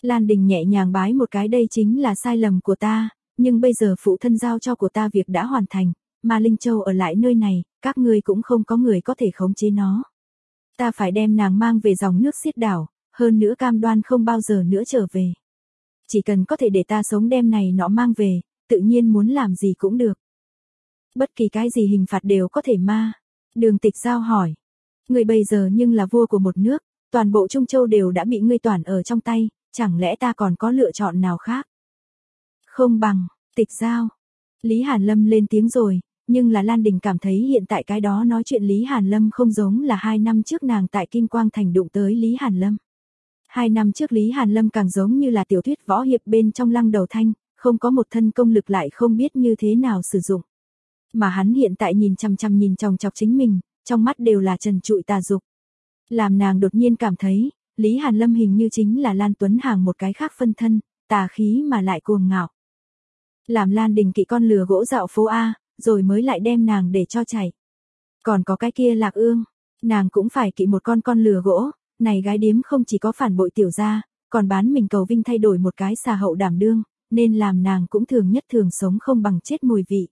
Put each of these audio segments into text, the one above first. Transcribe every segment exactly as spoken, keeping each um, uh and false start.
Lan Đình nhẹ nhàng bái một cái, đây chính là sai lầm của ta, nhưng bây giờ phụ thân giao cho của ta việc đã hoàn thành, mà Linh Châu ở lại nơi này, các ngươi cũng không có người có thể khống chế nó. Ta phải đem nàng mang về dòng nước xiết đảo, hơn nữa cam đoan không bao giờ nữa trở về. Chỉ cần có thể để ta sống đem này nó mang về, tự nhiên muốn làm gì cũng được. Bất kỳ cái gì hình phạt đều có thể ma. Đường Tịch Giao hỏi. Ngươi bây giờ nhưng là vua của một nước, toàn bộ Trung Châu đều đã bị ngươi toàn ở trong tay, chẳng lẽ ta còn có lựa chọn nào khác? Không bằng, Tịch Giao. Lý Hàn Lâm lên tiếng rồi, nhưng là Lan Đình cảm thấy hiện tại cái đó nói chuyện Lý Hàn Lâm không giống là hai năm trước nàng tại Kim Quang Thành đụng tới Lý Hàn Lâm. Hai năm trước Lý Hàn Lâm càng giống như là tiểu thuyết võ hiệp bên trong Lăng Đầu Thanh, không có một thân công lực lại không biết như thế nào sử dụng. Mà hắn hiện tại nhìn chằm chằm nhìn chòng chọc chính mình, trong mắt đều là trần trụi tà dục. Làm nàng đột nhiên cảm thấy, Lý Hàn Lâm hình như chính là Lan Tuấn Hàng một cái khác phân thân, tà khí mà lại cuồng ngạo. Làm Lan Đình kỵ con lừa gỗ dạo phố A, rồi mới lại đem nàng để cho chạy. Còn có cái kia Lạc Ương, nàng cũng phải kỵ một con con lừa gỗ, này gái điếm không chỉ có phản bội tiểu gia, còn bán mình cầu vinh thay đổi một cái xà hậu đảm đương, nên làm nàng cũng thường nhất thường sống không bằng chết mùi vị.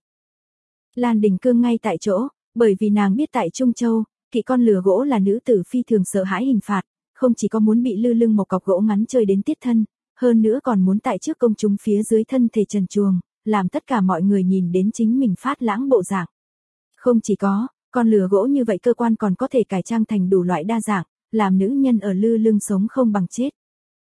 Lan Đình cương ngay tại chỗ, bởi vì nàng biết tại Trung Châu, kỵ con lừa gỗ là nữ tử phi thường sợ hãi hình phạt, không chỉ có muốn bị lư lưng một cọc gỗ ngắn chơi đến tiết thân, hơn nữa còn muốn tại trước công chúng phía dưới thân thể trần truồng, làm tất cả mọi người nhìn đến chính mình phát lãng bộ dạng. Không chỉ có, con lừa gỗ như vậy cơ quan còn có thể cải trang thành đủ loại đa dạng, làm nữ nhân ở lư lưng sống không bằng chết.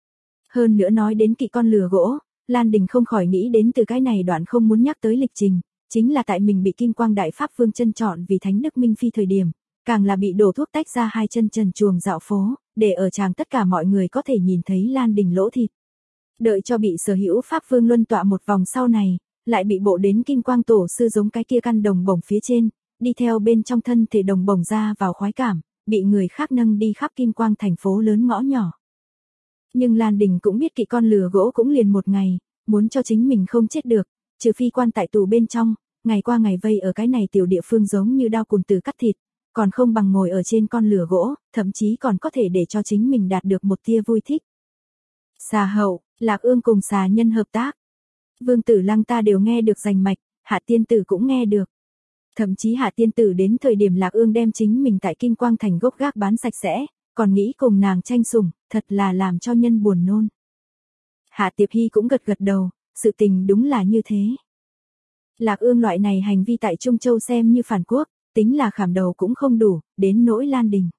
Hơn nữa nói đến kỵ con lừa gỗ, Lan Đình không khỏi nghĩ đến từ cái này đoạn không muốn nhắc tới lịch trình, chính là tại mình bị Kim Quang Đại Pháp Vương chân chọn vì Thánh Đức Minh Phi thời điểm, càng là bị đổ thuốc tách ra hai chân trần truồng dạo phố, để ở tràng tất cả mọi người có thể nhìn thấy Lan Đình lỗ thịt. Đợi cho bị sở hữu Pháp Vương luân tọa một vòng sau này, lại bị bộ đến Kim Quang Tổ sư giống cái kia căn đồng bổng phía trên, đi theo bên trong thân thể đồng bổng ra vào khoái cảm, bị người khác nâng đi khắp Kim Quang thành phố lớn ngõ nhỏ. Nhưng Lan Đình cũng biết kỵ con lừa gỗ cũng liền một ngày, muốn cho chính mình không chết được, trừ phi quan tại tù bên trong, ngày qua ngày vây ở cái này tiểu địa phương giống như đao cùn từ cắt thịt, còn không bằng ngồi ở trên con lừa gỗ, thậm chí còn có thể để cho chính mình đạt được một tia vui thích. Xà hậu, Lạc Ương cùng xà nhân hợp tác. Vương Tử Lăng ta đều nghe được rành mạch, Hạ Tiên Tử cũng nghe được. Thậm chí Hạ Tiên Tử đến thời điểm Lạc Ương đem chính mình tại Kim Quang thành gốc gác bán sạch sẽ, còn nghĩ cùng nàng tranh sủng, thật là làm cho nhân buồn nôn. Hạ Tiệp Hy cũng gật gật đầu, sự tình đúng là như thế. Lạc Ương loại này hành vi tại Trung Châu xem như phản quốc, tính là khảm đầu cũng không đủ, đến nỗi Lan Đình.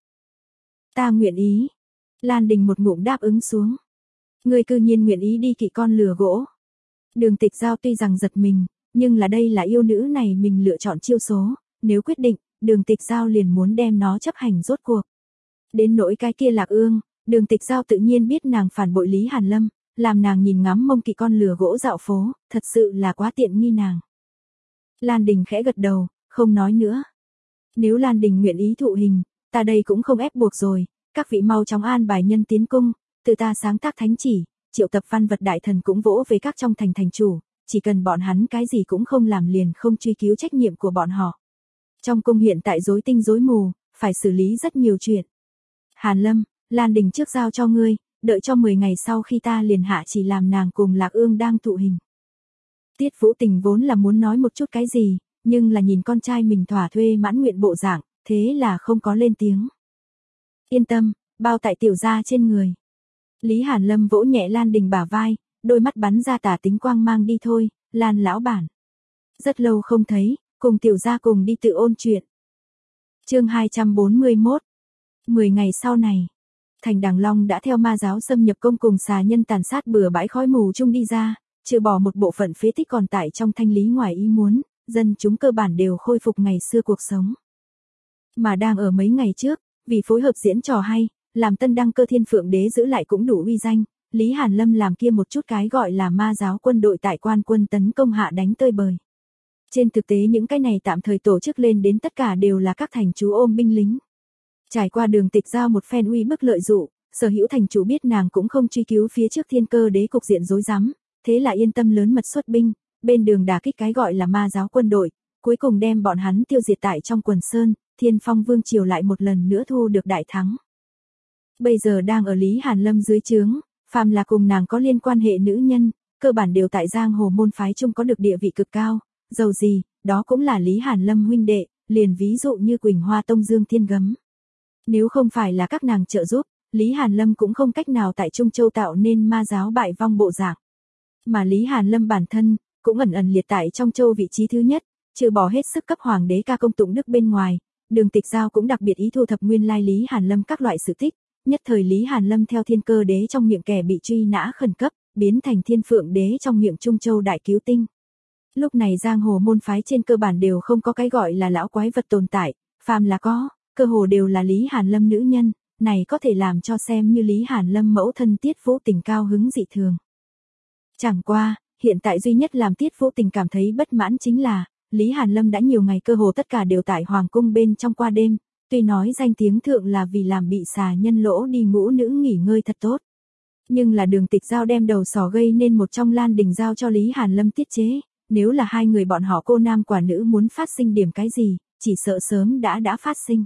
Ta nguyện ý. Lan Đình một ngụm đáp ứng xuống. Ngươi cư nhiên nguyện ý đi kỵ con lừa gỗ. Đường Tịch Giao tuy rằng giật mình, nhưng là đây là yêu nữ này mình lựa chọn chiêu số, nếu quyết định, Đường Tịch Giao liền muốn đem nó chấp hành rốt cuộc. Đến nỗi cái kia Lạc Ương, Đường Tịch Giao tự nhiên biết nàng phản bội Lý Hàn Lâm, làm nàng nhìn ngắm mông kỵ con lừa gỗ dạo phố, thật sự là quá tiện nghi nàng. Lan Đình khẽ gật đầu, không nói nữa. Nếu Lan Đình nguyện ý thụ hình, ta đây cũng không ép buộc rồi, các vị mau chóng an bài nhân tiến cung, từ ta sáng tác thánh chỉ, triệu tập văn vật đại thần cũng vỗ về các trong thành thành chủ, chỉ cần bọn hắn cái gì cũng không làm liền không truy cứu trách nhiệm của bọn họ. Trong cung hiện tại rối tinh rối mù, phải xử lý rất nhiều chuyện. Hàn Lâm, Lan Đình trước giao cho ngươi, đợi cho mười ngày sau khi ta liền hạ chỉ làm nàng cùng Lạc Ương đang thụ hình. Tiết Vũ Tình vốn là muốn nói một chút cái gì, nhưng là nhìn con trai mình thỏa thuê mãn nguyện bộ dạng, thế là không có lên tiếng. Yên tâm, bao tại tiểu gia trên người. Lý Hàn Lâm vỗ nhẹ Lan Đình bả vai, đôi mắt bắn ra tà tính quang mang đi thôi, Lan lão bản. Rất lâu không thấy, cùng tiểu gia cùng đi tự ôn chuyện. Chương hai trăm bốn mươi mốt. Mười ngày sau này, Thành Đằng Long đã theo ma giáo xâm nhập công cùng xà nhân tàn sát bừa bãi khói mù chung đi ra, trừ bỏ một bộ phận phế tích còn tại trong thanh lý ngoài ý muốn, dân chúng cơ bản đều khôi phục ngày xưa cuộc sống. Mà đang ở mấy ngày trước, vì phối hợp diễn trò hay, làm tân đăng cơ Thiên Phượng Đế giữ lại cũng đủ uy danh, Lý Hàn Lâm làm kia một chút cái gọi là ma giáo quân đội tại quan quân tấn công hạ đánh tơi bời. Trên thực tế những cái này tạm thời tổ chức lên đến tất cả đều là các thành chủ ôm binh lính. Trải qua Đường Tịch Giao một phen uy bức lợi dụ, sở hữu thành chủ biết nàng cũng không truy cứu phía trước Thiên Cơ Đế cục diện rối rắm, thế là yên tâm lớn mật xuất binh, bên đường đả kích cái gọi là ma giáo quân đội, cuối cùng đem bọn hắn tiêu diệt tại trong quần sơn, Thiên Phong Vương triều lại một lần nữa thu được đại thắng. Bây giờ đang ở Lý Hàn Lâm dưới trướng, Phàm là cùng nàng có liên quan hệ nữ nhân, cơ bản đều tại giang hồ môn phái chung có được địa vị cực cao, dầu gì, đó cũng là Lý Hàn Lâm huynh đệ, liền ví dụ như Quỳnh Hoa Tông Dương Thiên Gấm. Nếu không phải là các nàng trợ giúp, Lý Hàn Lâm cũng không cách nào tại Trung Châu tạo nên ma giáo bại vong bộ dạng. Mà Lý Hàn Lâm bản thân, cũng ẩn ẩn liệt tại trong châu vị trí thứ nhất, trừ bỏ hết sức cấp hoàng đế ca công tụng đức bên ngoài, Đường Tịch Giao cũng đặc biệt ý thu thập nguyên lai Lý Hàn Lâm các loại sự tích, nhất thời Lý Hàn Lâm theo Thiên Cơ đế trong miệng kẻ bị truy nã khẩn cấp, biến thành Thiên Phượng đế trong miệng Trung Châu đại cứu tinh. Lúc này giang hồ môn phái trên cơ bản đều không có cái gọi là lão quái vật tồn tại, phàm là có, cơ hồ đều là Lý Hàn Lâm nữ nhân, này có thể làm cho xem như Lý Hàn Lâm mẫu thân Tiết Vũ Tình cao hứng dị thường. Chẳng qua, hiện tại duy nhất làm Tiết Vũ Tình cảm thấy bất mãn chính là, Lý Hàn Lâm đã nhiều ngày cơ hồ tất cả đều tại hoàng cung bên trong qua đêm, tuy nói danh tiếng thượng là vì làm bị xà nhân lỗ đi ngũ nữ nghỉ ngơi thật tốt. Nhưng là Đường Tịch Giao đem đầu sỏ gây nên một trong Lan Đình giao cho Lý Hàn Lâm tiết chế, nếu là hai người bọn họ cô nam quả nữ muốn phát sinh điểm cái gì, chỉ sợ sớm đã đã phát sinh.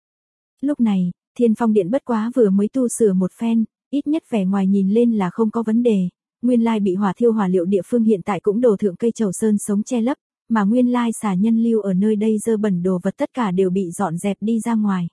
Lúc này, Thiên Phong Điện bất quá vừa mới tu sửa một phen, ít nhất vẻ ngoài nhìn lên là không có vấn đề, nguyên lai bị hỏa thiêu hỏa liệu địa phương hiện tại cũng đổ thượng cây trầu sơn sống che lấp, mà nguyên lai xà nhân lưu ở nơi đây dơ bẩn đồ vật tất cả đều bị dọn dẹp đi ra ngoài.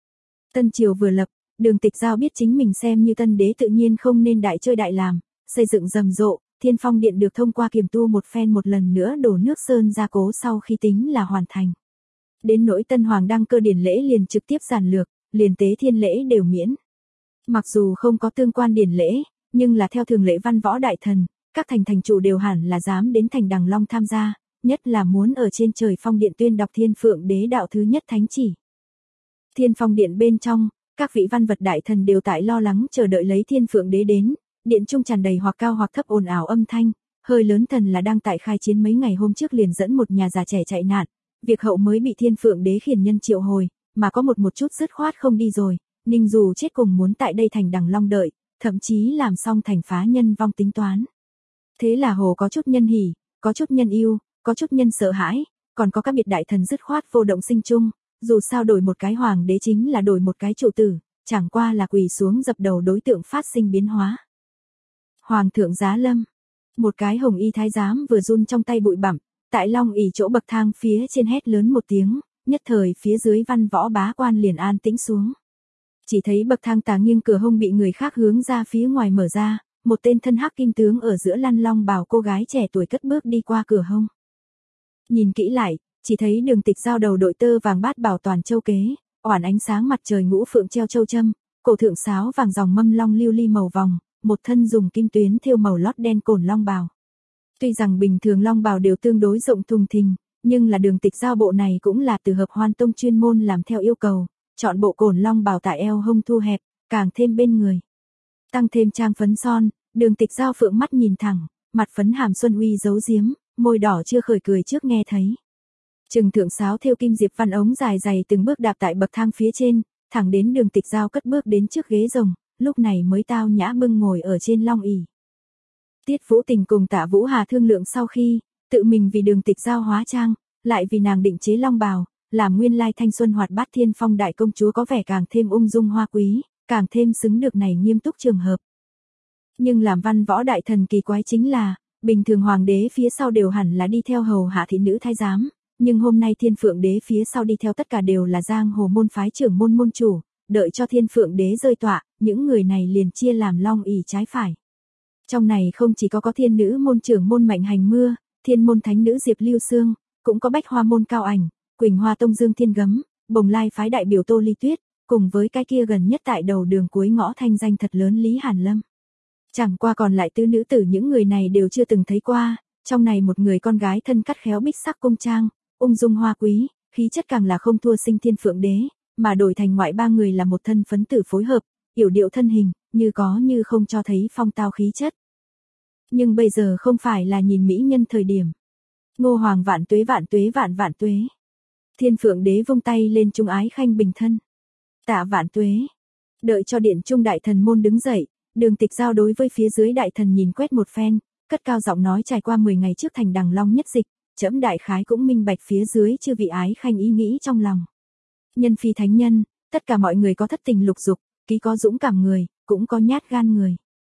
Tân triều vừa lập, Đường Tịch Giao biết chính mình xem như tân đế tự nhiên không nên đại chơi đại làm, xây dựng rầm rộ, Thiên Phong Điện được thông qua kiểm tu một phen một lần nữa đổ nước sơn gia cố sau khi tính là hoàn thành. Đến nỗi tân hoàng đăng cơ điển lễ liền trực tiếp giản lược, liền tế thiên lễ đều miễn. Mặc dù không có tương quan điển lễ, nhưng là theo thường lệ văn võ đại thần, các thành thành chủ đều hẳn là dám đến thành Đằng Long tham gia, nhất là muốn ở trên trời phong điện tuyên đọc Thiên Phượng đế đạo thứ nhất thánh chỉ. Thiên Phong Điện bên trong, các vị văn vật đại thần đều tại lo lắng chờ đợi lấy Thiên Phượng đế đến, điện trung tràn đầy hoặc cao hoặc thấp ồn ào âm thanh, hơi lớn thần là đang tại khai chiến mấy ngày hôm trước liền dẫn một nhà già trẻ chạy nạn, việc hậu mới bị Thiên Phượng đế khiển nhân triệu hồi, mà có một một chút dứt khoát không đi rồi, Ninh dù chết cùng muốn tại đây thành Đằng Long đợi, thậm chí làm xong thành phá nhân vong tính toán. Thế là hồ có chút nhân hỉ, có chút nhân yêu, có chút nhân sợ hãi, còn có các biệt đại thần dứt khoát vô động sinh chung, dù sao đổi một cái hoàng đế chính là đổi một cái trụ tử, chẳng qua là quỳ xuống dập đầu đối tượng phát sinh biến hóa. Hoàng thượng giá lâm, một cái hồng y thái giám vừa run trong tay bụi bặm, tại long ỷ chỗ bậc thang phía trên hét lớn một tiếng, nhất thời phía dưới văn võ bá quan liền an tĩnh xuống. Chỉ thấy bậc thang tà nghiêng cửa hông bị người khác hướng ra phía ngoài mở ra, một tên thân hắc kim tướng ở giữa lăn long bào cô gái trẻ tuổi cất bước đi qua cửa hông. Nhìn kỹ lại, chỉ thấy Đường Tịch Giao đầu đội tơ vàng bát bảo toàn châu kế, oản ánh sáng mặt trời ngũ phượng treo châu châm, cổ thượng sáo vàng dòng mâm long lưu ly màu vòng, một thân dùng kim tuyến thêu màu lót đen cổn long bào. Tuy rằng bình thường long bào đều tương đối rộng thùng thình, nhưng là Đường Tịch Giao bộ này cũng là từ Hợp Hoan Tông chuyên môn làm theo yêu cầu, chọn bộ cổn long bào tại eo hông thu hẹp, càng thêm bên người. Tăng thêm trang phấn son, Đường Tịch Giao phượng mắt nhìn thẳng, mặt phấn hàm xuân uy giấu giếm, môi đỏ chưa khởi cười trước nghe thấy. Trừng thượng sáo thêu kim diệp văn ống dài dày từng bước đạp tại bậc thang phía trên, thẳng đến Đường Tịch Giao cất bước đến trước ghế rồng, lúc này mới tao nhã bưng ngồi ở trên long ỷ. Tiết Vũ Tình cùng Tạ Vũ Hà thương lượng sau khi, tự mình vì Đường Tịch Giao hóa trang, lại vì nàng định chế long bào, làm nguyên lai thanh xuân hoạt bát Thiên Phong đại công chúa có vẻ càng thêm ung dung hoa quý, càng thêm xứng được này nghiêm túc trường hợp. Nhưng làm văn võ đại thần kỳ quái chính là, bình thường hoàng đế phía sau đều hẳn là đi theo hầu hạ thị nữ thái giám, nhưng hôm nay Thiên Phượng đế phía sau đi theo tất cả đều là giang hồ môn phái trưởng môn môn chủ, đợi cho Thiên Phượng đế rơi tọa, những người này liền chia làm long ỷ trái phải. Trong này không chỉ có có thiên nữ môn trưởng môn Mạnh Hành Mưa, thiên môn thánh nữ Diệp Lưu Sương, cũng có bách hoa môn Cao Ảnh, Quỳnh Hoa Tông Dương Thiên Gấm, Bồng Lai phái đại biểu Tô Ly Tuyết, cùng với cái kia gần nhất tại đầu đường cuối ngõ thanh danh thật lớn Lý Hàn Lâm. Chẳng qua còn lại tứ nữ tử những người này đều chưa từng thấy qua, trong này một người con gái thân cắt khéo bích sắc cung trang, ung dung hoa quý, khí chất càng là không thua sinh Thiên Phượng đế, mà đổi thành ngoại ba người là một thân phấn tử phối hợp, yểu điệu thân hình, như có như không cho thấy phong tao khí chất. Nhưng bây giờ không phải là nhìn mỹ nhân thời điểm. Ngô Hoàng vạn tuế vạn tuế vạn vạn tuế. Thiên Phượng đế vung tay lên trung ái khanh bình thân. Tạ vạn tuế. Đợi cho điện trung đại thần môn đứng dậy, Đường Tịch Giao đối với phía dưới đại thần nhìn quét một phen, cất cao giọng nói trải qua mười ngày trước thành Đằng Long nhất dịch, trẫm đại khái cũng minh bạch phía dưới chư vị ái khanh ý nghĩ trong lòng. Nhân phi thánh nhân, tất cả mọi người có thất tình lục dục, ký có dũng cảm người, cũng có nhát gan người.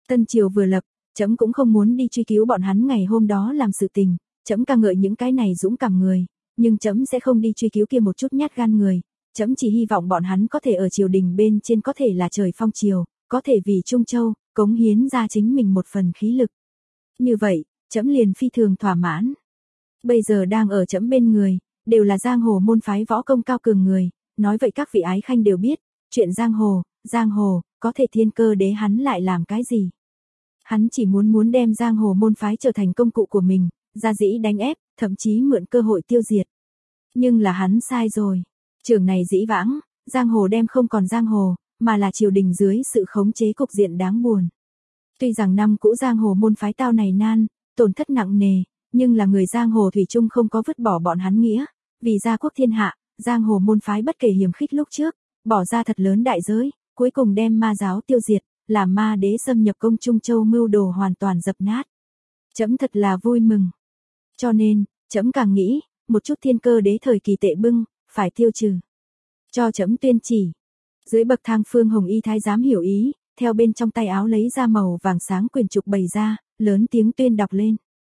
Tân triều vừa lập, trẫm cũng không muốn đi truy cứu bọn hắn ngày hôm đó làm sự tình, trẫm ca ngợi những cái này dũng cảm người, nhưng trẫm sẽ không đi truy cứu kia một chút nhát gan người, trẫm chỉ hy vọng bọn hắn có thể ở triều đình bên trên có thể là trời phong triều, có thể vì Trung Châu cống hiến ra chính mình một phần khí lực. Như vậy, trẫm liền phi thường thỏa mãn. Bây giờ đang ở trẫm bên người, đều là giang hồ môn phái võ công cao cường người, nói vậy các vị ái khanh đều biết, chuyện giang hồ, giang hồ, có thể Thiên Cơ Đế hắn lại làm cái gì? Hắn chỉ muốn muốn đem giang hồ môn phái trở thành công cụ của mình, ra dĩ đánh ép, thậm chí mượn cơ hội tiêu diệt. Nhưng là hắn sai rồi. Trường này dĩ vãng, giang hồ đem không còn giang hồ, mà là triều đình dưới sự khống chế cục diện đáng buồn. Tuy rằng năm cũ giang hồ môn phái tao này nan, tổn thất nặng nề, nhưng là người giang hồ thủy chung không có vứt bỏ bọn hắn nghĩa, vì gia quốc thiên hạ, giang hồ môn phái bất kể hiểm khích lúc trước, bỏ ra thật lớn đại giới, cuối cùng đem ma giáo tiêu diệt, làm ma đế xâm nhập công Trung Châu mưu đồ hoàn toàn dập nát. Trẫm thật là vui mừng. Cho nên, trẫm càng nghĩ, một chút Thiên Cơ Đế thời kỳ tệ bưng, phải tiêu trừ. Cho trẫm tuyên chỉ. Dưới bậc thang Phương Hồng Y thái giám hiểu ý, theo bên trong tay áo lấy ra màu vàng sáng quyền trục bày ra, lớn tiếng tuyên đọc lên.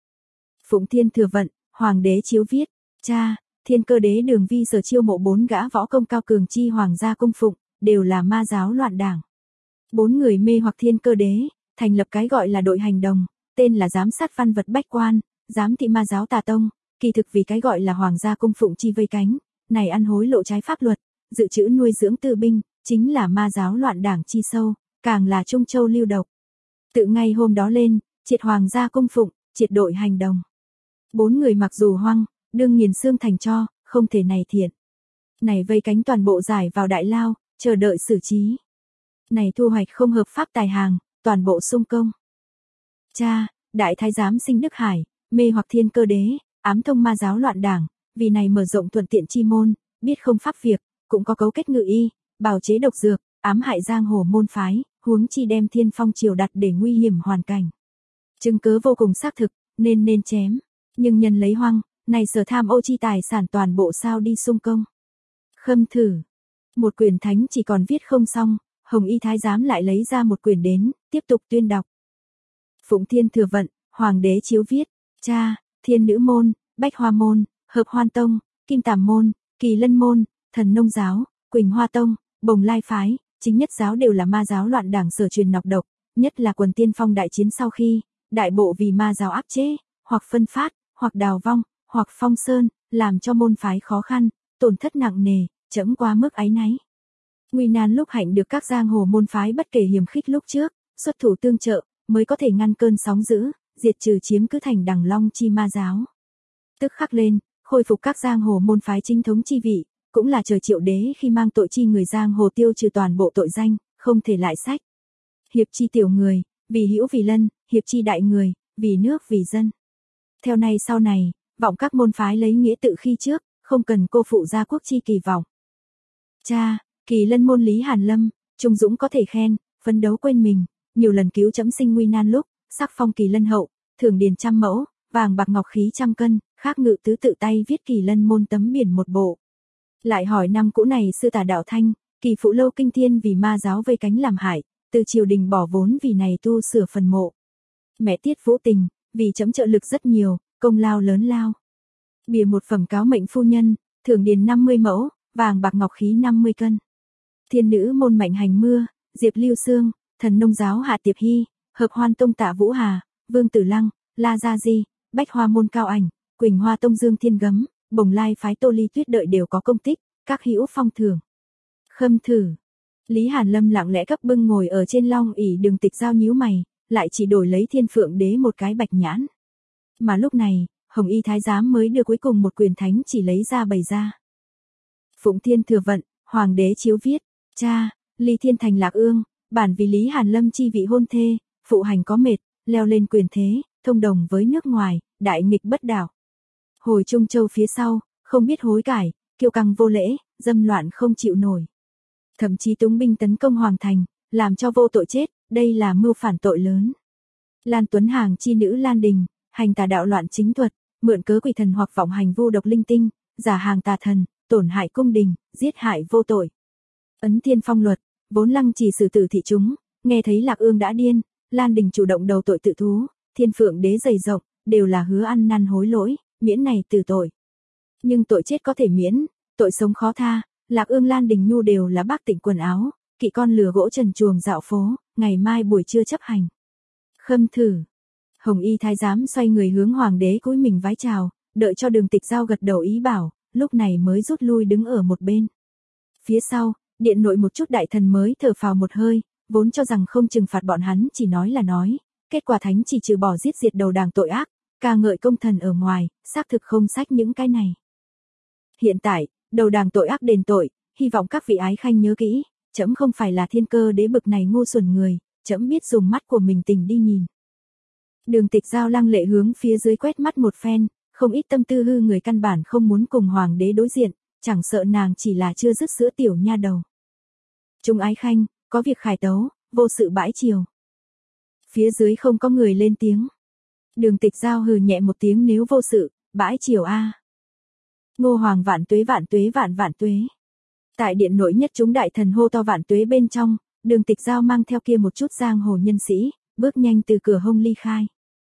Phụng Thiên Thừa Vận, Hoàng đế chiếu viết, cha, Thiên Cơ Đế Đường Vi sở chiêu mộ bốn gã võ công cao cường chi hoàng gia cung phụng, đều là ma giáo loạn đảng. Bốn người mê hoặc Thiên Cơ Đế, thành lập cái gọi là đội hành động, tên là giám sát văn vật bách quan, giám thị ma giáo tà tông, kỳ thực vì cái gọi là hoàng gia cung phụng chi vây cánh, này ăn hối lộ trái pháp luật, dự trữ nuôi dưỡng tư binh, chính là ma giáo loạn đảng chi sâu, càng là Trung Châu lưu độc. Tự ngay hôm đó lên, triệt hoàng gia cung phụng, triệt đội hành động. Bốn người mặc dù hoang, đương nghiền xương thành tro, không thể này thiện. Này vây cánh toàn bộ giải vào đại lao, chờ đợi xử trí. Này thu hoạch không hợp pháp tài hàng, toàn bộ xung công. Cha, đại thái giám Sinh Đức Hải, mê hoặc Thiên Cơ Đế, ám thông ma giáo loạn đảng, vì này mở rộng thuận tiện chi môn, biết không pháp việc, cũng có cấu kết ngự y, bào chế độc dược, ám hại giang hồ môn phái, huống chi đem Thiên Phong triều đặt để nguy hiểm hoàn cảnh. Chứng cớ vô cùng xác thực, nên nên chém, nhưng nhân lấy hoang, này sở tham ô chi tài sản toàn bộ sao đi xung công. Khâm thử, một quyển thánh chỉ còn viết không xong, Hồng Y thái giám lại lấy ra một quyển đến, tiếp tục tuyên đọc. Phụng Thiên Thừa Vận, Hoàng đế chiếu viết, cha, Thiên Nữ môn, Bách Hoa môn, Hợp Hoan tông, Kim Tàm môn, Kỳ Lân môn, Thần Nông giáo, Quỳnh Hoa tông, Bồng Lai phái, chính nhất giáo đều là ma giáo loạn đảng sở truyền nọc độc, nhất là quần tiên phong đại chiến sau khi, đại bộ vì ma giáo áp chế, hoặc phân phát, hoặc đào vong, hoặc phong sơn, làm cho môn phái khó khăn, tổn thất nặng nề, trẫm qua mức áy náy. Nguy nan lúc hạnh được các giang hồ môn phái bất kể hiểm khích lúc trước, xuất thủ tương trợ, mới có thể ngăn cơn sóng dữ, diệt trừ chiếm cứ thành Đằng Long chi ma giáo. Tức khắc lên, khôi phục các giang hồ môn phái chính thống chi vị, cũng là trời Triệu Đế khi mang tội chi người giang hồ tiêu trừ toàn bộ tội danh, không thể lại sách. Hiệp chi tiểu người, vì hữu vì lân, hiệp chi đại người, vì nước vì dân. Theo này sau này, vọng các môn phái lấy nghĩa tự khi trước, không cần cô phụ gia quốc chi kỳ vọng. Cha, Kỳ Lân môn Lý Hàn Lâm, trung dũng có thể khen, phấn đấu quên mình, nhiều lần cứu trẫm sinh nguy nan lúc, sắc phong Kỳ Lân hậu, thưởng điền trăm mẫu, vàng bạc ngọc khí trăm cân, khác ngự tứ tự tay viết Kỳ Lân môn tấm biển một bộ. Lại hỏi năm cũ này sư tà đạo thanh, Kỳ phụ lâu kinh thiên vì ma giáo vây cánh làm hại, từ triều đình bỏ vốn vì này tu sửa phần mộ. Mẹ Tiết Vũ Tình, vì chấm trợ lực rất nhiều, công lao lớn lao. Bìa một phẩm cáo mệnh phu nhân, thưởng điền năm mươi mẫu, vàng bạc ngọc khí năm mươi cân. Thiên Nữ môn Mạnh Hành Mưa, Diệp Lưu Sương, Thần Nông giáo Hạ Tiệp Hy, Hợp Hoan tông Tạ Vũ Hà, Vương Tử Lăng, La Gia Di, Bách Hoa môn Cao Ảnh, Quỳnh Hoa tông Dương Thiên Gấm, Bồng Lai phái Tô Ly Tuyết đợi đều có công tích, các hữu phong thưởng. Khâm thử. Lý Hàn Lâm lặng lẽ cấp bưng ngồi ở trên long ỷ Đường Tịch Giao nhíu mày, lại chỉ đổi lấy Thiên Phượng Đế một cái bạch nhãn. Mà lúc này, Hồng Y thái giám mới đưa cuối cùng một quyền thánh chỉ lấy ra bày ra. Phụng Thiên Thừa Vận, Hoàng đế chiếu viết, cha, Ly Thiên thành Lạc Ương, bản vì Lý Hàn Lâm chi vị hôn thê, phụ hành có mệt, leo lên quyền thế, thông đồng với nước ngoài, đại nghịch bất đạo. Hồi Trung Châu phía sau, không biết hối cải, kiêu căng vô lễ, dâm loạn không chịu nổi. Thậm chí túng binh tấn công hoàng thành, làm cho vô tội chết, đây là mưu phản tội lớn. Lan Tuấn Hàng chi nữ Lan Đình, hành tà đạo loạn chính thuật, mượn cớ quỷ thần hoặc vọng hành vu độc linh tinh, giả hàng tà thần, tổn hại cung đình, giết hại vô tội. Ấn Thiên Phong luật, vốn lăng chỉ xử tử thị chúng, nghe thấy Lạc Ương đã điên, Lan Đình chủ động đầu tội tự thú, Thiên Phượng đế dày rộng, đều là hứa ăn năn hối lỗi, miễn này từ tội. Nhưng tội chết có thể miễn, tội sống khó tha, Lạc Ương Lan Đình Nhu đều là bác tịnh quần áo, kỵ con lừa gỗ trần truồng dạo phố, ngày mai buổi trưa chấp hành. Khâm thử. Hồng Y thái giám xoay người hướng hoàng đế cúi mình vái chào, đợi cho Đường Tịch Giao gật đầu ý bảo, lúc này mới rút lui đứng ở một bên. Phía sau, điện nội một chút đại thần mới thở phào một hơi, vốn cho rằng không trừng phạt bọn hắn chỉ nói là nói, kết quả thánh chỉ trừ bỏ giết diệt đầu đảng tội ác, ca ngợi công thần ở ngoài, xác thực không sách những cái này. Hiện tại, đầu đảng tội ác đền tội, hy vọng các vị ái khanh nhớ kỹ, trẫm không phải là Thiên Cơ đế bực này ngu xuẩn người, trẫm biết dùng mắt của mình tình đi nhìn. Đường Tịch Giao lăng lệ hướng phía dưới quét mắt một phen, không ít tâm tư hư người căn bản không muốn cùng hoàng đế đối diện, chẳng sợ nàng chỉ là chưa dứt sữa tiểu nha đầu. Chúng ái khanh, có việc khải tấu, vô sự bãi triều. Phía dưới không có người lên tiếng. Đường Tịch Giao hừ nhẹ một tiếng nếu vô sự, bãi triều a. Ngô Hoàng vạn tuế vạn tuế vạn vạn tuế. Tại điện nội nhất chúng đại thần hô to vạn tuế bên trong, Đường Tịch Giao mang theo kia một chút giang hồ nhân sĩ, bước nhanh từ cửa hông ly khai.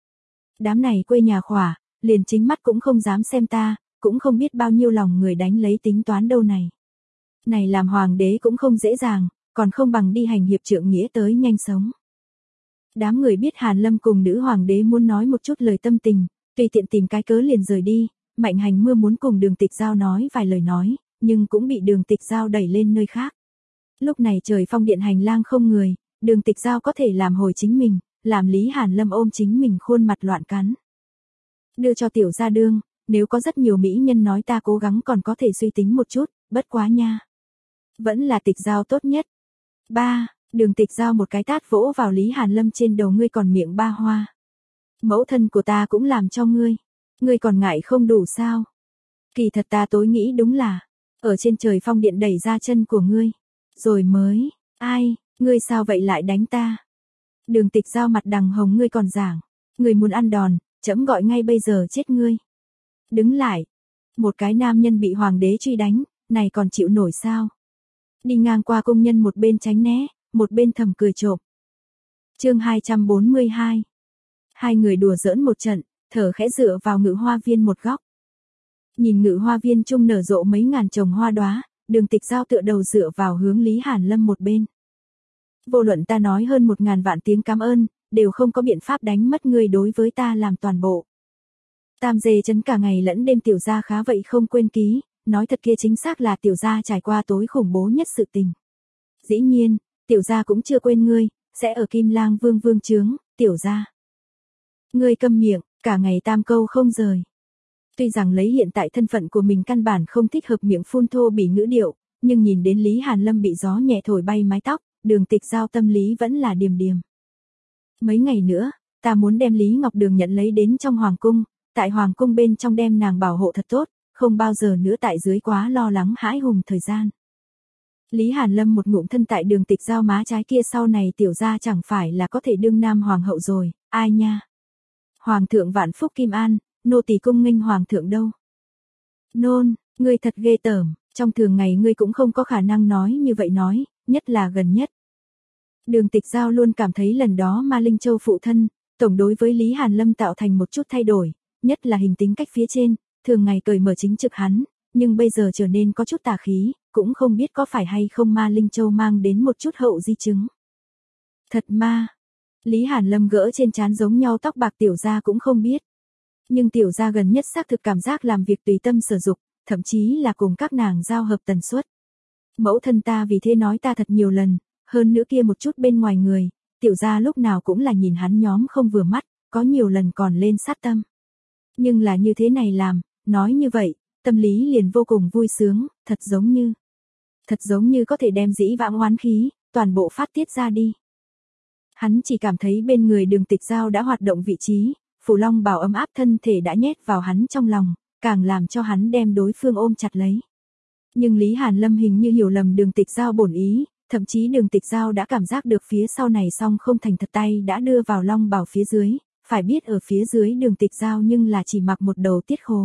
Đám này quê nhà khỏa, liền chính mắt cũng không dám xem ta, cũng không biết bao nhiêu lòng người đánh lấy tính toán đâu này. Này làm hoàng đế cũng không dễ dàng, còn không bằng đi hành hiệp trượng nghĩa tới nhanh sống. Đám người biết Hàn Lâm cùng nữ hoàng đế muốn nói một chút lời tâm tình, tùy tiện tìm cái cớ liền rời đi, Mạnh Hành Mưa muốn cùng Đường Tịch Giao nói vài lời nói, nhưng cũng bị Đường Tịch Giao đẩy lên nơi khác. Lúc này trời phong điện hành lang không người, Đường Tịch Giao có thể làm hồi chính mình, làm Lý Hàn Lâm ôm chính mình khuôn mặt loạn cắn. Đưa cho tiểu gia đương, nếu có rất nhiều mỹ nhân nói ta cố gắng còn có thể suy tính một chút, bất quá nha. Vẫn là Tịch Giao tốt nhất. Ba, Đường Tịch Giao một cái tát vỗ vào Lý Hàn Lâm trên đầu ngươi còn miệng ba hoa. Mẫu thân của ta cũng làm cho ngươi. Ngươi còn ngại không đủ sao? Kỳ thật ta tối nghĩ đúng là, ở trên trời phong điện đẩy ra chân của ngươi. Rồi mới, ai, ngươi sao vậy lại đánh ta? Đường Tịch Giao mặt đằng hồng ngươi còn giảng. Ngươi muốn ăn đòn, trẫm gọi ngay bây giờ chết ngươi. Đứng lại. Một cái nam nhân bị hoàng đế truy đánh, này còn chịu nổi sao? Đi ngang qua công nhân một bên tránh né, một bên thầm cười trộm. Chương hai trăm bốn mươi hai. Hai người đùa giỡn một trận, thở khẽ dựa vào ngự hoa viên một góc. Nhìn ngự hoa viên chung nở rộ mấy ngàn chồng hoa đóa, Đường Tịch Giao tựa đầu dựa vào hướng Lý Hàn Lâm một bên. Vô luận ta nói hơn một ngàn vạn tiếng cảm ơn, đều không có biện pháp đánh mất ngươi đối với ta làm toàn bộ. Tam dê chấn cả ngày lẫn đêm tiểu gia khá vậy không quên ký, nói thật kia chính xác là tiểu gia trải qua tối khủng bố nhất sự tình. Dĩ nhiên, tiểu gia cũng chưa quên ngươi, sẽ ở Kim Lang Vương vương trướng, tiểu gia. Ngươi câm miệng, cả ngày tam câu không rời. Tuy rằng lấy hiện tại thân phận của mình căn bản không thích hợp miệng phun thô bỉ ngữ điệu, nhưng nhìn đến Lý Hàn Lâm bị gió nhẹ thổi bay mái tóc, Đường Tịch Giao tâm lý vẫn là điềm điềm. Mấy ngày nữa, ta muốn đem Lý Ngọc Đường nhận lấy đến trong hoàng cung, tại hoàng cung bên trong đem nàng bảo hộ thật tốt, không bao giờ nữa tại dưới quá lo lắng hãi hùng thời gian. Lý Hàn Lâm một ngụm thân tại Đường Tịch Giao má trái kia sau này tiểu gia chẳng phải là có thể đương nam hoàng hậu rồi, ai nha. Hoàng thượng vạn phúc kim an, nô tỳ cung nghênh hoàng thượng đâu. Nôn, ngươi thật ghê tởm, trong thường ngày ngươi cũng không có khả năng nói như vậy nói, nhất là gần nhất. Đường Tịch Giao luôn cảm thấy lần đó Ma Linh Châu phụ thân, tổng đối với Lý Hàn Lâm tạo thành một chút thay đổi, nhất là hình tính cách phía trên, thường ngày cởi mở chính trực hắn, nhưng bây giờ trở nên có chút tà khí, cũng không biết có phải hay không Ma Linh Châu mang đến một chút hậu di chứng. Thật ma. Lý Hàn Lâm gỡ trên trán giống nhau tóc bạc tiểu gia cũng không biết. Nhưng tiểu gia gần nhất xác thực cảm giác làm việc tùy tâm sở dục, thậm chí là cùng các nàng giao hợp tần suất. Mẫu thân ta vì thế nói ta thật nhiều lần, hơn nữa kia một chút bên ngoài người, tiểu gia lúc nào cũng là nhìn hắn nhóm không vừa mắt, có nhiều lần còn lên sát tâm. Nhưng là như thế này làm, nói như vậy, tâm lý liền vô cùng vui sướng, thật giống như, thật giống như có thể đem dĩ vãng oán khí, toàn bộ phát tiết ra đi. Hắn chỉ cảm thấy bên người Đường Tịch Giao đã hoạt động vị trí, Phù Long bảo ấm áp thân thể đã nhét vào hắn trong lòng, càng làm cho hắn đem đối phương ôm chặt lấy. Nhưng Lý Hàn Lâm hình như hiểu lầm Đường Tịch Giao bổn ý, thậm chí Đường Tịch Giao đã cảm giác được phía sau này song không thành thật tay đã đưa vào Long bảo phía dưới, phải biết ở phía dưới Đường Tịch Giao nhưng là chỉ mặc một đầu tiết khố.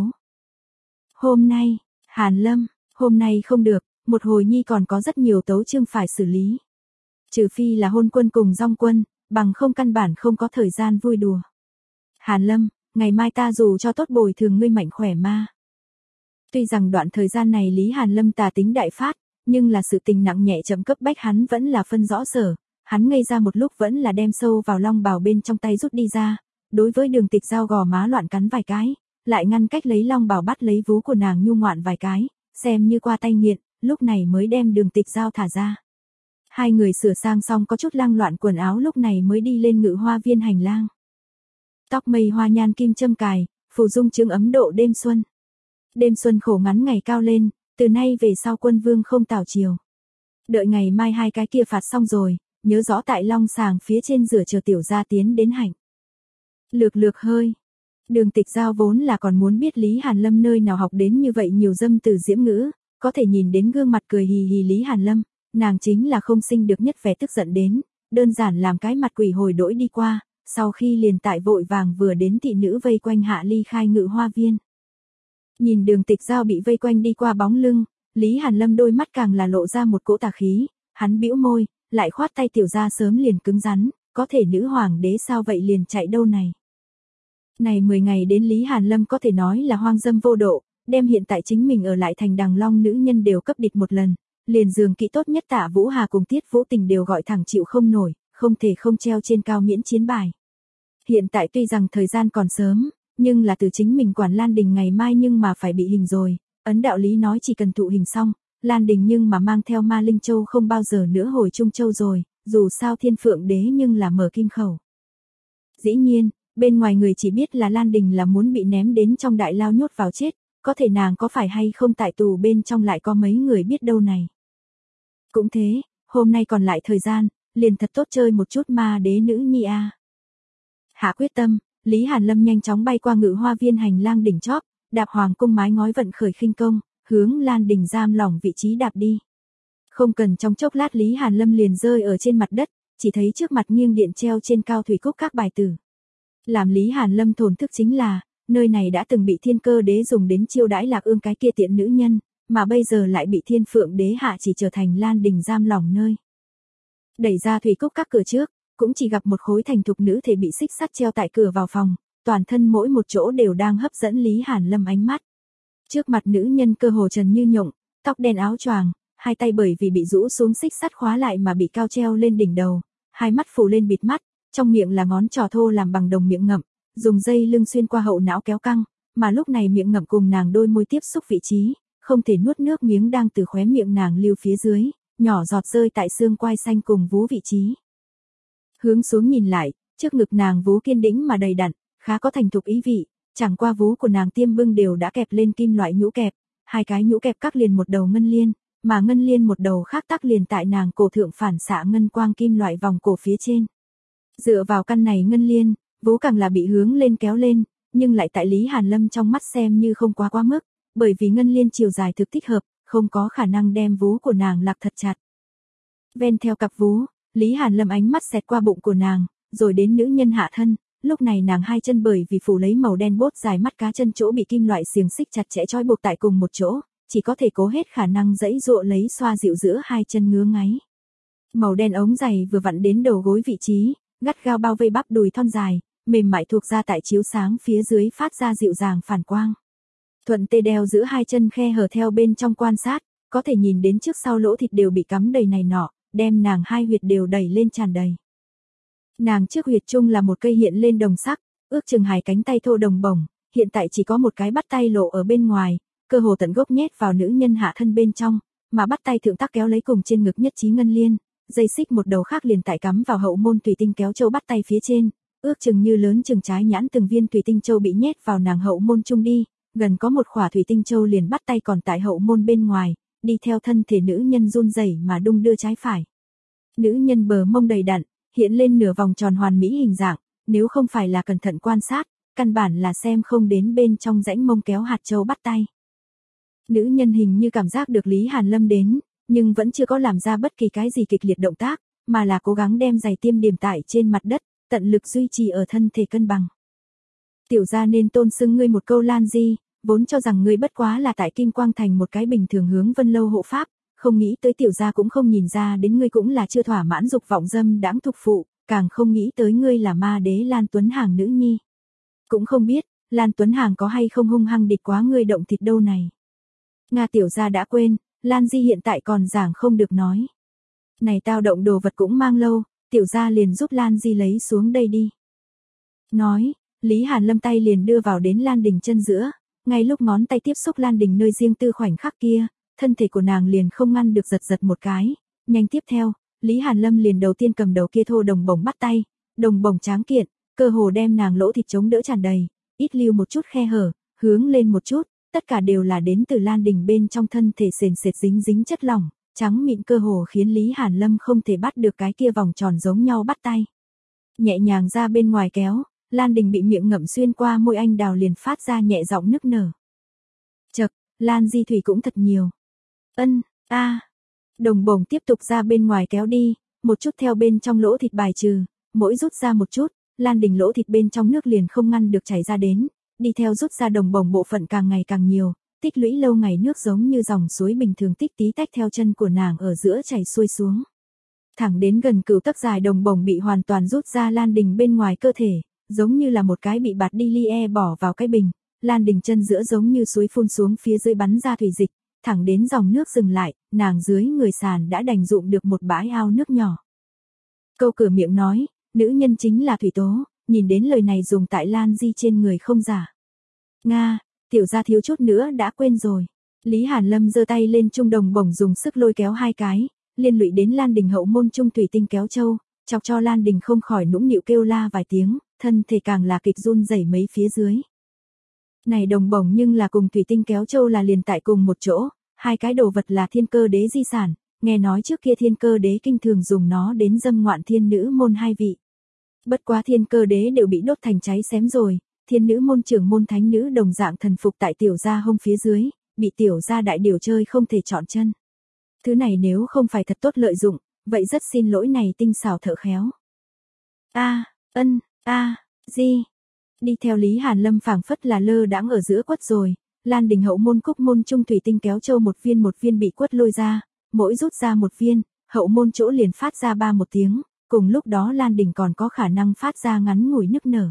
Hôm nay, Hàn Lâm, hôm nay không được, một hồi nhi còn có rất nhiều tấu chương phải xử lý. Trừ phi là hôn quân cùng dong quân, bằng không căn bản không có thời gian vui đùa. Hàn Lâm, ngày mai ta dù cho tốt bồi thường ngươi mạnh khỏe ma. Tuy rằng đoạn thời gian này Lý Hàn Lâm tà tính đại phát, nhưng là sự tình nặng nhẹ chậm cấp bách hắn vẫn là phân rõ sở, hắn ngây ra một lúc vẫn là đem sâu vào long bào bên trong tay rút đi ra, đối với Đường Tịch Giao gò má loạn cắn vài cái, lại ngăn cách lấy long bào bắt lấy vú của nàng nhu ngoạn vài cái, xem như qua tay nghiện, lúc này mới đem Đường Tịch Giao thả ra. Hai người sửa sang xong có chút lang loạn quần áo lúc này mới đi lên Ngự Hoa Viên hành lang. Tóc mây hoa nhan kim châm cài, phù dung chứng ấm độ đêm xuân. Đêm xuân khổ ngắn ngày cao lên, từ nay về sau quân vương không tảo chiều. Đợi ngày mai hai cái kia phạt xong rồi, nhớ rõ tại long sàng phía trên rửa chờ tiểu gia tiến đến hạnh. Lược lược hơi. Đường Tịch Giao vốn là còn muốn biết Lý Hàn Lâm nơi nào học đến như vậy nhiều dâm từ diễm ngữ, có thể nhìn đến gương mặt cười hì hì Lý Hàn Lâm, nàng chính là không sinh được nhất vẻ tức giận đến, đơn giản làm cái mặt quỷ hồi đổi đi qua, sau khi liền tại vội vàng vừa đến thị nữ vây quanh hạ ly khai Ngự Hoa Viên. Nhìn Đường Tịch Giao bị vây quanh đi qua bóng lưng, Lý Hàn Lâm đôi mắt càng là lộ ra một cỗ tà khí, hắn bĩu môi, lại khoát tay tiểu gia sớm liền cứng rắn, có thể nữ hoàng đế sao vậy liền chạy đâu này. Này mười ngày đến Lý Hàn Lâm có thể nói là hoang dâm vô độ, đem hiện tại chính mình ở lại thành Đằng Long nữ nhân đều cấp địch một lần, liền giường kỹ tốt nhất Tạ Vũ Hà cùng Tiết Vũ Tình đều gọi thẳng chịu không nổi, không thể không treo trên cao miễn chiến bài. Hiện tại tuy rằng thời gian còn sớm, nhưng là từ chính mình quản Lan Đình ngày mai nhưng mà phải bị hình rồi, ấn đạo lý nói chỉ cần thụ hình xong, Lan Đình nhưng mà mang theo Ma Linh Châu không bao giờ nữa hồi Trung Châu rồi, dù sao Thiên Phượng Đế nhưng là mở kim khẩu. Dĩ nhiên, bên ngoài người chỉ biết là Lan Đình là muốn bị ném đến trong đại lao nhốt vào chết, có thể nàng có phải hay không tại tù bên trong lại có mấy người biết đâu này. Cũng thế, hôm nay còn lại thời gian, liền thật tốt chơi một chút ma đế nữ nhi a. Hạ quyết tâm, Lý Hàn Lâm nhanh chóng bay qua Ngự Hoa Viên hành lang đỉnh chóp, đạp hoàng cung mái ngói vận khởi khinh công, hướng Lan Đình giam lỏng vị trí đạp đi. Không cần trong chốc lát Lý Hàn Lâm liền rơi ở trên mặt đất, chỉ thấy trước mặt nghiêng điện treo trên cao thủy cúc các bài tử. Làm Lý Hàn Lâm thổn thức chính là, nơi này đã từng bị Thiên Cơ Đế dùng đến chiêu đãi Lạc Ương cái kia tiện nữ nhân, mà bây giờ lại bị Thiên Phượng Đế hạ chỉ trở thành Lan Đình giam lỏng nơi. Đẩy ra thủy cúc các cửa trước, cũng chỉ gặp một khối thành thục nữ thể bị xích sắt treo tại cửa vào phòng, toàn thân mỗi một chỗ đều đang hấp dẫn Lý Hàn Lâm ánh mắt. Trước mặt nữ nhân cơ hồ trần như nhộng, tóc đen áo choàng, hai tay bởi vì bị rũ xuống xích sắt khóa lại mà bị cao treo lên đỉnh đầu, hai mắt phủ lên bịt mắt, trong miệng là ngón trỏ thô làm bằng đồng miệng ngậm, dùng dây lưng xuyên qua hậu não kéo căng, mà lúc này miệng ngậm cùng nàng đôi môi tiếp xúc vị trí, không thể nuốt nước miếng đang từ khóe miệng nàng lưu phía dưới, nhỏ giọt rơi tại xương quai xanh cùng vú vị trí. Hướng xuống nhìn lại, trước ngực nàng vú kiên đĩnh mà đầy đặn, khá có thành thục ý vị, chẳng qua vú của nàng tiêm bưng đều đã kẹp lên kim loại nhũ kẹp, hai cái nhũ kẹp các liền một đầu ngân liên, mà ngân liên một đầu khác tắc liền tại nàng cổ thượng phản xạ ngân quang kim loại vòng cổ phía trên. Dựa vào căn này ngân liên, vú càng là bị hướng lên kéo lên, nhưng lại tại Lý Hàn Lâm trong mắt xem như không quá quá mức, bởi vì ngân liên chiều dài thực thích hợp, không có khả năng đem vú của nàng lạc thật chặt. Ven theo cặp vú, Lý Hàn Lâm ánh mắt xẹt qua bụng của nàng, rồi đến nữ nhân hạ thân, lúc này nàng hai chân bởi vì phủ lấy màu đen bốt dài mắt cá chân chỗ bị kim loại xiềng xích chặt chẽ trói buộc tại cùng một chỗ, chỉ có thể cố hết khả năng dãy dụa lấy xoa dịu giữa hai chân ngứa ngáy. Màu đen ống giày vừa vặn đến đầu gối vị trí, gắt gao bao vây bắp đùi thon dài, mềm mại thuộc ra tại chiếu sáng phía dưới phát ra dịu dàng phản quang. Thuận tê đeo giữa hai chân khe hở theo bên trong quan sát, có thể nhìn đến trước sau lỗ thịt đều bị cắm đầy này nọ, đem nàng hai huyệt đều đẩy lên tràn đầy. Nàng trước huyệt chung là một cây hiện lên đồng sắc, ước chừng hai cánh tay thô đồng bổng, hiện tại chỉ có một cái bắt tay lộ ở bên ngoài, cơ hồ tận gốc nhét vào nữ nhân hạ thân bên trong, mà bắt tay thượng tắc kéo lấy cùng trên ngực nhất trí ngân liên, dây xích một đầu khác liền tại cắm vào hậu môn thủy tinh kéo châu bắt tay phía trên, ước chừng như lớn chừng trái nhãn từng viên thủy tinh châu bị nhét vào nàng hậu môn chung đi, gần có một khỏa thủy tinh châu liền bắt tay còn tại hậu môn bên ngoài, đi theo thân thể nữ nhân run rẩy mà đung đưa trái phải. Nữ nhân bờ mông đầy đặn, hiện lên nửa vòng tròn hoàn mỹ hình dạng, nếu không phải là cẩn thận quan sát, căn bản là xem không đến bên trong rãnh mông kéo hạt châu bắt tay. Nữ nhân hình như cảm giác được Lý Hàn Lâm đến, nhưng vẫn chưa có làm ra bất kỳ cái gì kịch liệt động tác, mà là cố gắng đem giày tiêm điểm tải trên mặt đất, tận lực duy trì ở thân thể cân bằng. Tiểu gia nên tôn xưng ngươi một câu Lan Di, vốn cho rằng ngươi bất quá là tại Kim Quang Thành một cái bình thường hướng Vân Lâu hộ pháp, không nghĩ tới tiểu gia cũng không nhìn ra đến ngươi cũng là chưa thỏa mãn dục vọng dâm đãng thục phụ, càng không nghĩ tới ngươi là ma đế Lan Tuấn Hàng nữ nhi. Cũng không biết, Lan Tuấn Hàng có hay không hung hăng địch quá ngươi động thịt đâu này. Nga tiểu gia đã quên, Lan Di hiện tại còn giảng không được nói. Này tao động đồ vật cũng mang lâu, tiểu gia liền giúp Lan Di lấy xuống đây đi. Nói, Lý Hàn Lâm tay liền đưa vào đến Lan Đình chân giữa, ngay lúc ngón tay tiếp xúc Lan Đình nơi riêng tư khoảnh khắc kia, thân thể của nàng liền không ngăn được giật giật một cái, nhanh tiếp theo, Lý Hàn Lâm liền đầu tiên cầm đầu kia thô đồng bổng bắt tay, đồng bổng tráng kiện, cơ hồ đem nàng lỗ thịt chống đỡ tràn đầy, ít lưu một chút khe hở, hướng lên một chút, tất cả đều là đến từ Lan Đình bên trong thân thể sền sệt dính dính chất lỏng, trắng mịn cơ hồ khiến Lý Hàn Lâm không thể bắt được cái kia vòng tròn giống nhau bắt tay. Nhẹ nhàng ra bên ngoài kéo, Lan Đình bị miệng ngậm xuyên qua môi anh đào liền phát ra nhẹ giọng nức nở. Chậc, Lan Di thủy cũng thật nhiều. Ân, a. Đồng bổng tiếp tục ra bên ngoài kéo đi, một chút theo bên trong lỗ thịt bài trừ, mỗi rút ra một chút, Lan Đình lỗ thịt bên trong nước liền không ngăn được chảy ra đến, đi theo rút ra đồng bổng bộ phận càng ngày càng nhiều, tích lũy lâu ngày nước giống như dòng suối bình thường tích tí tách theo chân của nàng ở giữa chảy xuôi xuống. Thẳng đến gần cửu tấc dài đồng bổng bị hoàn toàn rút ra Lan Đình bên ngoài cơ thể, giống như là một cái bị bạt đi lie bỏ vào cái bình, Lan Đình chân giữa giống như suối phun xuống phía dưới bắn ra thủy dịch, thẳng đến dòng nước dừng lại, nàng dưới người sàn đã đành dụng được một bãi ao nước nhỏ. Câu cửa miệng nói, nữ nhân chính là thủy tố, nhìn đến lời này dùng tại Lan Di trên người không giả. Nga, tiểu gia thiếu chút nữa đã quên rồi. Lý Hàn Lâm giơ tay lên trung đồng bổng dùng sức lôi kéo hai cái, liên lụy đến Lan Đình hậu môn trung thủy tinh kéo châu, chọc cho Lan Đình không khỏi nũng nịu kêu la vài tiếng, thân thể càng là kịch run rẩy mấy phía dưới. Này đồng bổng nhưng là cùng thủy tinh kéo châu là liền tại cùng một chỗ, hai cái đồ vật là thiên cơ đế di sản, nghe nói trước kia thiên cơ đế kinh thường dùng nó đến dâm ngoạn thiên nữ môn hai vị. Bất quá thiên cơ đế đều bị đốt thành cháy xém rồi, thiên nữ môn trưởng môn thánh nữ đồng dạng thần phục tại tiểu gia hông phía dưới, bị tiểu gia đại điều chơi không thể chọn chân. Thứ này nếu không phải thật tốt lợi dụng, vậy rất xin lỗi này tinh xảo thợ khéo. A, ân, a, di. Đi theo Lý Hàn Lâm phảng phất là lơ đãng ở giữa quất rồi, Lan Đình hậu môn cúc môn trung thủy tinh kéo châu một viên một viên bị quất lôi ra, mỗi rút ra một viên, hậu môn chỗ liền phát ra ba một tiếng, cùng lúc đó Lan Đình còn có khả năng phát ra ngắn ngủi nức nở.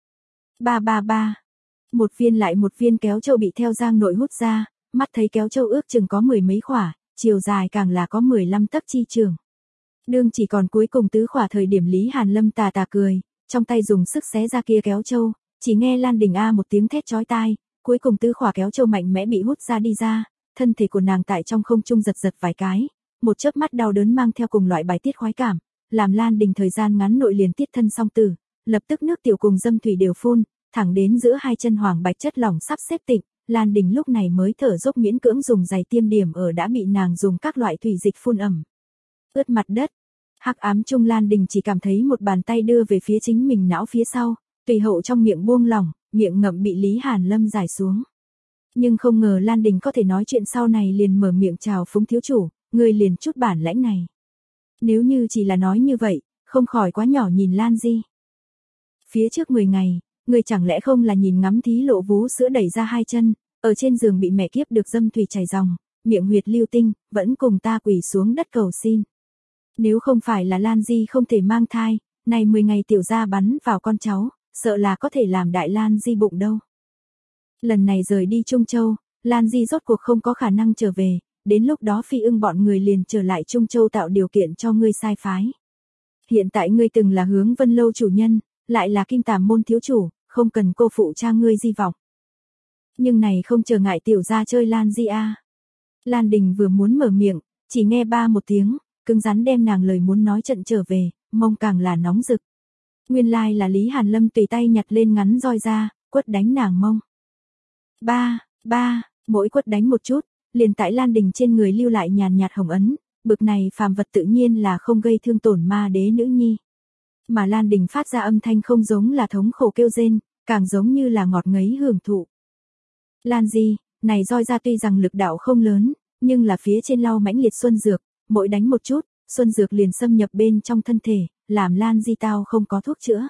Ba ba ba. Một viên lại một viên kéo châu bị theo giang nội hút ra, mắt thấy kéo châu ước chừng có mười mấy khỏa, chiều dài càng là có mười lăm tấc chi trường. Đương chỉ còn cuối cùng tứ khỏa thời điểm Lý Hàn Lâm tà tà cười, trong tay dùng sức xé ra kia kéo châu, chỉ nghe Lan Đình a một tiếng thét chói tai, cuối cùng tứ khỏa kéo châu mạnh mẽ bị hút ra đi ra, thân thể của nàng tại trong không trung giật giật vài cái, một chớp mắt đau đớn mang theo cùng loại bài tiết khoái cảm, làm Lan Đình thời gian ngắn nội liền tiết thân song tử, lập tức nước tiểu cùng dâm thủy đều phun, thẳng đến giữa hai chân hoàng bạch chất lỏng sắp xếp tịnh, Lan Đình lúc này mới thở dốc miễn cưỡng dùng giày tiêm điểm ở đã bị nàng dùng các loại thủy dịch phun ẩm. Ướt mặt đất. Hắc ám trung Lan Đình chỉ cảm thấy một bàn tay đưa về phía chính mình não phía sau, tùy hậu trong miệng buông lỏng, miệng ngậm bị Lý Hàn Lâm giải xuống. Nhưng không ngờ Lan Đình có thể nói chuyện sau này liền mở miệng chào phúng thiếu chủ, người liền chút bản lãnh này. Nếu như chỉ là nói như vậy, không khỏi quá nhỏ nhìn Lan Di. Phía trước mười ngày, người chẳng lẽ không là nhìn ngắm thí lộ vú sữa đẩy ra hai chân, ở trên giường bị mẹ kiếp được dâm thủy chảy ròng, miệng huyệt lưu tinh, vẫn cùng ta quỳ xuống đất cầu xin. Nếu không phải là Lan Di không thể mang thai, này mười ngày tiểu gia bắn vào con cháu, sợ là có thể làm đại Lan Di bụng đâu. Lần này rời đi Trung Châu, Lan Di rốt cuộc không có khả năng trở về, đến lúc đó Phi Ưng bọn người liền trở lại Trung Châu tạo điều kiện cho ngươi sai phái. Hiện tại ngươi từng là Hướng Vân Lâu chủ nhân, lại là Kim Tàm môn thiếu chủ, không cần cô phụ cha ngươi di vọng. Nhưng này không trở ngại tiểu gia chơi Lan Di a. Lan Đình vừa muốn mở miệng, chỉ nghe ba một tiếng, cứng rắn đem nàng lời muốn nói trận trở về, mông càng là nóng rực. Nguyên lai là Lý Hàn Lâm tùy tay nhặt lên ngắn roi ra, quất đánh nàng mông. Ba, ba, mỗi quất đánh một chút, liền tại Lan Đình trên người lưu lại nhàn nhạt hồng ấn, bực này phàm vật tự nhiên là không gây thương tổn ma đế nữ nhi. Mà Lan Đình phát ra âm thanh không giống là thống khổ kêu rên, càng giống như là ngọt ngấy hưởng thụ. Lan Di, này roi ra tuy rằng lực đạo không lớn, nhưng là phía trên lau mãnh liệt xuân dược, mỗi đánh một chút, xuân dược liền xâm nhập bên trong thân thể, làm Lan Di tao không có thuốc chữa.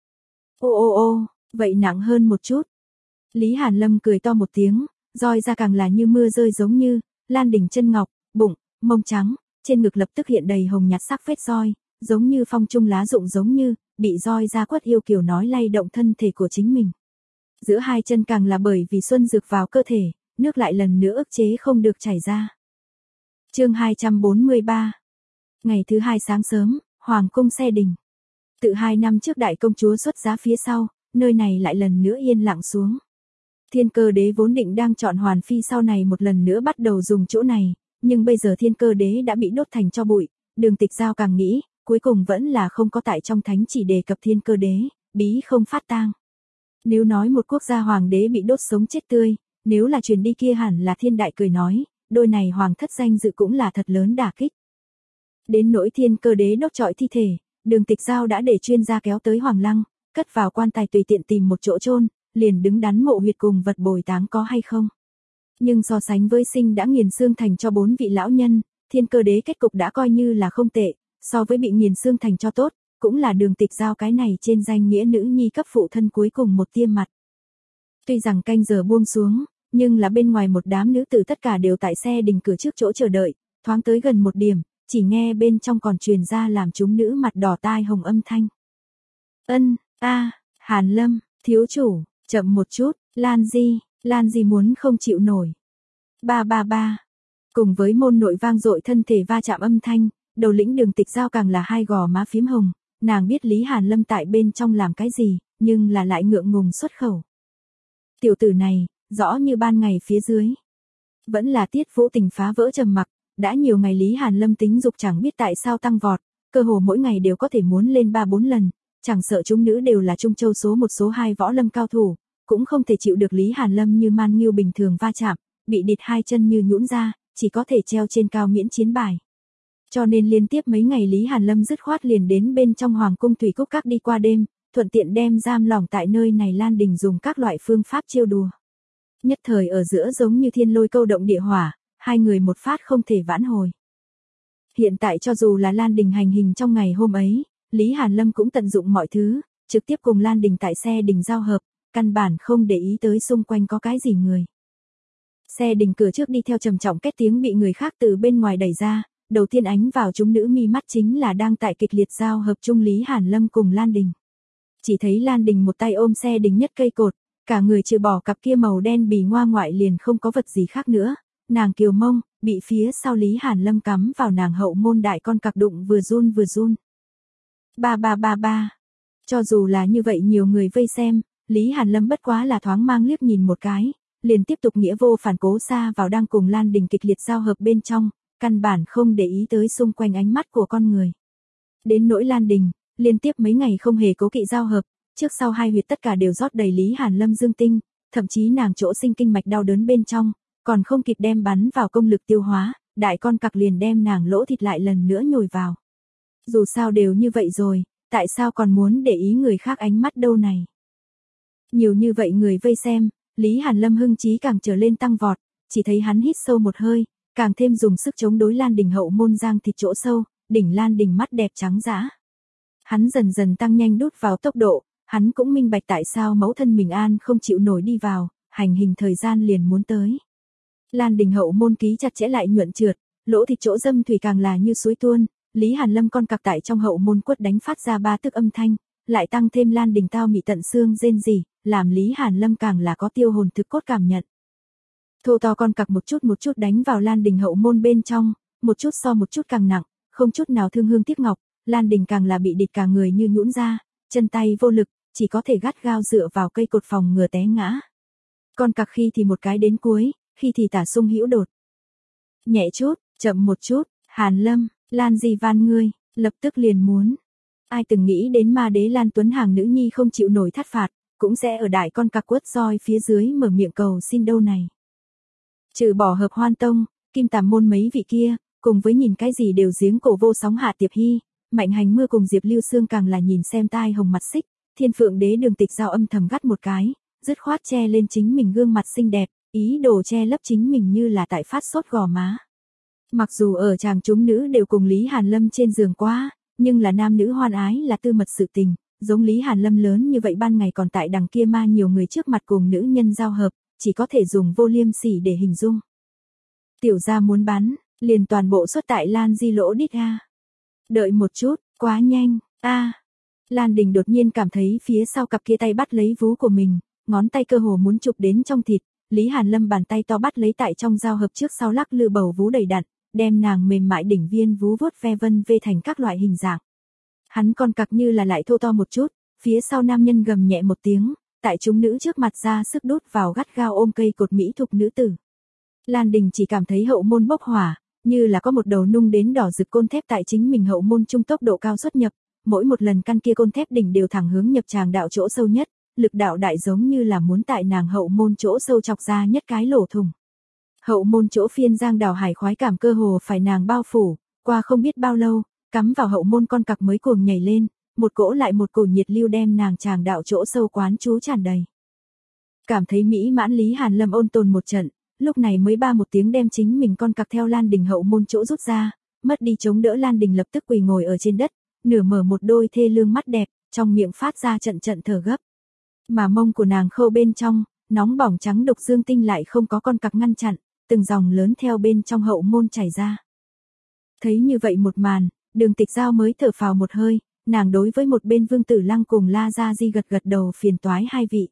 Ô ô ô, vậy nặng hơn một chút. Lý Hàn Lâm cười to một tiếng, roi ra càng là như mưa rơi giống như, Lan Đình chân ngọc, bụng, mông trắng, trên ngực lập tức hiện đầy hồng nhạt sắc vết roi, giống như phong trung lá rụng, giống như bị roi da quất yêu kiều nói lay động thân thể của chính mình. Giữa hai chân càng là bởi vì xuân dược vào cơ thể, nước lại lần nữa ức chế không được chảy ra. Chương hai trăm bốn mươi ba. Ngày thứ hai sáng sớm, hoàng cung Xe Đình. Tự hai năm trước đại công chúa xuất giá phía sau, nơi này lại lần nữa yên lặng xuống. Thiên Cơ Đế vốn định đang chọn hoàn phi sau này một lần nữa bắt đầu dùng chỗ này, nhưng bây giờ Thiên Cơ Đế đã bị đốt thành tro bụi, Đường Tịch Giao càng nghĩ, cuối cùng vẫn là không có tại trong thánh chỉ đề cập Thiên Cơ Đế, bí không phát tang. Nếu nói một quốc gia hoàng đế bị đốt sống chết tươi, nếu là truyền đi kia hẳn là thiên đại cười nói, đôi này hoàng thất danh dự cũng là thật lớn đả kích. Đến nỗi Thiên Cơ Đế đốt trọi thi thể, Đường Tịch Giao đã để chuyên gia kéo tới Hoàng Lăng, cất vào quan tài tùy tiện tìm một chỗ chôn, liền đứng đắn mộ huyệt cùng vật bồi táng có hay không. Nhưng so sánh với sinh đã nghiền xương thành cho bốn vị lão nhân, Thiên Cơ Đế kết cục đã coi như là không tệ, so với bị nghiền xương thành cho tốt, cũng là Đường Tịch Giao cái này trên danh nghĩa nữ nhi cấp phụ thân cuối cùng một tia mặt. Tuy rằng canh giờ buông xuống, nhưng là bên ngoài một đám nữ tử tất cả đều tại Xe Đình cửa trước chỗ chờ đợi, thoáng tới gần một điểm, chỉ nghe bên trong còn truyền ra làm chúng nữ mặt đỏ tai hồng âm thanh. Ân, a, Hàn Lâm, thiếu chủ, chậm một chút, Lan Di, Lan Di muốn không chịu nổi. Ba ba ba. Cùng với môn nội vang dội thân thể va chạm âm thanh, đầu lĩnh Đường Tịch Giao càng là hai gò má phím hồng, nàng biết Lý Hàn Lâm tại bên trong làm cái gì, nhưng là lại ngượng ngùng xuất khẩu. Tiểu tử này, rõ như ban ngày phía dưới. Vẫn là Tiết Vũ Tình phá vỡ trầm mặc, đã nhiều ngày Lý Hàn Lâm tính dục chẳng biết tại sao tăng vọt, cơ hồ mỗi ngày đều có thể muốn lên ba bốn lần, chẳng sợ chúng nữ đều là Trung Châu số một số hai võ lâm cao thủ, cũng không thể chịu được Lý Hàn Lâm như man nghiêu bình thường va chạm, bị địt hai chân như nhũn ra, chỉ có thể treo trên cao miễn chiến bài. Cho nên liên tiếp mấy ngày Lý Hàn Lâm dứt khoát liền đến bên trong Hoàng cung Thủy Cúc Các đi qua đêm, thuận tiện đem giam lỏng tại nơi này Lan Đình dùng các loại phương pháp trêu đùa. Nhất thời ở giữa giống như thiên lôi câu động địa hỏa, hai người một phát không thể vãn hồi. Hiện tại cho dù là Lan Đình hành hình trong ngày hôm ấy, Lý Hàn Lâm cũng tận dụng mọi thứ, trực tiếp cùng Lan Đình tại Xe Đình giao hợp, căn bản không để ý tới xung quanh có cái gì người. Xe Đình cửa trước đi theo trầm trọng két tiếng bị người khác từ bên ngoài đẩy ra, đầu tiên ánh vào chúng nữ mi mắt chính là đang tại kịch liệt giao hợp chung Lý Hàn Lâm cùng Lan Đình. Chỉ thấy Lan Đình một tay ôm Xe Đình nhất cây cột, cả người trừ bỏ cặp kia màu đen bì ngoa ngoại liền không có vật gì khác nữa, nàng kiều mông, bị phía sau Lý Hàn Lâm cắm vào nàng hậu môn đại con cặc đụng vừa run vừa run. Ba ba ba ba. Cho dù là như vậy nhiều người vây xem, Lý Hàn Lâm bất quá là thoáng mang liếc nhìn một cái, liền tiếp tục nghĩa vô phản cố xa vào đang cùng Lan Đình kịch liệt giao hợp bên trong, căn bản không để ý tới xung quanh ánh mắt của con người. Đến nỗi Lan Đình, liên tiếp mấy ngày không hề cố kỵ giao hợp, trước sau hai huyệt tất cả đều rót đầy Lý Hàn Lâm dương tinh, thậm chí nàng chỗ sinh kinh mạch đau đớn bên trong, còn không kịp đem bắn vào công lực tiêu hóa, đại con cặc liền đem nàng lỗ thịt lại lần nữa nhồi vào. Dù sao đều như vậy rồi, tại sao còn muốn để ý người khác ánh mắt đâu này? Nhiều như vậy người vây xem, Lý Hàn Lâm hưng chí càng trở lên tăng vọt, chỉ thấy hắn hít sâu một hơi, càng thêm dùng sức chống đối Lan Đình hậu môn giang thịt chỗ sâu, đỉnh Lan Đình mắt đẹp trắng dã. Hắn dần dần tăng nhanh đút vào tốc độ, hắn cũng minh bạch tại sao mẫu thân mình an không chịu nổi đi vào, hành hình thời gian liền muốn tới. Lan Đình hậu môn ký chặt chẽ lại nhuận trượt, lỗ thịt chỗ dâm thủy càng là như suối tuôn, Lý Hàn Lâm con cặc tại trong hậu môn quất đánh phát ra ba tức âm thanh, lại tăng thêm Lan Đình tao mị tận xương rên rỉ, làm Lý Hàn Lâm càng là có tiêu hồn thực cốt cảm nhận. Thô to con cặc một chút một chút đánh vào Lan Đình hậu môn bên trong, một chút so một chút càng nặng, không chút nào thương hương tiếc ngọc, Lan Đình càng là bị địch cả người như nhũn ra, chân tay vô lực, chỉ có thể gắt gao dựa vào cây cột phòng ngừa té ngã. Con cặc khi thì một cái đến cuối, khi thì tả sung hữu đột. Nhẹ chút, chậm một chút, Hàn Lâm, Lan Di van ngươi, lập tức liền muốn. Ai từng nghĩ đến ma đế Lan Tuấn hàng nữ nhi không chịu nổi thắt phạt, cũng sẽ ở đại con cặc quất roi phía dưới mở miệng cầu xin đâu này. Trừ bỏ Hợp Hoan Tông, Kim Tàm môn mấy vị kia, cùng với nhìn cái gì đều giếng cổ vô sóng Hạ Tiệp Hy, Mạnh Hành Mưa cùng Diệp Lưu Sương càng là nhìn xem tai hồng mặt xích, Thiên Phượng Đế Đường Tịch Giao âm thầm gắt một cái, dứt khoát che lên chính mình gương mặt xinh đẹp, ý đồ che lấp chính mình như là tại phát sốt gò má. Mặc dù ở chàng chúng nữ đều cùng Lý Hàn Lâm trên giường quá, nhưng là nam nữ hoan ái là tư mật sự tình, giống Lý Hàn Lâm lớn như vậy ban ngày còn tại đằng kia ma nhiều người trước mặt cùng nữ nhân giao hợp, chỉ có thể dùng vô liêm sỉ để hình dung. Tiểu gia muốn bắn, liền toàn bộ xuất tại Lan Di lỗ đít ha. Đợi một chút, Quá nhanh, a. Lan Đình đột nhiên cảm thấy phía sau cặp kia tay bắt lấy vú của mình, ngón tay cơ hồ muốn chụp đến trong thịt, Lý Hàn Lâm bàn tay to bắt lấy tại trong giao hợp trước sau lắc lư bầu vú đầy đặn, đem nàng mềm mại đỉnh viên vú vuốt ve vân vê thành các loại hình dạng. Hắn con cặc như là lại thô to một chút, phía sau nam nhân gầm nhẹ một tiếng, tại chúng nữ trước mặt ra sức đút vào gắt gao ôm cây cột mỹ thục nữ tử. Lan Đình chỉ cảm thấy hậu môn bốc hỏa, như là có một đầu nung đến đỏ rực côn thép tại chính mình hậu môn trung tốc độ cao xuất nhập, mỗi một lần căn kia côn thép đỉnh đều thẳng hướng nhập tràng đạo chỗ sâu nhất, lực đạo đại giống như là muốn tại nàng hậu môn chỗ sâu chọc ra nhất cái lỗ thủng. Hậu môn chỗ phiên giang đào hải khoái cảm cơ hồ phải nàng bao phủ, qua không biết bao lâu, cắm vào hậu môn con cặc mới cuồng nhảy lên, một cỗ lại một cổ nhiệt lưu đem nàng tràng đạo chỗ sâu quán chú tràn đầy. Cảm thấy mỹ mãn Lý Hàn Lâm ôn tồn một trận, lúc này mới ba một tiếng đem chính mình con cặc theo Lan Đình hậu môn chỗ rút ra, mất đi chống đỡ Lan Đình lập tức quỳ ngồi ở trên đất, nửa mở một đôi thê lương mắt đẹp, trong miệng phát ra trận trận thở gấp. Mà mông của nàng khâu bên trong, nóng bỏng trắng đục dương tinh lại không có con cặc ngăn chặn, từng dòng lớn theo bên trong hậu môn chảy ra. Thấy như vậy một màn, Đường Tịch Giao mới thở phào một hơi, nàng đối với một bên Vương Tử Lăng cùng La Gia Di gật gật đầu phiền toái hai vị.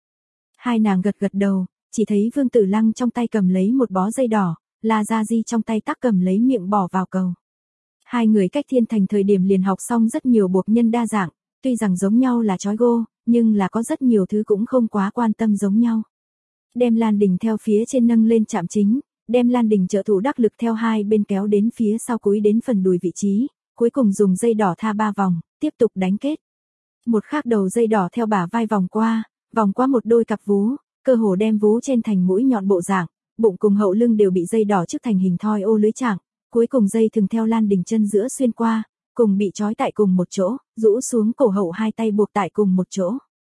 Hai nàng gật gật đầu, chỉ thấy Vương Tử Lăng trong tay cầm lấy một bó dây đỏ, La Gia Di trong tay tắc cầm lấy miệng bỏ vào cầu. Hai người cách thiên thành thời điểm liền học xong rất nhiều buộc nhân đa dạng, tuy rằng giống nhau là trói gô, nhưng là có rất nhiều thứ cũng không quá quan tâm giống nhau. Đem Lan Đình theo phía trên nâng lên chạm chính, đem Lan Đình trợ thủ đắc lực theo hai bên kéo đến phía sau cúi đến phần đùi vị trí, cuối cùng dùng dây đỏ tha ba vòng, tiếp tục đánh kết. Một khác đầu dây đỏ theo bả vai vòng qua, vòng qua một đôi cặp vú, cơ hồ đem vú trên thành mũi nhọn bộ dạng, bụng cùng hậu lưng đều bị dây đỏ trước thành hình thoi ô lưới trạng, cuối cùng dây thường theo Lan Đình chân giữa xuyên qua, cùng bị trói tại cùng một chỗ, rũ xuống cổ hậu hai tay buộc tại cùng một chỗ.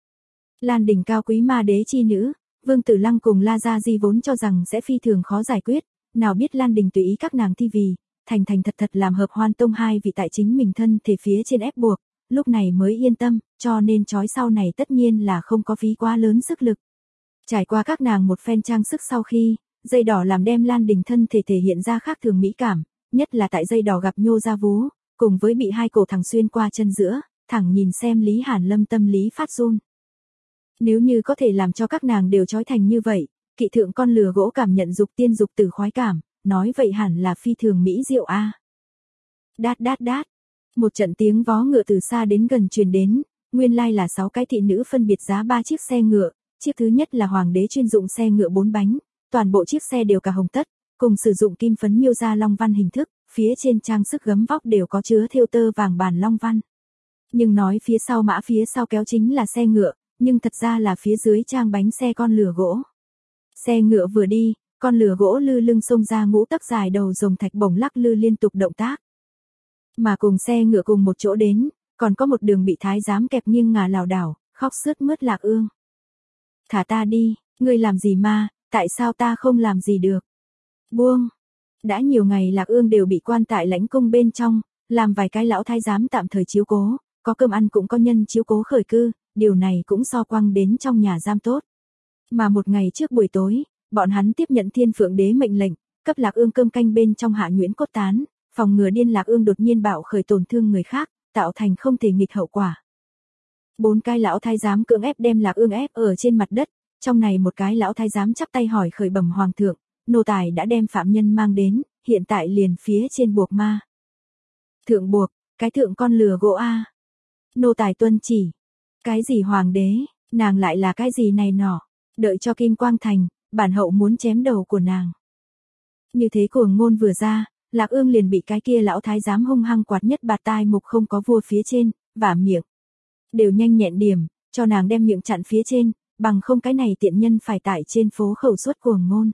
Lan Đình cao quý ma đế chi nữ, Vương Tử Lăng cùng La Gia Di vốn cho rằng sẽ phi thường khó giải quyết, nào biết Lan Đình tùy ý các nàng thi vì, thành thành thật thật làm hợp Hoan Tông hai vị tại chính mình thân thể phía trên ép buộc, lúc này mới yên tâm, cho nên trói sau này tất nhiên là không có phí quá lớn sức lực. Trải qua các nàng một phen trang sức sau khi, dây đỏ làm đem Lan Đình thân thể thể hiện ra khác thường mỹ cảm, nhất là tại dây đỏ gặp nhô ra vú, cùng với bị hai cổ thẳng xuyên qua chân giữa, thẳng nhìn xem Lý Hàn Lâm tâm lý phát run. Nếu như có thể làm cho các nàng đều trói thành như vậy, kỵ thượng con lừa gỗ cảm nhận dục tiên dục tử khoái cảm, nói vậy hẳn là phi thường mỹ diệu a. À. Đát đát đát, một trận tiếng vó ngựa từ xa đến gần truyền đến, nguyên lai là sáu cái thị nữ phân biệt giá ba chiếc xe ngựa, chiếc thứ nhất là hoàng đế chuyên dụng xe ngựa bốn bánh, toàn bộ chiếc xe đều cả hồng tất, cùng sử dụng kim phấn miêu ra long văn hình thức, phía trên trang sức gấm vóc đều có chứa thêu tơ vàng bàn long văn. Nhưng nói phía sau mã phía sau kéo chính là xe ngựa, nhưng thật ra là phía dưới trang bánh xe con lừa gỗ. Xe ngựa vừa đi, con lừa gỗ lư lưng xông ra ngũ tấc dài đầu rồng thạch bổng lắc lư liên tục động tác. Mà cùng xe ngựa cùng một chỗ đến, còn có một đường bị thái giám kẹp nghiêng ngả lảo đảo, khóc sướt mướt Lạc Ương. Thả ta đi, ngươi làm gì mà, tại sao ta không làm gì được? Buông. Đã nhiều ngày Lạc Ương đều bị quan tại lãnh cung bên trong, làm vài cái lão thái giám tạm thời chiếu cố, có cơm ăn cũng có nhân chiếu cố khởi cư, điều này cũng so quăng đến trong nhà giam tốt. Mà một ngày trước buổi tối, bọn hắn tiếp nhận Thiên Phượng Đế mệnh lệnh, cấp Lạc Ương cơm canh bên trong hạ nhuyễn cốt tán, phòng ngừa điên Lạc Ương đột nhiên bạo khởi tổn thương người khác, tạo thành không thể nghịch hậu quả. Bốn cái lão thái giám cưỡng ép đem Lạc Ương ép ở trên mặt đất, trong này một cái lão thái giám chắp tay hỏi khởi bẩm hoàng thượng, nô tài đã đem phạm nhân mang đến, hiện tại liền phía trên buộc ma. Thượng buộc, cái thượng con lừa gỗ a. Nô tài tuân chỉ. Cái gì hoàng đế, nàng lại là cái gì này nọ, đợi cho Kim Quang thành, bản hậu muốn chém đầu của nàng. Như thế cuồng ngôn vừa ra, Lạc Ương liền bị cái kia lão thái giám hung hăng quạt nhất bạt tai mục không có vua phía trên, vả miệng. Đều nhanh nhẹn điểm, cho nàng đem miệng chặn phía trên, bằng không cái này tiện nhân phải tại trên phố khẩu suất cuồng ngôn.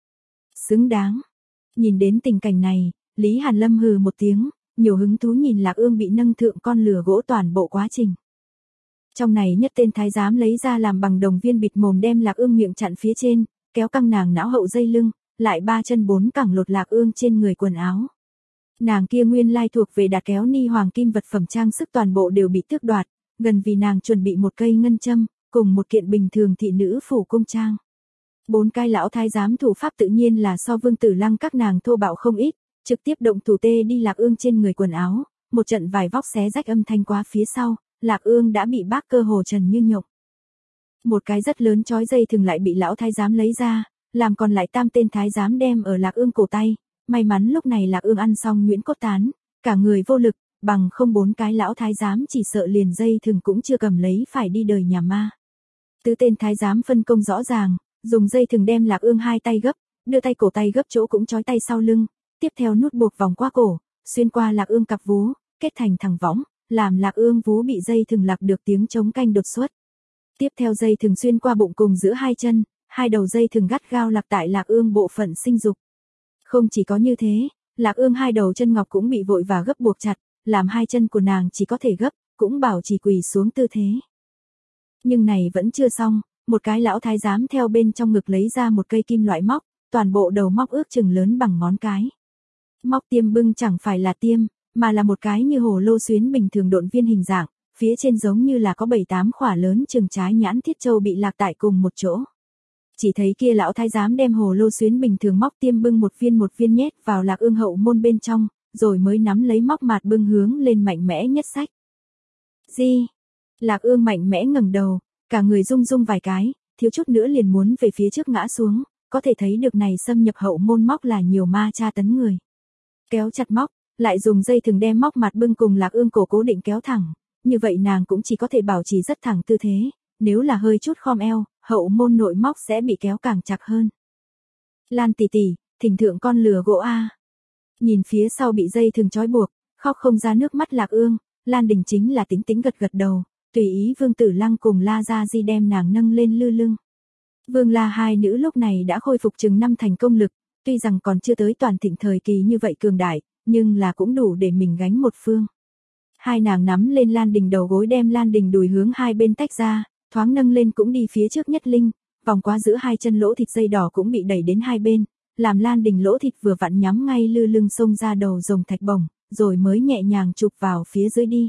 Xứng đáng. Nhìn đến tình cảnh này, Lý Hàn Lâm hừ một tiếng, nhiều hứng thú nhìn Lạc Ương bị nâng thượng con lừa gỗ toàn bộ quá trình. Trong này nhất tên thái giám lấy ra làm bằng đồng viên bịt mồm đem Lạc Ương miệng chặn phía trên, kéo căng nàng não hậu dây lưng, lại ba chân bốn cẳng lột Lạc Ương trên người quần áo. Nàng kia nguyên lai thuộc về đạt kéo ni hoàng kim vật phẩm trang sức toàn bộ đều bị tước đoạt, gần vì nàng chuẩn bị một cây ngân châm, cùng một kiện bình thường thị nữ phủ cung trang. Bốn cái lão thái giám thủ pháp tự nhiên là so Vương Tử Lăng các nàng thô bạo không ít, trực tiếp động thủ tê đi Lạc Ương trên người quần áo, một trận vải vóc xé rách âm thanh quá phía sau, Lạc Ương đã bị bác cơ hồ trần như nhộng. Một cái rất lớn trói dây thừng lại bị lão thái giám lấy ra, làm còn lại tam tên thái giám đem ở Lạc Ương cổ tay, may mắn lúc này Lạc Ương ăn xong nhuyễn cốt tán, cả người vô lực, bằng không bốn cái lão thái giám chỉ sợ liền dây thừng cũng chưa cầm lấy phải đi đời nhà ma. Tứ tên thái giám phân công rõ ràng, dùng dây thừng đem Lạc Ương hai tay gấp, đưa tay cổ tay gấp chỗ cũng trói tay sau lưng, tiếp theo nút buộc vòng qua cổ, xuyên qua Lạc Ương cặp vú, kết thành thẳng võng, làm Lạc Ương vú bị dây thừng lạc được tiếng trống canh đột xuất. Tiếp theo dây thừng xuyên qua bụng cùng giữa hai chân, hai đầu dây thừng gắt gao lạc tại Lạc Ương bộ phận sinh dục. Không chỉ có như thế, Lạc Ương hai đầu chân ngọc cũng bị vội và gấp buộc chặt, làm hai chân của nàng chỉ có thể gấp, cũng bảo chỉ quỳ xuống tư thế. Nhưng này vẫn chưa xong, một cái lão thái giám theo bên trong ngực lấy ra một cây kim loại móc, toàn bộ đầu móc ước chừng lớn bằng ngón cái. Móc tiêm bưng chẳng phải là tiêm, mà là một cái như hồ lô xuyến bình thường độn viên hình dạng, phía trên giống như là có bảy tám khỏa lớn chừng trái nhãn thiết châu bị lạc tại cùng một chỗ. Chỉ thấy kia lão thái giám đem hồ lô xuyến bình thường móc tiêm bưng một viên một viên nhét vào Lạc Ương hậu môn bên trong, rồi mới nắm lấy móc mạt bưng hướng lên mạnh mẽ nhất sách. Gì? Lạc Ương mạnh mẽ ngẩng đầu, cả người rung rung vài cái, thiếu chút nữa liền muốn về phía trước ngã xuống, có thể thấy được này xâm nhập hậu môn móc là nhiều ma tra tấn người. Kéo chặt móc, lại dùng dây thừng đem móc mặt bưng cùng Lạc Ương cổ cố định kéo thẳng, như vậy nàng cũng chỉ có thể bảo trì rất thẳng tư thế, nếu là hơi chút khom eo, hậu môn nội móc sẽ bị kéo càng chặt hơn. Lan tỷ tỷ, thỉnh thượng con lừa gỗ a. Nhìn phía sau bị dây thừng trói buộc, khóc không ra nước mắt Lạc Ương, Lan Đình chính là tính tính gật gật đầu, tùy ý Vương Tử Lăng cùng La Gia Di đem nàng nâng lên lư lưng. Vương La hai nữ lúc này đã khôi phục chừng năm thành công lực, tuy rằng còn chưa tới toàn thịnh thời kỳ như vậy cường đại, nhưng là cũng đủ để mình gánh một phương. Hai nàng nắm lên Lan Đình đầu gối đem Lan Đình đùi hướng hai bên tách ra, thoáng nâng lên cũng đi phía trước nhất linh, vòng qua giữa hai chân lỗ thịt dây đỏ cũng bị đẩy đến hai bên, làm Lan Đình lỗ thịt vừa vặn nhắm ngay lư lưng xông ra đầu rồng thạch bổng, rồi mới nhẹ nhàng chụp vào phía dưới đi.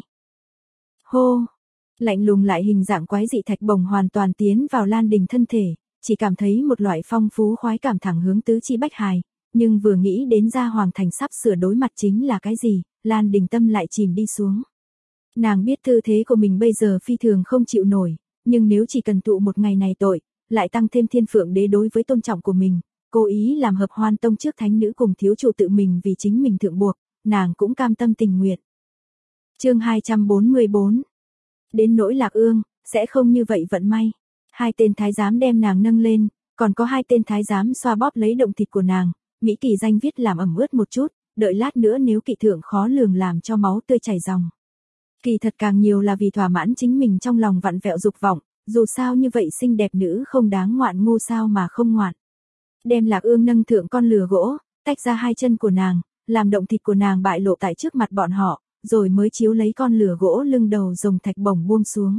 Hô! Lạnh lùng lại hình dạng quái dị thạch bổng hoàn toàn tiến vào Lan Đình thân thể, chỉ cảm thấy một loại phong phú khoái cảm thẳng hướng tứ chi bách hài, nhưng vừa nghĩ đến ra Hoàng Thành sắp sửa đối mặt chính là cái gì, Lan Đình tâm lại chìm đi xuống. Nàng biết tư thế của mình bây giờ phi thường không chịu nổi, nhưng nếu chỉ cần tụ một ngày này tội, lại tăng thêm Thiên Phượng Đế đối với tôn trọng của mình, cố ý làm hợp hoan tông trước thánh nữ cùng thiếu chủ tự mình vì chính mình thượng buộc, nàng cũng cam tâm tình nguyện. Chương hai trăm bốn mươi bốn. Đến nỗi Lạc Ương, sẽ không như vậy vận may. Hai tên thái giám đem nàng nâng lên, còn có hai tên thái giám xoa bóp lấy động thịt của nàng, mỹ kỳ danh viết làm ẩm ướt một chút, đợi lát nữa nếu kỵ thượng khó lường làm cho máu tươi chảy ròng. Kỳ thật càng nhiều là vì thỏa mãn chính mình trong lòng vặn vẹo dục vọng, dù sao như vậy xinh đẹp nữ không đáng ngoạn ngu sao mà không ngoạn. Đem Lạc Ương nâng thượng con lừa gỗ, tách ra hai chân của nàng, làm động thịt của nàng bại lộ tại trước mặt bọn họ, rồi mới chiếu lấy con lừa gỗ lưng đầu rồng thạch bổng buông xuống.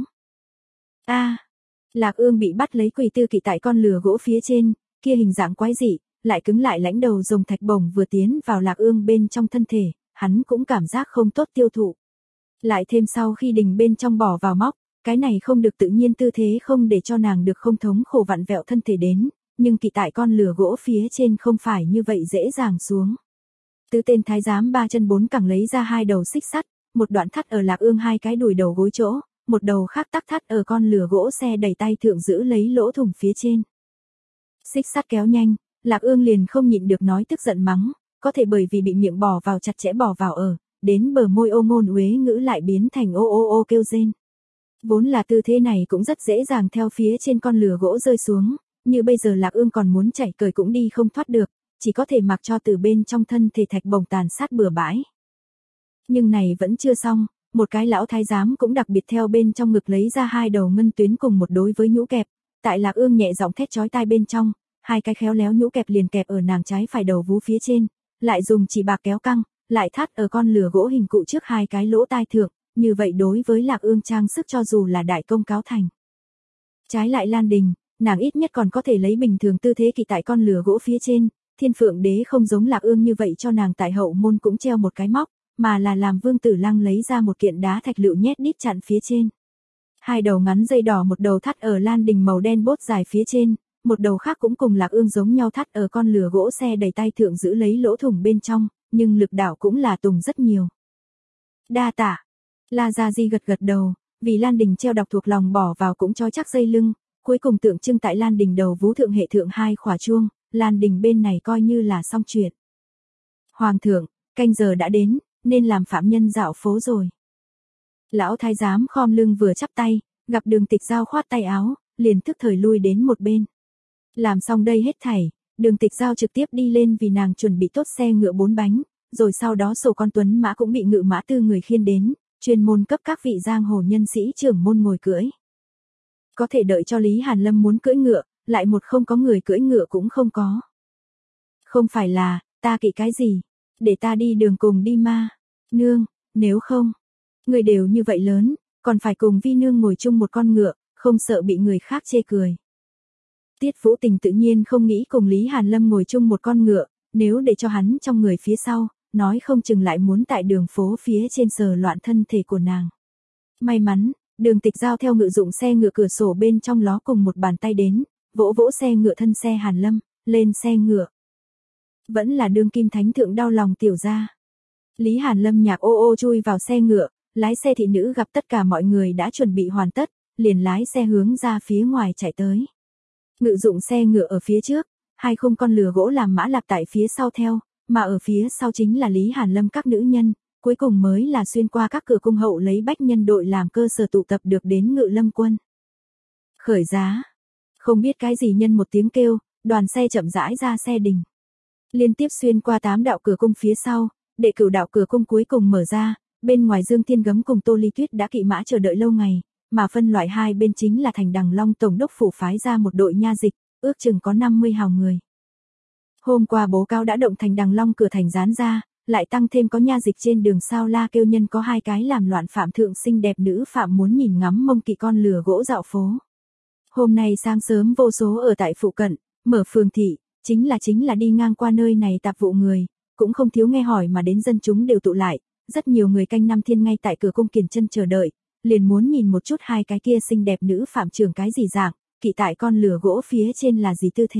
A, à, Lạc Ương bị bắt lấy quỳ tư kỵ tại con lừa gỗ phía trên, kia hình dạng quái dị, lại cứng lại lãnh đầu rồng thạch bổng vừa tiến vào Lạc Ương bên trong thân thể, hắn cũng cảm giác không tốt tiêu thụ. Lại thêm sau khi đình bên trong bỏ vào móc, cái này không được tự nhiên tư thế không để cho nàng được không thống khổ vặn vẹo thân thể đến, nhưng kỵ tại con lừa gỗ phía trên không phải như vậy dễ dàng xuống. Tứ tên thái giám ba chân bốn cẳng lấy ra hai đầu xích sắt, một đoạn thắt ở Lạc Ương hai cái đùi đầu gối chỗ, một đầu khác tắc thắt ở con lừa gỗ xe đẩy tay thượng giữ lấy lỗ thủng phía trên. Xích sắt kéo nhanh, Lạc Ương liền không nhịn được nói tức giận mắng, có thể bởi vì bị miệng bỏ vào chặt chẽ bỏ vào ở, đến bờ môi ô ngôn uế ngữ lại biến thành ô ô ô kêu rên. Vốn là tư thế này cũng rất dễ dàng theo phía trên con lừa gỗ rơi xuống, như bây giờ Lạc Ương còn muốn chảy cởi cũng đi không thoát được, chỉ có thể mặc cho từ bên trong thân thể thạch bổng tàn sát bừa bãi. Nhưng này vẫn chưa xong, một cái lão thái giám cũng đặc biệt theo bên trong ngực lấy ra hai đầu ngân tuyến cùng một đối với nhũ kẹp, tại Lạc Ương nhẹ giọng thét chói tai bên trong, hai cái khéo léo nhũ kẹp liền kẹp ở nàng trái phải đầu vú phía trên, lại dùng chỉ bạc kéo căng, lại thắt ở con lừa gỗ hình cụ trước hai cái lỗ tai thượng, như vậy đối với Lạc Ương trang sức cho dù là đại công cáo thành. Trái lại Lan Đình, nàng ít nhất còn có thể lấy bình thường tư thế kỵ tại con lừa gỗ phía trên, Thiên Phượng Đế không giống Lạc Ương như vậy cho nàng tại hậu môn cũng treo một cái móc, mà là làm Vương Tử Lăng lấy ra một kiện đá thạch lựu nhét đít chặn phía trên. Hai đầu ngắn dây đỏ một đầu thắt ở Lan Đình màu đen bốt dài phía trên, một đầu khác cũng cùng Lạc Ương giống nhau thắt ở con lừa gỗ xe đẩy tay thượng giữ lấy lỗ thủng bên trong, nhưng lực đảo cũng là tùng rất nhiều. Đa tạ. La Gia Di gật gật đầu, vì Lan Đình treo đọc thuộc lòng bỏ vào cũng trói chắc dây lưng, cuối cùng tượng trưng tại Lan Đình đầu vú thượng hệ thượng hai khỏa chuông, Lan Đình bên này coi như là xong chuyện. Hoàng thượng, canh giờ đã đến, nên làm phạm nhân dạo phố rồi. Lão thái giám khom lưng vừa chắp tay, gặp Đường Tịch Giao khoát tay áo, liền tức thời lui đến một bên. Làm xong đây hết thảy, Đường Tịch Giao trực tiếp đi lên vì nàng chuẩn bị tốt xe ngựa bốn bánh, rồi sau đó sổ con tuấn mã cũng bị ngự mã tư người khiên đến, chuyên môn cấp các vị giang hồ nhân sĩ trưởng môn ngồi cưỡi. Có thể đợi cho Lý Hàn Lâm muốn cưỡi ngựa, lại một không có người cưỡi ngựa cũng không có. Không phải là, ta kỵ cái gì, để ta đi đường cùng đi ma, nương, nếu không, người đều như vậy lớn, còn phải cùng vi nương ngồi chung một con ngựa, không sợ bị người khác chê cười. Tiết Vũ Tình tự nhiên không nghĩ cùng Lý Hàn Lâm ngồi chung một con ngựa, nếu để cho hắn trong người phía sau, nói không chừng lại muốn tại đường phố phía trên sờ loạn thân thể của nàng. May mắn, Đường Tịch Giao theo ngự dụng xe ngựa cửa sổ bên trong ló cùng một bàn tay đến, vỗ vỗ xe ngựa thân xe Hàn Lâm, lên xe ngựa. Vẫn là đương kim thánh thượng đau lòng tiểu gia. Lý Hàn Lâm nhạc ô ô chui vào xe ngựa, lái xe thị nữ gặp tất cả mọi người đã chuẩn bị hoàn tất, liền lái xe hướng ra phía ngoài chạy tới. Ngự dụng xe ngựa ở phía trước, hai khung con lừa gỗ làm mã lạp tại phía sau theo, mà ở phía sau chính là Lý Hàn Lâm các nữ nhân, cuối cùng mới là xuyên qua các cửa cung hậu lấy bách nhân đội làm cơ sở tụ tập được đến Ngự Lâm quân. Khởi giá. Không biết cái gì nhân một tiếng kêu, đoàn xe chậm rãi ra xe đình. Liên tiếp xuyên qua tám đạo cửa cung phía sau, đệ cửu đạo cửa cung cuối cùng mở ra, bên ngoài Dương Thiên Gấm cùng Tô Ly Tuyết đã kỵ mã chờ đợi lâu ngày, mà phân loại hai bên chính là Thành Đằng Long tổng đốc phủ phái ra một đội nha dịch, ước chừng có năm mươi hào người. Hôm qua bố cáo đã động Thành Đằng Long cửa thành dán ra, lại tăng thêm có nha dịch trên đường sao la kêu nhân có hai cái làm loạn phạm thượng xinh đẹp nữ phạm muốn nhìn ngắm mông kỵ con lừa gỗ dạo phố. Hôm nay sáng sớm vô số ở tại phụ cận, mở phường thị, chính là chính là đi ngang qua nơi này tạp vụ người, cũng không thiếu nghe hỏi mà đến dân chúng đều tụ lại, rất nhiều người canh năm thiên ngay tại cửa cung kiền chân chờ đợi, liền muốn nhìn một chút hai cái kia xinh đẹp nữ phạm trưởng cái gì dạng, kỵ tại con lừa gỗ phía trên là gì tư thế.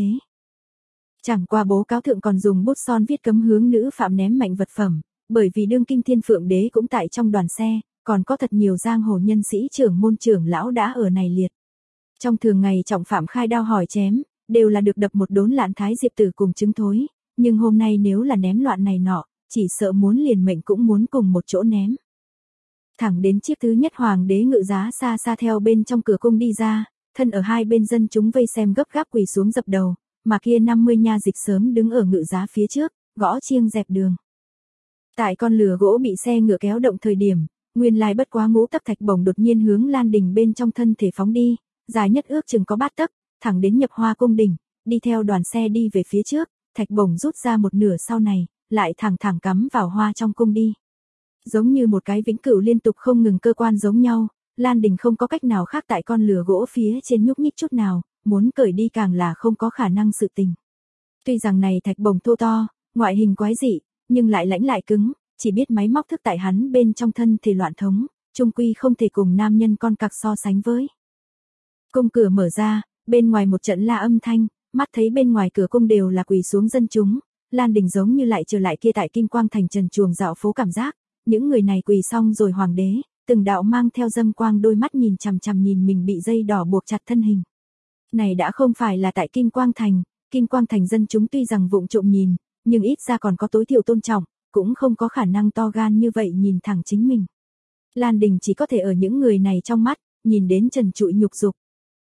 Chẳng qua bố cáo thượng còn dùng bút son viết cấm hướng nữ phạm ném mạnh vật phẩm, bởi vì đương kim thiên phượng đế cũng tại trong đoàn xe, còn có thật nhiều giang hồ nhân sĩ trưởng môn trưởng lão đã ở này liệt. Trong thường ngày trọng phạm khai đao hỏi chém, đều là được đập một đốn lạn thái diệp tử cùng chứng thối, nhưng hôm nay nếu là ném loạn này nọ, chỉ sợ muốn liền mệnh cũng muốn cùng một chỗ ném. Thẳng đến chiếc thứ nhất hoàng đế ngự giá xa xa theo bên trong cửa cung đi ra, thân ở hai bên dân chúng vây xem gấp gáp quỳ xuống dập đầu, mà kia năm mươi nha dịch sớm đứng ở ngự giá phía trước, gõ chiêng dẹp đường. Tại con lừa gỗ bị xe ngựa kéo động thời điểm, nguyên lai bất quá ngũ tấc thạch bổng đột nhiên hướng Lan Đình bên trong thân thể phóng đi, dài nhất ước chừng có bát tấc, thẳng đến nhập hoa cung đỉnh, đi theo đoàn xe đi về phía trước, thạch bổng rút ra một nửa sau này, lại thẳng thẳng cắm vào hoa trong cung đi. Giống như một cái vĩnh cửu liên tục không ngừng cơ quan giống nhau, Lan Đình không có cách nào khác tại con lừa gỗ phía trên nhúc nhích chút nào, muốn cởi đi càng là không có khả năng sự tình. Tuy rằng này thạch bổng thô to, ngoại hình quái dị, nhưng lại lãnh lại cứng, chỉ biết máy móc thức tại hắn bên trong thân thể loạn thống, chung quy không thể cùng nam nhân con cặc so sánh với. Cung cửa mở ra, bên ngoài một trận la âm thanh, mắt thấy bên ngoài cửa cung đều là quỳ xuống dân chúng, Lan Đình giống như lại trở lại kia tại Kim Quang thành trần truồng dạo phố cảm giác, những người này quỳ xong rồi hoàng đế, từng đạo mang theo dâm quang đôi mắt nhìn chằm chằm nhìn mình bị dây đỏ buộc chặt thân hình. Này đã không phải là tại Kim Quang thành, Kim Quang thành dân chúng tuy rằng vụng trộm nhìn, nhưng ít ra còn có tối thiểu tôn trọng, cũng không có khả năng to gan như vậy nhìn thẳng chính mình. Lan Đình chỉ có thể ở những người này trong mắt, nhìn đến trần trụi nhục dục.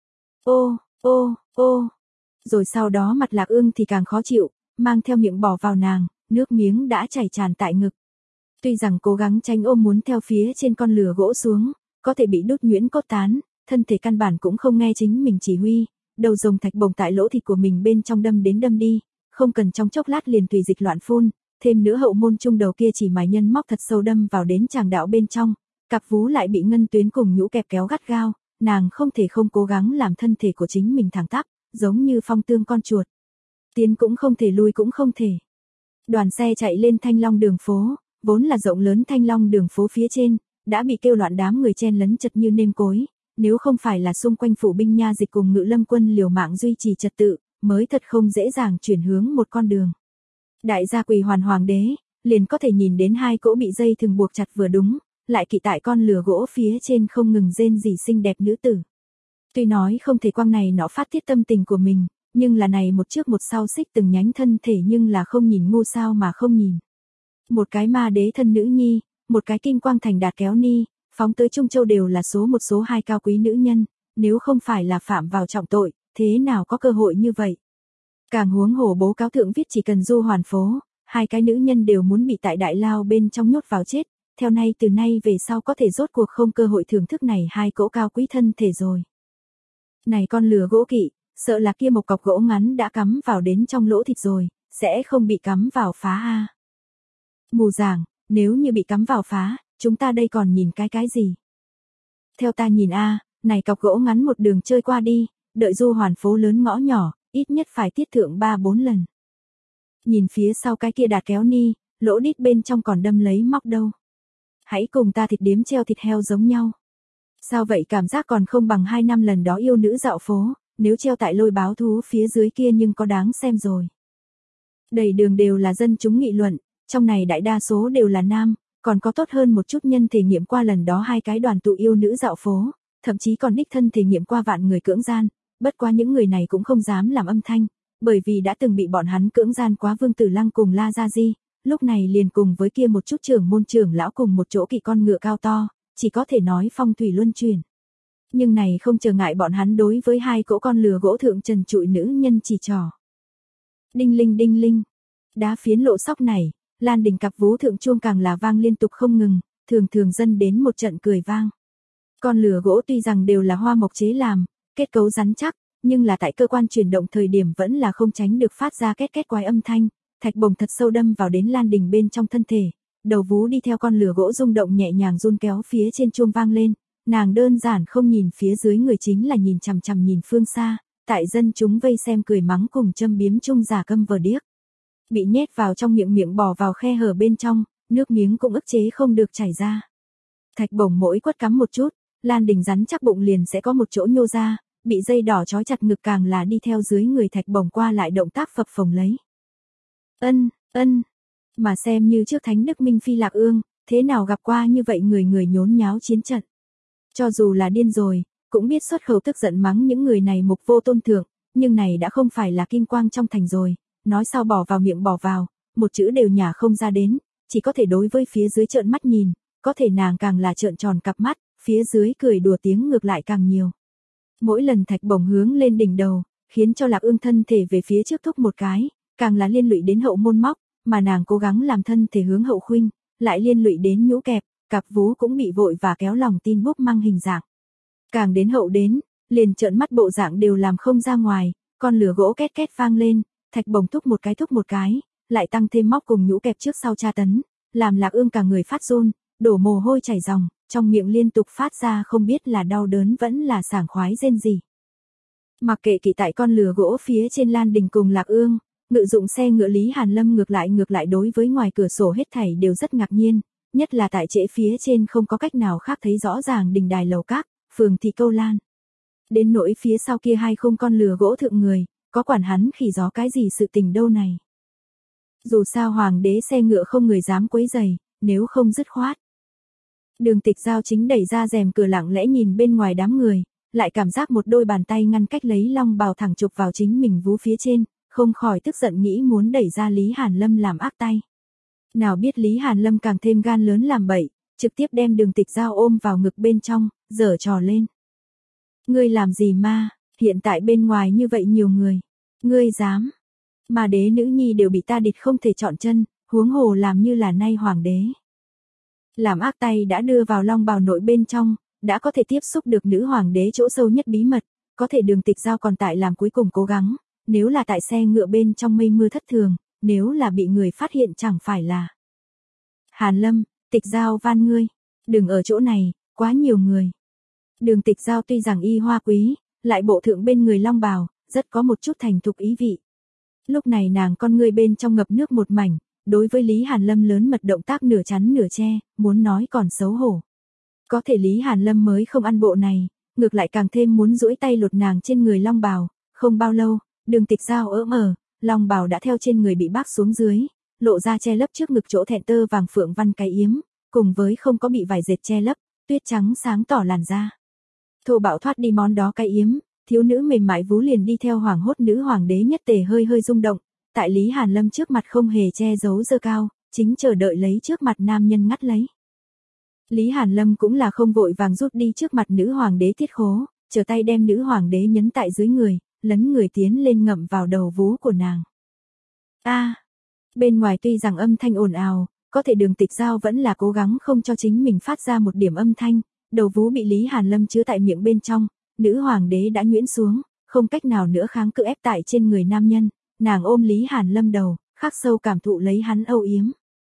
Ô, ô, ô. Rồi sau đó mặt Lạc Ương thì càng khó chịu, mang theo miệng bỏ vào nàng, nước miếng đã chảy tràn tại ngực. Tuy rằng cố gắng tránh ôm muốn theo phía trên con lừa gỗ xuống, có thể bị đốt nhuyễn cốt tán, thân thể căn bản cũng không nghe chính mình chỉ huy, đầu rồng thạch bổng tại lỗ thịt của mình bên trong đâm đến đâm đi, không cần trong chốc lát liền tùy dịch loạn phun, thêm nữa hậu môn trung đầu kia chỉ mài nhân móc thật sâu đâm vào đến tràng đạo bên trong, cặp vú lại bị ngân tuyến cùng nhũ kẹp kéo gắt gao, nàng không thể không cố gắng làm thân thể của chính mình thẳng tắp, giống như phong tương con chuột. Tiến cũng không thể lui cũng không thể. Đoàn xe chạy lên Thanh Long đường phố, vốn là rộng lớn Thanh Long đường phố phía trên, đã bị kêu loạn đám người chen lấn chật như nêm cối, nếu không phải là xung quanh phủ binh nha dịch cùng Ngự Lâm quân liều mạng duy trì trật tự, mới thật không dễ dàng chuyển hướng một con đường. Đại gia quỳ hoàn hoàng đế, liền có thể nhìn đến hai cỗ bị dây thừng buộc chặt vừa đúng, lại kỵ tại con lừa gỗ phía trên không ngừng rên rỉ xinh đẹp nữ tử. Tuy nói không thể quăng này nọ phát tiết tâm tình của mình, nhưng là này một trước một sau xích từng nhánh thân thể nhưng là không nhìn ngu sao mà không nhìn. Một cái ma đế thân nữ nhi, một cái kim quang thành đạt kéo ni, phóng tới Trung Châu đều là số một số hai cao quý nữ nhân, nếu không phải là phạm vào trọng tội, thế nào có cơ hội như vậy. Càng huống hồ bố cáo thượng viết chỉ cần du hoàn phố, hai cái nữ nhân đều muốn bị tại đại lao bên trong nhốt vào chết, theo nay từ nay về sau có thể rốt cuộc không cơ hội thưởng thức này hai cỗ cao quý thân thể rồi. Này con lừa gỗ kỵ, sợ là kia một cọc gỗ ngắn đã cắm vào đến trong lỗ thịt rồi, sẽ không bị cắm vào phá a. Mù giảng, nếu như bị cắm vào phá, chúng ta đây còn nhìn cái cái gì? Theo ta nhìn a, này cọc gỗ ngắn một đường chơi qua đi, đợi du hoàn phố lớn ngõ nhỏ, ít nhất phải tiết thượng ba bốn lần. Nhìn phía sau cái kia đạt kéo ni, lỗ đít bên trong còn đâm lấy móc đâu. Hãy cùng ta thịt điếm treo thịt heo giống nhau. Sao vậy, cảm giác còn không bằng hai năm lần đó yêu nữ dạo phố, nếu treo tại lôi báo thú phía dưới kia nhưng có đáng xem rồi. Đầy đường đều là dân chúng nghị luận, trong này đại đa số đều là nam, còn có tốt hơn một chút nhân thể nghiệm qua lần đó hai cái đoàn tụ yêu nữ dạo phố, thậm chí còn đích thân thể nghiệm qua vạn người cưỡng gian, bất quá những người này cũng không dám làm âm thanh, bởi vì đã từng bị bọn hắn cưỡng gian quá Vương Tử Lăng cùng La Gia Di, lúc này liền cùng với kia một chút trưởng môn trưởng lão cùng một chỗ kỵ con ngựa cao to, chỉ có thể nói phong thủy luân chuyển. Nhưng này không trở ngại bọn hắn đối với hai cỗ con lừa gỗ thượng trần trụi nữ nhân chỉ trỏ. Đinh linh đinh linh, đá phiến lộ sóc này, Lan Đình cặp vú thượng chuông càng là vang liên tục không ngừng, thường thường dân đến một trận cười vang. Con lừa gỗ tuy rằng đều là hoa mộc chế làm, kết cấu rắn chắc, nhưng là tại cơ quan chuyển động thời điểm vẫn là không tránh được phát ra két két quái âm thanh, thạch bổng thật sâu đâm vào đến Lan Đình bên trong thân thể, đầu vú đi theo con lừa gỗ rung động nhẹ nhàng run kéo phía trên chuông vang lên, nàng đơn giản không nhìn phía dưới người chính là nhìn chằm chằm nhìn phương xa, tại dân chúng vây xem cười mắng cùng châm biếm chung giả câm vờ điếc. Bị nhét vào trong miệng miệng bò vào khe hở bên trong, nước miếng cũng ức chế không được chảy ra. Thạch bổng mỗi quất cắm một chút, Lan Đình rắn chắc bụng liền sẽ có một chỗ nhô ra, bị dây đỏ trói chặt ngực càng là đi theo dưới người thạch bổng qua lại động tác phập phồng lấy. Ân, ân, mà xem như trước Thánh Đức Minh Phi Lạc Ương, thế nào gặp qua như vậy người người nhốn nháo chiến trận. Cho dù là điên rồi, cũng biết xuất khẩu tức giận mắng những người này mục vô tôn thượng, nhưng này đã không phải là kim quang trong thành rồi, nói sao bỏ vào miệng bỏ vào, một chữ đều nhả không ra đến, chỉ có thể đối với phía dưới trợn mắt nhìn, có thể nàng càng là trợn tròn cặp mắt, phía dưới cười đùa tiếng ngược lại càng nhiều. Mỗi lần thạch bổng hướng lên đỉnh đầu, khiến cho Lạc Ương thân thể về phía trước thúc một cái, càng là liên lụy đến hậu môn móc, mà nàng cố gắng làm thân thể hướng hậu khuynh, lại liên lụy đến nhũ kẹp, cặp vú cũng bị vội và kéo lòng tin búp măng hình dạng. Càng đến hậu đến, liền trợn mắt bộ dạng đều làm không ra ngoài, con lửa gỗ két két vang lên, thạch bổng thúc một cái thúc một cái, lại tăng thêm móc cùng nhũ kẹp trước sau tra tấn, làm Lạc Ương cả người phát run, đổ mồ hôi chảy ròng, trong miệng liên tục phát ra không biết là đau đớn vẫn là sảng khoái rên gì. Mặc kệ kỵ tại con lừa gỗ phía trên Lan Đình cùng Lạc Ương, ngự dụng xe ngựa Lý Hàn Lâm ngược lại ngược lại đối với ngoài cửa sổ hết thảy đều rất ngạc nhiên, nhất là tại trễ phía trên không có cách nào khác thấy rõ ràng đình đài lầu các, phường thị câu lan. Đến nỗi phía sau kia hai không con lừa gỗ thượng người, có quản hắn khỉ gió cái gì sự tình đâu này. Dù sao hoàng đế xe ngựa không người dám quấy giày, nếu không dứt khoát. Đường Tịch Giao chính đẩy ra rèm cửa lặng lẽ nhìn bên ngoài đám người, lại cảm giác một đôi bàn tay ngăn cách lấy long bào thẳng chụp vào chính mình vú phía trên, không khỏi tức giận nghĩ muốn đẩy ra Lý Hàn Lâm làm ác tay. Nào biết Lý Hàn Lâm càng thêm gan lớn làm bậy, trực tiếp đem Đường Tịch Giao ôm vào ngực bên trong, giở trò lên. Ngươi làm gì ma, hiện tại bên ngoài như vậy nhiều người, ngươi dám, mà đế nữ nhi đều bị ta địt không thể chọn chân, huống hồ làm như là nay hoàng đế. Làm ác tay đã đưa vào long bào nội bên trong, đã có thể tiếp xúc được nữ hoàng đế chỗ sâu nhất bí mật, có thể Đường Tịch Giao còn tại làm cuối cùng cố gắng, nếu là tại xe ngựa bên trong mây mưa thất thường, nếu là bị người phát hiện chẳng phải là. Hàn Lâm, Tịch Giao van ngươi, đừng ở chỗ này, quá nhiều người. Đường Tịch Giao tuy rằng y hoa quý, lại bộ thượng bên người long bào, rất có một chút thành thục ý vị. Lúc này nàng con người bên trong ngập nước một mảnh, đối với Lý Hàn Lâm lớn mật động tác nửa chắn nửa che, muốn nói còn xấu hổ. Có thể Lý Hàn Lâm mới không ăn bộ này, ngược lại càng thêm muốn duỗi tay lột nàng trên người long bào, không bao lâu, Đường Tịch Giao ỡ mở, long bào đã theo trên người bị bác xuống dưới, lộ ra che lấp trước ngực chỗ thẹn tơ vàng phượng văn cái yếm, cùng với không có bị vải dệt che lấp, tuyết trắng sáng tỏ làn da. Thô bạo thoát đi món đó cái yếm, thiếu nữ mềm mại vú liền đi theo hoàng hốt nữ hoàng đế nhất tề hơi hơi rung động, tại Lý Hàn Lâm trước mặt không hề che giấu giơ cao, chính chờ đợi lấy trước mặt nam nhân ngắt lấy. Lý Hàn Lâm cũng là không vội vàng rút đi trước mặt nữ hoàng đế thiết khố, trở tay đem nữ hoàng đế nhấn tại dưới người, lấn người tiến lên ngậm vào đầu vú của nàng. A, à, bên ngoài tuy rằng âm thanh ồn ào, có thể Đường Tịch Giao vẫn là cố gắng không cho chính mình phát ra một điểm âm thanh, đầu vú bị Lý Hàn Lâm chứa tại miệng bên trong, nữ hoàng đế đã nhuyễn xuống, không cách nào nữa kháng cự ép tại trên người nam nhân, nàng ôm Lý Hàn Lâm đầu, khắc sâu cảm thụ lấy hắn âu yếm.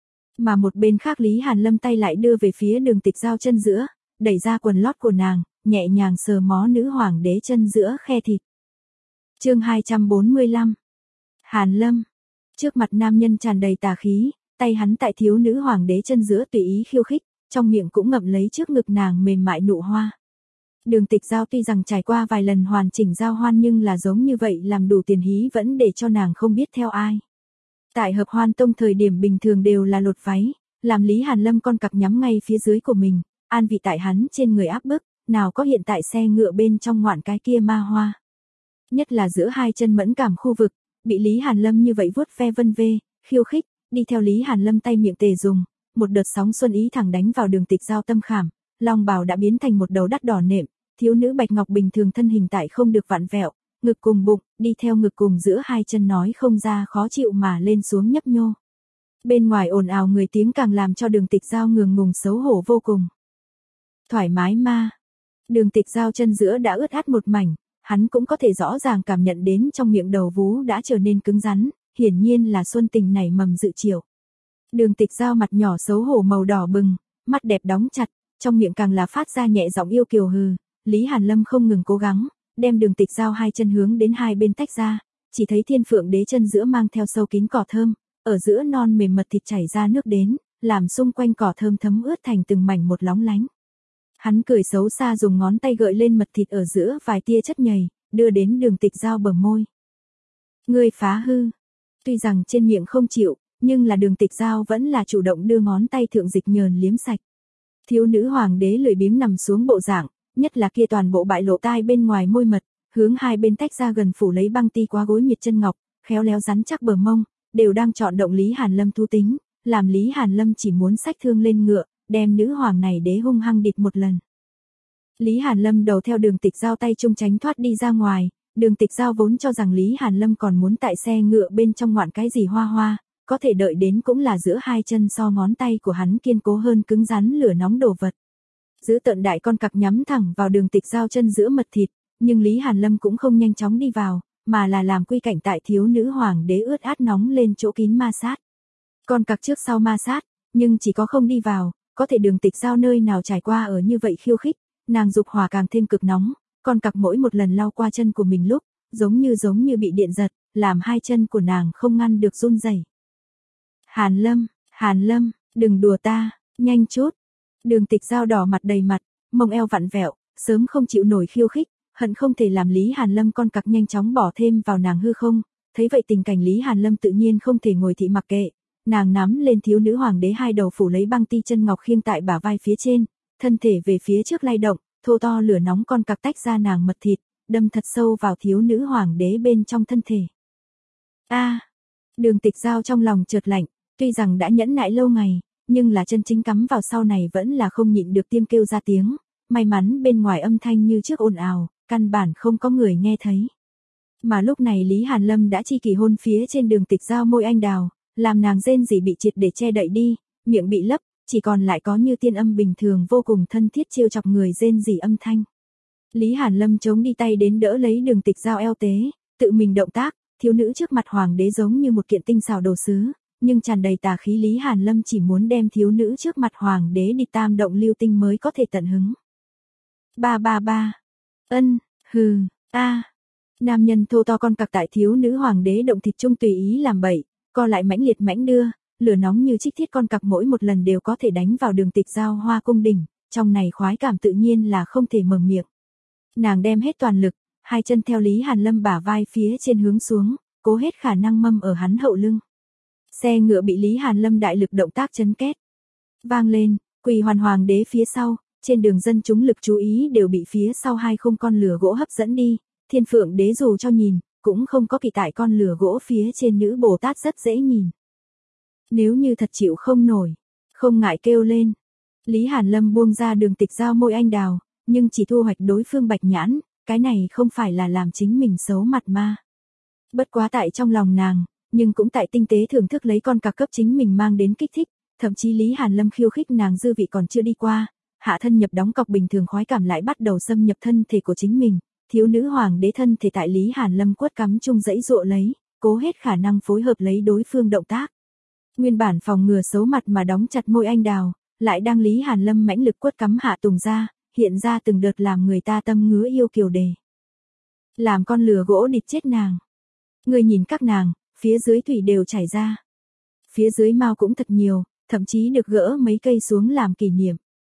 Mà một bên khác Lý Hàn Lâm tay lại đưa về phía Đường Tịch Giao chân giữa, đẩy ra quần lót của nàng, nhẹ nhàng sờ mó nữ hoàng đế chân giữa khe thịt. Chương hai trăm bốn mươi lăm. Hàn Lâm. Trước mặt nam nhân tràn đầy tà khí, tay hắn tại thiếu nữ hoàng đế chân giữa tùy ý khiêu khích, trong miệng cũng ngậm lấy trước ngực nàng mềm mại nụ hoa. Đường Tịch Giao tuy rằng trải qua vài lần hoàn chỉnh giao hoan nhưng là giống như vậy làm đủ tiền hí vẫn để cho nàng không biết theo ai. Tại hợp hoan tông thời điểm bình thường đều là lột váy, làm Lý Hàn Lâm con cặc nhắm ngay phía dưới của mình, an vị tại hắn trên người áp bức, nào có hiện tại xe ngựa bên trong ngoạn cái kia ma hoa. Nhất là giữa hai chân mẫn cảm khu vực, bị Lý Hàn Lâm như vậy vuốt ve vân vê, khiêu khích, đi theo Lý Hàn Lâm tay miệng tề dùng, một đợt sóng xuân ý thẳng đánh vào Đường Tịch Giao tâm khảm, long bào đã biến thành một đầu đắt đỏ nệm, thiếu nữ bạch ngọc bình thường thân hình tại không được vặn vẹo, ngực cùng bụng, đi theo ngực cùng giữa hai chân nói không ra khó chịu mà lên xuống nhấp nhô. Bên ngoài ồn ào người tiếng càng làm cho Đường Tịch Giao ngượng ngùng xấu hổ vô cùng. Thoải mái ma. Đường Tịch Giao chân giữa đã ướt át một mảnh, hắn cũng có thể rõ ràng cảm nhận đến trong miệng đầu vú đã trở nên cứng rắn, hiển nhiên là xuân tình nảy mầm dự chiều. Đường Tịch Giao mặt nhỏ xấu hổ màu đỏ bừng, mắt đẹp đóng chặt, trong miệng càng là phát ra nhẹ giọng yêu kiều hừ. Lý Hàn Lâm không ngừng cố gắng, đem Đường Tịch Giao hai chân hướng đến hai bên tách ra, chỉ thấy Thiên Phượng Đế chân giữa mang theo sâu kín cỏ thơm, ở giữa non mềm mật thịt chảy ra nước đến, làm xung quanh cỏ thơm thấm ướt thành từng mảnh một lóng lánh. Hắn cười xấu xa dùng ngón tay gợi lên mật thịt ở giữa vài tia chất nhầy, đưa đến Đường Tịch Giao bờ môi. Ngươi phá hư. Tuy rằng trên miệng không chịu, nhưng là Đường Tịch Giao vẫn là chủ động đưa ngón tay thượng dịch nhờn liếm sạch. Thiếu nữ hoàng đế lười biếng nằm xuống bộ dạng, nhất là kia toàn bộ bại lộ tai bên ngoài môi mật, hướng hai bên tách ra gần phủ lấy băng ti quá gối miệt chân ngọc, khéo léo rắn chắc bờ mông, đều đang chọn động Lý Hàn Lâm thu tính, làm Lý Hàn Lâm chỉ muốn xách thương lên ngựa, đem nữ hoàng này đế hung hăng địt một lần. Lý Hàn Lâm đầu theo Đường Tịch Giao tay trung tránh thoát đi ra ngoài, Đường Tịch Giao vốn cho rằng Lý Hàn Lâm còn muốn tại xe ngựa bên trong ngoạn cái gì hoa hoa, có thể đợi đến cũng là giữa hai chân so ngón tay của hắn kiên cố hơn cứng rắn lửa nóng đồ vật. Giữ tận đại con cặc nhắm thẳng vào Đường Tịch Giao chân giữa mật thịt, nhưng Lý Hàn Lâm cũng không nhanh chóng đi vào, mà là làm quy cảnh tại thiếu nữ hoàng đế ướt át nóng lên chỗ kín ma sát. Con cặc trước sau ma sát, nhưng chỉ có không đi vào, có thể Đường Tịch Giao nơi nào trải qua ở như vậy khiêu khích, nàng dục hỏa càng thêm cực nóng, con cặc mỗi một lần lau qua chân của mình lúc, giống như giống như bị điện giật, làm hai chân của nàng không ngăn được run rẩy. Hàn Lâm, Hàn Lâm, đừng đùa ta, nhanh chút. Đường Tịch Giao đỏ mặt đầy mặt, mông eo vặn vẹo, sớm không chịu nổi khiêu khích, hận không thể làm Lý Hàn Lâm con cặc nhanh chóng bỏ thêm vào nàng hư không. Thấy vậy tình cảnh Lý Hàn Lâm tự nhiên không thể ngồi thị mặc kệ, nàng nắm lên thiếu nữ hoàng đế hai đầu phủ lấy băng ti chân ngọc khiêng tại bả vai phía trên, thân thể về phía trước lay động, thô to lửa nóng con cặc tách ra nàng mật thịt, đâm thật sâu vào thiếu nữ hoàng đế bên trong thân thể. A, à, Đường Tịch Giao trong lòng chợt lạnh, tuy rằng đã nhẫn nại lâu ngày, nhưng là chân chính cắm vào sau này vẫn là không nhịn được tiêm kêu ra tiếng, may mắn bên ngoài âm thanh như trước ồn ào, căn bản không có người nghe thấy. Mà lúc này Lý Hàn Lâm đã chi kỳ hôn phía trên Đường Tịch Giao môi anh đào, làm nàng rên rỉ bị triệt để che đậy đi, miệng bị lấp, chỉ còn lại có như tiên âm bình thường vô cùng thân thiết trêu chọc người rên rỉ âm thanh. Lý Hàn Lâm chống đi tay đến đỡ lấy Đường Tịch Giao eo tế, tự mình động tác, thiếu nữ trước mặt hoàng đế giống như một kiện tinh xảo đồ sứ, nhưng tràn đầy tà khí Lý Hàn Lâm chỉ muốn đem thiếu nữ trước mặt hoàng đế đi tam động lưu tinh mới có thể tận hứng. Ba ba ba. Ân, hừ, a. Nam nhân thô to con cặc tại thiếu nữ hoàng đế động thịt trung tùy ý làm bậy, co lại mãnh liệt mãnh đưa, lửa nóng như trích thiết con cặc mỗi một lần đều có thể đánh vào Đường Tịch Giao hoa cung đỉnh, trong này khoái cảm tự nhiên là không thể mở miệng. Nàng đem hết toàn lực, hai chân theo Lý Hàn Lâm bả vai phía trên hướng xuống, cố hết khả năng mâm ở hắn hậu lưng. Xe ngựa bị Lý Hàn Lâm đại lực động tác chấn két. Vang lên, Quỳ Hoàn Hoàng đế phía sau, trên đường dân chúng lực chú ý đều bị phía sau hai khung con lửa gỗ hấp dẫn đi, Thiên Phượng đế dù cho nhìn, cũng không có kỳ tại con lửa gỗ phía trên nữ Bồ Tát rất dễ nhìn. Nếu như thật chịu không nổi, không ngại kêu lên. Lý Hàn Lâm buông ra Đường Tịch Giao môi anh đào, nhưng chỉ thu hoạch đối phương bạch nhãn, cái này không phải là làm chính mình xấu mặt ma. Bất quá tại trong lòng nàng, nhưng cũng tại tinh tế thưởng thức lấy con cặc cấp chính mình mang đến kích thích, thậm chí Lý Hàn Lâm khiêu khích nàng dư vị còn chưa đi qua, hạ thân nhập đóng cọc bình thường khoái cảm lại bắt đầu xâm nhập thân thể của chính mình, thiếu nữ hoàng đế thân thể tại Lý Hàn Lâm quất cắm chung dãy dụa lấy, cố hết khả năng phối hợp lấy đối phương động tác. Nguyên bản phòng ngừa xấu mặt mà đóng chặt môi anh đào, lại đang Lý Hàn Lâm mãnh lực quất cắm hạ tùng ra, hiện ra từng đợt làm người ta tâm ngứa yêu kiều đề. Làm con lừa gỗ địt chết nàng. Người nhìn các nàng, phía dưới thủy đều chảy ra. Phía dưới mao cũng thật nhiều, thậm chí được gỡ mấy cây xuống làm kỷ niệm.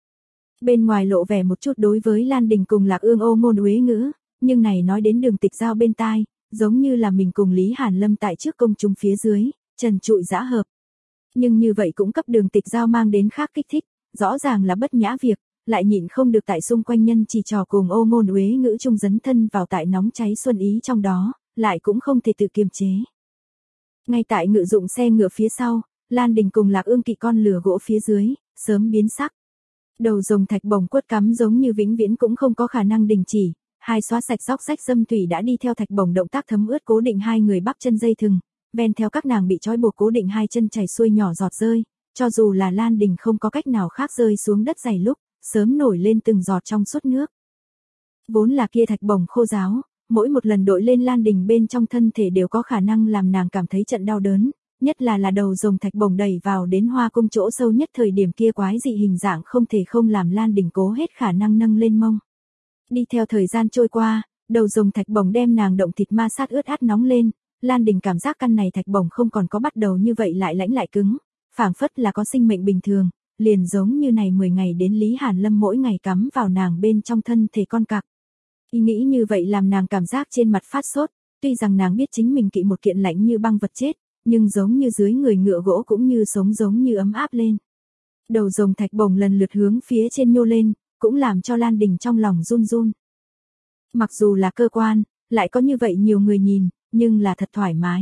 Bên ngoài lộ vẻ một chút đối với Lan Đình cùng Lạc Ương ô môn uế ngữ, nhưng này nói đến Đường Tịch Giao bên tai, giống như là mình cùng Lý Hàn Lâm tại trước công chúng phía dưới, trần trụi giã hợp. Nhưng như vậy cũng cấp Đường Tịch Giao mang đến khác kích thích, rõ ràng là bất nhã việc, lại nhịn không được tại xung quanh nhân chỉ trò cùng ô môn uế ngữ chung dấn thân vào tại nóng cháy xuân ý trong đó, lại cũng không thể tự kiềm chế. Ngay tại ngự dụng xe ngựa phía sau, Lan Đình cùng Lạc Ương kỵ con lửa gỗ phía dưới, sớm biến sắc. Đầu rồng thạch bổng quất cắm giống như vĩnh viễn cũng không có khả năng đình chỉ, hai xóa sạch róc rách dâm thủy đã đi theo thạch bổng động tác thấm ướt cố định hai người bắp chân dây thừng, ven theo các nàng bị trói buộc cố định hai chân chảy xuôi nhỏ giọt rơi, cho dù là Lan Đình không có cách nào khác rơi xuống đất dày lúc, sớm nổi lên từng giọt trong suốt nước. Vốn là kia thạch bổng khô ráo, mỗi một lần đội lên Lan Đình bên trong thân thể đều có khả năng làm nàng cảm thấy trận đau đớn, nhất là là đầu rồng thạch bổng đẩy vào đến hoa cung chỗ sâu nhất thời điểm kia quái dị hình dạng không thể không làm Lan Đình cố hết khả năng nâng lên mông. Đi theo thời gian trôi qua, đầu rồng thạch bổng đem nàng động thịt ma sát ướt át nóng lên, Lan Đình cảm giác căn này thạch bổng không còn có bắt đầu như vậy lại lãnh lại cứng, phảng phất là có sinh mệnh bình thường, liền giống như này mười ngày đến Lý Hàn Lâm mỗi ngày cắm vào nàng bên trong thân thể con cặc. Ý nghĩ như vậy làm nàng cảm giác trên mặt phát sốt, tuy rằng nàng biết chính mình kỵ một kiện lạnh như băng vật chết, nhưng giống như dưới người ngựa gỗ cũng như sống giống như ấm áp lên. Đầu rồng thạch bổng lần lượt hướng phía trên nhô lên, cũng làm cho Lan Đình trong lòng run run. Mặc dù là cơ quan, lại có như vậy nhiều người nhìn, nhưng là thật thoải mái.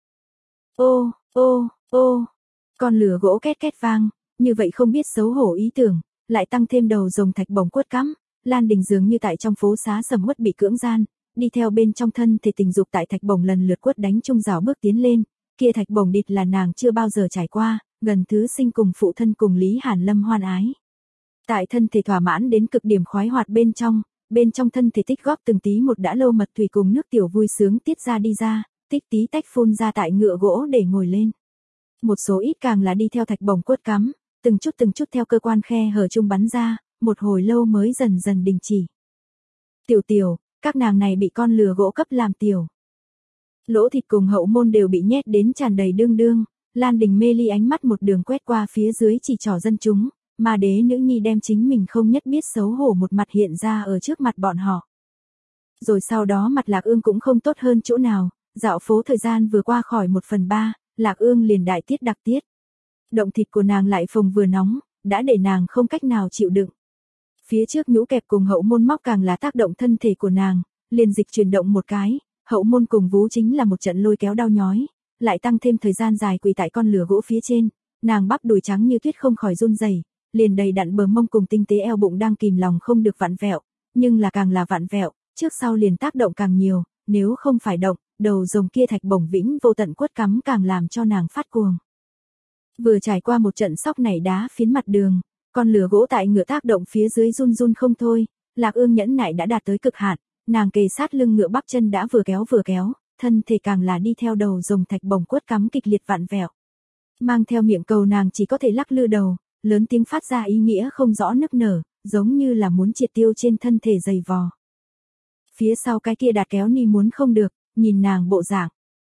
Ô, ô, ô, con lửa gỗ két két vang, như vậy không biết xấu hổ ý tưởng, lại tăng thêm đầu rồng thạch bổng quất cắm, Lan Đình dường như tại trong phố xá sầm uất bị cưỡng gian, đi theo bên trong thân thể tình dục tại thạch bổng lần lượt quất đánh chung rào bước tiến lên, kia thạch bổng địt là nàng chưa bao giờ trải qua, gần thứ sinh cùng phụ thân cùng Lý Hàn Lâm hoan ái. Tại thân thể thỏa mãn đến cực điểm khoái hoạt bên trong, bên trong thân thể tích góp từng tí một đã lâu mật thủy cùng nước tiểu vui sướng tiết ra đi ra, tích tí tách phun ra tại ngựa gỗ để ngồi lên. Một số ít càng là đi theo thạch bổng quất cắm, từng chút từng chút theo cơ quan khe hở chung bắn ra, một hồi lâu mới dần dần đình chỉ. Tiểu tiểu, các nàng này bị con lừa gỗ cấp làm tiểu. Lỗ thịt cùng hậu môn đều bị nhét đến tràn đầy đương đương, Lan Đình mê ly ánh mắt một đường quét qua phía dưới chỉ trỏ dân chúng, mà đế nữ nhi đem chính mình không nhất biết xấu hổ một mặt hiện ra ở trước mặt bọn họ. Rồi sau đó mặt Lạc Ương cũng không tốt hơn chỗ nào, dạo phố thời gian vừa qua khỏi một phần ba, Lạc Ương liền đại tiết đặc tiết. Động thịt của nàng lại phồng vừa nóng, đã để nàng không cách nào chịu đựng. Phía trước nhũ kẹp cùng hậu môn móc càng là tác động thân thể của nàng, liền dịch chuyển động một cái, hậu môn cùng vú chính là một trận lôi kéo đau nhói, lại tăng thêm thời gian dài quỳ tại con lửa gỗ phía trên, nàng bắp đùi trắng như tuyết không khỏi run rẩy, liền đầy đặn bờ mông cùng tinh tế eo bụng đang kìm lòng không được vặn vẹo, nhưng là càng là vặn vẹo, trước sau liền tác động càng nhiều, nếu không phải động, đầu rồng kia thạch bổng vĩnh vô tận quất cắm càng làm cho nàng phát cuồng. Vừa trải qua một trận sóc nảy đá phiến mặt đường, con lửa gỗ tại ngựa tác động phía dưới run run không thôi, Lạc Ương nhẫn nại đã đạt tới cực hạn, nàng kề sát lưng ngựa bắp chân đã vừa kéo vừa kéo, thân thể càng là đi theo đầu rồng thạch bổng quất cắm kịch liệt vặn vẹo. Mang theo miệng cầu nàng chỉ có thể lắc lư đầu, lớn tiếng phát ra ý nghĩa không rõ nức nở, giống như là muốn triệt tiêu trên thân thể dày vò. Phía sau cái kia đạt kéo ni muốn không được, nhìn nàng bộ dạng.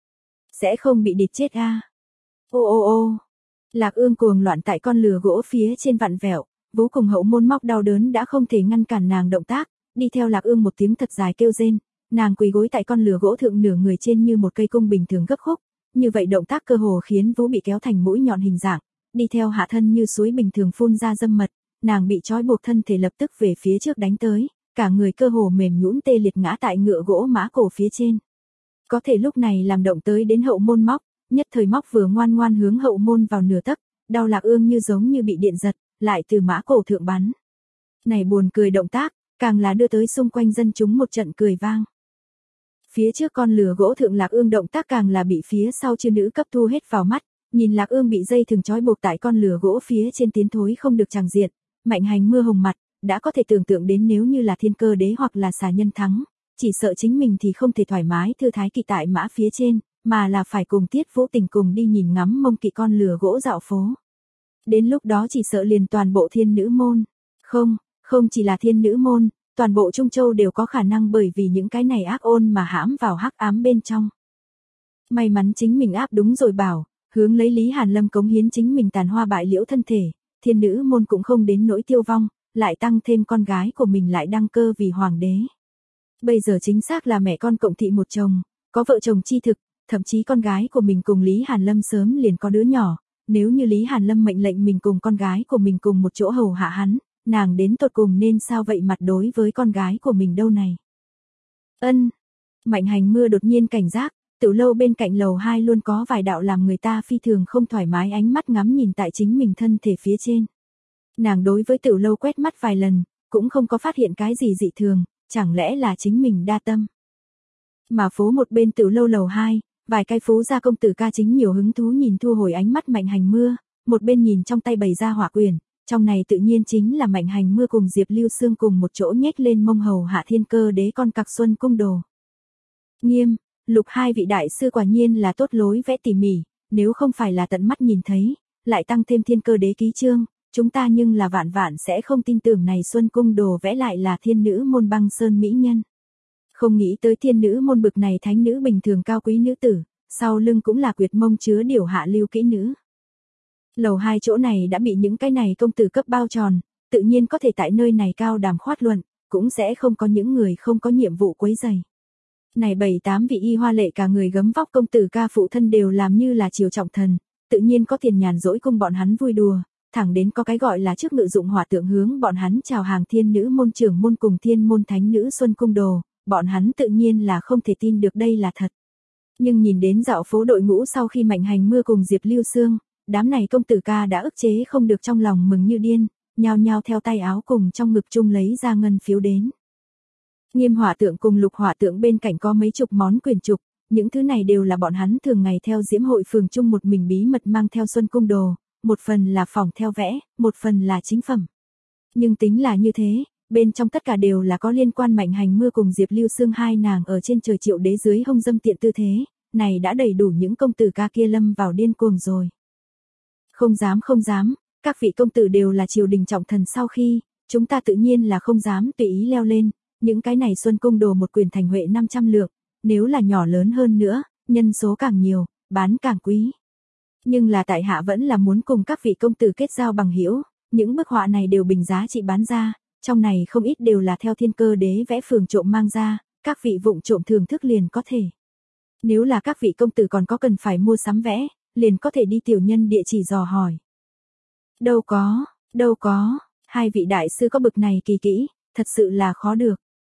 Sẽ không bị địt chết a. À? Ô ô ô. Lạc Ương cuồng loạn tại con lửa gỗ phía trên vặn vẹo, vú cùng hậu môn móc đau đớn đã không thể ngăn cản nàng động tác, đi theo Lạc Ương một tiếng thật dài kêu rên, nàng quỳ gối tại con lửa gỗ thượng nửa người trên như một cây cung bình thường gấp khúc, như vậy động tác cơ hồ khiến vú bị kéo thành mũi nhọn hình dạng, đi theo hạ thân như suối bình thường phun ra dâm mật, nàng bị trói buộc thân thể lập tức về phía trước đánh tới, cả người cơ hồ mềm nhũn tê liệt ngã tại ngựa gỗ mã cổ phía trên. Có thể lúc này làm động tới đến hậu môn móc, nhất thời móc vừa ngoan ngoan hướng hậu môn vào nửa tấc, đau Lạc Ương như giống như bị điện giật, lại từ mã cổ thượng bắn. Này buồn cười động tác, càng là đưa tới xung quanh dân chúng một trận cười vang. Phía trước con lừa gỗ thượng Lạc Ương động tác càng là bị phía sau chư nữ cấp thu hết vào mắt, nhìn Lạc Ương bị dây thừng trói buộc tại con lừa gỗ phía trên tiến thối không được chàng diện, Mạnh Hành Mưa hồng mặt, đã có thể tưởng tượng đến nếu như là Thiên Cơ Đế hoặc là xà nhân thắng, chỉ sợ chính mình thì không thể thoải mái thư thái kỵ tại mã phía trên, mà là phải cùng Tiết Vũ Tình cùng đi nhìn ngắm mông kỵ con lừa gỗ dạo phố. Đến lúc đó chỉ sợ liền toàn bộ thiên nữ môn, không, không chỉ là thiên nữ môn, toàn bộ Trung Châu đều có khả năng bởi vì những cái này ác ôn mà hãm vào hắc ám bên trong. May mắn chính mình áp đúng rồi bảo, hướng lấy Lý Hàn Lâm cống hiến chính mình tàn hoa bại liễu thân thể, thiên nữ môn cũng không đến nỗi tiêu vong, lại tăng thêm con gái của mình lại đăng cơ vì hoàng đế. Bây giờ chính xác là mẹ con cộng thị một chồng, có vợ chồng chi thực, thậm chí con gái của mình cùng Lý Hàn Lâm sớm liền có đứa nhỏ, nếu như Lý Hàn Lâm mệnh lệnh mình cùng con gái của mình cùng một chỗ hầu hạ hắn, nàng đến tột cùng nên sao vậy mặt đối với con gái của mình đâu này. Ân, Mạnh Hành Mưa đột nhiên cảnh giác, tiểu lâu bên cạnh lầu hai luôn có vài đạo làm người ta phi thường không thoải mái ánh mắt ngắm nhìn tại chính mình thân thể phía trên. Nàng đối với tiểu lâu quét mắt vài lần, cũng không có phát hiện cái gì dị thường, chẳng lẽ là chính mình đa tâm. Mà phố một bên tiểu lâu lầu hai, vài cái phố gia công tử ca chính nhiều hứng thú nhìn thu hồi ánh mắt Mạnh Hành Mưa, một bên nhìn trong tay bày ra hỏa quyền, trong này tự nhiên chính là Mạnh Hành Mưa cùng Diệp Lưu Sương cùng một chỗ nhếch lên mông hầu hạ Thiên Cơ Đế con cặc Xuân Cung Đồ. Nghiêm, Lục hai vị đại sư quả nhiên là tốt lối vẽ tỉ mỉ, nếu không phải là tận mắt nhìn thấy, lại tăng thêm Thiên Cơ Đế ký chương, chúng ta nhưng là vạn vạn sẽ không tin tưởng này Xuân Cung Đồ vẽ lại là thiên nữ môn băng sơn mỹ nhân. Không nghĩ tới thiên nữ môn bực này thánh nữ bình thường cao quý nữ tử, sau lưng cũng là quyệt mông chứa điều hạ lưu kỹ nữ. Lầu hai chỗ này đã bị những cái này công tử cấp bao tròn, tự nhiên có thể tại nơi này cao đàm khoát luận, cũng sẽ không có những người không có nhiệm vụ quấy rầy. Này bảy tám vị y hoa lệ cả người gấm vóc công tử ca phụ thân đều làm như là triều trọng thần, tự nhiên có tiền nhàn rỗi cùng bọn hắn vui đùa, thẳng đến có cái gọi là trước ngự dụng hỏa tượng hướng bọn hắn chào hàng thiên nữ môn trưởng môn cùng thiên môn thánh nữ Xuân Cung Đồ, bọn hắn tự nhiên là không thể tin được đây là thật. Nhưng nhìn đến dạo phố đội ngũ sau khi Mạnh Hành Mưa cùng Diệp Lưu Sương, đám này công tử ca đã ức chế không được trong lòng mừng như điên, nhao nhao theo tay áo cùng trong ngực chung lấy ra ngân phiếu đến. Nghiêm hỏa tượng cùng Lục hỏa tượng bên cạnh có mấy chục món quyền trục, những thứ này đều là bọn hắn thường ngày theo Diễm hội phường chung một mình bí mật mang theo Xuân Cung Đồ, một phần là phòng theo vẽ, một phần là chính phẩm. Nhưng tính là như thế, bên trong tất cả đều là có liên quan Mạnh Hành Mưa cùng Diệp Lưu Sương hai nàng ở trên trời Triệu Đế dưới hông dâm tiện tư thế, này đã đầy đủ những công tử ca kia lâm vào điên cuồng rồi. Không dám không dám, các vị công tử đều là triều đình trọng thần sau khi, chúng ta tự nhiên là không dám tùy ý leo lên, những cái này Xuân Cung Đồ một quyền thành huệ năm trăm lượng, nếu là nhỏ lớn hơn nữa, nhân số càng nhiều, bán càng quý. Nhưng là tại hạ vẫn là muốn cùng các vị công tử kết giao bằng hữu, những bức họa này đều bình giá trị bán ra, trong này không ít đều là theo Thiên Cơ Đế vẽ phường trộm mang ra, các vị vụng trộm thưởng thức liền có thể. Nếu là các vị công tử còn có cần phải mua sắm vẽ, liền có thể đi tiểu nhân địa chỉ dò hỏi. Đâu có, đâu có, hai vị đại sư có bực này kỳ kỹ, thật sự là khó được.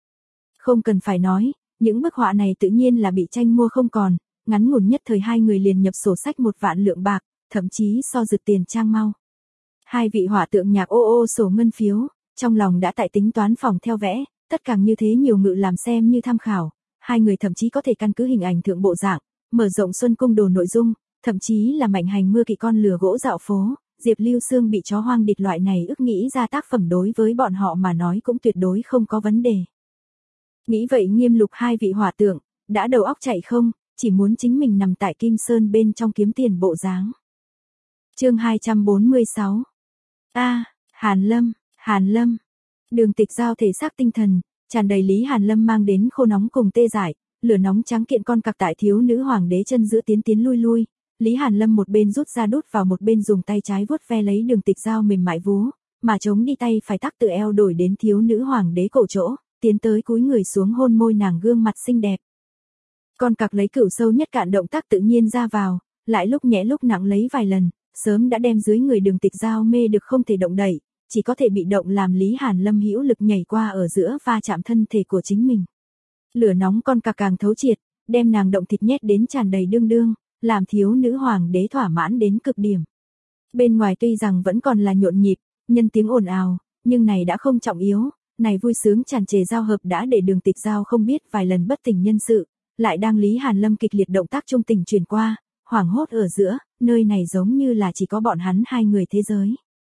Không cần phải nói, những bức họa này tự nhiên là bị tranh mua không còn, ngắn ngủn nhất thời hai người liền nhập sổ sách một vạn lượng bạc, thậm chí so rực tiền trang mau. Hai vị họa tượng nhạc ô ô sổ ngân phiếu, trong lòng đã tại tính toán phòng theo vẽ, tất cả như thế nhiều ngự làm xem như tham khảo, hai người thậm chí có thể căn cứ hình ảnh thượng bộ dạng, mở rộng Xuân Cung Đồ nội dung, thậm chí là Mạnh Hành Mưa kỵ con lừa gỗ dạo phố, Diệp Lưu Sương bị chó hoang địch loại này ức nghĩ ra tác phẩm đối với bọn họ mà nói cũng tuyệt đối không có vấn đề. Nghĩ vậy Nghiêm Lục hai vị hỏa tượng, đã đầu óc chạy không, chỉ muốn chính mình nằm tại Kim Sơn bên trong kiếm tiền bộ dáng. Chương hai trăm bốn mươi sáu. A, Hàn Lâm, Hàn Lâm. Đường Tịch Giao thể xác tinh thần, tràn đầy Lý Hàn Lâm mang đến khô nóng cùng tê dại, lửa nóng trắng kiện con cặc tại thiếu nữ hoàng đế chân giữa tiến tiến lui lui, Lý Hàn Lâm một bên rút ra đút vào một bên dùng tay trái vuốt ve lấy Đường Tịch Giao mềm mại vú, mà chống đi tay phải tắc tự eo đổi đến thiếu nữ hoàng đế cổ chỗ, tiến tới cúi người xuống hôn môi nàng gương mặt xinh đẹp. Con cặc lấy cửu sâu nhất cạn động tác tự nhiên ra vào, lại lúc nhẹ lúc nặng lấy vài lần, sớm đã đem dưới người Đường Tịch Giao mê được không thể động đậy, chỉ có thể bị động làm Lý Hàn Lâm hữu lực nhảy qua ở giữa va chạm thân thể của chính mình. Lửa nóng con cặc càng thấu triệt, đem nàng động thịt nhét đến tràn đầy đương đương, làm thiếu nữ hoàng đế thỏa mãn đến cực điểm. Bên ngoài tuy rằng vẫn còn là nhộn nhịp, nhân tiếng ồn ào, nhưng này đã không trọng yếu, này vui sướng tràn trề giao hợp đã để Đường Tịch Giao không biết vài lần bất tỉnh nhân sự, lại đang Lý Hàn Lâm kịch liệt động tác trung tình truyền qua, hoảng hốt ở giữa, nơi này giống như là chỉ có bọn hắn hai người thế giới.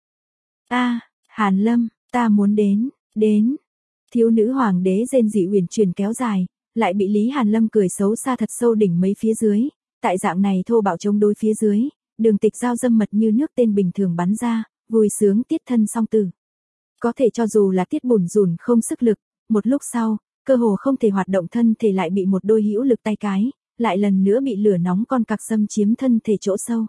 A, Hàn Lâm, ta muốn đến, đến. Thiếu nữ hoàng đế rên rỉ uyển chuyển kéo dài, lại bị Lý Hàn Lâm cười xấu xa thật sâu đỉnh mấy phía dưới, tại dạng này thô bạo chống đối phía dưới, Đường Tịch Giao dâm mật như nước tên bình thường bắn ra, vui sướng tiết thân song tử. Có thể cho dù là tiết bùn rùn không sức lực, một lúc sau, cơ hồ không thể hoạt động thân thể lại bị một đôi hữu lực tay cái, lại lần nữa bị lửa nóng con cặc xâm chiếm thân thể chỗ sâu.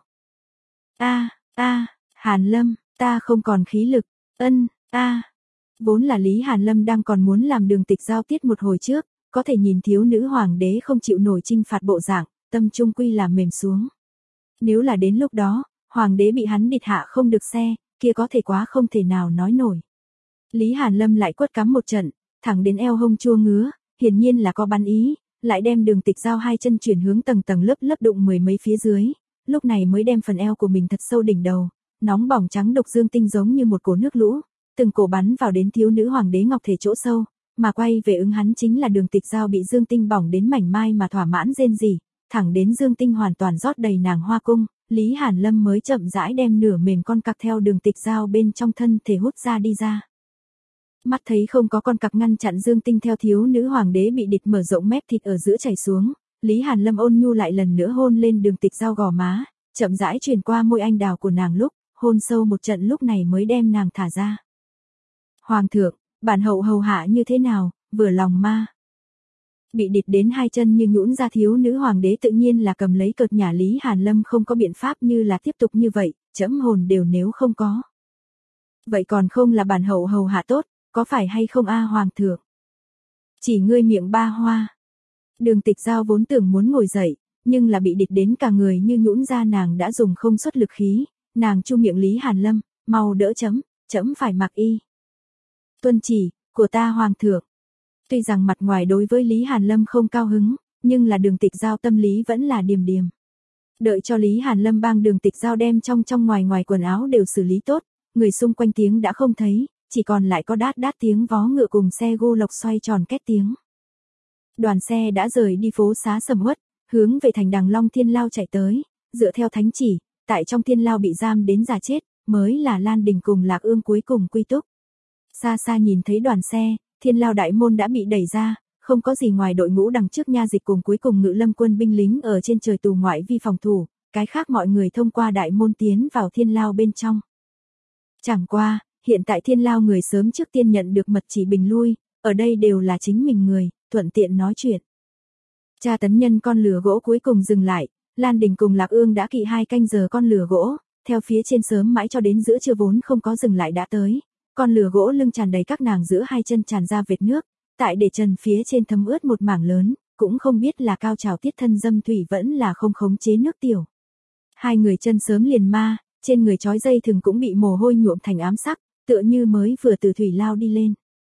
A, a, Hàn Lâm, ta không còn khí lực, ân, a. Vốn là Lý Hàn Lâm đang còn muốn làm Đường Tịch Giao tiết một hồi trước, có thể nhìn thiếu nữ hoàng đế không chịu nổi trinh phạt bộ dạng, tâm trung quy làm mềm xuống. Nếu là đến lúc đó, hoàng đế bị hắn địt hạ không được xe, kia có thể quá không thể nào nói nổi. Lý Hàn Lâm lại quất cắm một trận, thẳng đến eo hông chua ngứa, hiển nhiên là có bắn ý, lại đem Đường Tịch Giao hai chân chuyển hướng tầng tầng lớp lớp đụng mười mấy phía dưới, lúc này mới đem phần eo của mình thật sâu đỉnh đầu, nóng bỏng trắng độc dương tinh giống như một cổ nước lũ, từng cổ bắn vào đến thiếu nữ hoàng đế ngọc thể chỗ sâu, mà quay về ứng hắn chính là Đường Tịch Giao bị dương tinh bỏng đến mảnh mai mà thỏa mãn rên rỉ, thẳng đến dương tinh hoàn toàn rót đầy nàng hoa cung, Lý Hàn Lâm mới chậm rãi đem nửa mềm con cặc theo Đường Tịch Giao bên trong thân thể hút ra đi ra. Mắt thấy không có con cặc ngăn chặn dương tinh theo thiếu nữ hoàng đế bị địch mở rộng mép thịt ở giữa chảy xuống, Lý Hàn Lâm ôn nhu lại lần nữa hôn lên Đường Tịch Giao gò má, chậm rãi truyền qua môi anh đào của nàng lúc, hôn sâu một trận lúc này mới đem nàng thả ra. Hoàng thượng, bản hậu hầu hạ như thế nào, vừa lòng ma. Bị địch đến hai chân như nhũn ra thiếu nữ hoàng đế tự nhiên là cầm lấy cợt nhả Lý Hàn Lâm không có biện pháp như là tiếp tục như vậy, chẫm hồn đều nếu không có. Vậy còn không là bản hậu hầu hạ tốt, có phải hay không a hoàng thượng? Chỉ ngươi miệng ba hoa. Đường Tịch Giao vốn tưởng muốn ngồi dậy, nhưng là bị địch đến cả người như nhũn ra nàng đã dùng không xuất lực khí, nàng chu miệng Lý Hàn Lâm, mau đỡ chấm, chấm phải mặc y. Tuân chỉ, của ta hoàng thượng. Tuy rằng mặt ngoài đối với Lý Hàn Lâm không cao hứng, nhưng là Đường Tịch Giao tâm lý vẫn là điềm điềm. Đợi cho Lý Hàn Lâm bang Đường Tịch Giao đem trong trong ngoài ngoài quần áo đều xử lý tốt, người xung quanh tiếng đã không thấy, chỉ còn lại có đát đát tiếng vó ngựa cùng xe gô lộc xoay tròn két tiếng. Đoàn xe đã rời đi phố xá sầm uất, hướng về thành Đằng Long Thiên Lao chạy tới, dựa theo thánh chỉ, tại trong Thiên Lao bị giam đến già chết, mới là Lan Đình cùng Lạc Ương cuối cùng quy túc. Xa xa nhìn thấy đoàn xe, Thiên Lao đại môn đã bị đẩy ra, không có gì ngoài đội ngũ đằng trước nha dịch cùng cuối cùng Ngự Lâm quân binh lính ở trên trời tù ngoại vi phòng thủ, cái khác mọi người thông qua đại môn tiến vào Thiên Lao bên trong. Chẳng qua, hiện tại Thiên Lao người sớm trước tiên nhận được mật chỉ bình lui, ở đây đều là chính mình người, thuận tiện nói chuyện. Cha tấn nhân con lửa gỗ cuối cùng dừng lại, Lan Đình cùng Lạc Ương đã kỵ hai canh giờ con lửa gỗ, theo phía trên sớm mãi cho đến giữa trưa vốn không có dừng lại đã tới. Con lửa gỗ lưng tràn đầy các nàng giữa hai chân tràn ra vệt nước, tại để trần phía trên thấm ướt một mảng lớn, cũng không biết là cao trào tiết thân dâm thủy vẫn là không khống chế nước tiểu. Hai người chân sớm liền ma, trên người trói dây thừng cũng bị mồ hôi nhuộm thành ám sắc, tựa như mới vừa từ thủy lao đi lên.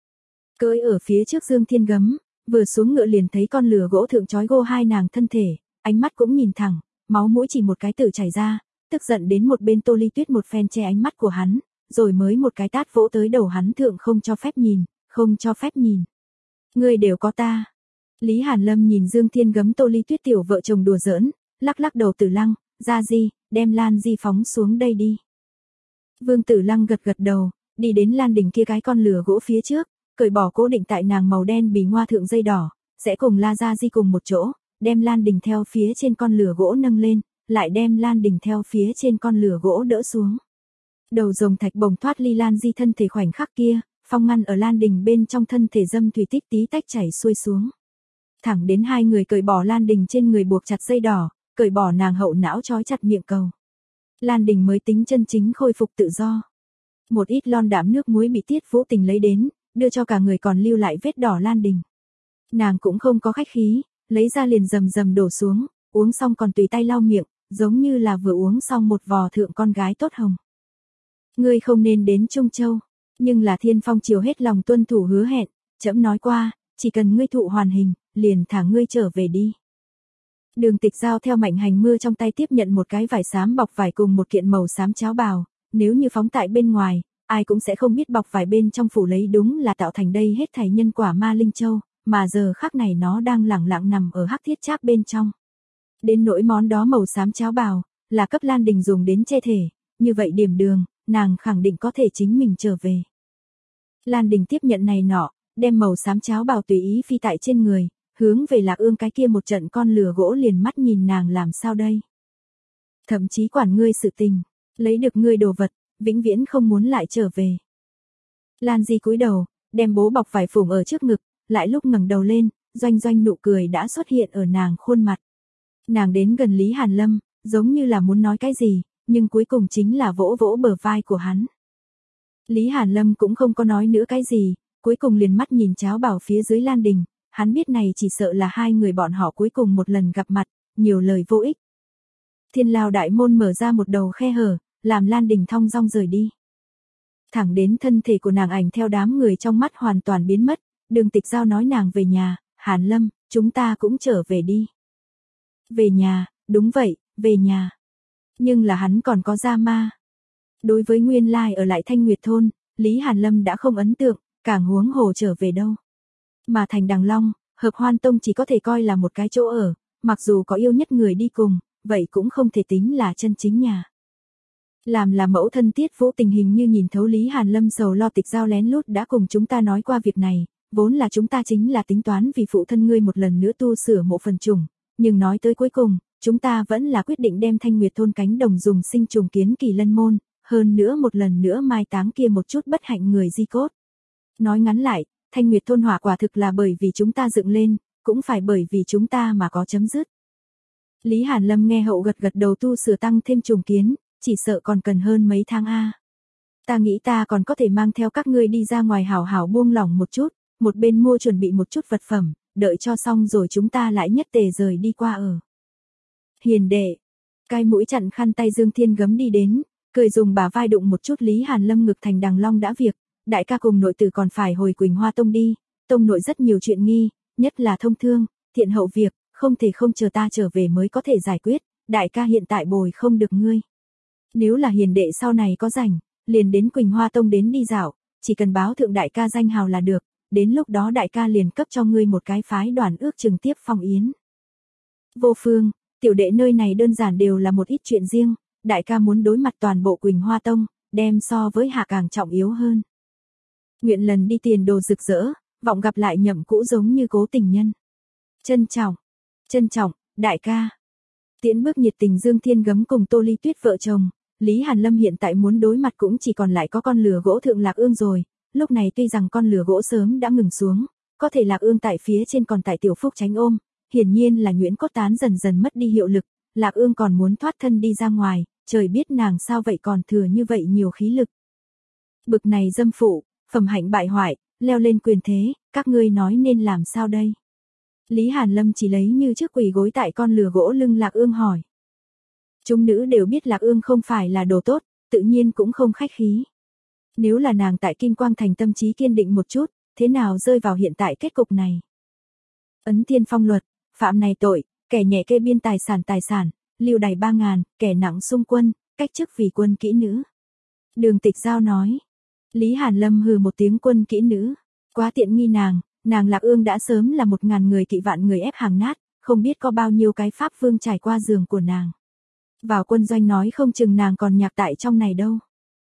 Cưỡi ở phía trước Dương Thiên Gấm, vừa xuống ngựa liền thấy con lửa gỗ thượng trói gô hai nàng thân thể, ánh mắt cũng nhìn thẳng, máu mũi chỉ một cái tự chảy ra, tức giận đến một bên Tô Ly Tuyết một phen che ánh mắt của hắn, rồi mới một cái tát vỗ tới đầu hắn thượng không cho phép nhìn, không cho phép nhìn. Ngươi đều có ta. Lý Hàn Lâm nhìn Dương Thiên Gấm Tô Ly Tuyết tiểu vợ chồng đùa giỡn, lắc lắc đầu Tử Lăng, ra Di, đem Lan Di phóng xuống đây đi. Vương Tử Lăng gật gật đầu, đi đến Lan Đình kia cái con lửa gỗ phía trước, cởi bỏ cố định tại nàng màu đen bì ngoa thượng dây đỏ, sẽ cùng La Gia Di cùng một chỗ, đem Lan Đình theo phía trên con lửa gỗ nâng lên, lại đem Lan Đình theo phía trên con lửa gỗ đỡ xuống. Đầu rồng thạch bồng thoát ly Lan Di thân thể khoảnh khắc kia, phong ngăn ở Lan Đình bên trong thân thể dâm thủy tích tí tách chảy xuôi xuống. Thẳng đến hai người cởi bỏ Lan Đình trên người buộc chặt dây đỏ, cởi bỏ nàng hậu não trói chặt miệng cầu. Lan Đình mới tính chân chính khôi phục tự do. Một ít lon đạm nước muối bị Tiết Vũ Tình lấy đến, đưa cho cả người còn lưu lại vết đỏ Lan Đình. Nàng cũng không có khách khí, lấy ra liền rầm rầm đổ xuống, uống xong còn tùy tay lau miệng, giống như là vừa uống xong một vò thượng con gái tốt hồng. Ngươi không nên đến Trung Châu, nhưng là Thiên Phong Triều hết lòng tuân thủ hứa hẹn, trẫm nói qua, chỉ cần ngươi thụ hoàn hình, liền thả ngươi trở về đi. Đường Tịch Giao theo Mạnh Hành Mưa trong tay tiếp nhận một cái vải xám bọc vải cùng một kiện màu xám cháo bào, nếu như phóng tại bên ngoài, ai cũng sẽ không biết bọc vải bên trong phủ lấy đúng là tạo thành đây hết thảy nhân quả Ma Linh Châu, mà giờ khắc này nó đang lẳng lặng nằm ở hắc thiết tráp bên trong. Đến nỗi món đó màu xám cháo bào, là cấp Lan Đình dùng đến che thể, như vậy điểm đường, nàng khẳng định có thể chính mình trở về. Lan Đình tiếp nhận này nọ, đem màu xám cháo bào tùy ý phi tại trên người, hướng về Lạc Ương cái kia một trận con lừa gỗ liền mắt nhìn nàng làm sao đây. Thậm chí quản ngươi sự tình, lấy được ngươi đồ vật, vĩnh viễn không muốn lại trở về. Lan Di cúi đầu, đem bố bọc vải phủng ở trước ngực, lại lúc ngẩng đầu lên, doanh doanh nụ cười đã xuất hiện ở nàng khuôn mặt. Nàng đến gần Lý Hàn Lâm, giống như là muốn nói cái gì, nhưng cuối cùng chính là vỗ vỗ bờ vai của hắn. Lý Hàn Lâm cũng không có nói nữa cái gì, cuối cùng liền mắt nhìn cháo bảo phía dưới Lan Đình, hắn biết này chỉ sợ là hai người bọn họ cuối cùng một lần gặp mặt, nhiều lời vô ích. Thiên Lao đại môn mở ra một đầu khe hở, làm Lan Đình thong dong rời đi. Thẳng đến thân thể của nàng ảnh theo đám người trong mắt hoàn toàn biến mất, Đường Tịch Giao nói nàng về nhà, Hàn Lâm, chúng ta cũng trở về đi. Về nhà, đúng vậy, về nhà. Nhưng là hắn còn có gia ma. Đối với nguyên lai ở lại Thanh Nguyệt thôn, Lý Hàn Lâm đã không ấn tượng, càng huống hồ trở về đâu. Mà thành Đằng Long, Hợp Hoan Tông chỉ có thể coi là một cái chỗ ở, mặc dù có yêu nhất người đi cùng, vậy cũng không thể tính là chân chính nhà. Làm là mẫu thân Tiết Vũ tình hình như nhìn thấu Lý Hàn Lâm sầu lo Tịch Giao lén lút đã cùng chúng ta nói qua việc này, vốn là chúng ta chính là tính toán vì phụ thân ngươi một lần nữa tu sửa mộ phần trùng, nhưng nói tới cuối cùng, chúng ta vẫn là quyết định đem Thanh Nguyệt thôn cánh đồng dùng sinh trùng kiến Kỳ Lân môn, hơn nữa một lần nữa mai táng kia một chút bất hạnh người di cốt. Nói ngắn lại, Thanh Nguyệt thôn hỏa quả thực là bởi vì chúng ta dựng lên, cũng phải bởi vì chúng ta mà có chấm dứt. Lý Hàn Lâm nghe hậu gật gật đầu, tu sửa tăng thêm trùng kiến, chỉ sợ còn cần hơn mấy tháng a. Ta nghĩ ta còn có thể mang theo các ngươi đi ra ngoài hảo hảo buông lỏng một chút, một bên mua chuẩn bị một chút vật phẩm, đợi cho xong rồi chúng ta lại nhất tề rời đi qua ở. Hiền đệ, cai mũi chặn khăn tay Dương Thiên Gấm đi đến, cười dùng bả vai đụng một chút Lý Hàn Lâm ngực, thành Đằng Long đã việc, đại ca cùng nội tử còn phải hồi Quỳnh Hoa Tông đi, tông nội rất nhiều chuyện nghi, nhất là thông thương, thiện hậu việc, không thể không chờ ta trở về mới có thể giải quyết, đại ca hiện tại bồi không được ngươi. Nếu là hiền đệ sau này có rảnh, liền đến Quỳnh Hoa Tông đến đi dạo, chỉ cần báo thượng đại ca danh hào là được, đến lúc đó đại ca liền cấp cho ngươi một cái phái đoàn ước chừng tiếp phong yến. Vô Phương, tiểu đệ nơi này đơn giản đều là một ít chuyện riêng, đại ca muốn đối mặt toàn bộ Quỳnh Hoa Tông, đem so với hạ càng trọng yếu hơn. Nguyện lần đi tiền đồ rực rỡ, vọng gặp lại nhậm cũ giống như cố tình nhân. Trân trọng, trân trọng, đại ca. Tiễn bước nhiệt tình Dương Thiên Gấm cùng Tô Ly Tuyết vợ chồng, Lý Hàn Lâm hiện tại muốn đối mặt cũng chỉ còn lại có con lừa gỗ thượng Lạc Ương rồi, lúc này tuy rằng con lừa gỗ sớm đã ngừng xuống, có thể Lạc Ương tại phía trên còn tại Tiểu Phúc tránh ôm, hiển nhiên là nhuyễn cốt tán dần dần mất đi hiệu lực, Lạc Ương còn muốn thoát thân đi ra ngoài, trời biết nàng sao vậy còn thừa như vậy nhiều khí lực. Bực này dâm phụ, phẩm hạnh bại hoại, leo lên quyền thế, các ngươi nói nên làm sao đây? Lý Hàn Lâm chỉ lấy như trước quỳ gối tại con lừa gỗ lưng Lạc Ương hỏi. Chúng nữ đều biết Lạc Ương không phải là đồ tốt, tự nhiên cũng không khách khí. Nếu là nàng tại Kim Quang Thành tâm trí kiên định một chút, thế nào rơi vào hiện tại kết cục này? Ấn Thiên Phong luật, phạm này tội, kẻ nhẹ kê biên tài sản tài sản, lưu đày ba ngàn, kẻ nặng xung quân, cách chức vì quân kỹ nữ. Đường Tịch Giao nói. Lý Hàn Lâm hừ một tiếng, quân kỹ nữ, quá tiện nghi nàng, nàng Lạc Ương đã sớm là một ngàn người kỵ vạn người ép hàng nát, không biết có bao nhiêu cái pháp vương trải qua giường của nàng. Vào quân doanh nói không chừng nàng còn nhạc tại trong này đâu.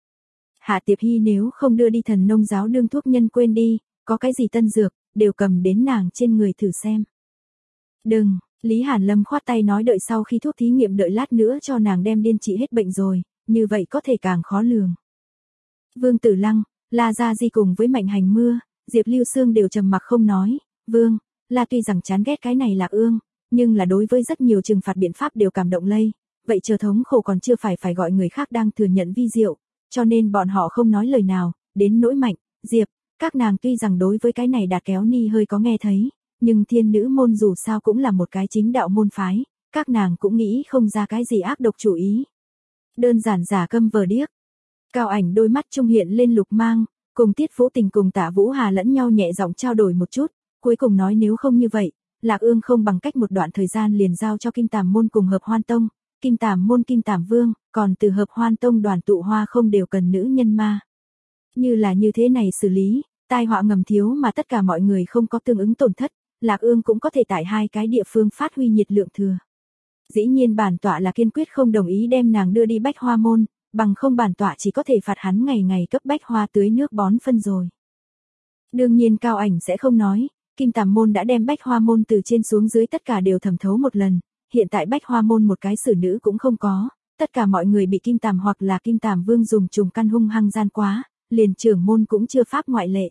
Hạ Tiệp Hy nếu không đưa đi thần nông giáo đương thuốc nhân quên đi, có cái gì tân dược, đều cầm đến nàng trên người thử xem. Đừng, Lý Hàn Lâm khoát tay nói đợi sau khi thuốc thí nghiệm đợi lát nữa cho nàng đem điên trị hết bệnh rồi, như vậy có thể càng khó lường. Vương Tử Lăng, La Gia Di cùng với Mạnh Hành Mưa, Diệp Lưu Sương đều trầm mặc không nói, Vương, La tuy rằng chán ghét cái này Lạc Ương, nhưng là đối với rất nhiều trừng phạt biện pháp đều cảm động lây, vậy chờ thống khổ còn chưa phải phải gọi người khác đang thừa nhận vi diệu, cho nên bọn họ không nói lời nào, đến nỗi Mạnh, Diệp, các nàng tuy rằng đối với cái này Đạt Kéo Ni hơi có nghe thấy, nhưng thiên nữ môn dù sao cũng là một cái chính đạo môn phái, các nàng cũng nghĩ không ra cái gì ác độc chủ ý. Đơn giản giả câm vờ điếc. Cao Ảnh đôi mắt trung hiện lên lục mang, cùng Tiết Vũ Tình cùng Tạ Vũ Hà lẫn nhau nhẹ giọng trao đổi một chút, cuối cùng nói nếu không như vậy, Lạc Ương không bằng cách một đoạn thời gian liền giao cho Kim Tàm môn cùng Hợp Hoan tông, Kim Tàm môn Kim Tàm vương, còn từ Hợp Hoan tông Đoàn Tụ Hoa không đều cần nữ nhân ma. Như là như thế này xử lý, tai họa ngầm thiếu mà tất cả mọi người không có tương ứng tổn thất, Lạc Ương cũng có thể tại hai cái địa phương phát huy nhiệt lượng thừa. Dĩ nhiên bản tọa là kiên quyết không đồng ý đem nàng đưa đi Bách Hoa môn, bằng không bản tọa chỉ có thể phạt hắn ngày ngày cấp Bách Hoa tưới nước bón phân rồi. Đương nhiên Cao Ảnh sẽ không nói, Kim Tàm môn đã đem Bách Hoa môn từ trên xuống dưới tất cả đều thẩm thấu một lần, hiện tại Bách Hoa môn một cái xử nữ cũng không có, tất cả mọi người bị Kim Tàm hoặc là Kim Tàm vương dùng trùng căn hung hăng gian quá, liền trưởng môn cũng chưa pháp ngoại lệ.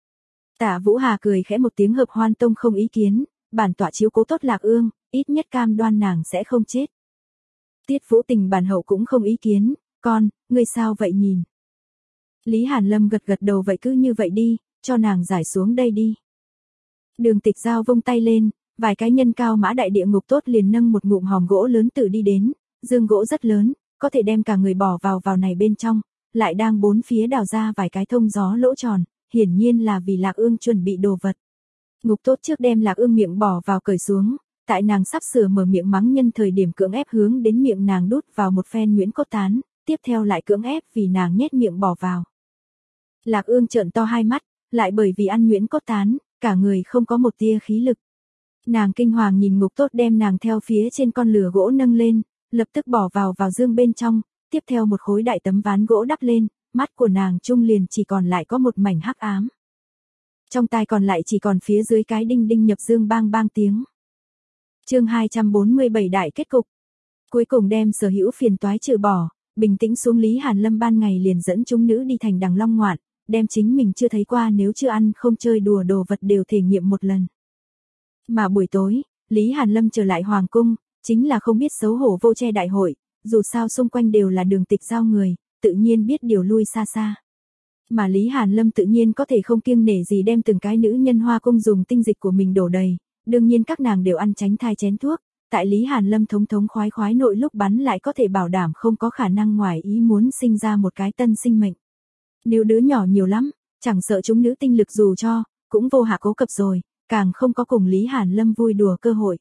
Tạ Vũ Hà cười khẽ một tiếng, Hợp Hoan tông không ý kiến, bản tọa chiếu cố tốt Lạc Ương, ít nhất cam đoan nàng sẽ không chết. Tiết Vũ Tình bản hậu cũng không ý kiến, con, ngươi sao vậy nhìn. Lý Hàn Lâm gật gật đầu, vậy cứ như vậy đi, cho nàng giải xuống đây đi. Đường Tịch Giao vung tay lên, vài cái nhân cao mã đại địa ngục tốt liền nâng một ngụm hòm gỗ lớn tự đi đến, dương gỗ rất lớn, có thể đem cả người bỏ vào vào này bên trong, lại đang bốn phía đào ra vài cái thông gió lỗ tròn, hiển nhiên là vì Lạc Ương chuẩn bị đồ vật. Ngục tốt trước đem Lạc Ương miệng bỏ vào cởi xuống, tại nàng sắp sửa mở miệng mắng nhân thời điểm cưỡng ép hướng đến miệng nàng đút vào một phen nhuyễn cốt tán, tiếp theo lại cưỡng ép vì nàng nhét miệng bỏ vào. Lạc Ương trợn to hai mắt, lại bởi vì ăn nhuyễn cốt tán, cả người không có một tia khí lực. Nàng kinh hoàng nhìn ngục tốt đem nàng theo phía trên con lửa gỗ nâng lên, lập tức bỏ vào vào dương bên trong, tiếp theo một khối đại tấm ván gỗ đắp lên, mắt của nàng trung liền chỉ còn lại có một mảnh hắc ám. Trong tai còn lại chỉ còn phía dưới cái đinh đinh nhập dương bang bang tiếng. Chương hai trăm bốn mươi bảy đại kết cục. Cuối cùng đem sở hữu phiền toái trừ bỏ, bình tĩnh xuống, Lý Hàn Lâm ban ngày liền dẫn chúng nữ đi thành Đằng Long ngoạn, đem chính mình chưa thấy qua nếu chưa ăn không chơi đùa đồ vật đều thể nghiệm một lần. Mà buổi tối, Lý Hàn Lâm trở lại hoàng cung, chính là không biết xấu hổ vô che đại hội, dù sao xung quanh đều là Đường Tịch Giao người, tự nhiên biết điều lui xa xa. Mà Lý Hàn Lâm tự nhiên có thể không kiêng nể gì đem từng cái nữ nhân hoa cung dùng tinh dịch của mình đổ đầy, đương nhiên các nàng đều ăn tránh thai chén thuốc, tại Lý Hàn Lâm thống thống khoái khoái nội lúc bắn lại có thể bảo đảm không có khả năng ngoài ý muốn sinh ra một cái tân sinh mệnh. Nếu đứa nhỏ nhiều lắm, chẳng sợ chúng nữ tinh lực dù cho, cũng vô hạ cố cập rồi, càng không có cùng Lý Hàn Lâm vui đùa cơ hội.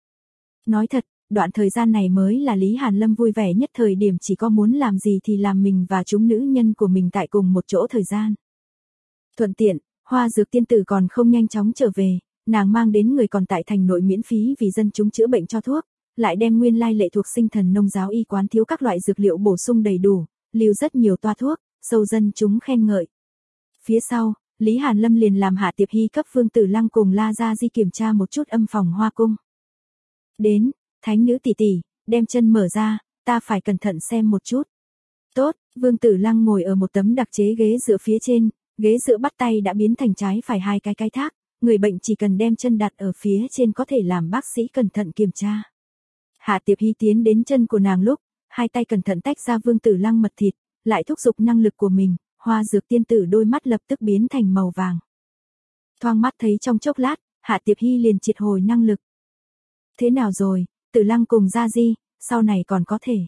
Nói thật, đoạn thời gian này mới là Lý Hàn Lâm vui vẻ nhất thời điểm, chỉ có muốn làm gì thì làm mình và chúng nữ nhân của mình tại cùng một chỗ thời gian. Thuận tiện, Hoa Dược tiên tử còn không nhanh chóng trở về, nàng mang đến người còn tại thành nội miễn phí vì dân chúng chữa bệnh cho thuốc, lại đem nguyên lai lệ thuộc Sinh Thần Nông giáo y quán thiếu các loại dược liệu bổ sung đầy đủ, lưu rất nhiều toa thuốc, sâu dân chúng khen ngợi. Phía sau, Lý Hàn Lâm liền làm Hạ Tiệp Hy cấp Vương Tử Lăng cùng La Gia Di kiểm tra một chút âm phòng hoa cung. Đến, thánh nữ tỷ tỷ, đem chân mở ra, ta phải cẩn thận xem một chút. Tốt, Vương Tử Lăng ngồi ở một tấm đặc chế ghế dựa phía trên, ghế dựa bắt tay đã biến thành trái phải hai cái cái thác, người bệnh chỉ cần đem chân đặt ở phía trên có thể làm bác sĩ cẩn thận kiểm tra. Hạ Tiệp Hy tiến đến chân của nàng lúc, hai tay cẩn thận tách ra Vương Tử Lăng mật thịt, lại thúc giục năng lực của mình, Hoa Dược tiên tử đôi mắt lập tức biến thành màu vàng. Thoáng mắt thấy trong chốc lát, Hạ Tiệp Hy liền triệt hồi năng lực. Thế nào rồi, Tử Lăng cùng Gia Di, sau này còn có thể.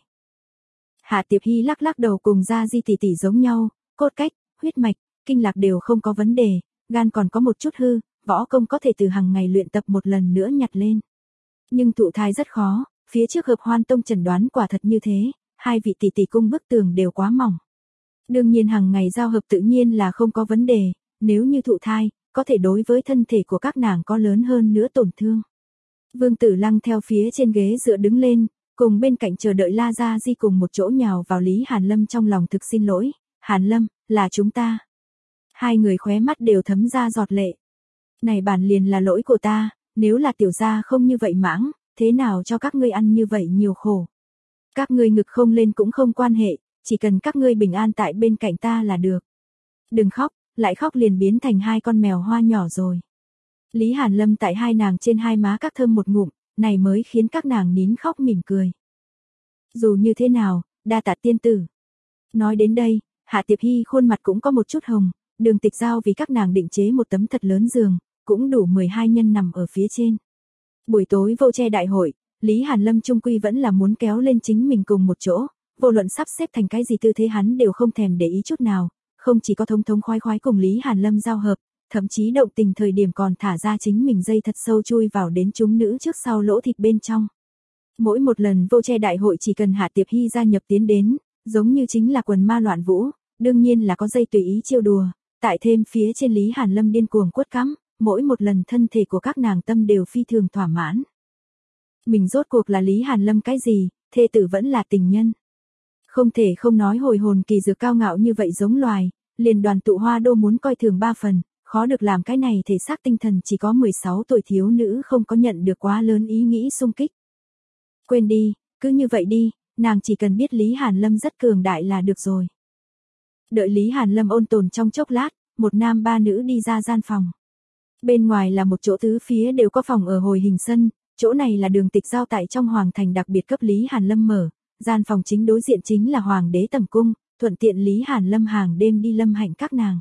Hạ Tiệp Hy lắc lắc đầu, cùng Gia Di tỷ tỷ giống nhau, cốt cách, huyết mạch, kinh lạc đều không có vấn đề, gan còn có một chút hư, võ công có thể từ hàng ngày luyện tập một lần nữa nhặt lên. Nhưng thụ thai rất khó, phía trước Hợp Hoan tông chẩn đoán quả thật như thế, hai vị tỷ tỷ cung bức tường đều quá mỏng. Đương nhiên hàng ngày giao hợp tự nhiên là không có vấn đề, nếu như thụ thai, có thể đối với thân thể của các nàng có lớn hơn nữa tổn thương. Vương Tử Lăng theo phía trên ghế dựa đứng lên, cùng bên cạnh chờ đợi La Gia Di cùng một chỗ nhào vào Lý Hàn Lâm trong lòng thực xin lỗi, Hàn Lâm, là chúng ta. Hai người khóe mắt đều thấm ra giọt lệ. Này bản liền là lỗi của ta, nếu là tiểu gia không như vậy mãng, thế nào cho các ngươi ăn như vậy nhiều khổ. Các ngươi ngực không lên cũng không quan hệ, chỉ cần các ngươi bình an tại bên cạnh ta là được. Đừng khóc, lại khóc liền biến thành hai con mèo hoa nhỏ rồi. Lý Hàn Lâm tại hai nàng trên hai má các thơm một ngụm, này mới khiến các nàng nín khóc mỉm cười. Dù như thế nào, đa tạ tiên tử. Nói đến đây, Hạ Tiệp Hy khuôn mặt cũng có một chút hồng, Đường Tịch Giao vì các nàng định chế một tấm thật lớn giường, cũng đủ mười hai nhân nằm ở phía trên. Buổi tối vô che đại hội, Lý Hàn Lâm trung quy vẫn là muốn kéo lên chính mình cùng một chỗ, vô luận sắp xếp thành cái gì tư thế hắn đều không thèm để ý chút nào, không chỉ có thống thống khoái khoái cùng Lý Hàn Lâm giao hợp, thậm chí động tình thời điểm còn thả ra chính mình dây thật sâu chui vào đến chúng nữ trước sau lỗ thịt bên trong. Mỗi một lần vô che đại hội chỉ cần Hạ Tiệp Hy gia nhập tiến đến, giống như chính là quần ma loạn vũ, đương nhiên là có dây tùy ý trêu đùa, tại thêm phía trên Lý Hàn Lâm điên cuồng quất cắm, mỗi một lần thân thể của các nàng tâm đều phi thường thỏa mãn. Mình rốt cuộc là Lý Hàn Lâm cái gì, thê tử vẫn là tình nhân. Không thể không nói hồi hồn kỳ dược cao ngạo như vậy giống loài, liền Đoàn Tụ Hoa đô muốn coi thường ba phần, khó được làm cái này thể xác tinh thần chỉ có mười sáu tuổi thiếu nữ không có nhận được quá lớn ý nghĩ xung kích. Quên đi, cứ như vậy đi, nàng chỉ cần biết Lý Hàn Lâm rất cường đại là được rồi. Đợi Lý Hàn Lâm ôn tồn trong chốc lát, một nam ba nữ đi ra gian phòng. Bên ngoài là một chỗ tứ phía đều có phòng ở hồi hình sân, chỗ này là Đường Tịch Giao tại trong hoàng thành đặc biệt cấp Lý Hàn Lâm mở, gian phòng chính đối diện chính là hoàng đế tẩm cung, thuận tiện Lý Hàn Lâm hàng đêm đi lâm hạnh các nàng.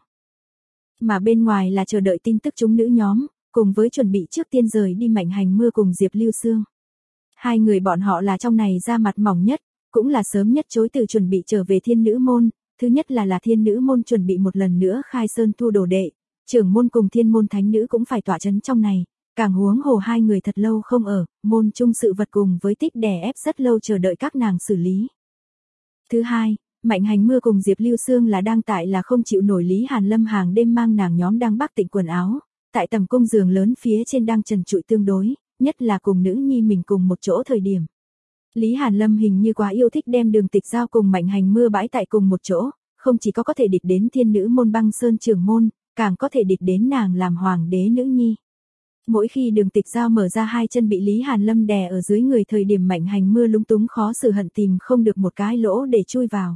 Mà bên ngoài là chờ đợi tin tức chúng nữ nhóm, cùng với chuẩn bị trước tiên rời đi Mạnh Hành Mưa cùng Diệp Lưu Sương. Hai người bọn họ là trong này ra mặt mỏng nhất, cũng là sớm nhất chối từ chuẩn bị trở về Thiên Nữ môn, thứ nhất là là Thiên Nữ môn chuẩn bị một lần nữa khai sơn thu đồ đệ, trưởng môn cùng Thiên môn thánh nữ cũng phải tọa chấn trong này, càng huống hồ hai người thật lâu không ở, môn chung sự vật cùng với tích đè ép rất lâu chờ đợi các nàng xử lý. Thứ hai, Mạnh Hành Mưa cùng Diệp Lưu Sương là đang tại là không chịu nổi Lý Hàn Lâm hàng đêm mang nàng nhóm đang bắc tịnh quần áo, tại tầm cung giường lớn phía trên đang trần trụi tương đối, nhất là cùng nữ nhi mình cùng một chỗ thời điểm. Lý Hàn Lâm hình như quá yêu thích đem Đường Tịch Giao cùng Mạnh Hành Mưa bãi tại cùng một chỗ, không chỉ có có thể địch đến Thiên Nữ môn Băng Sơn trưởng môn, càng có thể địch đến nàng làm hoàng đế nữ nhi. Mỗi khi Đường Tịch Giao mở ra hai chân bị Lý Hàn Lâm đè ở dưới người thời điểm Mạnh Hành Mưa lúng túng khó xử hận tìm không được một cái lỗ để chui vào.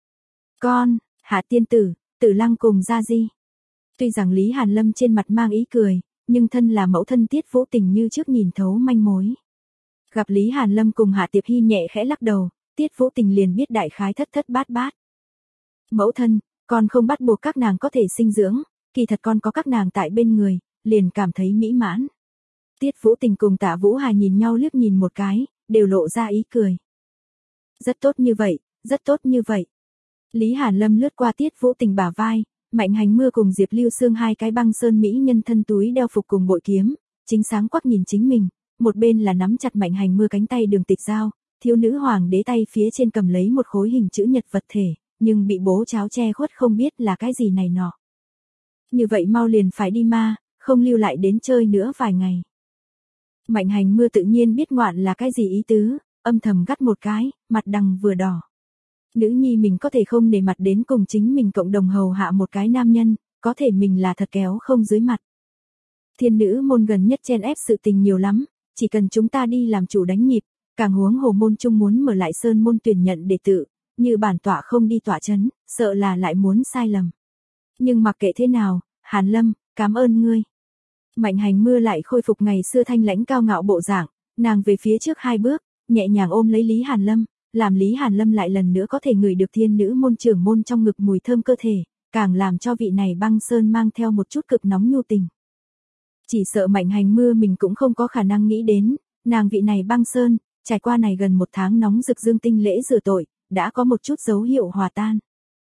Con, Hạ tiên tử, Tử Lăng cùng Gia Di. Tuy rằng Lý Hàn Lâm trên mặt mang ý cười, nhưng thân là mẫu thân Tiết Vũ Tình như trước nhìn thấu manh mối. Gặp Lý Hàn Lâm cùng Hạ Tiệp Hy nhẹ khẽ lắc đầu, Tiết Vũ Tình liền biết đại khái thất thất bát bát. Mẫu thân, con không bắt buộc các nàng có thể sinh dưỡng, kỳ thật con có các nàng tại bên người, liền cảm thấy mỹ mãn. Tiết Vũ Tình cùng Tạ Vũ Hà nhìn nhau liếc nhìn một cái, đều lộ ra ý cười. Rất tốt như vậy, rất tốt như vậy. Lý Hàn Lâm lướt qua Tiết Vũ Tình bả vai, Mạnh Hành Mưa cùng Diệp Lưu Sương hai cái băng sơn mỹ nhân thân túi đeo phục cùng bội kiếm, chính sáng quắc nhìn chính mình, một bên là nắm chặt Mạnh Hành Mưa cánh tay Đường Tịch Giao, thiếu nữ hoàng đế tay phía trên cầm lấy một khối hình chữ nhật vật thể, nhưng bị bố cháo che khuất không biết là cái gì này nọ. Như vậy mau liền phải đi ma, không lưu lại đến chơi nữa vài ngày. Mạnh Hành Mưa tự nhiên biết ngoạn là cái gì ý tứ, âm thầm gắt một cái, mặt đằng vừa đỏ. Nữ nhi mình có thể không để mặt đến cùng chính mình cộng đồng hầu hạ một cái nam nhân, có thể mình là thật kéo không dưới mặt. Thiên Nữ môn gần nhất chen ép sự tình nhiều lắm, chỉ cần chúng ta đi làm chủ đánh nhịp, càng huống hồ môn chung muốn mở lại sơn môn tuyển nhận đệ tử, như bản tọa không đi tọa chấn, sợ là lại muốn sai lầm. Nhưng mặc kệ thế nào, Hàn Lâm, cảm ơn ngươi. Mạnh Hành Mưa lại khôi phục ngày xưa thanh lãnh cao ngạo bộ dạng, nàng về phía trước hai bước, nhẹ nhàng ôm lấy Lý Hàn Lâm, làm Lý Hàn Lâm lại lần nữa có thể ngửi được Thiên Nữ môn trưởng môn trong ngực mùi thơm cơ thể, càng làm cho vị này băng sơn mang theo một chút cực nóng nhu tình. Chỉ sợ Mạnh Hành Mưa mình cũng không có khả năng nghĩ đến, nàng vị này băng sơn, trải qua này gần một tháng nóng rực dương tinh lễ rửa tội, đã có một chút dấu hiệu hòa tan.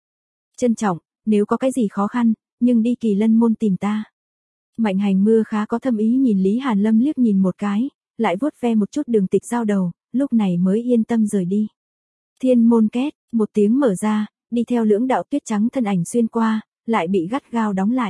Trân trọng, nếu có cái gì khó khăn, nhưng đi Kỳ Lân môn tìm ta. Mạnh Hành Mưa khá có thâm ý nhìn Lý Hàn Lâm liếc nhìn một cái, lại vuốt ve một chút Đường Tịch Giao đầu, lúc này mới yên tâm rời đi. Thiên môn két, một tiếng mở ra, đi theo lưỡng đạo tuyết trắng thân ảnh xuyên qua, lại bị gắt gao đóng lại.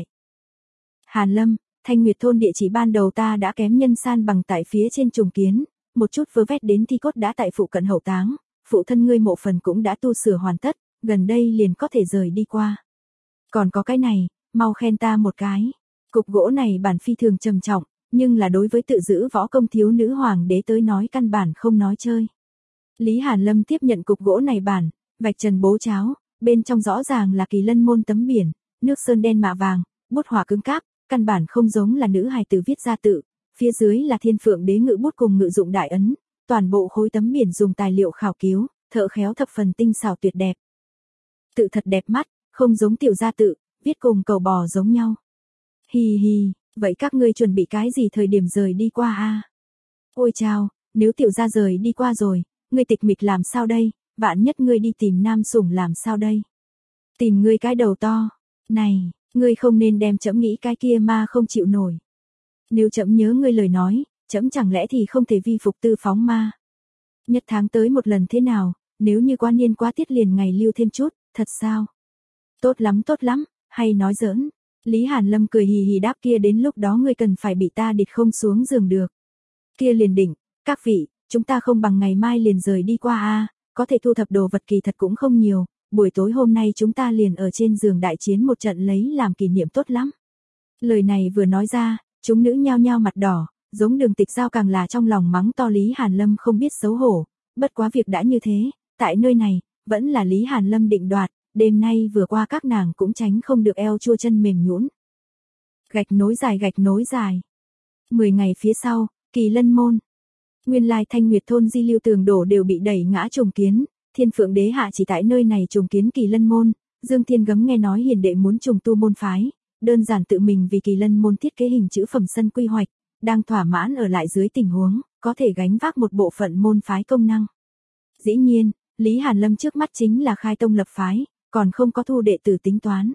Hàn Lâm, Thanh Nguyệt thôn địa chỉ ban đầu ta đã kém nhân san bằng tại phía trên trùng kiến, một chút vớ vét đến thi cốt đã tại phụ cận hậu táng, phụ thân ngươi mộ phần cũng đã tu sửa hoàn tất, gần đây liền có thể rời đi qua. Còn có cái này, mau khen ta một cái. Cục gỗ này bản phi thường trầm trọng, nhưng là đối với tự giữ võ công thiếu nữ hoàng đế tới nói căn bản không nói chơi. Lý Hàn Lâm tiếp nhận cục gỗ này bản, vạch trần bố cháo, bên trong rõ ràng là Kỳ Lân môn tấm biển, nước sơn đen mạ vàng, bút họa cứng cáp, căn bản không giống là nữ hài tử viết ra tự, phía dưới là Thiên Phượng đế ngự bút cùng ngự dụng đại ấn, toàn bộ khối tấm biển dùng tài liệu khảo cứu, thợ khéo thập phần tinh xảo tuyệt đẹp. Tự thật đẹp mắt, không giống tiểu gia tự, viết cùng cầu bò giống nhau. Hi hi, vậy các ngươi chuẩn bị cái gì thời điểm rời đi qua a? À? Ôi chao, nếu tiểu gia rời đi qua rồi, ngươi tịch mịch làm sao đây, vạn nhất ngươi đi tìm Nam Sủng làm sao đây? Tìm ngươi cái đầu to. Này, ngươi không nên đem trẫm nghĩ cái kia ma không chịu nổi. Nếu trẫm nhớ ngươi lời nói, trẫm chẳng lẽ thì không thể vi phục tư phóng ma. Nhất tháng tới một lần thế nào, nếu như quá niên quá tiết liền ngày lưu thêm chút, thật sao? Tốt lắm tốt lắm, hay nói giỡn. Lý Hàn Lâm cười hì hì đáp kia đến lúc đó ngươi cần phải bị ta địt không xuống giường được. Kia liền đỉnh, các vị, chúng ta không bằng ngày mai liền rời đi qua a, có thể thu thập đồ vật kỳ thật cũng không nhiều, buổi tối hôm nay chúng ta liền ở trên giường đại chiến một trận lấy làm kỷ niệm tốt lắm. Lời này vừa nói ra, chúng nữ nhao nhao mặt đỏ, giống Đường Tịch Giao càng là trong lòng mắng to Lý Hàn Lâm không biết xấu hổ, bất quá việc đã như thế, tại nơi này, vẫn là Lý Hàn Lâm định đoạt, đêm nay vừa qua các nàng cũng tránh không được eo chua chân mềm nhũn. Gạch nối dài gạch nối dài. Mười ngày phía sau, Kỳ Lân môn. Nguyên lai Thanh Nguyệt thôn di lưu tường đổ đều bị đẩy ngã trùng kiến, Thiên Phượng đế hạ chỉ tại nơi này trùng kiến Kỳ Lân môn, Dương Thiên Gấm nghe nói hiền đệ muốn trùng tu môn phái, đơn giản tự mình vì Kỳ Lân môn thiết kế hình chữ phẩm sân quy hoạch, đang thỏa mãn ở lại dưới tình huống, có thể gánh vác một bộ phận môn phái công năng. Dĩ nhiên, Lý Hàn Lâm trước mắt chính là khai tông lập phái, còn không có thu đệ tử tính toán.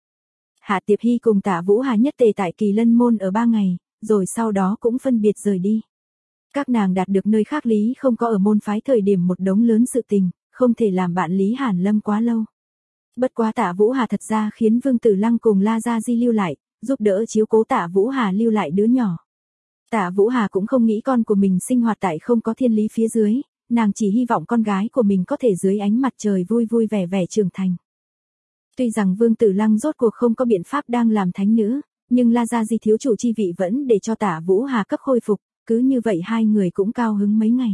Hạ Tiệp Hy cùng Tạ Vũ Hà nhất tề tại Kỳ Lân môn ở ba ngày, rồi sau đó cũng phân biệt rời đi. Các nàng đạt được nơi khác Lý không có ở môn phái thời điểm một đống lớn sự tình, không thể làm bạn Lý Hàn Lâm quá lâu. Bất quá Tạ Vũ Hà thật ra khiến Vương Tử Lăng cùng La Gia Di lưu lại, giúp đỡ chiếu cố Tạ Vũ Hà lưu lại đứa nhỏ. Tạ Vũ Hà cũng không nghĩ con của mình sinh hoạt tại không có thiên lý phía dưới, nàng chỉ hy vọng con gái của mình có thể dưới ánh mặt trời vui vui vẻ vẻ trưởng thành. Tuy rằng Vương Tử Lăng rốt cuộc không có biện pháp đang làm thánh nữ, nhưng La Gia Di thiếu chủ chi vị vẫn để cho Tạ Vũ Hà cấp khôi phục, cứ như vậy hai người cũng cao hứng mấy ngày.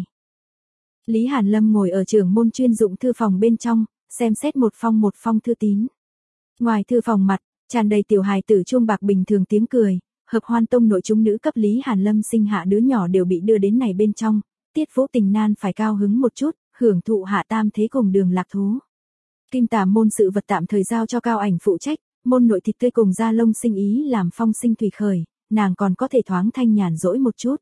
Lý Hàn Lâm ngồi ở trưởng môn chuyên dụng thư phòng bên trong, xem xét một phong một phong thư tín. Ngoài thư phòng mặt, tràn đầy tiểu hài tử chuông bạc bình thường tiếng cười, hợp hoan tông nội chúng nữ cấp Lý Hàn Lâm sinh hạ đứa nhỏ đều bị đưa đến này bên trong, Tiết Vũ Tình Nan phải cao hứng một chút, hưởng thụ hạ tam thế cùng đường lạc thú. Kim Tà môn sự vật tạm thời giao cho Cao Ảnh phụ trách, môn nội thịt tươi cùng gia lông sinh ý làm phong sinh thủy khởi, nàng còn có thể thoáng thanh nhàn rỗi một chút.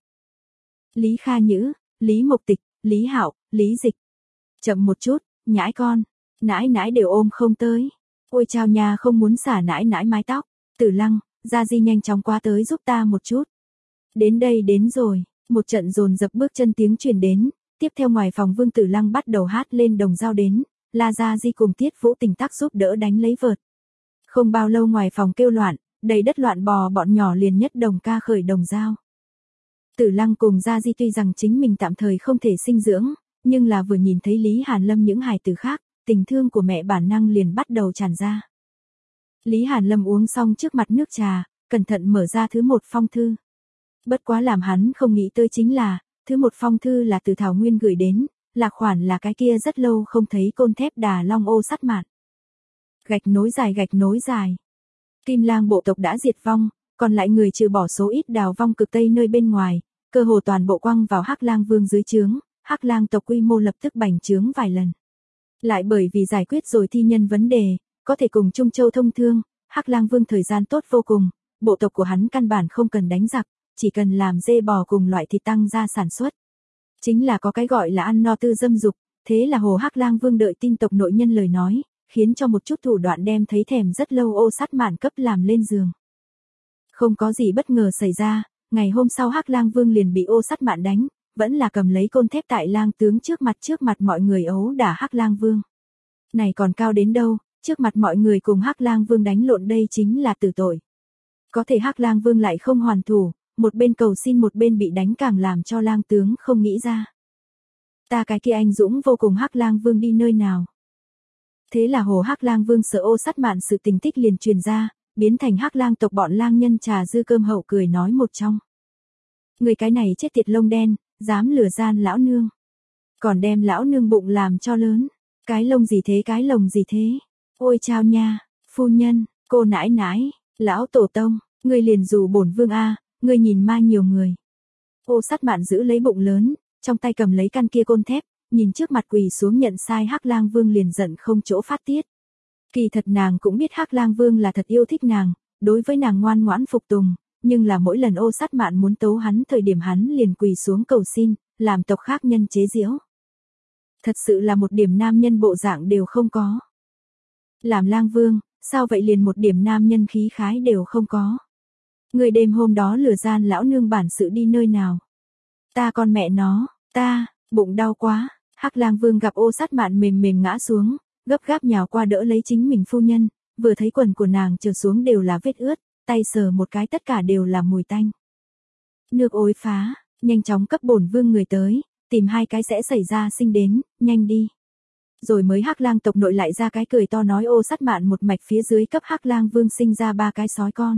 Lý Kha Nhữ, Lý Mộc Tịch, Lý Hạo, Lý Dịch. Chậm một chút, nhãi con, nãi nãi đều ôm không tới. Ôi chao nhà không muốn xả nãi nãi mái tóc. Tử Lăng, Gia Di nhanh chóng qua tới giúp ta một chút. Đến đây đến rồi, một trận dồn dập bước chân tiếng truyền đến, tiếp theo ngoài phòng Vương Tử Lăng bắt đầu hát lên đồng dao đến, La Gia Di cùng Tiết Vũ Tình tác giúp đỡ đánh lấy vợt. Không bao lâu ngoài phòng kêu loạn, đầy đất loạn bò bọn nhỏ liền nhất đồng ca khởi đồng dao. Tử Lăng cùng Gia Di tuy rằng chính mình tạm thời không thể sinh dưỡng, nhưng là vừa nhìn thấy Lý Hàn Lâm những hài tử khác, tình thương của mẹ bản năng liền bắt đầu tràn ra. Lý Hàn Lâm uống xong trước mặt nước trà, cẩn thận mở ra thứ một phong thư. Bất quá làm hắn không nghĩ tới chính là, thứ một phong thư là từ Thảo Nguyên gửi đến, là khoản là cái kia rất lâu không thấy côn thép đà long ô sắt mạn. Gạch nối dài gạch nối dài. Kim Lang bộ tộc đã diệt vong, còn lại người trừ bỏ số ít đào vong cực tây nơi bên ngoài, cơ hồ toàn bộ quăng vào Hắc Lang Vương dưới trướng, Hắc Lang tộc quy mô lập tức bành trướng vài lần. Lại bởi vì giải quyết rồi thi nhân vấn đề, có thể cùng Trung Châu thông thương, Hắc Lang Vương thời gian tốt vô cùng, bộ tộc của hắn căn bản không cần đánh giặc, chỉ cần làm dê bò cùng loại thịt tăng ra sản xuất. Chính là có cái gọi là ăn no tư dâm dục, thế là Hồ Hắc Lang Vương đợi tin tộc nội nhân lời nói, khiến cho một chút thủ đoạn đem thấy thèm rất lâu ô sắt mạn cấp làm lên giường. Không có gì bất ngờ xảy ra, ngày hôm sau Hắc Lang Vương liền bị ô sắt mạn đánh, vẫn là cầm lấy côn thép tại lang tướng trước mặt trước mặt mọi người ấu đả Hắc Lang Vương. Này còn cao đến đâu, trước mặt mọi người cùng Hắc Lang Vương đánh lộn đây chính là tử tội. Có thể Hắc Lang Vương lại không hoàn thủ, một bên cầu xin một bên bị đánh càng làm cho lang tướng không nghĩ ra. Ta cái kia anh dũng vô cùng Hắc Lang Vương đi nơi nào? Thế là Hồ Hắc Lang Vương sợ ô sắt mạn sự tình tích liền truyền ra, biến thành Hắc Lang tộc bọn lang nhân trà dư cơm hậu cười nói một trong. Người cái này chết tiệt lông đen, dám lừa gian lão nương. Còn đem lão nương bụng làm cho lớn. Cái lông gì thế cái lồng gì thế? Ôi chao nha, phu nhân, cô nãi nãi, lão tổ tông, người liền dù bổn vương a, người nhìn ma nhiều người. Ô sắt mạn giữ lấy bụng lớn, trong tay cầm lấy căn kia côn thép, nhìn trước mặt quỳ xuống nhận sai Hắc Lang Vương liền giận không chỗ phát tiết. Kỳ thật nàng cũng biết Hắc Lang Vương là thật yêu thích nàng, đối với nàng ngoan ngoãn phục tùng, nhưng là mỗi lần ô sắt mạn muốn tấu hắn thời điểm hắn liền quỳ xuống cầu xin, làm tộc khác nhân chế giễu. Thật sự là một điểm nam nhân bộ dạng đều không có. Làm lang vương, sao vậy liền một điểm nam nhân khí khái đều không có. Người đêm hôm đó lừa gian lão nương bản sự đi nơi nào. Ta con mẹ nó, ta, bụng đau quá. Hắc Lang Vương gặp Ô Sát Mạn mềm mềm ngã xuống, gấp gáp nhào qua đỡ lấy chính mình phu nhân, vừa thấy quần của nàng trở xuống đều là vết ướt, tay sờ một cái tất cả đều là mùi tanh. Nước ối phá, nhanh chóng cấp bổn vương người tới, tìm hai cái sẽ xảy ra sinh đến, nhanh đi. Rồi mới Hắc Lang tộc nội lại ra cái cười to nói Ô Sát Mạn một mạch phía dưới cấp Hắc Lang Vương sinh ra ba cái sói con.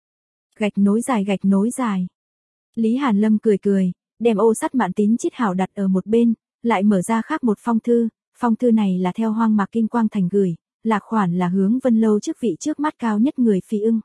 Gạch nối dài gạch nối dài. Lý Hàn Lâm cười cười, đem Ô Sát Mạn tín chít hảo đặt ở một bên, lại mở ra khác một phong thư, phong thư này là theo Hoang Mạc Kinh Quang Thành gửi, lạc khoản là hướng Vân Lâu chức vị trước mắt cao nhất người Phi Ưng.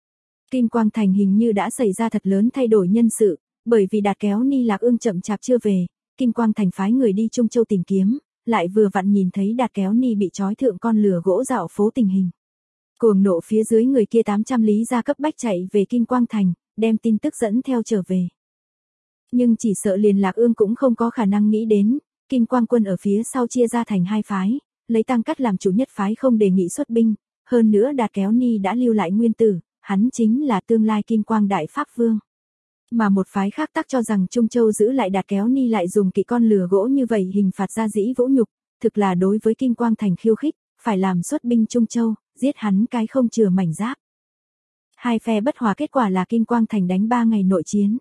Kinh Quang Thành hình như đã xảy ra thật lớn thay đổi nhân sự, bởi vì Đạt Kéo Ni Lạc Ương chậm chạp chưa về, Kinh Quang Thành phái người đi Trung Châu tìm kiếm, lại vừa vặn nhìn thấy Đạt Kéo Ni bị trói thượng con lừa gỗ dạo phố tình hình. Cuồng nộ phía dưới người kia tám trăm lý ra cấp bách chạy về Kinh Quang Thành, đem tin tức dẫn theo trở về. Nhưng chỉ sợ liền Lạc Ương cũng không có khả năng nghĩ đến, Kinh Quang quân ở phía sau chia ra thành hai phái, lấy Tăng Cát làm chủ nhất phái không đề nghị xuất binh, hơn nữa Đạt Kéo Ni đã lưu lại nguyên tử, hắn chính là tương lai Kinh Quang Đại Pháp Vương. Mà một phái khác tắc cho rằng Trung Châu giữ lại Đạt Kéo Ni lại dùng kỵ con lừa gỗ như vậy hình phạt ra dĩ vũ nhục, thực là đối với Kinh Quang Thành khiêu khích, phải làm xuất binh Trung Châu, giết hắn cái không chừa mảnh giáp. Hai phe bất hòa kết quả là Kinh Quang Thành đánh ba ngày nội chiến.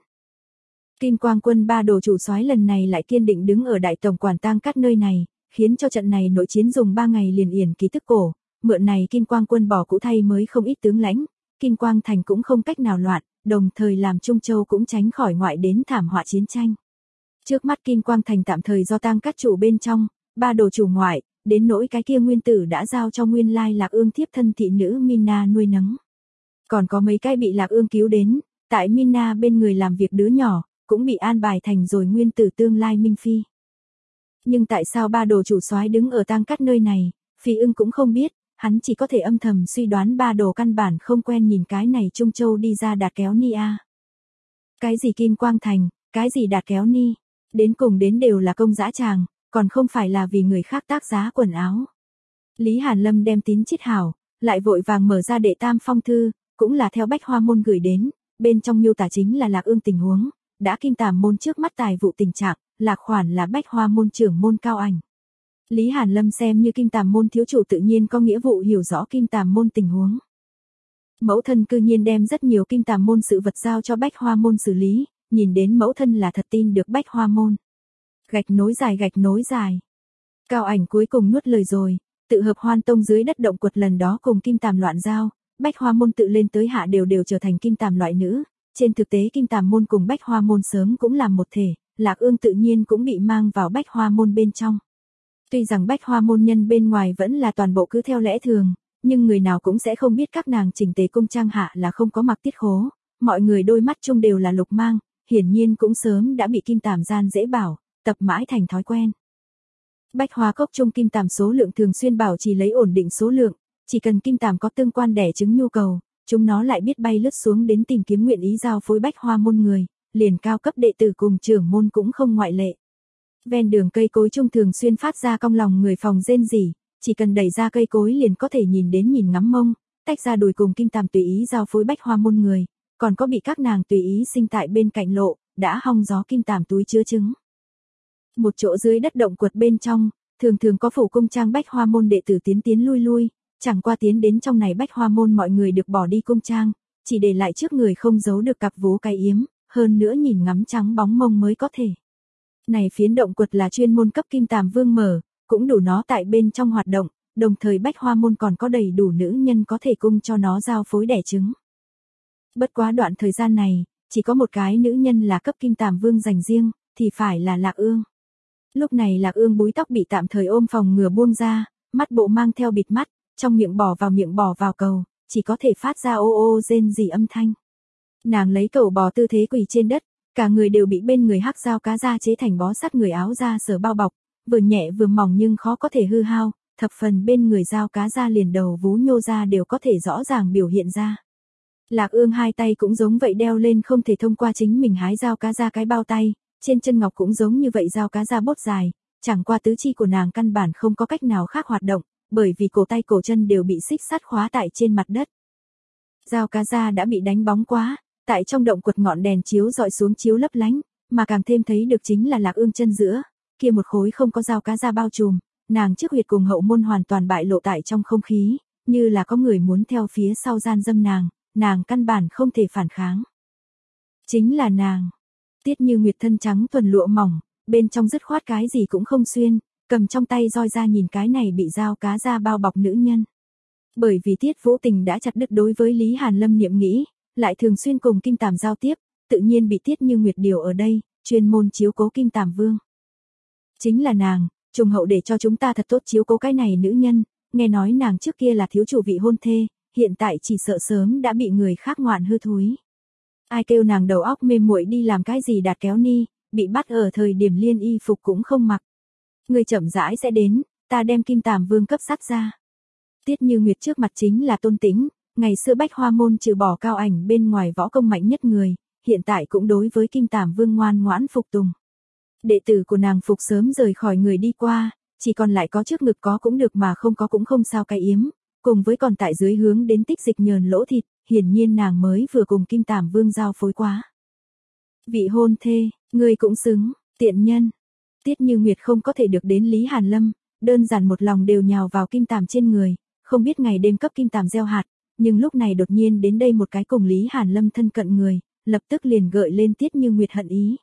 Kinh Quang quân ba đồ chủ soái lần này lại kiên định đứng ở đại tổng quản Tang Cát nơi này, khiến cho trận này nội chiến dùng ba ngày liền yển ký tức cổ, mượn này Kinh Quang quân bỏ cũ thay mới không ít tướng lãnh, Kinh Quang Thành cũng không cách nào loạn, đồng thời làm Trung Châu cũng tránh khỏi ngoại đến thảm họa chiến tranh. Trước mắt Kinh Quang Thành tạm thời do Tang Cát chủ bên trong, ba đồ chủ ngoại, đến nỗi cái kia nguyên tử đã giao cho nguyên lai Lạc Ương thiếp thân thị nữ Mina nuôi nấng. Còn có mấy cái bị Lạc Ương cứu đến, tại Mina bên người làm việc đứa nhỏ, cũng bị an bài thành rồi nguyên tử tương lai Minh Phi. Nhưng tại sao ba đồ chủ soái đứng ở Tang Cát nơi này, Phi Ưng cũng không biết, hắn chỉ có thể âm thầm suy đoán ba đồ căn bản không quen nhìn cái này Trung Châu đi ra Đạt Kéo Ni a. Cái gì Kim Quang Thành, cái gì Đạt Kéo Ni, đến cùng đến đều là công dã tràng, còn không phải là vì người khác tác giá quần áo. Lý Hàn Lâm đem tín chít hảo, lại vội vàng mở ra đệ tam phong thư, cũng là theo Bách Hoa môn gửi đến, bên trong miêu tả chính là Lạc Ương tình huống, đã Kim Tàm môn trước mắt tài vụ tình trạng, Lạc khoản là Bách Hoa môn trưởng môn cao ảnh. Lý Hàn Lâm xem như Kim Tàm môn thiếu chủ tự nhiên có nghĩa vụ hiểu rõ Kim Tàm môn tình huống. Mẫu thân cư nhiên đem rất nhiều Kim Tàm môn sự vật giao cho Bách Hoa môn xử lý, nhìn đến mẫu thân là thật tin được Bách Hoa môn. Gạch nối dài gạch nối dài. Cao ảnh cuối cùng nuốt lời rồi, tự hợp Hoan Tông dưới đất động quật lần đó cùng Kim Tàm loạn giao, Bách Hoa môn tự lên tới hạ đều đều trở thành Kim Tàm loại nữ, trên thực tế Kim Tàm môn cùng Bách Hoa môn sớm cũng làm một thể, Lạc Ương tự nhiên cũng bị mang vào Bách Hoa môn bên trong. Tuy rằng Bách Hoa môn nhân bên ngoài vẫn là toàn bộ cứ theo lẽ thường, nhưng người nào cũng sẽ không biết các nàng chỉnh tề cung trang hạ là không có mặc tiết khố, mọi người đôi mắt chung đều là lục mang, hiển nhiên cũng sớm đã bị Kim Tàm gian dễ bảo, tập mãi thành thói quen. Bách Hoa cốc chung Kim Tàm số lượng thường xuyên bảo trì lấy ổn định số lượng, chỉ cần Kim Tàm có tương quan đẻ trứng nhu cầu, chúng nó lại biết bay lướt xuống đến tìm kiếm nguyện ý giao phối Bách Hoa môn người, liền cao cấp đệ tử cùng trưởng môn cũng không ngoại lệ. Ven đường cây cối chung thường xuyên phát ra cong lòng người phòng rên rỉ, chỉ cần đẩy ra cây cối liền có thể nhìn đến nhìn ngắm mông, tách ra đùi cùng Kim Tàm tùy ý giao phối Bách Hoa môn người, còn có bị các nàng tùy ý sinh tại bên cạnh lộ, đã hong gió Kim Tàm túi chứa trứng. Một chỗ dưới đất động quật bên trong, thường thường có phủ cung trang Bách Hoa môn đệ tử tiến tiến lui lui, chẳng qua tiến đến trong này Bách Hoa môn mọi người được bỏ đi cung trang, chỉ để lại trước người không giấu được cặp vú cái yếm, hơn nữa nhìn ngắm trắng bóng mông mới có thể. Này phiến động quật là chuyên môn cấp Kim Tàm Vương mở, cũng đủ nó tại bên trong hoạt động, đồng thời Bách Hoa môn còn có đầy đủ nữ nhân có thể cung cho nó giao phối đẻ trứng. Bất quá đoạn thời gian này, chỉ có một cái nữ nhân là cấp Kim Tàm Vương dành riêng, thì phải là Lạc Ương. Lúc này Lạc Ương búi tóc bị tạm thời ôm phòng ngừa buông ra, mắt bộ mang theo bịt mắt, trong miệng bỏ vào miệng bỏ vào cầu, chỉ có thể phát ra ô ô rên rỉ âm thanh. Nàng lấy cầu bò tư thế quỳ trên đất, cả người đều bị bên người hắc dao cá da chế thành bó sắt người áo da sở bao bọc, vừa nhẹ vừa mỏng nhưng khó có thể hư hao, thập phần bên người dao cá da liền đầu vú nhô ra đều có thể rõ ràng biểu hiện ra. Lạc Ương hai tay cũng giống vậy đeo lên không thể thông qua chính mình hái dao cá da cái bao tay, trên chân ngọc cũng giống như vậy dao cá da bốt dài, chẳng qua tứ chi của nàng căn bản không có cách nào khác hoạt động, bởi vì cổ tay cổ chân đều bị xích sắt khóa tại trên mặt đất. Dao cá da đã bị đánh bóng quá, tại trong động quật ngọn đèn chiếu dọi xuống chiếu lấp lánh, mà càng thêm thấy được chính là Lạc Ương chân giữa, kia một khối không có dao cá da bao trùm, nàng trước huyệt cùng hậu môn hoàn toàn bại lộ tại trong không khí, như là có người muốn theo phía sau gian dâm nàng, nàng căn bản không thể phản kháng. Chính là nàng. Tiết Như Nguyệt thân trắng thuần lụa mỏng, bên trong dứt khoát cái gì cũng không xuyên, cầm trong tay roi ra nhìn cái này bị dao cá da bao bọc nữ nhân. Bởi vì Tiết Vũ Tình đã chặt đứt đối với Lý Hàn Lâm niệm nghĩ, lại thường xuyên cùng Kim Tàm giao tiếp, tự nhiên bị Tiết Như Nguyệt điều ở đây, chuyên môn chiếu cố Kim Tàm Vương. Chính là nàng, trùng hậu để cho chúng ta thật tốt chiếu cố cái này nữ nhân, nghe nói nàng trước kia là thiếu chủ vị hôn thê, hiện tại chỉ sợ sớm đã bị người khác ngoạn hư thúi. Ai kêu nàng đầu óc mê muội đi làm cái gì đạt kéo ni, bị bắt ở thời điểm liên y phục cũng không mặc. Người chậm rãi sẽ đến, ta đem Kim Tàm Vương cấp sát ra. Tiết Như Nguyệt trước mặt chính là Tôn Tĩnh, ngày xưa Bách Hoa môn trừ bỏ Cao Ảnh bên ngoài võ công mạnh nhất người, hiện tại cũng đối với Kim Tàm Vương ngoan ngoãn phục tùng. Đệ tử của nàng phục sớm rời khỏi người đi qua, chỉ còn lại có trước ngực có cũng được mà không có cũng không sao cái yếm, cùng với còn tại dưới hướng đến tích dịch nhờn lỗ thịt, hiển nhiên nàng mới vừa cùng Kim Tàm Vương giao phối quá. Vị hôn thê, ngươi cũng xứng, tiện nhân. Tiết Như Nguyệt không có thể được đến Lý Hàn Lâm, đơn giản một lòng đều nhào vào Kim Tàm trên người, không biết ngày đêm cấp Kim Tàm gieo hạt, nhưng lúc này đột nhiên đến đây một cái cùng Lý Hàn Lâm thân cận người, lập tức liền gợi lên Tiết Như Nguyệt hận ý.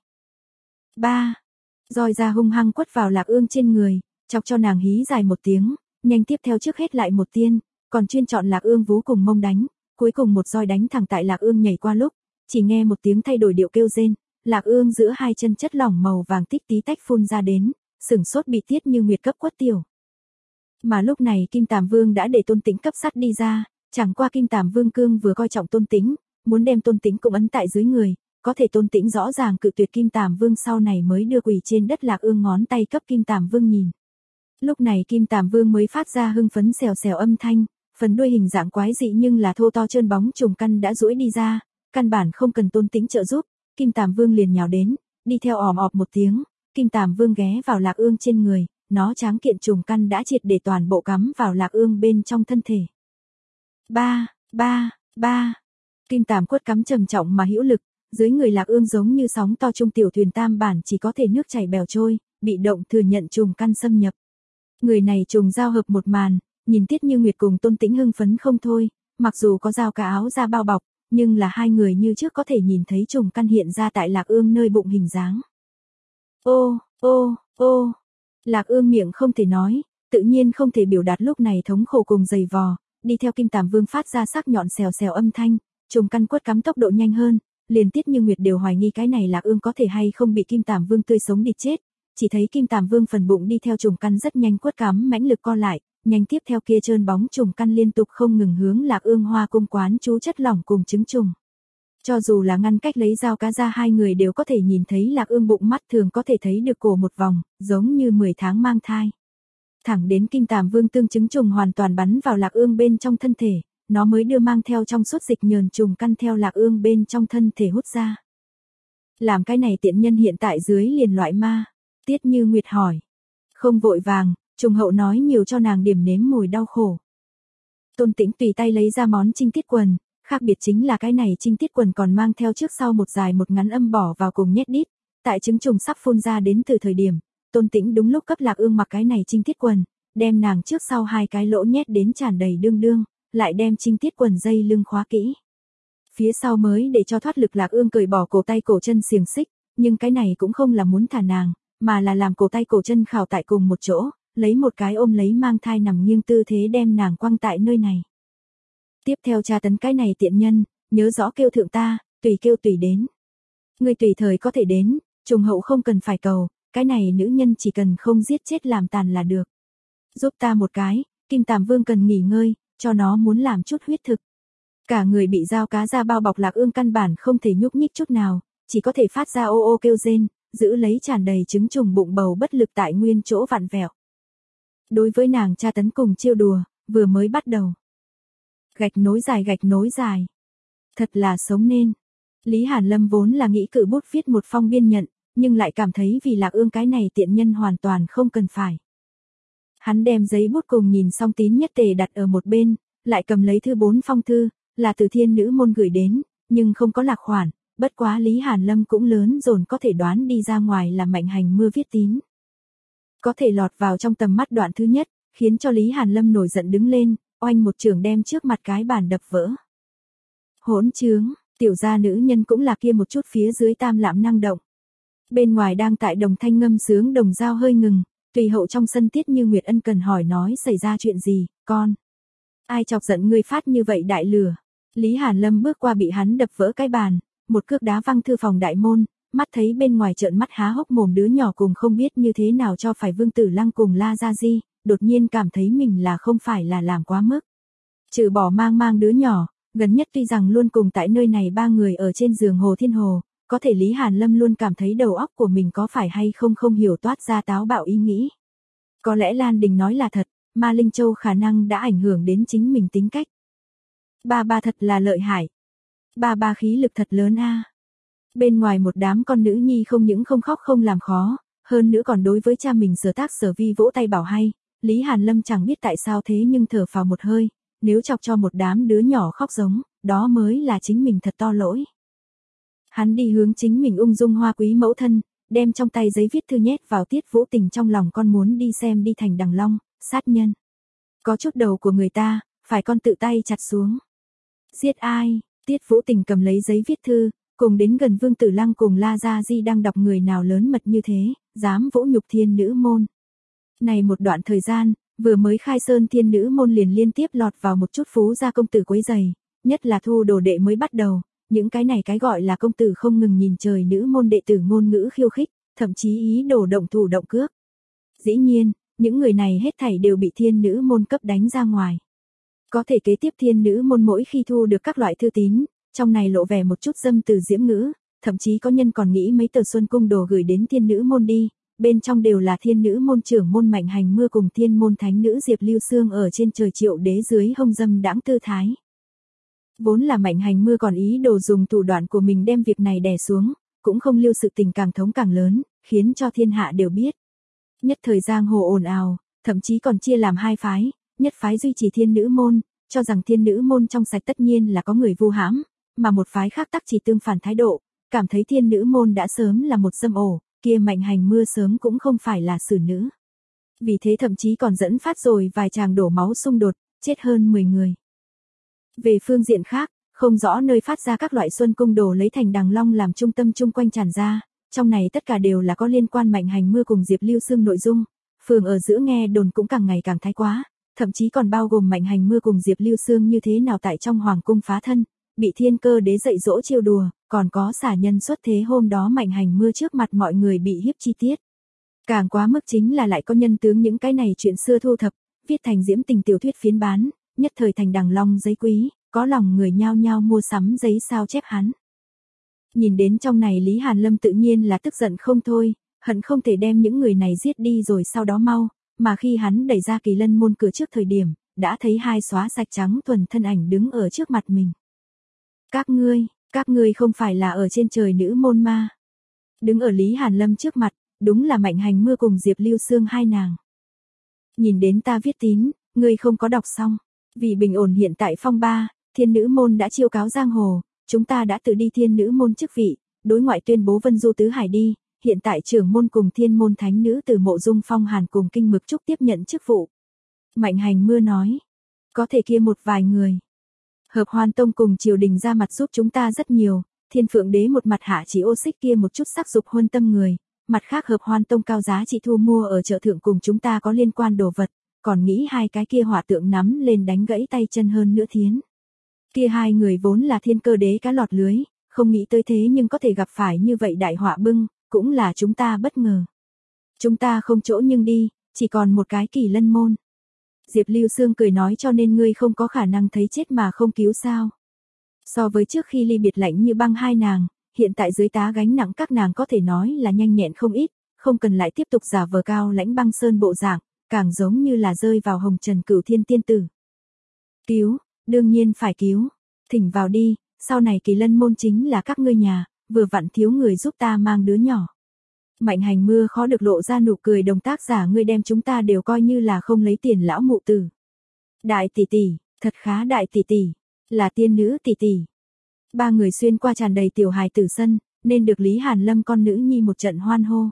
Ba. Roi ra hung hăng quất vào Lạc Ương trên người, chọc cho nàng hí dài một tiếng, nhanh tiếp theo trước hết lại một tiên, còn chuyên chọn Lạc Ương vú cùng mông đánh, cuối cùng một roi đánh thẳng tại Lạc Ương nhảy qua lúc, chỉ nghe một tiếng thay đổi điệu kêu rên, Lạc Ương giữa hai chân chất lỏng màu vàng tích tí tách phun ra đến, sửng sốt bị Tiết Như Nguyệt cấp quất tiểu. Mà lúc này Kim Tàm Vương đã để Tôn Tĩnh cấp sát đi ra, chẳng qua Kim Tàm Vương cương vừa coi trọng Tôn Tĩnh, muốn đem Tôn Tĩnh cũng ấn tại dưới người, có thể Tôn Tĩnh rõ ràng cự tuyệt Kim Tàm Vương sau này mới đưa quỳ trên đất Lạc Ương ngón tay cấp Kim Tàm Vương nhìn. Lúc này Kim Tàm Vương mới phát ra hưng phấn xèo xèo âm thanh, phần đuôi hình dạng quái dị nhưng là thô to trơn bóng trùng căn đã duỗi đi ra, căn bản không cần Tôn Tĩnh trợ giúp, Kim Tàm Vương liền nhào đến, đi theo òm ọp một tiếng, Kim Tàm Vương ghé vào Lạc Ương trên người, nó tráng kiện trùng căn đã triệt để toàn bộ cắm vào Lạc Ương bên trong thân thể. Ba, ba, ba. Kim Tàm quất cắm trầm trọng mà hữu lực, dưới người Lạc Ương giống như sóng to trung tiểu thuyền tam bản chỉ có thể nước chảy bèo trôi, bị động thừa nhận trùng căn xâm nhập. Người này trùng giao hợp một màn, nhìn Tiết Như Nguyệt cùng Tôn Tĩnh hưng phấn không thôi, mặc dù có dao cá áo da bao bọc, nhưng là hai người như trước có thể nhìn thấy trùng căn hiện ra tại Lạc Ương nơi bụng hình dáng. Ô, ô, ô. Lạc Ương miệng không thể nói, tự nhiên không thể biểu đạt lúc này thống khổ cùng dày vò, đi theo Kim Tàm Vương phát ra sắc nhọn xèo xèo âm thanh, trùng căn quất cắm tốc độ nhanh hơn, liền Tiết Như Nguyệt đều hoài nghi cái này Lạc Ương có thể hay không bị Kim Tàm Vương tươi sống địt chết, chỉ thấy Kim Tàm Vương phần bụng đi theo trùng căn rất nhanh quất cắm mãnh lực co lại, nhanh tiếp theo kia trơn bóng trùng căn liên tục không ngừng hướng Lạc Ương hoa cung quán chú chất lỏng cùng trứng trùng. Cho dù là ngăn cách lấy dao cá ra hai người đều có thể nhìn thấy Lạc Ương bụng mắt thường có thể thấy được cổ một vòng, giống như mười tháng mang thai. Thẳng đến Kim Tàm Vương tương trứng trùng hoàn toàn bắn vào Lạc Ương bên trong thân thể, nó mới đưa mang theo trong suốt dịch nhờn trùng căn theo Lạc Ương bên trong thân thể hút ra. Làm cái này tiện nhân hiện tại dưới liền loại ma? Tiết Như Nguyệt hỏi. Không vội vàng, trùng hậu nói nhiều cho nàng điểm nếm mùi đau khổ. Tôn Tĩnh tùy tay lấy ra món trinh tiết quần, khác biệt chính là cái này trinh tiết quần còn mang theo trước sau một dài một ngắn âm bỏ vào cùng nhét đít, tại trứng trùng sắp phun ra đến từ thời điểm, Tôn Tĩnh đúng lúc cấp Lạc Ương mặc cái này trinh tiết quần, đem nàng trước sau hai cái lỗ nhét đến tràn đầy đương đương, lại đem trinh tiết quần dây lưng khóa kỹ. Phía sau mới để cho thoát lực Lạc Ương cởi bỏ cổ tay cổ chân xiềng xích, nhưng cái này cũng không là muốn thả nàng, mà là làm cổ tay cổ chân khảo tại cùng một chỗ, lấy một cái ôm lấy mang thai nằm nghiêng tư thế đem nàng quăng tại nơi này. Tiếp theo tra tấn cái này tiện nhân, nhớ rõ kêu thượng ta, tùy kêu tùy đến. Người tùy thời có thể đến, trùng hậu không cần phải cầu, cái này nữ nhân chỉ cần không giết chết làm tàn là được. Giúp ta một cái, Kim Tàm Vương cần nghỉ ngơi, cho nó muốn làm chút huyết thực. Cả người bị dao cá ra bao bọc Lạc Ương căn bản không thể nhúc nhích chút nào, chỉ có thể phát ra ô ô kêu rên, giữ lấy tràn đầy trứng trùng bụng bầu bất lực tại nguyên chỗ vặn vẹo. Đối với nàng tra tấn cùng chiêu đùa, vừa mới bắt đầu. Gạch nối dài gạch nối dài. Thật là sống nên. Lý Hàn Lâm vốn là nghĩ cự bút viết một phong biên nhận, nhưng lại cảm thấy vì Lạc Ương cái này tiện nhân hoàn toàn không cần phải. Hắn đem giấy bút cùng nhìn xong tín nhất tề đặt ở một bên, lại cầm lấy thư bốn phong thư, là từ thiên nữ môn gửi đến, nhưng không có lạc khoản, bất quá Lý Hàn Lâm cũng lớn dồn có thể đoán đi ra ngoài là Mạnh Hành Mưa viết tín. Có thể lọt vào trong tầm mắt đoạn thứ nhất, khiến cho Lý Hàn Lâm nổi giận đứng lên, oanh một trường đem trước mặt cái bàn đập vỡ. Hỗn trướng, tiểu gia nữ nhân cũng là kia một chút phía dưới tam lạm năng động. Bên ngoài đang tại đồng thanh ngâm sướng đồng dao hơi ngừng, tùy hậu trong sân Tiết Như Nguyệt ân cần hỏi nói xảy ra chuyện gì, con. Ai chọc giận ngươi phát như vậy đại lửa. Lý Hàn Lâm bước qua bị hắn đập vỡ cái bàn, một cước đá văng thư phòng đại môn, mắt thấy bên ngoài trợn mắt há hốc mồm đứa nhỏ cùng không biết như thế nào cho phải Vương Tử Lăng cùng La Gia Di, đột nhiên cảm thấy mình là không phải là làm quá mức. Trừ bỏ mang mang đứa nhỏ, gần nhất tuy rằng luôn cùng tại nơi này ba người ở trên giường Hồ Thiên Hồ, có thể Lý Hàn Lâm luôn cảm thấy đầu óc của mình có phải hay không không hiểu toát ra táo bạo ý nghĩ. Có lẽ Lan Đình nói là thật, Ma Linh Châu khả năng đã ảnh hưởng đến chính mình tính cách. Ba ba thật là lợi hại. Ba ba khí lực thật lớn a. Bên ngoài một đám con nữ nhi không những không khóc không làm khó, hơn nữa còn đối với cha mình sở tác sở vi vỗ tay bảo hay, Lý Hàn Lâm chẳng biết tại sao thế nhưng thở phào một hơi, nếu chọc cho một đám đứa nhỏ khóc giống, đó mới là chính mình thật to lỗi. Hắn đi hướng chính mình ung dung hoa quý mẫu thân, đem trong tay giấy viết thư nhét vào Tiết Vũ Tình trong lòng con muốn đi xem đi thành đằng long, sát nhân. Có chút đầu của người ta, phải con tự tay chặt xuống. Giết ai? Tiết Vũ Tình cầm lấy giấy viết thư, cùng đến gần Vương Tử Lăng cùng La Gia Di đang đọc người nào lớn mật như thế, dám vỗ nhục thiên nữ môn. Này một đoạn thời gian, vừa mới khai sơn thiên nữ môn liền liên tiếp lọt vào một chút phú gia công tử quấy giày, nhất là thu đồ đệ mới bắt đầu, những cái này cái gọi là công tử không ngừng nhìn trời nữ môn đệ tử ngôn ngữ khiêu khích, thậm chí ý đồ động thủ động cước. Dĩ nhiên, những người này hết thảy đều bị thiên nữ môn cấp đánh ra ngoài. Có thể kế tiếp thiên nữ môn mỗi khi thu được các loại thư tín, trong này lộ vẻ một chút dâm từ diễm ngữ, thậm chí có nhân còn nghĩ mấy tờ xuân cung đồ gửi đến thiên nữ môn đi, bên trong đều là thiên nữ môn trưởng môn Mạnh Hành Mưa cùng thiên môn thánh nữ Diệp Lưu Sương ở trên trời Triệu Đế dưới hông dâm đãng tư thái. Vốn là Mạnh Hành Mưa còn ý đồ dùng thủ đoạn của mình đem việc này đè xuống, cũng không lưu sự tình càng thống càng lớn, khiến cho thiên hạ đều biết. Nhất thời giang hồ ồn ào, thậm chí còn chia làm hai phái, nhất phái duy trì thiên nữ môn, cho rằng thiên nữ môn trong sạch tất nhiên là có người vu hãm, mà một phái khác tắc chỉ tương phản thái độ, cảm thấy thiên nữ môn đã sớm là một dâm ổ, kia Mạnh Hành Mưa sớm cũng không phải là xử nữ. Vì thế thậm chí còn dẫn phát rồi vài chàng đổ máu xung đột, chết hơn mười người. Về phương diện khác, không rõ nơi phát ra các loại xuân cung đồ lấy thành đằng long làm trung tâm chung quanh tràn ra, trong này tất cả đều là có liên quan Mạnh Hành Mưa cùng Diệp Lưu Sương nội dung, phường ở giữa nghe đồn cũng càng ngày càng thái quá, thậm chí còn bao gồm Mạnh Hành Mưa cùng Diệp Lưu Sương như thế nào tại trong hoàng cung phá thân, bị thiên cơ đế dạy dỗ trêu đùa, còn có xả nhân xuất thế hôm đó Mạnh Hành Mưa trước mặt mọi người bị hiếp chi tiết. Càng quá mức chính là lại có nhân tướng những cái này chuyện xưa thu thập, viết thành diễm tình tiểu thuyết phiến bán, nhất thời thành đằng long giấy quý, có lòng người nhao nhao mua sắm giấy sao chép hắn. Nhìn đến trong này Lý Hàn Lâm tự nhiên là tức giận không thôi, hận không thể đem những người này giết đi rồi sau đó mau, mà khi hắn đẩy ra Kỳ Lân môn cửa trước thời điểm, đã thấy hai xóa sạch trắng thuần thân ảnh đứng ở trước mặt mình. Các ngươi, các ngươi không phải là ở trên trời nữ môn ma. Đứng ở Lý Hàn Lâm trước mặt, đúng là Mạnh Hành Mưa cùng Diệp Lưu Sương hai nàng. Nhìn đến ta viết tín, ngươi không có đọc xong, vì bình ổn hiện tại phong ba, thiên nữ môn đã chiêu cáo giang hồ, chúng ta đã tự đi thiên nữ môn chức vị, đối ngoại tuyên bố Vân Du Tứ Hải đi, hiện tại trưởng môn cùng thiên môn thánh nữ từ Mộ Dung Phong Hàn cùng Kinh Mực Trúc tiếp nhận chức vụ. Mạnh Hành Mưa nói, có thể kia một vài người. Hợp Hoan Tông cùng triều đình ra mặt giúp chúng ta rất nhiều, Thiên Phượng Đế một mặt hạ chỉ ô xích kia một chút sắc dục huân tâm người, mặt khác Hợp Hoan Tông cao giá trị thu mua ở chợ thượng cùng chúng ta có liên quan đồ vật, còn nghĩ hai cái kia hỏa tượng nắm lên đánh gãy tay chân hơn nữa thiến. Kia hai người vốn là thiên cơ đế cá lọt lưới, không nghĩ tới thế nhưng có thể gặp phải như vậy đại họa bưng, cũng là chúng ta bất ngờ. Chúng ta không chỗ nhưng đi, chỉ còn một cái Kỳ Lân môn. Diệp Lưu Sương cười nói cho nên ngươi không có khả năng thấy chết mà không cứu sao. So với trước khi ly biệt lạnh như băng hai nàng, hiện tại dưới tá gánh nặng các nàng có thể nói là nhanh nhẹn không ít, không cần lại tiếp tục giả vờ cao lãnh băng sơn bộ dạng, càng giống như là rơi vào hồng trần cửu thiên tiên tử. Cứu, đương nhiên phải cứu, thỉnh vào đi, sau này Kỳ Lân môn chính là các ngươi nhà, vừa vặn thiếu người giúp ta mang đứa nhỏ. Mạnh Hành Mưa khó được lộ ra nụ cười, đồng tác giả ngươi đem chúng ta đều coi như là không lấy tiền lão mụ tử. Đại tỷ tỷ, thật khá đại tỷ tỷ, là tiên nữ tỷ tỷ. Ba người xuyên qua tràn đầy tiểu hài tử sân, nên được Lý Hàn Lâm con nữ nhi một trận hoan hô.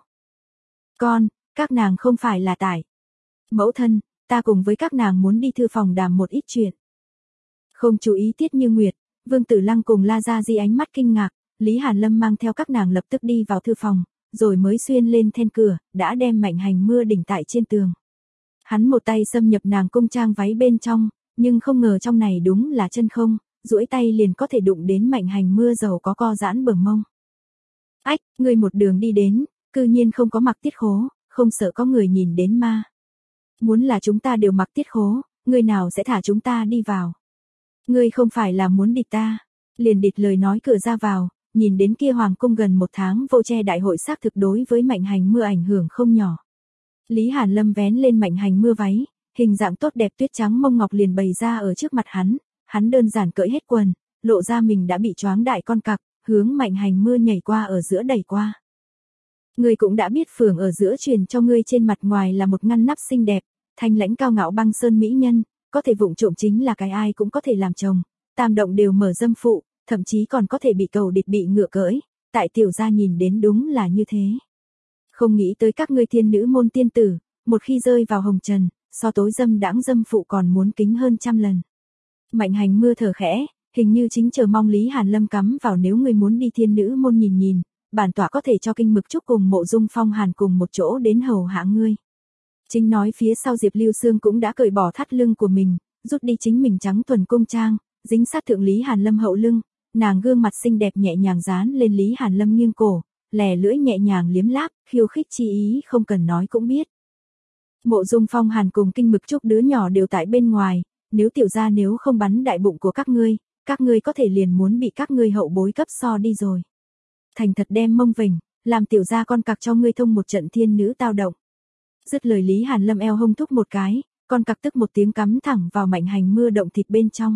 Con, các nàng không phải là tải. Mẫu thân, ta cùng với các nàng muốn đi thư phòng đàm một ít chuyện. Không chú ý Tiết Như Nguyệt, Vương Tử Lăng cùng La Gia Di ánh mắt kinh ngạc, Lý Hàn Lâm mang theo các nàng lập tức đi vào thư phòng, rồi mới xuyên lên then cửa, đã đem Mạnh Hành Mưa đỉnh tại trên tường. Hắn một tay xâm nhập nàng cung trang váy bên trong, nhưng không ngờ trong này đúng là chân không, duỗi tay liền có thể đụng đến Mạnh Hành Mưa giàu có co giãn bờ mông. Ách, ngươi một đường đi đến, cư nhiên không có mặc tiết khố, không sợ có người nhìn đến ma. Muốn là chúng ta đều mặc tiết khố, ngươi nào sẽ thả chúng ta đi vào. Ngươi không phải là muốn địch ta, liền địch lời nói cửa ra vào, nhìn đến kia hoàng cung gần một tháng vô che đại hội xác thực đối với Mạnh Hành Mưa ảnh hưởng không nhỏ. Lý Hàn Lâm vén lên Mạnh Hành Mưa váy, hình dạng tốt đẹp tuyết trắng mông ngọc liền bày ra ở trước mặt hắn, hắn đơn giản cởi hết quần, lộ ra mình đã bị choáng đại con cặc, hướng Mạnh Hành Mưa nhảy qua ở giữa đẩy qua. Ngươi cũng đã biết phường ở giữa truyền cho ngươi trên mặt ngoài là một ngăn nắp xinh đẹp, thanh lãnh cao ngạo băng sơn mỹ nhân, có thể vụng trộm chính là cái ai cũng có thể làm chồng, tam động đều mở dâm phụ, thậm chí còn có thể bị cầu địch bị ngựa cưỡi, tại tiểu gia nhìn đến đúng là như thế. Không nghĩ tới các ngươi thiên nữ môn tiên tử, một khi rơi vào hồng trần, so tối dâm đãng dâm phụ còn muốn kính hơn trăm lần. Mạnh Hành Mưa thở khẽ, hình như chính chờ mong Lý Hàn Lâm cắm vào, nếu ngươi muốn đi thiên nữ môn nhìn nhìn, bản tọa có thể cho Kinh Mực Trúc cùng Mộ Dung Phong Hàn cùng một chỗ đến hầu hạ ngươi. Chính nói phía sau Diệp Lưu Sương cũng đã cởi bỏ thắt lưng của mình, rút đi chính mình trắng thuần cung trang, dính sát thượng Lý Hàn Lâm hậu lưng, nàng gương mặt xinh đẹp nhẹ nhàng dán lên Lý Hàn Lâm nghiêng cổ, lè lưỡi nhẹ nhàng liếm láp, khiêu khích chi ý không cần nói cũng biết. Mộ Dung Phong Hàn cùng Kinh Mực Trúc đứa nhỏ đều tại bên ngoài, nếu tiểu gia nếu không bắn đại bụng của các ngươi, các ngươi có thể liền muốn bị các ngươi hậu bối cấp so đi rồi. Thành thật đem mông vểnh, làm tiểu gia con cặc cho ngươi thông một trận thiên nữ tao động. Dứt lời Lý Hàn Lâm eo hông thúc một cái, con cặc tức một tiếng cắm thẳng vào Mạnh Hành Mưa động thịt bên trong.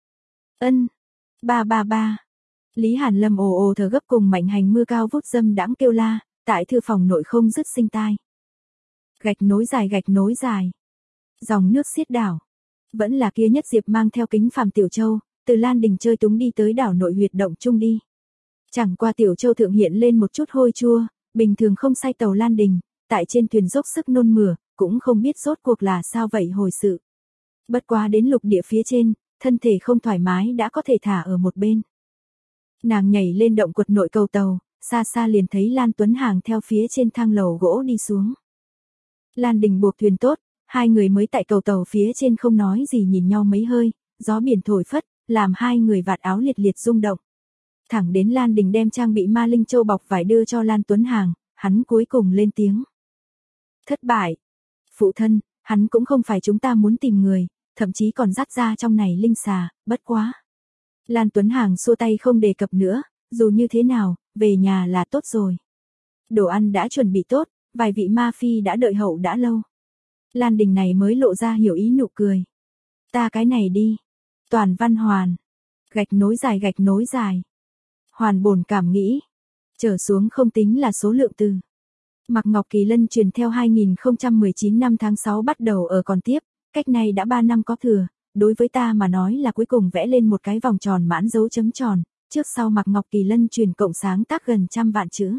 Ân, ba ba ba. Lý Hàn Lâm ồ ồ thở gấp cùng Mạnh Hành Mưa cao vút dâm đãng kêu la, tại thư phòng nội không dứt sinh tai. Gạch nối dài gạch nối dài. Dòng nước xiết đảo. Vẫn là kia Nhất Diệp mang theo Kính Phàm Tiểu Châu, từ Lan Đình chơi túng đi tới đảo nội huyệt động chung đi. Chẳng qua Tiểu Châu thượng hiện lên một chút hôi chua, bình thường không say tàu Lan Đình, tại trên thuyền dốc sức nôn mửa, cũng không biết rốt cuộc là sao vậy hồi sự. Bất quá đến lục địa phía trên, thân thể không thoải mái đã có thể thả ở một bên. Nàng nhảy lên động quật nội cầu tàu, xa xa liền thấy Lan Tuấn Hàng theo phía trên thang lầu gỗ đi xuống. Lan Đình buộc thuyền tốt, hai người mới tại cầu tàu phía trên không nói gì nhìn nhau mấy hơi, gió biển thổi phất, làm hai người vạt áo liệt liệt rung động. Thẳng đến Lan Đình đem trang bị Ma Linh Châu bọc vải đưa cho Lan Tuấn Hàng, hắn cuối cùng lên tiếng. Thất bại. Phụ thân, hắn cũng không phải chúng ta muốn tìm người, thậm chí còn dắt ra trong này linh xà, bất quá. Lan Tuấn Hàng xua tay không đề cập nữa, dù như thế nào, về nhà là tốt rồi. Đồ ăn đã chuẩn bị tốt, vài vị ma phi đã đợi hậu đã lâu. Lan Đình này mới lộ ra hiểu ý nụ cười. Ta cái này đi. Toàn văn hoàn. Gạch nối dài gạch nối dài. Hoàn bổn cảm nghĩ. Trở xuống không tính là số lượng từ. Mạc Ngọc Kỳ Lân truyền theo hai nghìn không trăm mười chín năm tháng sáu bắt đầu ở còn tiếp, cách này đã ba năm có thừa, đối với ta mà nói là cuối cùng vẽ lên một cái vòng tròn mãn dấu chấm tròn, trước sau Mạc Ngọc Kỳ Lân truyền cộng sáng tác gần trăm vạn chữ.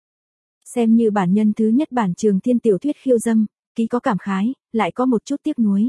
Xem như bản nhân thứ nhất bản Trường Thiên tiểu thuyết khiêu dâm, ký có cảm khái, lại có một chút tiếc nuối.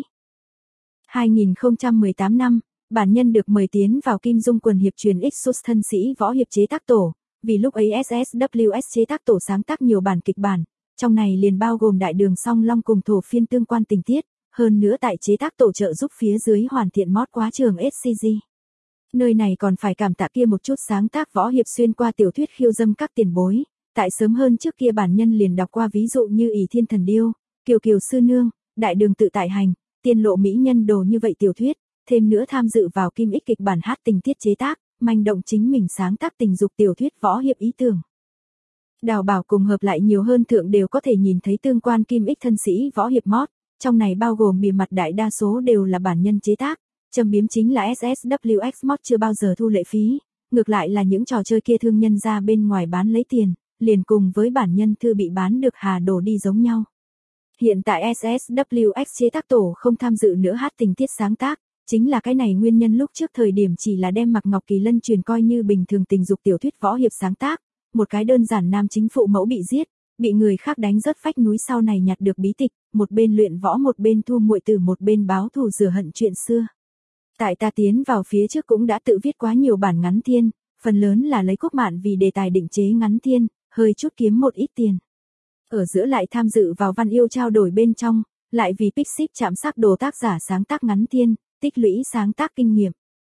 hai nghìn không trăm mười tám năm, bản nhân được mời tiến vào Kim Dung quần hiệp truyền Ixus thân sĩ võ hiệp chế tác tổ, vì lúc ấy ét ét vê ét chế tác tổ sáng tác nhiều bản kịch bản, trong này liền bao gồm Đại Đường Song Long cùng Thổ Phiên tương quan tình tiết, hơn nữa tại chế tác tổ trợ giúp phía dưới hoàn thiện mót quá trường ét xê giê. Nơi này còn phải cảm tạ kia một chút sáng tác võ hiệp xuyên qua tiểu thuyết khiêu dâm các tiền bối, tại sớm hơn trước kia bản nhân liền đọc qua ví dụ như ỷ Thiên Thần Điêu, Kiều Kiều Sư Nương, Đại Đường Tự Tại Hành, Tiên Lộ Mỹ Nhân đồ như vậy tiểu thuyết, thêm nữa tham dự vào Kim Ích kịch bản hát tình tiết chế tác, manh động chính mình sáng tác tình dục tiểu thuyết võ hiệp ý tưởng. Đào bảo cùng hợp lại nhiều hơn thượng đều có thể nhìn thấy tương quan Kim Ích thân sĩ võ hiệp mod, trong này bao gồm bìa mặt đại đa số đều là bản nhân chế tác, châm biếm chính là ét ét vê ét mod chưa bao giờ thu lệ phí, ngược lại là những trò chơi kia thương nhân ra bên ngoài bán lấy tiền, liền cùng với bản nhân thư bị bán được hà đổ đi giống nhau. Hiện tại ét ét vê kép chế tác tổ không tham dự nữa hát tình tiết sáng tác, chính là cái này nguyên nhân lúc trước thời điểm chỉ là đem Mạc Ngọc Kỳ Lân truyền coi như bình thường tình dục tiểu thuyết võ hiệp sáng tác, một cái đơn giản nam chính phụ mẫu bị giết, bị người khác đánh rớt vách núi sau này nhặt được bí tịch, một bên luyện võ một bên thu muội tử một bên báo thù rửa hận chuyện xưa. Tại ta tiến vào phía trước cũng đã tự viết quá nhiều bản ngắn thiên, phần lớn là lấy Quốc Mạn vì đề tài định chế ngắn thiên, hơi chút kiếm một ít tiền. Ở giữa lại tham dự vào Văn Yêu trao đổi bên trong, lại vì Pixip chạm sắc đồ tác giả sáng tác ngắn thiên, tích lũy sáng tác kinh nghiệm.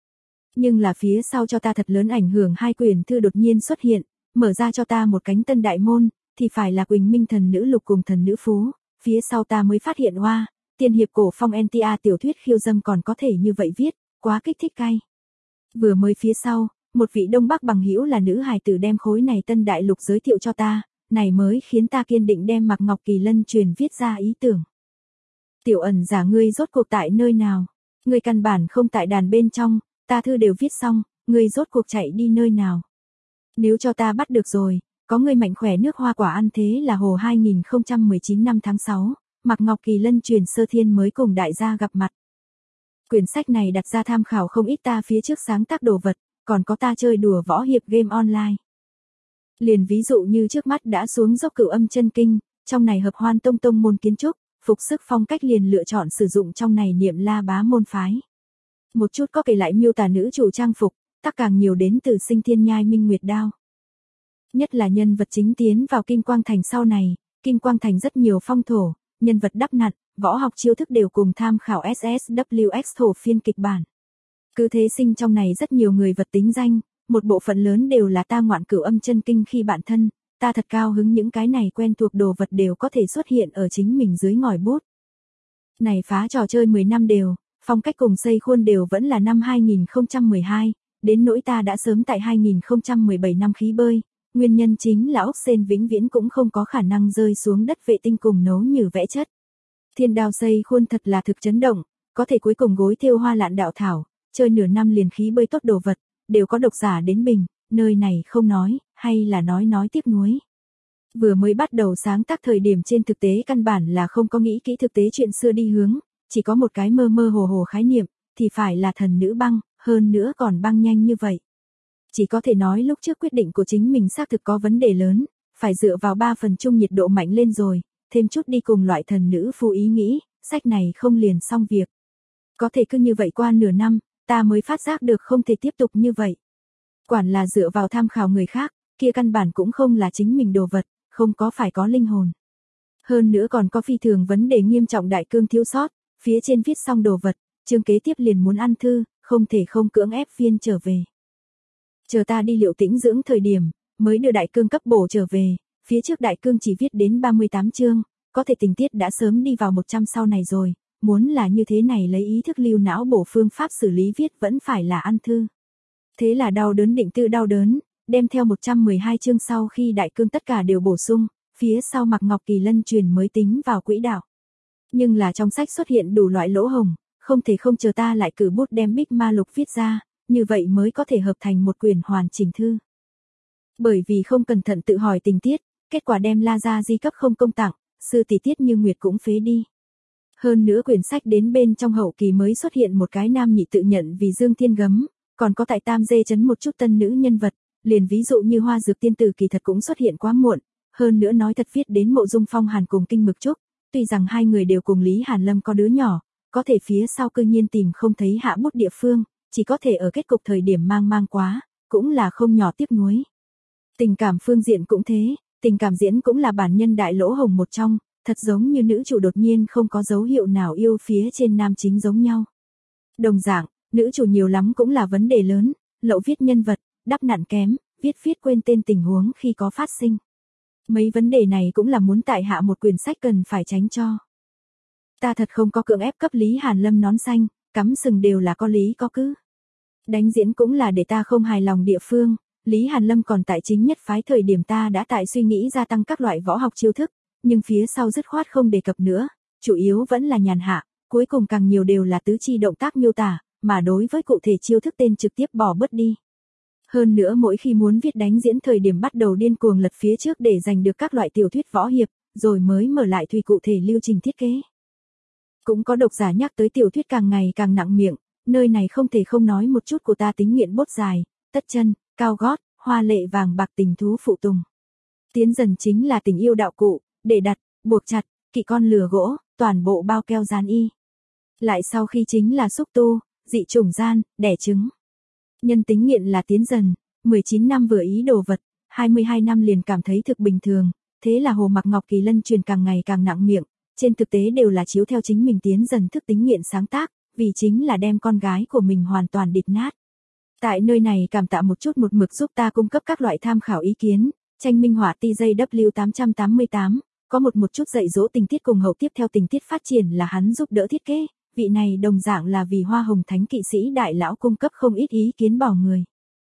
Nhưng là phía sau cho ta thật lớn ảnh hưởng hai quyển thư đột nhiên xuất hiện, mở ra cho ta một cánh tân đại môn, thì phải là Quỳnh Minh Thần Nữ Lục cùng Thần Nữ Phú, phía sau ta mới phát hiện hoa, tiên hiệp cổ phong en tê a tiểu thuyết khiêu dâm còn có thể như vậy viết, quá kích thích cay. Vừa mới phía sau, một vị Đông Bắc bằng hữu là nữ hài tử đem khối này tân đại lục giới thiệu cho ta, này mới khiến ta kiên định đem Mạc Ngọc Kỳ Lân truyền viết ra ý tưởng. Tiểu ẩn giả ngươi rốt cuộc tại nơi nào? Ngươi căn bản không tại đàn bên trong, ta thư đều viết xong, ngươi rốt cuộc chạy đi nơi nào? Nếu cho ta bắt được rồi, có người mạnh khỏe nước hoa quả ăn thế là hồ hai nghìn không trăm mười chín năm tháng sáu, Mạc Ngọc Kỳ Lân truyền sơ thiên mới cùng đại gia gặp mặt. Quyển sách này đặt ra tham khảo không ít ta phía trước sáng tác đồ vật, còn có ta chơi đùa võ hiệp game online. Liền ví dụ như trước mắt đã xuống dốc Cửu Âm Chân Kinh, trong này hợp Hoan Tông tông môn kiến trúc, phục sức phong cách liền lựa chọn sử dụng trong này Niệm La Bá môn phái. Một chút có kể lại miêu tả nữ chủ trang phục, tác càng nhiều đến từ Sinh Thiên Nhai Minh Nguyệt Đao. Nhất là nhân vật chính tiến vào Kim Quang Thành sau này, Kim Quang Thành rất nhiều phong thổ, nhân vật đắp nặn, võ học chiêu thức đều cùng tham khảo ét ét vê kép thổ phiên kịch bản. Cứ thế sinh trong này rất nhiều người vật tính danh, một bộ phận lớn đều là ta ngoạn Cửu Âm Chân Kinh khi bạn thân, ta thật cao hứng những cái này quen thuộc đồ vật đều có thể xuất hiện ở chính mình dưới ngòi bút. Này phá trò chơi mười năm đều, phong cách cùng xây khuôn đều vẫn là năm hai nghìn không trăm mười hai, đến nỗi ta đã sớm tại hai nghìn không trăm mười bảy năm khí bơi, nguyên nhân chính là ốc sên vĩnh viễn cũng không có khả năng rơi xuống đất vệ tinh cùng nấu như vẽ chất. Thiên đao xây khuôn thật là thực chấn động, có thể cuối cùng gối thêu hoa lạn đạo thảo, chơi nửa năm liền khí bơi tốt đồ vật, đều có độc giả đến bình, nơi này không nói, hay là nói nói tiếc nuối. Vừa mới bắt đầu sáng tác thời điểm trên thực tế căn bản là không có nghĩ kỹ thực tế chuyện xưa đi hướng, chỉ có một cái mơ mơ hồ hồ khái niệm, thì phải là thần nữ băng, hơn nữa còn băng nhanh như vậy. Chỉ có thể nói lúc trước quyết định của chính mình xác thực có vấn đề lớn, phải dựa vào ba phần chung nhiệt độ mạnh lên rồi, thêm chút đi cùng loại thần nữ phù ý nghĩ, sách này không liền xong việc. Có thể cứ như vậy qua nửa năm, ta mới phát giác được không thể tiếp tục như vậy. Quản là dựa vào tham khảo người khác, kia căn bản cũng không là chính mình đồ vật, không có phải có linh hồn. Hơn nữa còn có phi thường vấn đề nghiêm trọng đại cương thiếu sót, phía trên viết xong đồ vật, chương kế tiếp liền muốn ăn thư, không thể không cưỡng ép phiên trở về. Chờ ta đi Liệu Tĩnh dưỡng thời điểm, mới đưa đại cương cấp bổ trở về, phía trước đại cương chỉ viết đến ba mươi tám chương, có thể tình tiết đã sớm đi vào một trăm sau này rồi, muốn là như thế này lấy ý thức lưu não bổ phương pháp xử lý viết vẫn phải là ăn thư. Thế là đau đớn định tư đau đớn, đem theo một trăm mười hai chương sau khi đại cương tất cả đều bổ sung, phía sau Mạc Ngọc Kỳ Lân truyền mới tính vào quỹ đạo. Nhưng là trong sách xuất hiện đủ loại lỗ hổng, không thể không chờ ta lại cử bút đem Bích Ma Lục viết ra, như vậy mới có thể hợp thành một quyển hoàn chỉnh thư. Bởi vì không cẩn thận tự hỏi tình tiết, kết quả đem La Gia Di cấp không công tặng, sư tỷ Tiết Như Nguyệt cũng phế đi. Hơn nữa quyển sách đến bên trong hậu kỳ mới xuất hiện một cái nam nhị tự nhận vì Dương Thiên Gấm, còn có tại Tam Dê chấn một chút tân nữ nhân vật, liền ví dụ như Hoa Dược Tiên Tử kỳ thật cũng xuất hiện quá muộn, hơn nữa nói thật viết đến Mộ Dung Phong Hàn cùng Kinh Mực Trúc, tuy rằng hai người đều cùng Lý Hàn Lâm có đứa nhỏ, có thể phía sau cư nhiên tìm không thấy hạ bút địa phương, chỉ có thể ở kết cục thời điểm mang mang quá, cũng là không nhỏ tiếc nuối. Tình cảm phương diện cũng thế, tình cảm diễn cũng là bản nhân đại lỗ hồng một trong, thật giống như nữ chủ đột nhiên không có dấu hiệu nào yêu phía trên nam chính giống nhau. Đồng dạng, nữ chủ nhiều lắm cũng là vấn đề lớn, lậu viết nhân vật, đắp nặn kém, viết viết quên tên tình huống khi có phát sinh. Mấy vấn đề này cũng là muốn tại hạ một quyển sách cần phải tránh cho. Ta thật không có cưỡng ép cấp Lý Hàn Lâm nón xanh, cắm sừng đều là có lý có cứ. Đánh diễn cũng là để ta không hài lòng địa phương, Lý Hàn Lâm còn tại chính nhất phái thời điểm ta đã tại suy nghĩ gia tăng các loại võ học chiêu thức, nhưng phía sau dứt khoát không đề cập nữa, chủ yếu vẫn là nhàn hạ, cuối cùng càng nhiều đều là tứ chi động tác miêu tả, mà đối với cụ thể chiêu thức tên trực tiếp bỏ bớt đi. Hơn nữa mỗi khi muốn viết đánh diễn thời điểm bắt đầu điên cuồng lật phía trước để giành được các loại tiểu thuyết võ hiệp, rồi mới mở lại tùy cụ thể lưu trình thiết kế. Cũng có độc giả nhắc tới tiểu thuyết càng ngày càng nặng miệng, nơi này không thể không nói một chút của ta tính nghiện bốt dài, tất chân, cao gót, hoa lệ vàng bạc tình thú phụ tùng. Tiến dần chính là tình yêu đạo cụ, để đặt, buộc chặt, kỵ con lừa gỗ, toàn bộ bao keo dán y. Lại sau khi chính là xúc tu, dị chủng gian, đẻ trứng. Nhân tính nghiện là tiến dần, mười chín năm vừa ý đồ vật, hai mươi hai năm liền cảm thấy thực bình thường, thế là Hồ Mặc Ngọc Kỳ Lân truyền càng ngày càng nặng miệng, trên thực tế đều là chiếu theo chính mình tiến dần thức tính nghiện sáng tác, vì chính là đem con gái của mình hoàn toàn địch nát. Tại nơi này cảm tạ một chút một mực giúp ta cung cấp các loại tham khảo ý kiến, tranh minh họa T J W tám tám tám, có một một chút dạy dỗ tình tiết cùng hậu tiếp theo tình tiết phát triển là hắn giúp đỡ thiết kế, vị này đồng dạng là vì Hoa Hồng Thánh kỵ sĩ đại lão cung cấp không ít ý kiến bỏ người.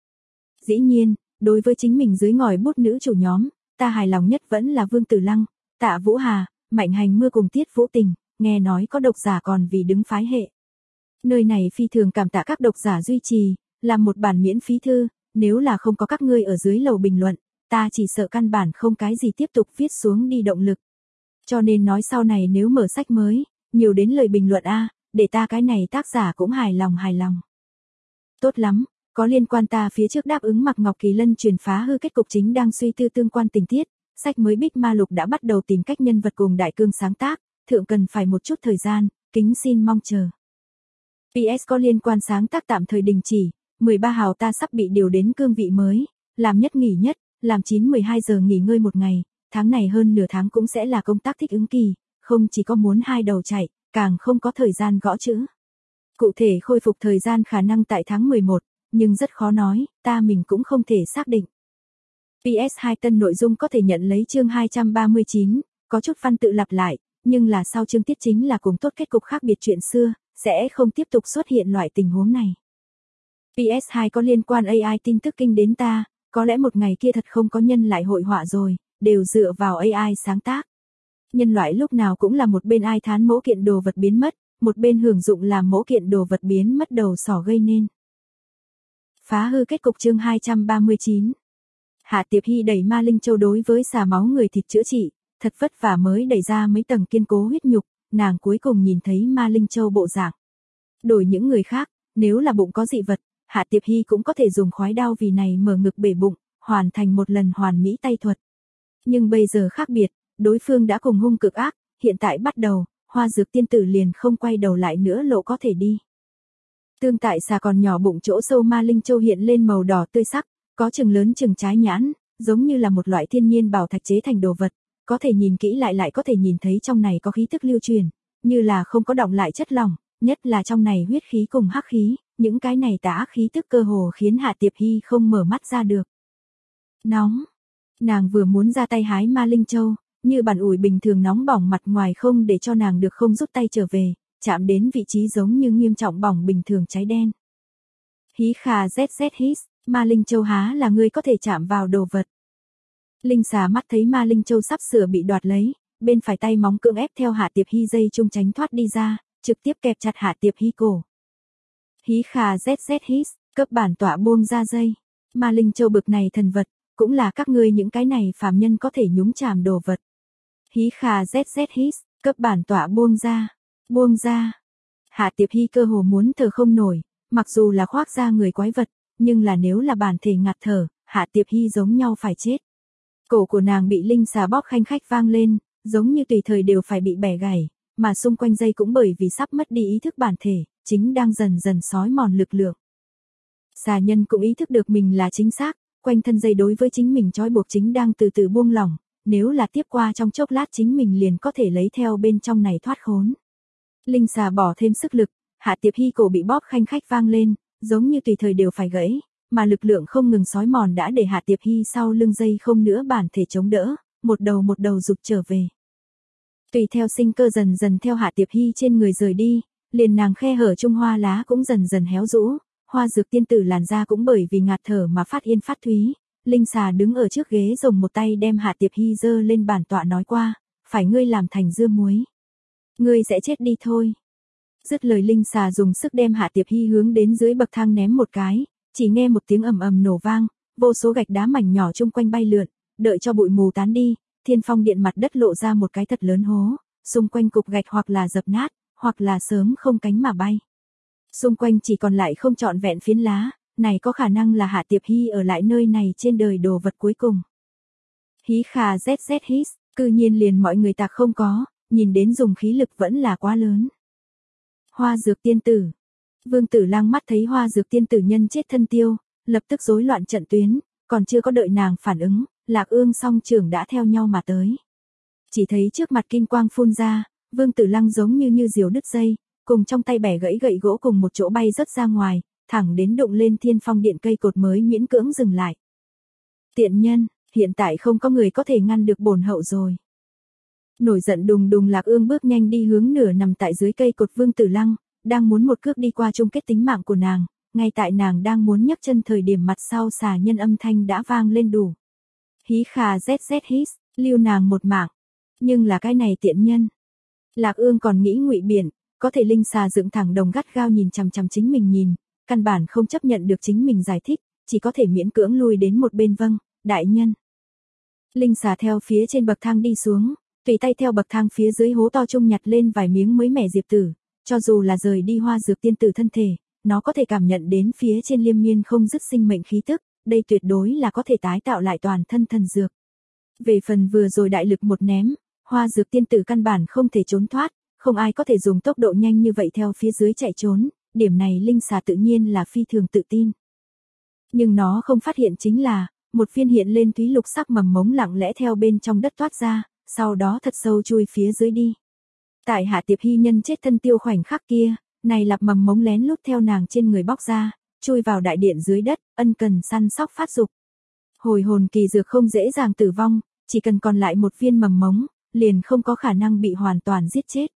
Dĩ nhiên, đối với chính mình dưới ngòi bút nữ chủ nhóm, ta hài lòng nhất vẫn là Vương Tử Lăng, Tạ Vũ Hà, Mạnh Hành Mưa cùng Tiết Vũ Tình, nghe nói có độc giả còn vì đứng phái hệ. Nơi này phi thường cảm tạ các độc giả duy trì, làm một bản miễn phí thư, nếu là không có các ngươi ở dưới lầu bình luận, ta chỉ sợ căn bản không cái gì tiếp tục viết xuống đi động lực. Cho nên nói sau này nếu mở sách mới, nhiều đến lời bình luận a, để ta cái này tác giả cũng hài lòng hài lòng. Tốt lắm, có liên quan ta phía trước đáp ứng Mạc Ngọc Kỳ Lân truyền phá hư kết cục chính đang suy tư tương quan tình tiết, sách mới Bích Ma Lục đã bắt đầu tìm cách nhân vật cùng đại cương sáng tác, thượng cần phải một chút thời gian, kính xin mong chờ. pê ét có liên quan sáng tác tạm thời đình chỉ, mười ba hào ta sắp bị điều đến cương vị mới, làm nhất nghỉ nhất, làm chín mười hai giờ nghỉ ngơi một ngày, tháng này hơn nửa tháng cũng sẽ là công tác thích ứng kỳ, không chỉ có muốn hai đầu chạy, càng không có thời gian gõ chữ. Cụ thể khôi phục thời gian khả năng tại tháng mười một, nhưng rất khó nói, ta mình cũng không thể xác định. pê ét hai tân nội dung có thể nhận lấy chương hai trăm ba mươi chín, có chút văn tự lặp lại, nhưng là sau chương tiết chính là cùng tốt kết cục khác biệt chuyện xưa, sẽ không tiếp tục xuất hiện loại tình huống này. pê ét hai có liên quan a i tin tức kinh đến ta, có lẽ một ngày kia thật không có nhân lại hội họa rồi, đều dựa vào a i sáng tác. Nhân loại lúc nào cũng là một bên ai thán mẫu kiện đồ vật biến mất, một bên hưởng dụng làm mẫu kiện đồ vật biến mất đầu sỏ gây nên. Phá hư kết cục chương hai trăm ba mươi chín. Hạ Tiệp Hy đẩy Ma Linh Châu đối với xà máu người thịt chữa trị, thật vất vả mới đẩy ra mấy tầng kiên cố huyết nhục, nàng cuối cùng nhìn thấy Ma Linh Châu bộ dạng. Đổi những người khác, nếu là bụng có dị vật, Hạ Tiệp Hy cũng có thể dùng khói đao vì này mở ngực bể bụng, hoàn thành một lần hoàn mỹ tay thuật. Nhưng bây giờ khác biệt, đối phương đã cùng hung cực ác, hiện tại bắt đầu, Hoa Dược tiên tử liền không quay đầu lại nữa lộ có thể đi. Tương tại xà còn nhỏ bụng chỗ sâu Ma Linh Châu hiện lên màu đỏ tươi sắc, có chừng lớn chừng trái nhãn, giống như là một loại thiên nhiên bảo thạch chế thành đồ vật, có thể nhìn kỹ lại lại có thể nhìn thấy trong này có khí tức lưu truyền, như là không có đọng lại chất lỏng, nhất là trong này huyết khí cùng hắc khí, những cái này tà ác khí tức cơ hồ khiến Hạ Tiệp Hy không mở mắt ra được. Nóng. Nàng vừa muốn ra tay hái Ma Linh Châu, như bàn ủi bình thường nóng bỏng mặt ngoài không để cho nàng được không rút tay trở về, chạm đến vị trí giống như nghiêm trọng bỏng bình thường cháy đen. Hí khà zz hít, Ma Linh Châu há là ngươi có thể chạm vào đồ vật. Linh xà mắt thấy Ma Linh Châu sắp sửa bị đoạt lấy, bên phải tay móng cưỡng ép theo Hạ Tiệp Hy dây chung tránh thoát đi ra, trực tiếp kẹp chặt Hạ Tiệp Hy cổ. Hí khà zz hít, cấp bản tọa buông ra dây. Ma Linh Châu bực này thần vật, cũng là các ngươi những cái này phàm nhân có thể nhúng chàm đồ vật. Hí khà zz hít, cấp bản tọa buông ra, buông ra. Hạ Tiệp Hy cơ hồ muốn thở không nổi, mặc dù là khoác ra người quái vật, nhưng là nếu là bản thể ngạt thở, Hạ Tiệp Hy giống nhau phải chết. Cổ của nàng bị linh xà bóp khanh khách vang lên, giống như tùy thời đều phải bị bẻ gãy, mà xung quanh dây cũng bởi vì sắp mất đi ý thức bản thể, chính đang dần dần xói mòn lực lượng. Xà nhân cũng ý thức được mình là chính xác, quanh thân dây đối với chính mình trói buộc chính đang từ từ buông lỏng, nếu là tiếp qua trong chốc lát chính mình liền có thể lấy theo bên trong này thoát khốn. Linh xà bỏ thêm sức lực, Hạ Tiệp Hy cổ bị bóp khanh khách vang lên, giống như tùy thời đều phải gãy, mà lực lượng không ngừng xói mòn đã để Hạ Tiệp Hy sau lưng dây không nữa bản thể chống đỡ, một đầu một đầu rụt trở về. Tùy theo sinh cơ dần dần theo Hạ Tiệp Hy trên người rời đi, liền nàng khe hở trung hoa lá cũng dần dần héo rũ, Hoa Dược tiên tử làn da cũng bởi vì ngạt thở mà phát yên phát thúy. Linh xà đứng ở trước ghế dùng một tay đem Hạ Tiệp Hy giơ lên bản tọa nói qua, phải ngươi làm thành dưa muối. Ngươi sẽ chết đi thôi. Dứt lời linh xà dùng sức đem Hạ Tiệp Hy hướng đến dưới bậc thang ném một cái, Chỉ nghe một tiếng ầm ầm nổ vang, vô số gạch đá mảnh nhỏ chung quanh bay lượn, đợi cho bụi mù tán đi, Thiên Phong Điện mặt đất lộ ra một cái thật lớn hố, xung quanh cục gạch hoặc là dập nát, hoặc là sớm không cánh mà bay. Xung quanh chỉ còn lại không trọn vẹn phiến lá, này có khả năng là Hạ Tiệp Hy ở lại nơi này trên đời đồ vật cuối cùng. Hí khà zz hít, cư nhiên liền mọi người tạc không có, nhìn đến dùng khí lực vẫn là quá lớn. Hoa Dược Tiên Tử. Vương Tử Lăng mắt thấy Hoa Dược Tiên Tử nhân chết thân tiêu, lập tức rối loạn trận tuyến, còn chưa có đợi nàng phản ứng, Lạc Ương song trưởng đã theo nhau mà tới. Chỉ thấy trước mặt kim quang phun ra, Vương Tử Lăng giống như như diều đứt dây, cùng trong tay bẻ gãy gậy gỗ cùng một chỗ bay rất ra ngoài, thẳng đến đụng lên Thiên Phong Điện cây cột mới miễn cưỡng dừng lại. Tiện nhân, hiện tại không có người có thể ngăn được bổn hậu rồi. Nổi giận đùng đùng Lạc Ương bước nhanh đi hướng nửa nằm tại dưới cây cột Vương Tử Lăng, đang muốn một cước đi qua chung kết tính mạng của nàng, ngay tại nàng đang muốn nhấc chân thời điểm mặt sau xà nhân âm thanh đã vang lên đủ. Hí khà zz hít, lưu nàng một mạng. Nhưng là cái này tiện nhân. Lạc Ương còn nghĩ ngụy biện, có thể linh xà dựng thẳng đồng gắt gao nhìn chằm chằm chính mình nhìn, căn bản không chấp nhận được chính mình giải thích, chỉ có thể miễn cưỡng lui đến một bên vâng, đại nhân. Linh xà theo phía trên bậc thang đi xuống, tùy tay theo bậc thang phía dưới hố to chung nhặt lên vài miếng mới mẻ diệp tử, cho dù là rời đi Hoa Dược Tiên Tử thân thể, nó có thể cảm nhận đến phía trên liên miên không dứt sinh mệnh khí tức, đây tuyệt đối là có thể tái tạo lại toàn thân thần dược. Về phần vừa rồi đại lực một ném, Hoa Dược Tiên Tử căn bản không thể trốn thoát, không ai có thể dùng tốc độ nhanh như vậy theo phía dưới chạy trốn, điểm này linh xà tự nhiên là phi thường tự tin. Nhưng nó không phát hiện chính là, một viên hiện lên thúy lục sắc mầm mống lặng lẽ theo bên trong đất toát ra, sau đó thật sâu chui phía dưới đi. Tại Hạ Tiệp Hy nhân chết thân tiêu khoảnh khắc kia, này lặp mầm mống lén lút theo nàng trên người bóc ra, chui vào đại điện dưới đất, ân cần săn sóc phát dục. Hồi hồn kỳ dược không dễ dàng tử vong, chỉ cần còn lại một viên mầm mống, liền không có khả năng bị hoàn toàn giết chết.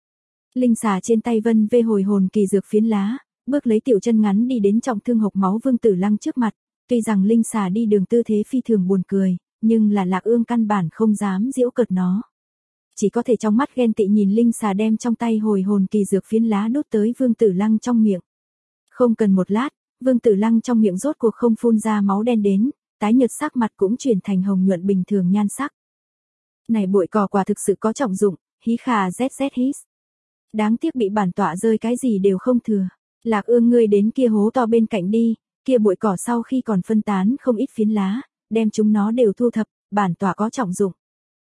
Linh xà trên tay vân vê hồi hồn kỳ dược phiến lá, bước lấy tiểu chân ngắn đi đến trọng thương hộc máu Vương Tử Lăng trước mặt, tuy rằng linh xà đi đường tư thế phi thường buồn cười, nhưng là Lạc Ương căn bản không dám giễu cợt nó. Chỉ có thể trong mắt ghen tị nhìn linh xà đem trong tay hồi hồn kỳ dược phiến lá đút tới Vương Tử Lăng trong miệng. Không cần một lát, Vương Tử Lăng trong miệng rốt cuộc không phun ra máu đen đến, tái nhợt sắc mặt cũng chuyển thành hồng nhuận bình thường nhan sắc. Này bụi cỏ quả thực sự có trọng dụng, hí khà zz hít. Đáng tiếc bị bản tọa rơi cái gì đều không thừa. Lạc Ương ngươi đến kia hố to bên cạnh đi, kia bụi cỏ sau khi còn phân tán không ít phiến lá, đem chúng nó đều thu thập, bản tọa có trọng dụng.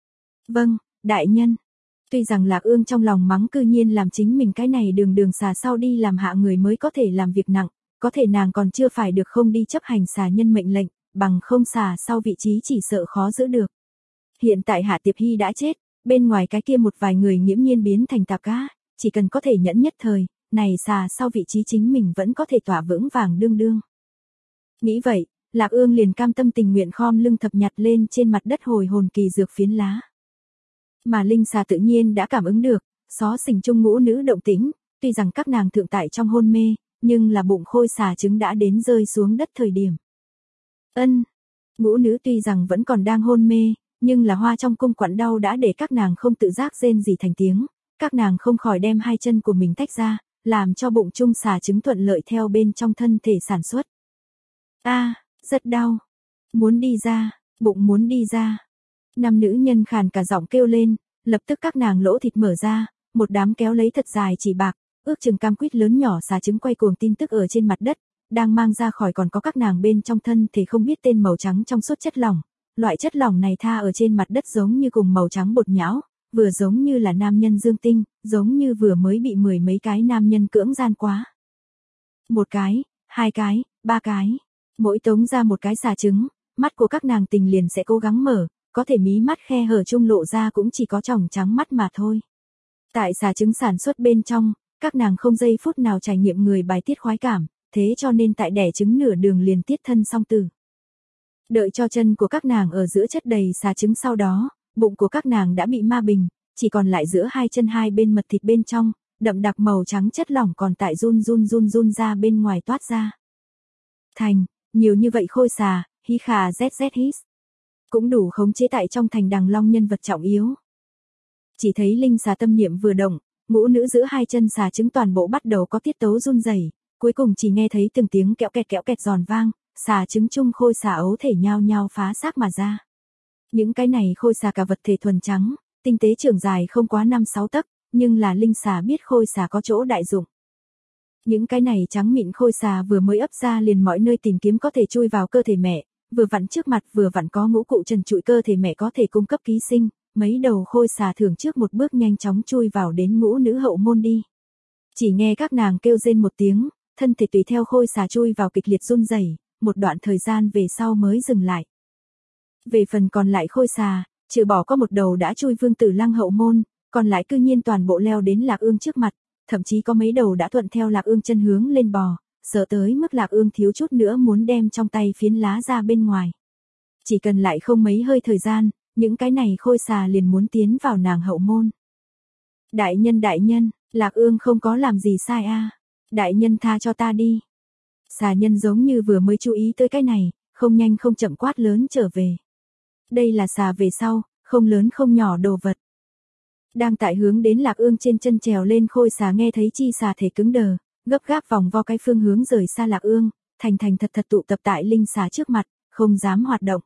Vâng, đại nhân. Tuy rằng Lạc Ương trong lòng mắng cư nhiên làm chính mình cái này đường đường xà sau đi làm hạ người mới có thể làm việc nặng, có thể nàng còn chưa phải được không đi chấp hành xà nhân mệnh lệnh, bằng không xà sau vị trí chỉ sợ khó giữ được. Hiện tại Hạ Tiệp Hy đã chết, bên ngoài cái kia một vài người nghiễm nhiên biến thành tạp cá, chỉ cần có thể nhẫn nhất thời, này xà sau vị trí chính mình vẫn có thể tỏa vững vàng đương đương. Nghĩ vậy, Lạc Ương liền cam tâm tình nguyện khom lưng thập nhặt lên trên mặt đất hồi hồn kỳ dược phiến lá. Mà linh xà tự nhiên đã cảm ứng được, xó xỉnh trung ngũ nữ động tĩnh, tuy rằng các nàng thượng tại trong hôn mê, nhưng là bụng khôi xà trứng đã đến rơi xuống đất thời điểm. Ân, ngũ nữ tuy rằng vẫn còn đang hôn mê, nhưng là hoa trong cung quặn đau đã để các nàng không tự giác rên gì thành tiếng, các nàng không khỏi đem hai chân của mình tách ra, làm cho bụng trung xà trứng thuận lợi theo bên trong thân thể sản xuất. A, à, rất đau. Muốn đi ra, bụng muốn đi ra. Năm nữ nhân khàn cả giọng kêu lên, lập tức các nàng lỗ thịt mở ra, một đám kéo lấy thật dài chỉ bạc, ước chừng cam quýt lớn nhỏ xà trứng quay cuồng tin tức ở trên mặt đất, đang mang ra khỏi còn có các nàng bên trong thân thể không biết tên màu trắng trong suốt chất lỏng. Loại chất lỏng này tha ở trên mặt đất giống như cùng màu trắng bột nhão, vừa giống như là nam nhân dương tinh, giống như vừa mới bị mười mấy cái nam nhân cưỡng gian quá. Một cái, hai cái, ba cái, mỗi tống ra một cái xà trứng, mắt của các nàng tình liền sẽ cố gắng mở, có thể mí mắt khe hở trung lộ ra cũng chỉ có tròng trắng mắt mà thôi. Tại xà trứng sản xuất bên trong, các nàng không giây phút nào trải nghiệm người bài tiết khoái cảm, thế cho nên tại đẻ trứng nửa đường liền tiết thân song tử. Đợi cho chân của các nàng ở giữa chất đầy xà trứng sau đó, bụng của các nàng đã bị ma bình, chỉ còn lại giữa hai chân hai bên mật thịt bên trong, đậm đặc màu trắng chất lỏng còn tại run run run run ra bên ngoài toát ra. Thành, nhiều như vậy khôi xà, hí khà zz hít. Cũng đủ khống chế tại trong thành đằng long nhân vật trọng yếu. Chỉ thấy linh xà tâm niệm vừa động, ngũ nữ giữa hai chân xà trứng toàn bộ bắt đầu có tiết tấu run rẩy, cuối cùng chỉ nghe thấy từng tiếng kẽo kẹt kẽo kẹt giòn vang, xà trứng chung khôi xà ấu thể nhao nhao phá xác mà ra. Những cái này khôi xà cả vật thể thuần trắng, tinh tế trưởng dài không quá năm sáu tấc, nhưng là linh xà biết khôi xà có chỗ đại dụng. Những cái này trắng mịn khôi xà vừa mới ấp ra liền mọi nơi tìm kiếm có thể chui vào cơ thể mẹ, vừa vặn trước mặt vừa vặn có ngũ cụ trần trụi cơ thể mẹ có thể cung cấp ký sinh, mấy đầu khôi xà thường trước một bước nhanh chóng chui vào đến ngũ nữ hậu môn đi. Chỉ nghe các nàng kêu rên một tiếng, thân thể tùy theo khôi xà chui vào kịch liệt run rẩy, một đoạn thời gian về sau mới dừng lại. Về phần còn lại khôi xà, trừ bỏ có một đầu đã chui Vương Tử Lăng hậu môn, còn lại cư nhiên toàn bộ leo đến Lạc Ương trước mặt, thậm chí có mấy đầu đã thuận theo Lạc Ương chân hướng lên bò, sợ tới mức Lạc Ương thiếu chút nữa muốn đem trong tay phiến lá ra bên ngoài. Chỉ cần lại không mấy hơi thời gian, những cái này khôi xà liền muốn tiến vào nàng hậu môn. Đại nhân đại nhân, Lạc Ương không có làm gì sai a, à. Đại nhân tha cho ta đi. Xà nhân giống như vừa mới chú ý tới cái này, không nhanh không chậm quát lớn trở về. Đây là xà về sau, không lớn không nhỏ đồ vật. Đang tại hướng đến Lạc Ương trên chân trèo lên khôi xà nghe thấy chi xà thể cứng đờ, gấp gáp vòng vo cái phương hướng rời xa Lạc Ương, thành thành thật thật tụ tập tại linh xà trước mặt, không dám hoạt động.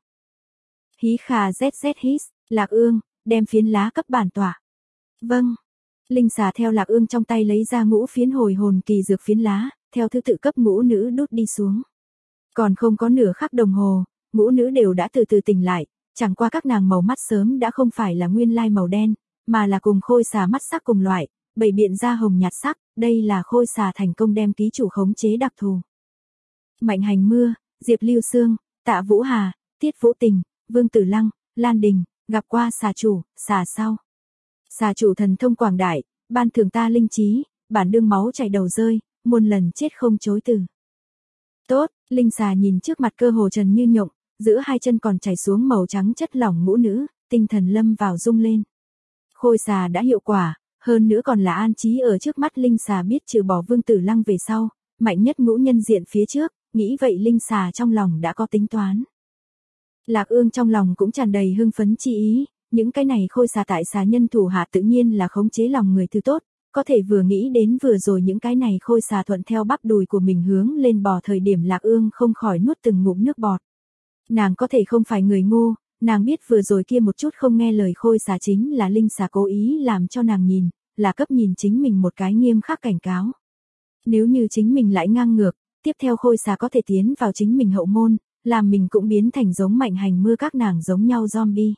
Hí khà zz hít, Lạc Ương, đem phiến lá cấp bản tỏa. Vâng. Linh xà theo Lạc Ương trong tay lấy ra ngũ phiến hồi hồn kỳ dược phiến lá, theo thứ tự cấp ngũ nữ đút đi xuống. Còn không có nửa khắc đồng hồ, ngũ nữ đều đã từ từ tỉnh lại, chẳng qua các nàng màu mắt sớm đã không phải là nguyên lai màu đen, mà là cùng khôi xà mắt sắc cùng loại, bảy biện da hồng nhạt sắc, đây là khôi xà thành công đem ký chủ khống chế đặc thù. Mạnh Hành Mưa, Diệp Lưu Sương, Tạ Vũ Hà, Tiết Vũ Tình, Vương Tử Lăng, Lan Đình, gặp qua xà chủ, xà sau. Xà chủ thần thông quảng đại, ban thưởng ta linh trí, bản đương máu chảy đầu rơi, muôn lần chết không chối từ. Tốt, linh xà nhìn trước mặt cơ hồ trần như nhộng, giữa hai chân còn chảy xuống màu trắng chất lỏng ngũ nữ, tinh thần lâm vào rung lên. Khôi xà đã hiệu quả, hơn nữa còn là an trí ở trước mắt linh xà biết trừ bỏ Vương Tử Lăng về sau, mạnh nhất ngũ nhân diện phía trước, nghĩ vậy linh xà trong lòng đã có tính toán. Lạc Ương trong lòng cũng tràn đầy hưng phấn chi ý, những cái này khôi xà tại xà nhân thủ hạ tự nhiên là khống chế lòng người thứ tốt, có thể vừa nghĩ đến vừa rồi những cái này khôi xà thuận theo bắp đùi của mình hướng lên bò thời điểm Lạc Ương không khỏi nuốt từng ngụm nước bọt. Nàng có thể không phải người ngu, nàng biết vừa rồi kia một chút không nghe lời khôi xà chính là linh xà cố ý làm cho nàng nhìn, là cấp nhìn chính mình một cái nghiêm khắc cảnh cáo. Nếu như chính mình lại ngang ngược, tiếp theo khôi xà có thể tiến vào chính mình hậu môn, làm mình cũng biến thành giống Mạnh Hành Mưa các nàng giống nhau zombie.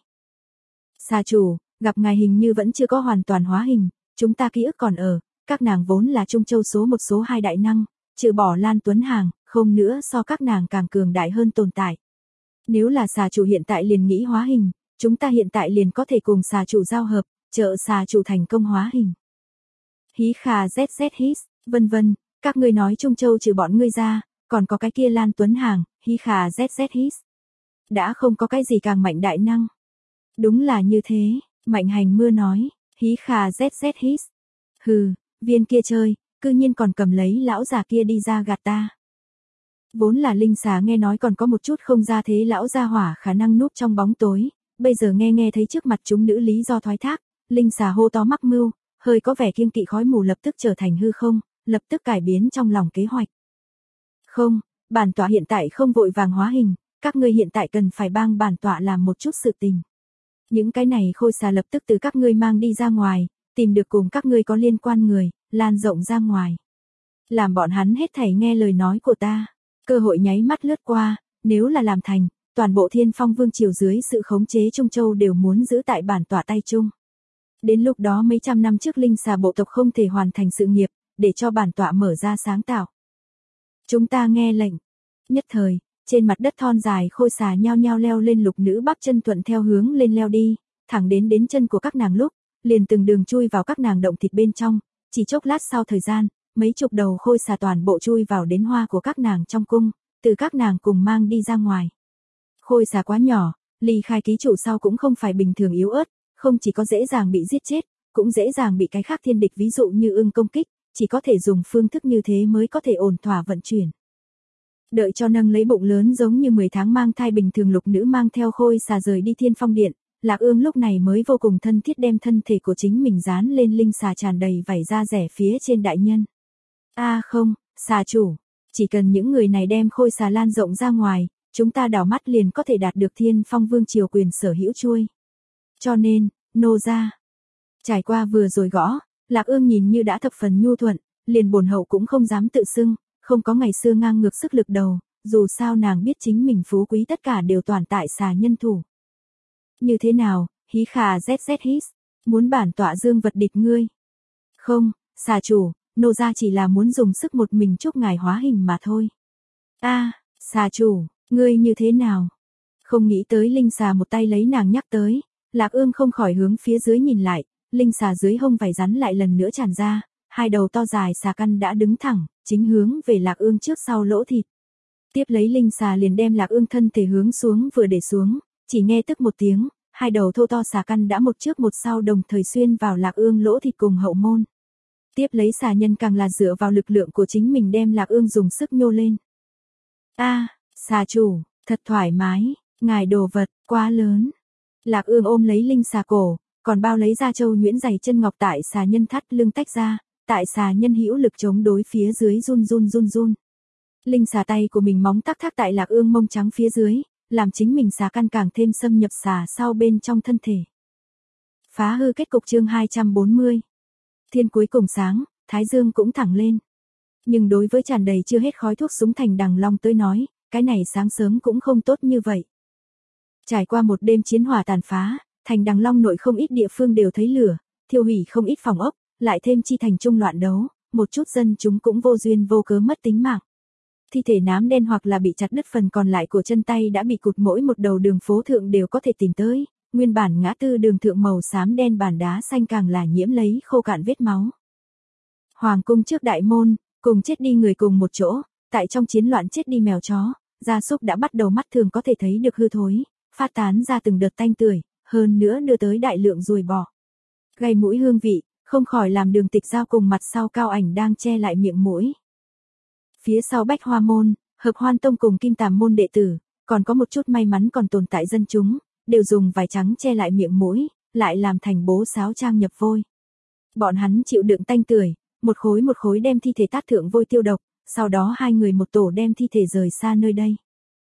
Xà chủ, gặp ngài hình như vẫn chưa có hoàn toàn hóa hình, chúng ta ký ức còn ở, các nàng vốn là Trung Châu số một số hai đại năng, trừ bỏ Lan Tuấn Hàng, không nữa so các nàng càng cường đại hơn tồn tại. Nếu là xà chủ hiện tại liền nghĩ hóa hình, chúng ta hiện tại liền có thể cùng xà chủ giao hợp, trợ xà chủ thành công hóa hình. Hí khà zz hít, vân vân, các ngươi nói Trung Châu trừ bọn ngươi ra, còn có cái kia Lan Tuấn Hàng, hí khà zz hít. Đã không có cái gì càng mạnh đại năng. Đúng là như thế, Mạnh Hành Mưa nói, hí khà zz hít. Hừ, viên kia chơi, cư nhiên còn cầm lấy lão già kia đi ra gạt ta. Vốn là linh xà nghe nói còn có một chút không ra thế lão gia hỏa khả năng núp trong bóng tối, bây giờ nghe nghe thấy trước mặt chúng nữ lý do thoái thác, linh xà hô to mắc mưu, hơi có vẻ kiêng kỵ khói mù lập tức trở thành hư không, lập tức cải biến trong lòng kế hoạch. Không, bản tọa hiện tại không vội vàng hóa hình, các ngươi hiện tại cần phải bang bản tọa làm một chút sự tình. Những cái này khôi xà lập tức từ các ngươi mang đi ra ngoài, tìm được cùng các ngươi có liên quan người, lan rộng ra ngoài. Làm bọn hắn hết thảy nghe lời nói của ta. Cơ hội nháy mắt lướt qua, nếu là làm thành, toàn bộ Thiên Phong Vương triều dưới sự khống chế Trung Châu đều muốn giữ tại bản tọa tay chung. Đến lúc đó mấy trăm năm trước linh xà bộ tộc không thể hoàn thành sự nghiệp, để cho bản tọa mở ra sáng tạo. Chúng ta nghe lệnh. Nhất thời, trên mặt đất thon dài khôi xà nhao nhao leo lên lục nữ bắp chân thuận theo hướng lên leo đi, thẳng đến đến chân của các nàng lúc, liền từng đường chui vào các nàng động thịt bên trong, chỉ chốc lát sau thời gian, mấy chục đầu khôi xà toàn bộ chui vào đến hoa của các nàng trong cung, từ các nàng cùng mang đi ra ngoài. Khôi xà quá nhỏ, ly khai ký chủ sau cũng không phải bình thường yếu ớt, không chỉ có dễ dàng bị giết chết, cũng dễ dàng bị cái khác thiên địch ví dụ như ưng công kích, chỉ có thể dùng phương thức như thế mới có thể ổn thỏa vận chuyển. Đợi cho nâng lấy bụng lớn giống như mười tháng mang thai bình thường lục nữ mang theo khôi xà rời đi Thiên Phong Điện, Lạc Ương lúc này mới vô cùng thân thiết đem thân thể của chính mình dán lên linh xà tràn đầy vảy da rẻ phía trên đại nhân. A à không, xà chủ, chỉ cần những người này đem khôi xà lan rộng ra ngoài, chúng ta đảo mắt liền có thể đạt được Thiên Phong Vương triều quyền sở hữu chuôi. Cho nên, nô gia. Trải qua vừa rồi gõ, Lạc Ương nhìn như đã thập phần nhu thuận, liền bổn hậu cũng không dám tự xưng, không có ngày xưa ngang ngược sức lực đầu, dù sao nàng biết chính mình phú quý tất cả đều toàn tại xà nhân thủ. Như thế nào, hí khà zz hít, muốn bản tọa dương vật địch ngươi. Không, xà chủ, nô gia chỉ là muốn dùng sức một mình chúc ngài hóa hình mà thôi. A, xà chủ, ngươi như thế nào? Không nghĩ tới linh xà một tay lấy nàng nhắc tới, Lạc Ương không khỏi hướng phía dưới nhìn lại, linh xà dưới hông vảy rắn lại lần nữa tràn ra, hai đầu to dài xà căn đã đứng thẳng, chính hướng về Lạc Ương trước sau lỗ thịt. Tiếp lấy linh xà liền đem Lạc Ương thân thể hướng xuống vừa để xuống, chỉ nghe tức một tiếng, hai đầu thô to xà căn đã một trước một sau đồng thời xuyên vào Lạc Ương lỗ thịt cùng hậu môn. Tiếp lấy xà nhân càng là dựa vào lực lượng của chính mình đem Lạc Ương dùng sức nhô lên. A, xà chủ, thật thoải mái, ngài đồ vật, quá lớn. Lạc Ương ôm lấy linh xà cổ, còn bao lấy ra châu nhuyễn dày chân ngọc tại xà nhân thắt lưng tách ra, tại xà nhân hữu lực chống đối phía dưới run run run run. Linh xà tay của mình móng tắc thác tại Lạc Ương mông trắng phía dưới, làm chính mình xà căn càng thêm xâm nhập xà sau bên trong thân thể. Phá hư kết cục chương hai trăm bốn mươi. Thiên cuối cùng sáng, thái dương cũng thẳng lên. Nhưng đối với tràn đầy chưa hết khói thuốc súng Thành Đằng Long tới nói, cái này sáng sớm cũng không tốt như vậy. Trải qua một đêm chiến hỏa tàn phá, Thành Đằng Long nội không ít địa phương đều thấy lửa, thiêu hủy không ít phòng ốc, lại thêm chi thành trung loạn đấu, một chút dân chúng cũng vô duyên vô cớ mất tính mạng. Thi thể nám đen hoặc là bị chặt đứt phần còn lại của chân tay đã bị cụt, mỗi một đầu đường phố thượng đều có thể tìm tới, nguyên bản ngã tư đường thượng màu xám đen bàn đá xanh càng là nhiễm lấy khô cạn vết máu. Hoàng cung trước đại môn, cùng chết đi người cùng một chỗ, tại trong chiến loạn chết đi mèo chó, gia súc đã bắt đầu mắt thường có thể thấy được hư thối, phát tán ra từng đợt tanh tưởi, hơn nữa đưa tới đại lượng ruồi bọ. Gây mũi hương vị, không khỏi làm Đường Tịch Giao cùng mặt sau Cao Ảnh đang che lại miệng mũi. Phía sau Bách Hoa môn, Hợp Hoan tông cùng Kim Tàm môn đệ tử, còn có một chút may mắn còn tồn tại dân chúng, đều dùng vải trắng che lại miệng mũi, lại làm thành bố sáo trang nhập vôi. Bọn hắn chịu đựng tanh tưởi, một khối một khối đem thi thể tát thượng vôi tiêu độc, sau đó hai người một tổ đem thi thể rời xa nơi đây.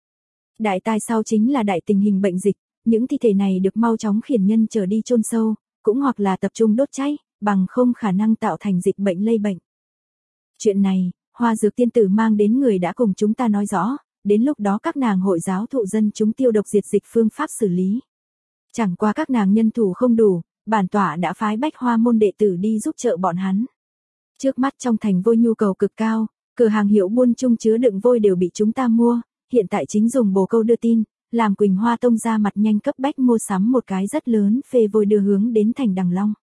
Đại tai sau chính là đại tình hình bệnh dịch, những thi thể này được mau chóng khiển nhân trở đi chôn sâu, cũng hoặc là tập trung đốt cháy, bằng không khả năng tạo thành dịch bệnh lây bệnh. Chuyện này, Hoa Dược tiên tử mang đến người đã cùng chúng ta nói rõ, đến lúc đó các nàng hội giáo thụ dân chúng tiêu độc diệt dịch phương pháp xử lý. Chẳng qua các nàng nhân thủ không đủ, bản tọa đã phái Bách Hoa môn đệ tử đi giúp trợ bọn hắn. Trước mắt trong thành vôi nhu cầu cực cao, cửa hàng hiệu buôn chung chứa đựng vôi đều bị chúng ta mua, hiện tại chính dùng bồ câu đưa tin, làm Quỳnh Hoa tông ra mặt nhanh cấp bách mua sắm một cái rất lớn phê vôi đưa hướng đến Thành Đằng Long.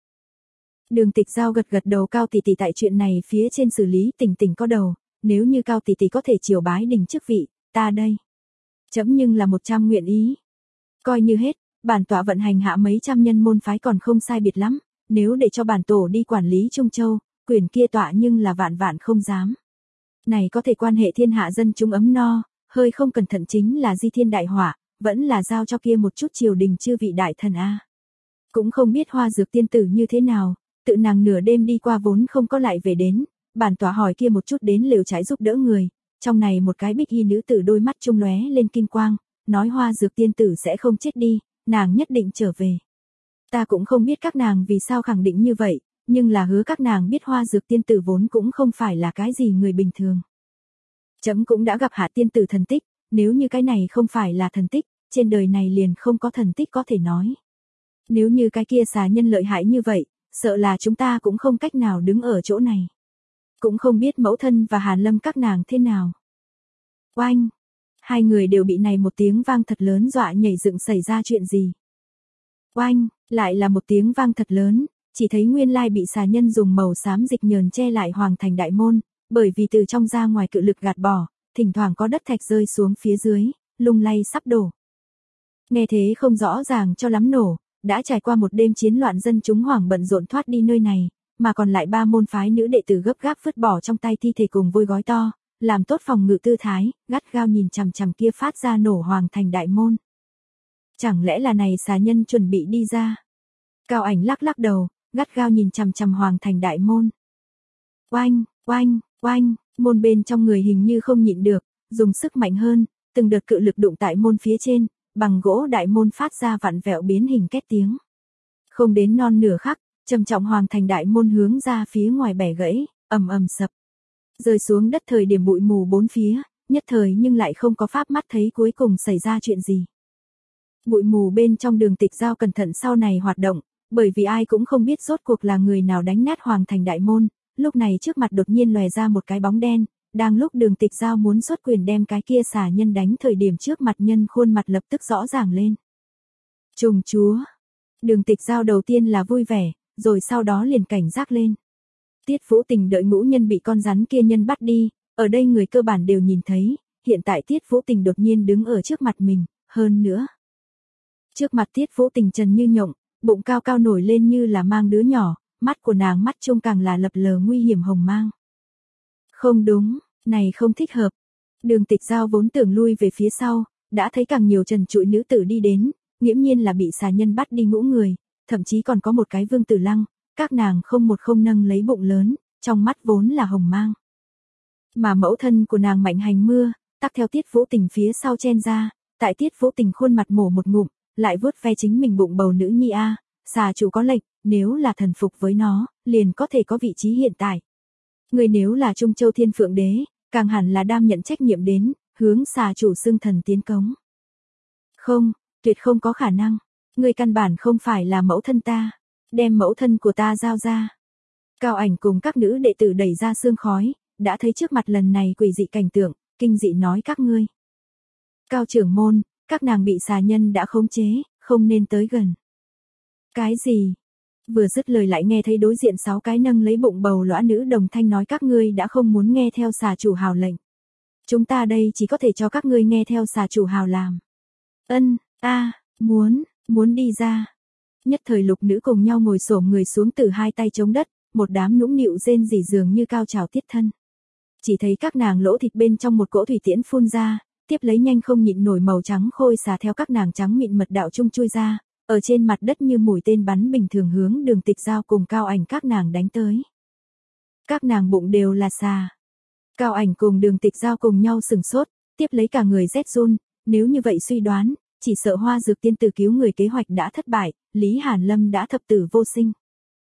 Đường Tịch Giao gật gật đầu, Cao tỷ tỷ tại chuyện này phía trên xử lý tỉnh tỉnh có đầu, nếu như Cao tỷ tỷ có thể chiều bái đình chức vị, ta đây. Chấm nhưng là một trăm nguyện ý. Coi như hết, bản tọa vận hành hạ mấy trăm nhân môn phái còn không sai biệt lắm, nếu để cho bản tổ đi quản lý Trung Châu, quyền kia tọa nhưng là vạn vạn không dám. Này có thể quan hệ thiên hạ dân chúng ấm no, hơi không cẩn thận chính là di thiên đại họa, vẫn là giao cho kia một chút triều đình chư vị đại thần a. Cũng không biết Hoa Dược tiên tử như thế nào, tự nàng nửa đêm đi qua vốn không có lại về đến, bản tọa hỏi kia một chút đến lều trái giúp đỡ người, trong này một cái bích y nữ tử đôi mắt trung lóe lên kim quang, nói Hoa Dược tiên tử sẽ không chết đi, nàng nhất định trở về. Ta cũng không biết các nàng vì sao khẳng định như vậy, nhưng là hứa các nàng biết Hoa Dược tiên tử vốn cũng không phải là cái gì người bình thường. Chấm cũng đã gặp Hạ tiên tử thần tích, nếu như cái này không phải là thần tích, trên đời này liền không có thần tích có thể nói. Nếu như cái kia xà nhân lợi hại như vậy, sợ là chúng ta cũng không cách nào đứng ở chỗ này. Cũng không biết mẫu thân và Hàn Lâm các nàng thế nào. Oanh! Hai người đều bị này một tiếng vang thật lớn dọa nhảy dựng, xảy ra chuyện gì. Oanh! Lại là một tiếng vang thật lớn, chỉ thấy nguyên lai bị xà nhân dùng màu xám dịch nhờn che lại Hoàng thành đại môn, bởi vì từ trong ra ngoài cự lực gạt bỏ, thỉnh thoảng có đất thạch rơi xuống phía dưới, lung lay sắp đổ. Nghe thế không rõ ràng cho lắm nổ, đã trải qua một đêm chiến loạn dân chúng hoảng bận rộn thoát đi nơi này, mà còn lại ba môn phái nữ đệ tử gấp gáp vứt bỏ trong tay thi thể cùng vôi gói to, làm tốt phòng ngự tư thái, gắt gao nhìn chằm chằm kia phát ra nổ Hoàng thành đại môn. Chẳng lẽ là này xà nhân chuẩn bị đi ra? Cao Ảnh lắc lắc đầu, gắt gao nhìn chằm chằm Hoàng thành đại môn. Oanh, oanh, oanh, Môn bên trong người hình như không nhịn được, dùng sức mạnh hơn, từng đợt cự lực đụng tại môn phía trên, bằng gỗ đại môn phát ra vặn vẹo biến hình két tiếng. Không đến non nửa khắc, trầm trọng hoàng thành đại môn hướng ra phía ngoài bẻ gãy, ầm ầm sập. Rơi xuống đất thời điểm bụi mù bốn phía, nhất thời nhưng lại không có pháp mắt thấy cuối cùng xảy ra chuyện gì. Bụi mù bên trong Đường Tịch Giao cẩn thận sau này hoạt động, bởi vì ai cũng không biết rốt cuộc là người nào đánh nát hoàng thành đại môn, lúc này trước mặt đột nhiên lòe ra một cái bóng đen, đang lúc Đường Tịch Giao muốn xuất quyền đem cái kia xà nhân đánh thời điểm trước mặt nhân khuôn mặt lập tức rõ ràng lên. Trùng chúa. Đường Tịch Giao đầu tiên là vui vẻ, rồi sau đó liền cảnh giác lên. Tiết Vũ Tình đợi ngũ nhân bị con rắn kia nhân bắt đi, ở đây người cơ bản đều nhìn thấy, hiện tại Tiết Vũ Tình đột nhiên đứng ở trước mặt mình, hơn nữa. Trước mặt Tiết Vũ Tình trần như nhộng, bụng cao cao nổi lên như là mang đứa nhỏ, mắt của nàng mắt trông càng là lập lờ nguy hiểm hồng mang. Không đúng, này không thích hợp. Đường Tịch Giao vốn tưởng lui về phía sau, đã thấy càng nhiều trần trụi nữ tử đi đến, nghiễm nhiên là bị xà nhân bắt đi ngũ người, thậm chí còn có một cái Vương Tử Lăng, các nàng không một không nâng lấy bụng lớn, trong mắt vốn là hồng mang. Mà mẫu thân của nàng Mạnh Hành Mưa, tắc theo Tiết Vũ Tình phía sau chen ra, tại Tiết Vũ Tình khuôn mặt mổ một ngụm, lại vuốt ve chính mình bụng bầu nữ nhi a, xà chủ có lệnh, nếu là thần phục với nó, liền có thể có vị trí hiện tại. Người nếu là Trung Châu Thiên Phượng Đế, càng hẳn là đam nhận trách nhiệm đến, hướng xà chủ xưng thần tiến cống. Không, tuyệt không có khả năng, người căn bản không phải là mẫu thân ta, đem mẫu thân của ta giao ra. Cao Ảnh cùng các nữ đệ tử đẩy ra sương khói, đã thấy trước mặt lần này quỷ dị cảnh tượng, kinh dị nói các ngươi. Cao trưởng môn, các nàng bị xà nhân đã khống chế, không nên tới gần. Cái gì? Vừa dứt lời lại nghe thấy đối diện sáu cái nâng lấy bụng bầu lõa nữ đồng thanh nói các ngươi đã không muốn nghe theo xà chủ hào lệnh. Chúng ta đây chỉ có thể cho các ngươi nghe theo xà chủ hào làm. Ân, a, muốn, muốn đi ra. Nhất thời lục nữ cùng nhau ngồi xổm người xuống từ hai tay chống đất, một đám nũng nịu rên rỉ dường như cao trào tiết thân. Chỉ thấy các nàng lỗ thịt bên trong một cỗ thủy tiễn phun ra, tiếp lấy nhanh không nhịn nổi màu trắng khôi xà theo các nàng trắng mịn mật đạo trung chui ra, ở trên mặt đất như mũi tên bắn bình thường hướng Đường Tịch Giao cùng Cao Ảnh các nàng đánh tới. Các nàng bụng đều là xà. Cao Ảnh cùng Đường Tịch Giao cùng nhau sừng sốt, tiếp lấy cả người rét run, nếu như vậy suy đoán, chỉ sợ Hoa Dược Tiên tử cứu người kế hoạch đã thất bại, Lý Hàn Lâm đã thập tử vô sinh.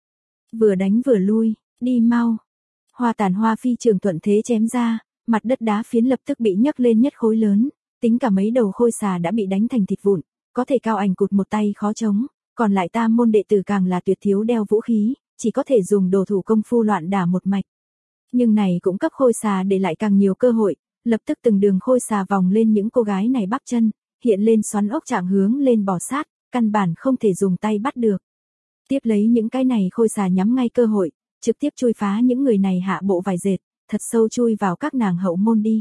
Vừa đánh vừa lui, đi mau. Hoa Tàn Hoa phi trường thuận thế chém ra, mặt đất đá phiến lập tức bị nhấc lên nhất khối lớn, tính cả mấy đầu khôi xà đã bị đánh thành thịt vụn, có thể Cao Ảnh cụt một tay khó chống, còn lại tam môn đệ tử càng là tuyệt thiếu đeo vũ khí, chỉ có thể dùng đồ thủ công phu loạn đả một mạch. Nhưng này cũng cấp khôi xà để lại càng nhiều cơ hội, lập tức từng đường khôi xà vòng lên những cô gái này bắp chân, hiện lên xoắn ốc trạng hướng lên bò sát, căn bản không thể dùng tay bắt được. Tiếp lấy những cái này khôi xà nhắm ngay cơ hội, trực tiếp chui phá những người này hạ bộ vải dệt, thật sâu chui vào các nàng hậu môn đi.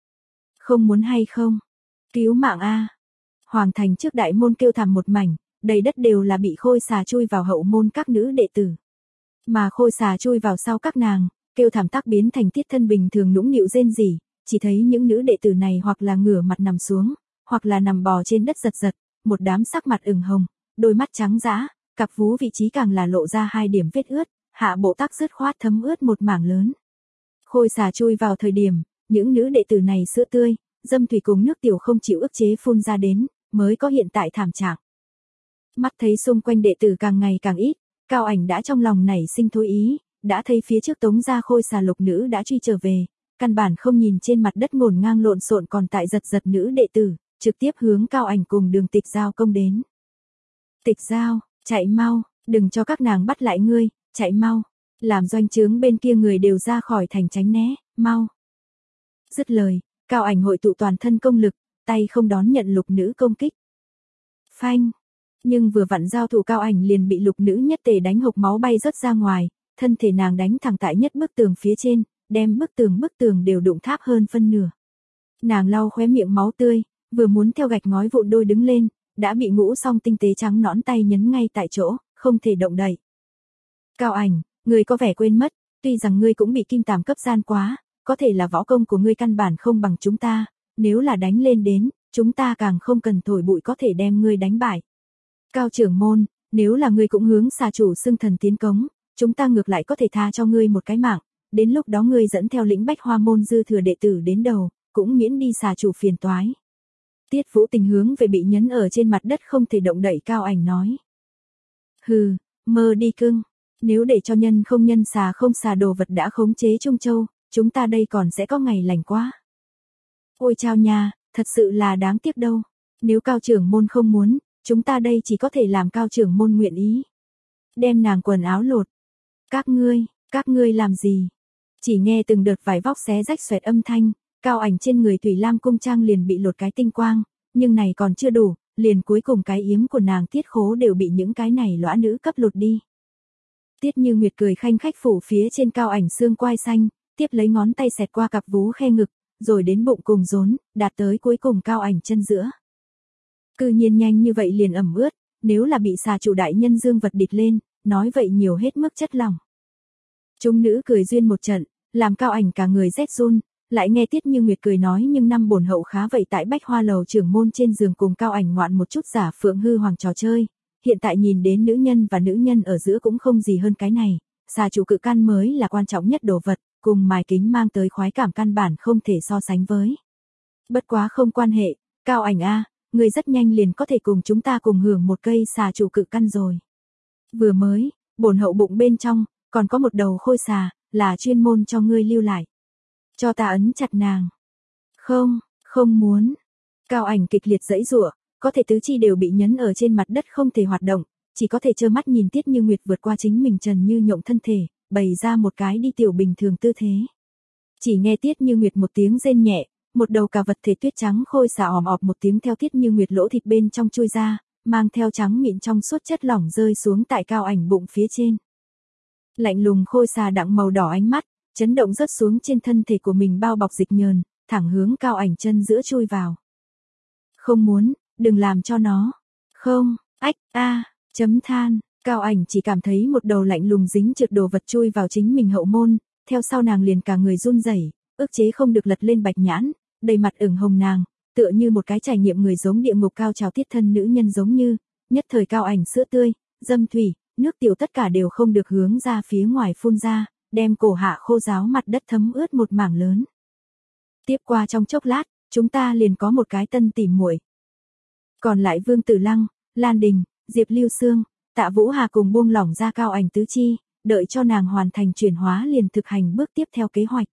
Không muốn hay không? Cứu mạng a. Hoàng thành trước đại môn kêu thảm một mảnh, đầy đất đều là bị khôi xà chui vào hậu môn các nữ đệ tử. Mà khôi xà chui vào sau các nàng, kêu thảm tác biến thành tiết thân bình thường nũng nịu rên rỉ, chỉ thấy những nữ đệ tử này hoặc là ngửa mặt nằm xuống, hoặc là nằm bò trên đất giật giật, một đám sắc mặt ửng hồng, đôi mắt trắng dã, cặp vú vị trí càng là lộ ra hai điểm vết ướt, hạ bộ tắc dứt khoát thấm ướt một mảng lớn. Khôi xà chui vào thời điểm, những nữ đệ tử này sữa tươi, dâm thủy cùng nước tiểu không chịu ức chế phun ra đến, mới có hiện tại thảm trạng. Mắt thấy xung quanh đệ tử càng ngày càng ít, Cao Ảnh đã trong lòng nảy sinh thôi ý, đã thấy phía trước tống gia khôi xà lục nữ đã truy trở về, căn bản không nhìn trên mặt đất ngổn ngang lộn xộn còn tại giật giật nữ đệ tử, trực tiếp hướng Cao Ảnh cùng Đường Tịch Giao công đến. Tịch Giao, chạy mau, đừng cho các nàng bắt lại ngươi, chạy mau, làm doanh trướng bên kia người đều ra khỏi thành tránh né, mau. Dứt lời, Cao Ảnh hội tụ toàn thân công lực, tay không đón nhận lục nữ công kích. Phanh, nhưng vừa vặn giao thủ Cao Ảnh liền bị lục nữ nhất tề đánh hộc máu bay rớt ra ngoài, thân thể nàng đánh thẳng tại nhất bức tường phía trên, đem bức tường bức tường đều đụng tháp hơn phân nửa. Nàng lau khóe miệng máu tươi, vừa muốn theo gạch ngói vụn đôi đứng lên, đã bị ngũ song tinh tế trắng nõn tay nhấn ngay tại chỗ, không thể động đậy. Cao Ảnh, ngươi có vẻ quên mất, tuy rằng ngươi cũng bị kim tàm cấp gian quá, có thể là võ công của ngươi căn bản không bằng chúng ta, nếu là đánh lên đến, chúng ta càng không cần thổi bụi có thể đem ngươi đánh bại. Cao trưởng môn, nếu là ngươi cũng hướng xà chủ xưng thần tiến cống, chúng ta ngược lại có thể tha cho ngươi một cái mạng, đến lúc đó ngươi dẫn theo lĩnh bách hoa môn dư thừa đệ tử đến đầu, cũng miễn đi xà chủ phiền toái. Tiết Vũ Tình hướng về bị nhấn ở trên mặt đất không thể động đậy Cao Ảnh nói. Hừ, mơ đi cưng, nếu để cho nhân không nhân xà không xà đồ vật đã khống chế Trung Châu, chúng ta đây còn sẽ có ngày lành quá. Ôi chao nha, thật sự là đáng tiếc đâu, nếu Cao trưởng môn không muốn, chúng ta đây chỉ có thể làm Cao trưởng môn nguyện ý. Đem nàng quần áo lột. Các ngươi, các ngươi làm gì? Chỉ nghe từng đợt vải vóc xé rách xoẹt âm thanh, Cao Ảnh trên người Thủy Lam cung trang liền bị lột cái tinh quang, nhưng này còn chưa đủ, liền cuối cùng cái yếm của nàng Tiết Khố đều bị những cái này lõa nữ cấp lột đi. Tiết Như Nguyệt cười khanh khách phủ phía trên Cao Ảnh xương quai xanh, tiếp lấy ngón tay xẹt qua cặp vú khe ngực, rồi đến bụng cùng rốn, đạt tới cuối cùng Cao Ảnh chân giữa. Cư nhiên nhanh như vậy liền ẩm ướt, nếu là bị xà chủ đại nhân dương vật địt lên, nói vậy nhiều hết mức chất lỏng. Chúng nữ cười duyên một trận, làm Cao Ảnh cả người rét run, lại nghe Tiết Như Nguyệt cười nói nhưng năm bổn hậu khá vậy tại Bách Hoa lầu trưởng môn trên giường cùng Cao Ảnh ngoạn một chút giả phượng hư hoàng trò chơi, hiện tại nhìn đến nữ nhân và nữ nhân ở giữa cũng không gì hơn cái này, xà chủ cự căn mới là quan trọng nhất đồ vật, cùng mài kính mang tới khoái cảm căn bản không thể so sánh với. Bất quá không quan hệ, Cao Ảnh a, người rất nhanh liền có thể cùng chúng ta cùng hưởng một cây xà chủ cự căn rồi. Vừa mới, bổn hậu bụng bên trong, còn có một đầu khôi xà, là chuyên môn cho ngươi lưu lại. Cho ta ấn chặt nàng. Không, không muốn. Cao Ảnh kịch liệt giãy giụa, có thể tứ chi đều bị nhấn ở trên mặt đất không thể hoạt động, chỉ có thể trơ mắt nhìn Tiết Như Nguyệt vượt qua chính mình trần như nhộng thân thể, bày ra một cái đi tiểu bình thường tư thế. Chỉ nghe Tiết Như Nguyệt một tiếng rên nhẹ, một đầu cả vật thể tuyết trắng khôi xà òm ọp một tiếng theo Tiết Như Nguyệt lỗ thịt bên trong chui ra, mang theo trắng mịn trong suốt chất lỏng rơi xuống tại Cao Ảnh bụng phía trên. Lạnh lùng khôi xà đặng màu đỏ ánh mắt, chấn động rớt xuống trên thân thể của mình bao bọc dịch nhờn, thẳng hướng Cao Ảnh chân giữa chui vào. Không muốn, đừng làm cho nó. Không, ách, a, chấm than, Cao Ảnh chỉ cảm thấy một đầu lạnh lùng dính trượt đồ vật chui vào chính mình hậu môn, theo sau nàng liền cả người run rẩy, ức chế không được lật lên bạch nhãn, đầy mặt ửng hồng nàng, tựa như một cái trải nghiệm người giống địa ngục cao trào tiết thân nữ nhân giống như, nhất thời Cao Ảnh sữa tươi, dâm thủy, nước tiểu tất cả đều không được hướng ra phía ngoài phun ra, đem cổ hạ khô ráo mặt đất thấm ướt một mảng lớn. Tiếp qua trong chốc lát, chúng ta liền có một cái tân tỉ muội. Còn lại Vương Tử Lăng, Lan Đình, Diệp Lưu Sương, Tạ Vũ Hà cùng buông lỏng ra Cao Ảnh tứ chi, đợi cho nàng hoàn thành chuyển hóa liền thực hành bước tiếp theo kế hoạch.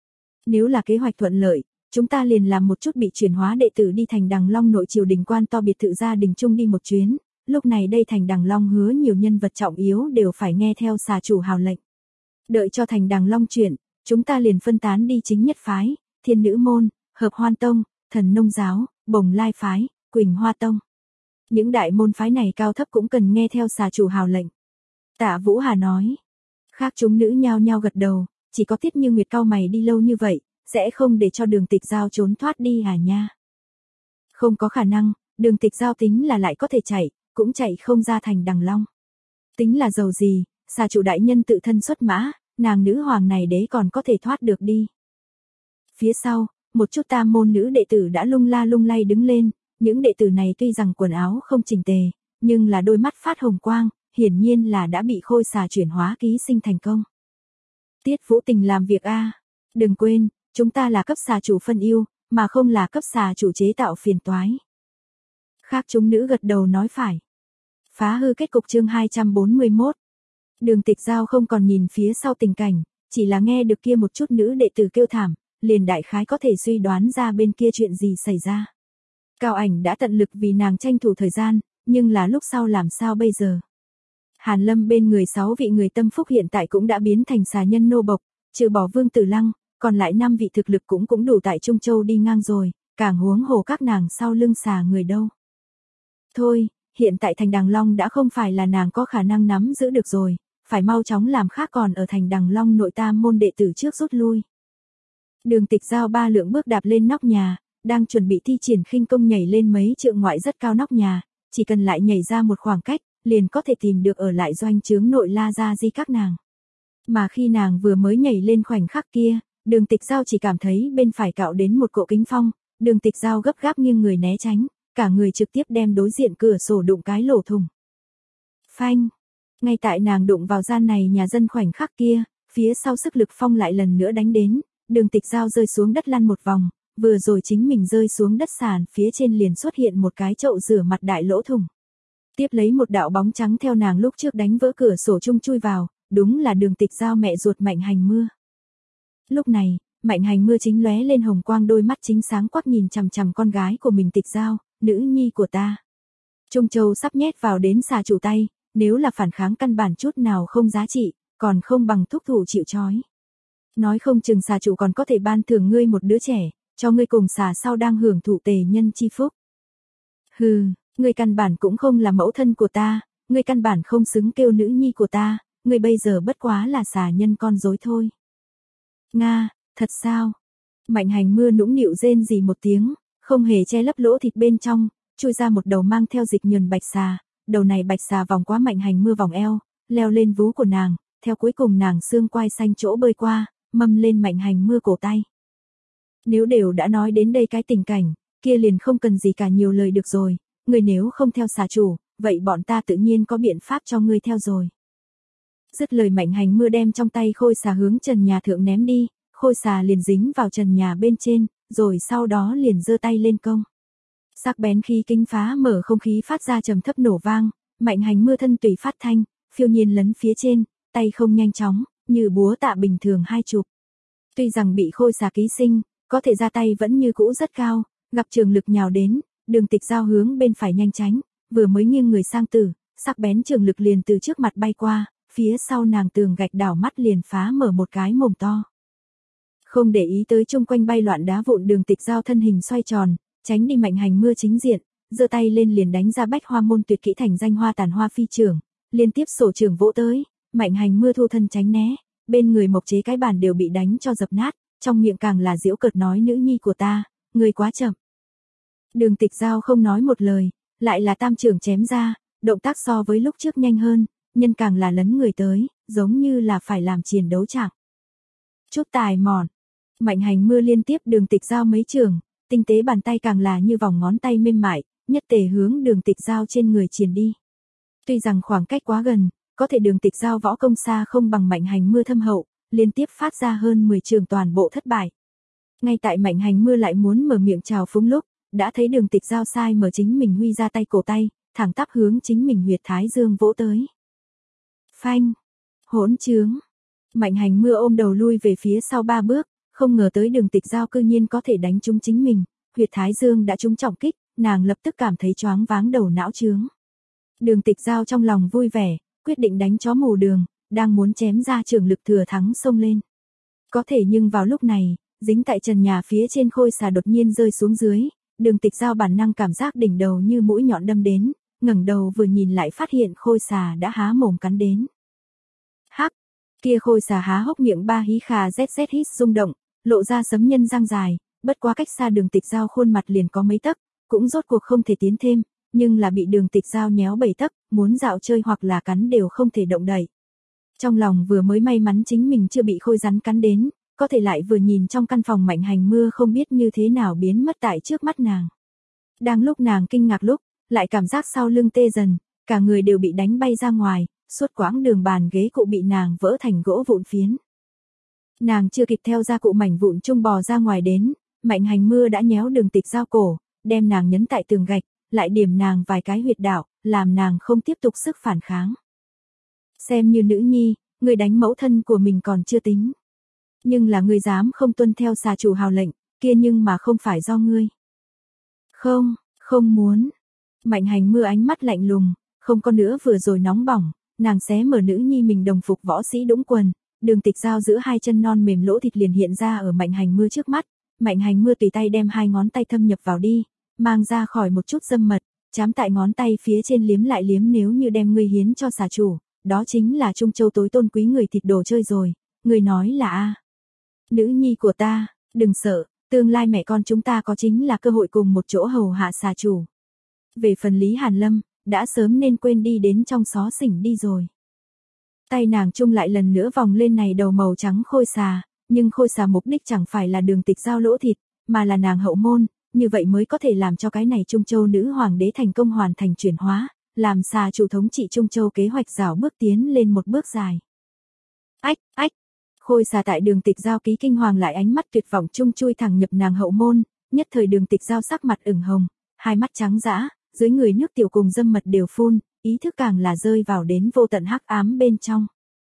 Nếu là kế hoạch thuận lợi, chúng ta liền làm một chút bị chuyển hóa đệ tử đi thành Đằng Long nội triều đình quan to biệt thự gia đình chung đi một chuyến, lúc này đây thành Đằng Long hứa nhiều nhân vật trọng yếu đều phải nghe theo xà chủ hào lệnh. Đợi cho thành Đằng Long chuyển, chúng ta liền phân tán đi chính nhất phái, Thiên Nữ môn, Hợp Hoan tông, Thần Nông giáo, Bồng Lai phái, Quỳnh Hoa tông. Những đại môn phái này cao thấp cũng cần nghe theo xà chủ hào lệnh. Tạ Vũ Hà nói. Khác chúng nữ nhao nhao gật đầu, chỉ có Tiết Như Nguyệt cau mày đi lâu như vậy, sẽ không để cho Đường Tịch Giao trốn thoát đi à nha. Không có khả năng, Đường Tịch Giao tính là lại có thể chạy, cũng chạy không ra thành Đằng Long. Tính là giàu gì, xà chủ đại nhân tự thân xuất mã, nàng nữ hoàng này đế còn có thể thoát được đi. Phía sau, một chút tam môn nữ đệ tử đã lung la lung lay đứng lên, những đệ tử này tuy rằng quần áo không chỉnh tề, nhưng là đôi mắt phát hồng quang, hiển nhiên là đã bị khôi xà chuyển hóa ký sinh thành công. Tiết Vũ Tình làm việc a, đừng quên, chúng ta là cấp xà chủ phân yêu, mà không là cấp xà chủ chế tạo phiền toái. Khác chúng nữ gật đầu nói phải. Phá hư kết cục chương hai trăm bốn mươi mốt. Đường Tịch Giao không còn nhìn phía sau tình cảnh, chỉ là nghe được kia một chút nữ đệ tử kêu thảm, liền đại khái có thể suy đoán ra bên kia chuyện gì xảy ra. Cao Ảnh đã tận lực vì nàng tranh thủ thời gian, nhưng là lúc sau làm sao bây giờ? Hàn Lâm bên người sáu vị người tâm phúc hiện tại cũng đã biến thành xà nhân nô bộc, trừ bỏ Vương Tử Lăng, còn lại năm vị thực lực cũng cũng đủ tại Trung Châu đi ngang rồi, càng huống hồ các nàng sau lưng xà người đâu. Thôi, hiện tại thành Đằng Long đã không phải là nàng có khả năng nắm giữ được rồi, phải mau chóng làm khác còn ở thành Đằng Long nội tam môn đệ tử trước rút lui. Đường Tịch Giao ba lượng bước đạp lên nóc nhà, đang chuẩn bị thi triển khinh công nhảy lên mấy trượng ngoại rất cao nóc nhà, chỉ cần lại nhảy ra một khoảng cách, liền có thể tìm được ở lại doanh trướng nội La Gia Di các nàng. Mà khi nàng vừa mới nhảy lên khoảnh khắc kia, Đường Tịch Giao chỉ cảm thấy bên phải cạo đến một cỗ kính phong, Đường Tịch Giao gấp gáp nghiêng người né tránh, cả người trực tiếp đem đối diện cửa sổ đụng cái lỗ thủng. Phanh! Ngay tại nàng đụng vào gian này nhà dân khoảnh khắc kia, phía sau sức lực phong lại lần nữa đánh đến, Đường Tịch Giao rơi xuống đất lăn một vòng, vừa rồi chính mình rơi xuống đất sàn phía trên liền xuất hiện một cái chậu rửa mặt đại lỗ thủng. Tiếp lấy một đạo bóng trắng theo nàng lúc trước đánh vỡ cửa sổ chung chui vào, đúng là Đường Tịch Giao mẹ ruột Mạnh Hành Mưa. Lúc này, Mạnh Hành Mưa chính lóe lên hồng quang, đôi mắt chính sáng quắc nhìn chằm chằm con gái của mình. Tịch Giao, nữ nhi của ta. Trung Châu sắp nhét vào đến xà chủ tay, nếu là phản kháng căn bản chút nào không giá trị, còn không bằng thúc thủ chịu trói. Nói không chừng xà chủ còn có thể ban thưởng ngươi một đứa trẻ, cho ngươi cùng xà sau đang hưởng thụ tề nhân chi phúc. Hừ, ngươi căn bản cũng không là mẫu thân của ta, ngươi căn bản không xứng kêu nữ nhi của ta, ngươi bây giờ bất quá là xà nhân con rối thôi. Nga, thật sao? Mạnh Hành Mưa nũng nịu rên rỉ một tiếng, không hề che lấp lỗ thịt bên trong, chui ra một đầu mang theo dịch nhờn bạch xà, đầu này bạch xà vòng qua Mạnh Hành Mưa vòng eo, leo lên vú của nàng, theo cuối cùng nàng xương quai xanh chỗ bơi qua, mâm lên Mạnh Hành Mưa cổ tay. Nếu đều đã nói đến đây cái tình cảnh, kia liền không cần gì cả nhiều lời được rồi, người nếu không theo xà chủ, vậy bọn ta tự nhiên có biện pháp cho ngươi theo rồi. Dứt lời Mạnh Hành Mưa đem trong tay khôi xà hướng trần nhà thượng ném đi, khôi xà liền dính vào trần nhà bên trên, rồi sau đó liền giơ tay lên công. Sắc bén khí kính phá mở không khí phát ra trầm thấp nổ vang, Mạnh Hành Mưa thân tùy phát thanh, phiêu nhiên lấn phía trên, tay không nhanh chóng, như búa tạ bình thường hai chụp. Tuy rằng bị khôi xà ký sinh, có thể ra tay vẫn như cũ rất cao, gặp trường lực nhào đến, Đường Tịch Giao hướng bên phải nhanh tránh, vừa mới nghiêng người sang tử, sắc bén trường lực liền từ trước mặt bay qua, phía sau nàng tường gạch đảo mắt liền phá mở một cái mồm to. Không để ý tới chung quanh bay loạn đá vụn, Đường Tịch Giao thân hình xoay tròn, tránh đi Mạnh Hành Mưa chính diện, giơ tay lên liền đánh ra bách hoa môn tuyệt kỹ thành danh hoa tàn hoa phi trưởng, liên tiếp sổ trường vỗ tới, Mạnh Hành Mưa thu thân tránh né, bên người mộc chế cái bàn đều bị đánh cho dập nát, trong miệng càng là giễu cợt nói nữ nhi của ta, ngươi quá chậm. Đường Tịch Giao không nói một lời, lại là tam trưởng chém ra, động tác so với lúc trước nhanh hơn, nhân càng là lấn người tới, giống như là phải làm chiến đấu trạng. Chút tài mọn, Mạnh Hành Mưa liên tiếp Đường Tịch Giao mấy trường, tinh tế bàn tay càng là như vòng ngón tay mềm mại, nhất tề hướng Đường Tịch Giao trên người truyền đi. Tuy rằng khoảng cách quá gần, có thể Đường Tịch Giao võ công xa không bằng Mạnh Hành Mưa thâm hậu, liên tiếp phát ra hơn mười trường toàn bộ thất bại. Ngay tại Mạnh Hành Mưa lại muốn mở miệng chào phúng lúc, đã thấy Đường Tịch Giao sai mở chính mình huy ra tay cổ tay, thẳng tắp hướng chính mình huyệt thái dương vỗ tới. Phanh, hỗn trướng. Mạnh Hành Mưa ôm đầu lui về phía sau ba bước, không ngờ tới Đường Tịch Giao cư nhiên có thể đánh trúng chính mình, huyệt thái dương đã trúng trọng kích, nàng lập tức cảm thấy choáng váng đầu não trướng. Đường Tịch Giao trong lòng vui vẻ, quyết định đánh chó mù đường, đang muốn chém ra trường lực thừa thắng xông lên. Có thể nhưng vào lúc này, dính tại trần nhà phía trên khôi xà đột nhiên rơi xuống dưới, Đường Tịch Giao bản năng cảm giác đỉnh đầu như mũi nhọn đâm đến, ngẩng đầu vừa nhìn lại phát hiện khôi xà đã há mồm cắn đến. Hắc, kia khôi xà há hốc miệng ba hí khà zz hít rung động, lộ ra sấm nhân răng dài, bất quá cách xa Đường Tịch Giao khuôn mặt liền có mấy tấc, cũng rốt cuộc không thể tiến thêm, nhưng là bị Đường Tịch Giao nhéo bảy tấc, muốn dạo chơi hoặc là cắn đều không thể động đậy. Trong lòng vừa mới may mắn chính mình chưa bị khôi rắn cắn đến, có thể lại vừa nhìn trong căn phòng Mạnh Hành Mưa không biết như thế nào biến mất tại trước mắt nàng. Đang lúc nàng kinh ngạc lúc, lại cảm giác sau lưng tê dần, cả người đều bị đánh bay ra ngoài, suốt quãng đường bàn ghế cụ bị nàng vỡ thành gỗ vụn phiến. Nàng chưa kịp theo ra cụ mảnh vụn chung bò ra ngoài đến, Mạnh Hành Mưa đã nhéo Đường Tịch Giao cổ, đem nàng nhấn tại tường gạch, lại điểm nàng vài cái huyệt đạo, làm nàng không tiếp tục sức phản kháng. Xem như nữ nhi, người đánh mẫu thân của mình còn chưa tính. Nhưng là ngươi dám không tuân theo xà chủ hào lệnh, kia nhưng mà không phải do ngươi. Không, không muốn. Mạnh Hành Mưa ánh mắt lạnh lùng, không có nữa vừa rồi nóng bỏng, nàng xé mở nữ nhi mình đồng phục võ sĩ đũng quần, Đường Tịch Giao giữa hai chân non mềm lỗ thịt liền hiện ra ở Mạnh Hành Mưa trước mắt, Mạnh Hành Mưa tùy tay đem hai ngón tay thâm nhập vào đi, mang ra khỏi một chút dâm mật, chám tại ngón tay phía trên liếm lại liếm, nếu như đem ngươi hiến cho xà chủ, đó chính là Trung Châu tối tôn quý người thịt đồ chơi rồi, người nói là a. Nữ nhi của ta, đừng sợ, tương lai mẹ con chúng ta có chính là cơ hội cùng một chỗ hầu hạ xà chủ. Về phần Lý Hàn Lâm, đã sớm nên quên đi đến trong xó xỉnh đi rồi. Tay nàng chung lại lần nữa vòng lên này đầu màu trắng khôi xà, nhưng khôi xà mục đích chẳng phải là Đường Tịch Giao lỗ thịt, mà là nàng hậu môn, như vậy mới có thể làm cho cái này Trung Châu nữ hoàng đế thành công hoàn thành chuyển hóa, làm xà chủ thống trị Trung Châu kế hoạch rào bước tiến lên một bước dài. Ách, ách, Khôi xà tại Đường Tịch Giao ký kinh hoàng lại ánh mắt tuyệt vọng chung chui thẳng nhập nàng hậu môn, nhất thời Đường Tịch Giao sắc mặt ửng hồng, hai mắt trắng dã, dưới người nước tiểu cùng dâm mật đều phun, ý thức càng là rơi vào đến vô tận hắc ám bên trong.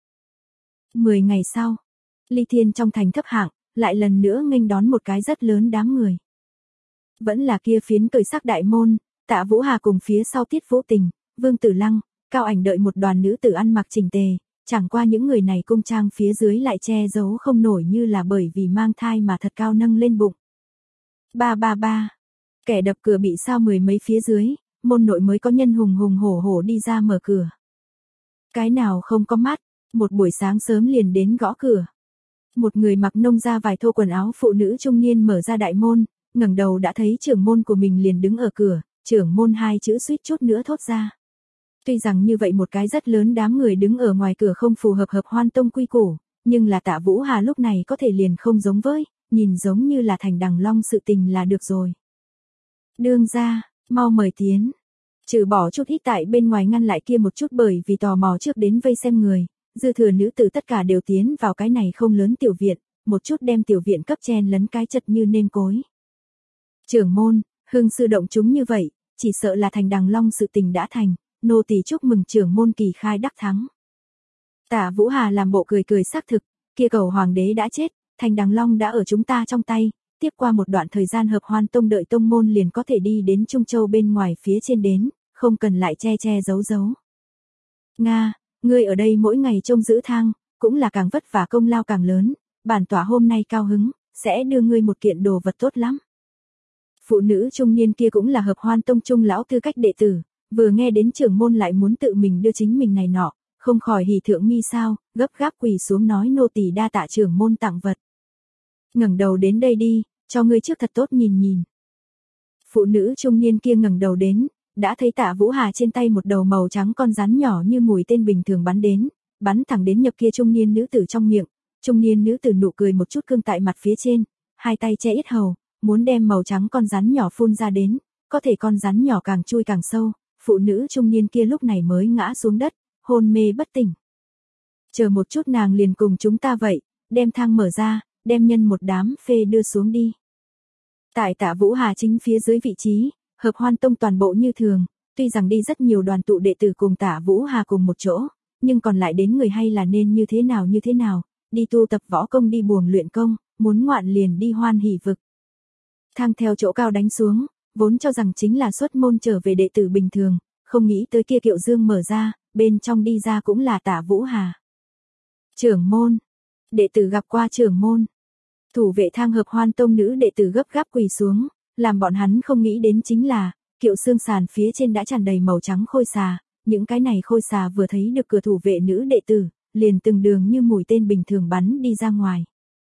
Mười ngày sau, Ly Thiên trong thành thấp hạng, lại lần nữa nghênh đón một cái rất lớn đám người. Vẫn là kia phiến cởi sắc đại môn, Tạ Vũ Hà cùng phía sau Tiết Vũ Tình, Vương Tử Lăng, Cao Ảnh đợi một đoàn nữ tử ăn mặc chỉnh tề, chẳng qua những người này cung trang phía dưới lại che giấu không nổi như là bởi vì mang thai mà thật cao nâng lên bụng. Ba ba ba, kẻ đập cửa bị sao mười mấy phía dưới, môn nội mới có nhân hùng hùng hổ hổ đi ra mở cửa. Cái nào không có mắt, một buổi sáng sớm liền đến gõ cửa. Một người mặc nông ra vài thô quần áo phụ nữ trung niên mở ra đại môn, ngẩng đầu đã thấy trưởng môn của mình liền đứng ở cửa, trưởng môn hai chữ suýt chút nữa thốt ra. Tuy rằng như vậy một cái rất lớn đám người đứng ở ngoài cửa không phù hợp hợp Hoan Tông quy củ, nhưng là Tạ Vũ Hà lúc này có thể liền không giống với, nhìn giống như là thành đằng long sự tình là được rồi. Đương ra, mau mời tiến. Trừ bỏ chút ít tại bên ngoài ngăn lại kia một chút bởi vì tò mò trước đến vây xem người, dư thừa nữ tử tất cả đều tiến vào cái này không lớn tiểu viện, một chút đem tiểu viện cấp chen lấn cái chật như nêm cối. Trưởng môn, hưng sư động chúng như vậy, chỉ sợ là thành đằng long sự tình đã thành, nô tỳ chúc mừng trưởng môn kỳ khai đắc thắng. Tạ Vũ Hà làm bộ cười cười xác thực, kia cầu hoàng đế đã chết, thành đằng long đã ở chúng ta trong tay, tiếp qua một đoạn thời gian hợp Hoan Tông đợi tông môn liền có thể đi đến Trung Châu bên ngoài phía trên đến, không cần lại che che giấu giấu. Nga, ngươi ở đây mỗi ngày trông giữ thang, cũng là càng vất vả công lao càng lớn, bản tỏa hôm nay cao hứng, sẽ đưa ngươi một kiện đồ vật tốt lắm. Phụ nữ trung niên kia cũng là hợp Hoan Tông trung lão tư cách đệ tử, vừa nghe đến trưởng môn lại muốn tự mình đưa chính mình này nọ, không khỏi hỉ thượng mi sao, gấp gáp quỳ xuống nói nô tỳ đa tạ trưởng môn tặng vật. Ngẩng đầu đến đây đi, cho ngươi trước thật tốt nhìn nhìn. Phụ nữ trung niên kia ngẩng đầu đến, đã thấy Tạ Vũ Hà trên tay một đầu màu trắng con rắn nhỏ như mũi tên bình thường bắn đến, bắn thẳng đến nhập kia trung niên nữ tử trong miệng, trung niên nữ tử nụ cười một chút cương tại mặt phía trên, hai tay che yết hầu, muốn đem màu trắng con rắn nhỏ phun ra đến, có thể con rắn nhỏ càng chui càng sâu, phụ nữ trung niên kia lúc này mới ngã xuống đất, hôn mê bất tỉnh. Chờ một chút nàng liền cùng chúng ta vậy, đem thang mở ra, đem nhân một đám phê đưa xuống đi. Tại Tạ Vũ Hà chính phía dưới vị trí, hợp Hoan Tông toàn bộ như thường, tuy rằng đi rất nhiều đoàn tụ đệ tử cùng Tạ Vũ Hà cùng một chỗ, nhưng còn lại đến người hay là nên như thế nào như thế nào, đi tu tập võ công đi buồng luyện công, muốn ngoạn liền đi Hoan Hỷ vực. Thang theo chỗ cao đánh xuống, vốn cho rằng chính là xuất môn trở về đệ tử bình thường, không nghĩ tới kia kiệu dương mở ra, bên trong đi ra cũng là Tạ Vũ Hà. Trưởng môn, đệ tử gặp qua trưởng môn. Thủ vệ thang hợp Hoan Tông nữ đệ tử gấp gáp quỳ xuống, làm bọn hắn không nghĩ đến chính là, kiệu xương sàn phía trên đã tràn đầy màu trắng khôi xà, những cái này khôi xà vừa thấy được cửa thủ vệ nữ đệ tử, liền từng đường như mũi tên bình thường bắn đi ra ngoài.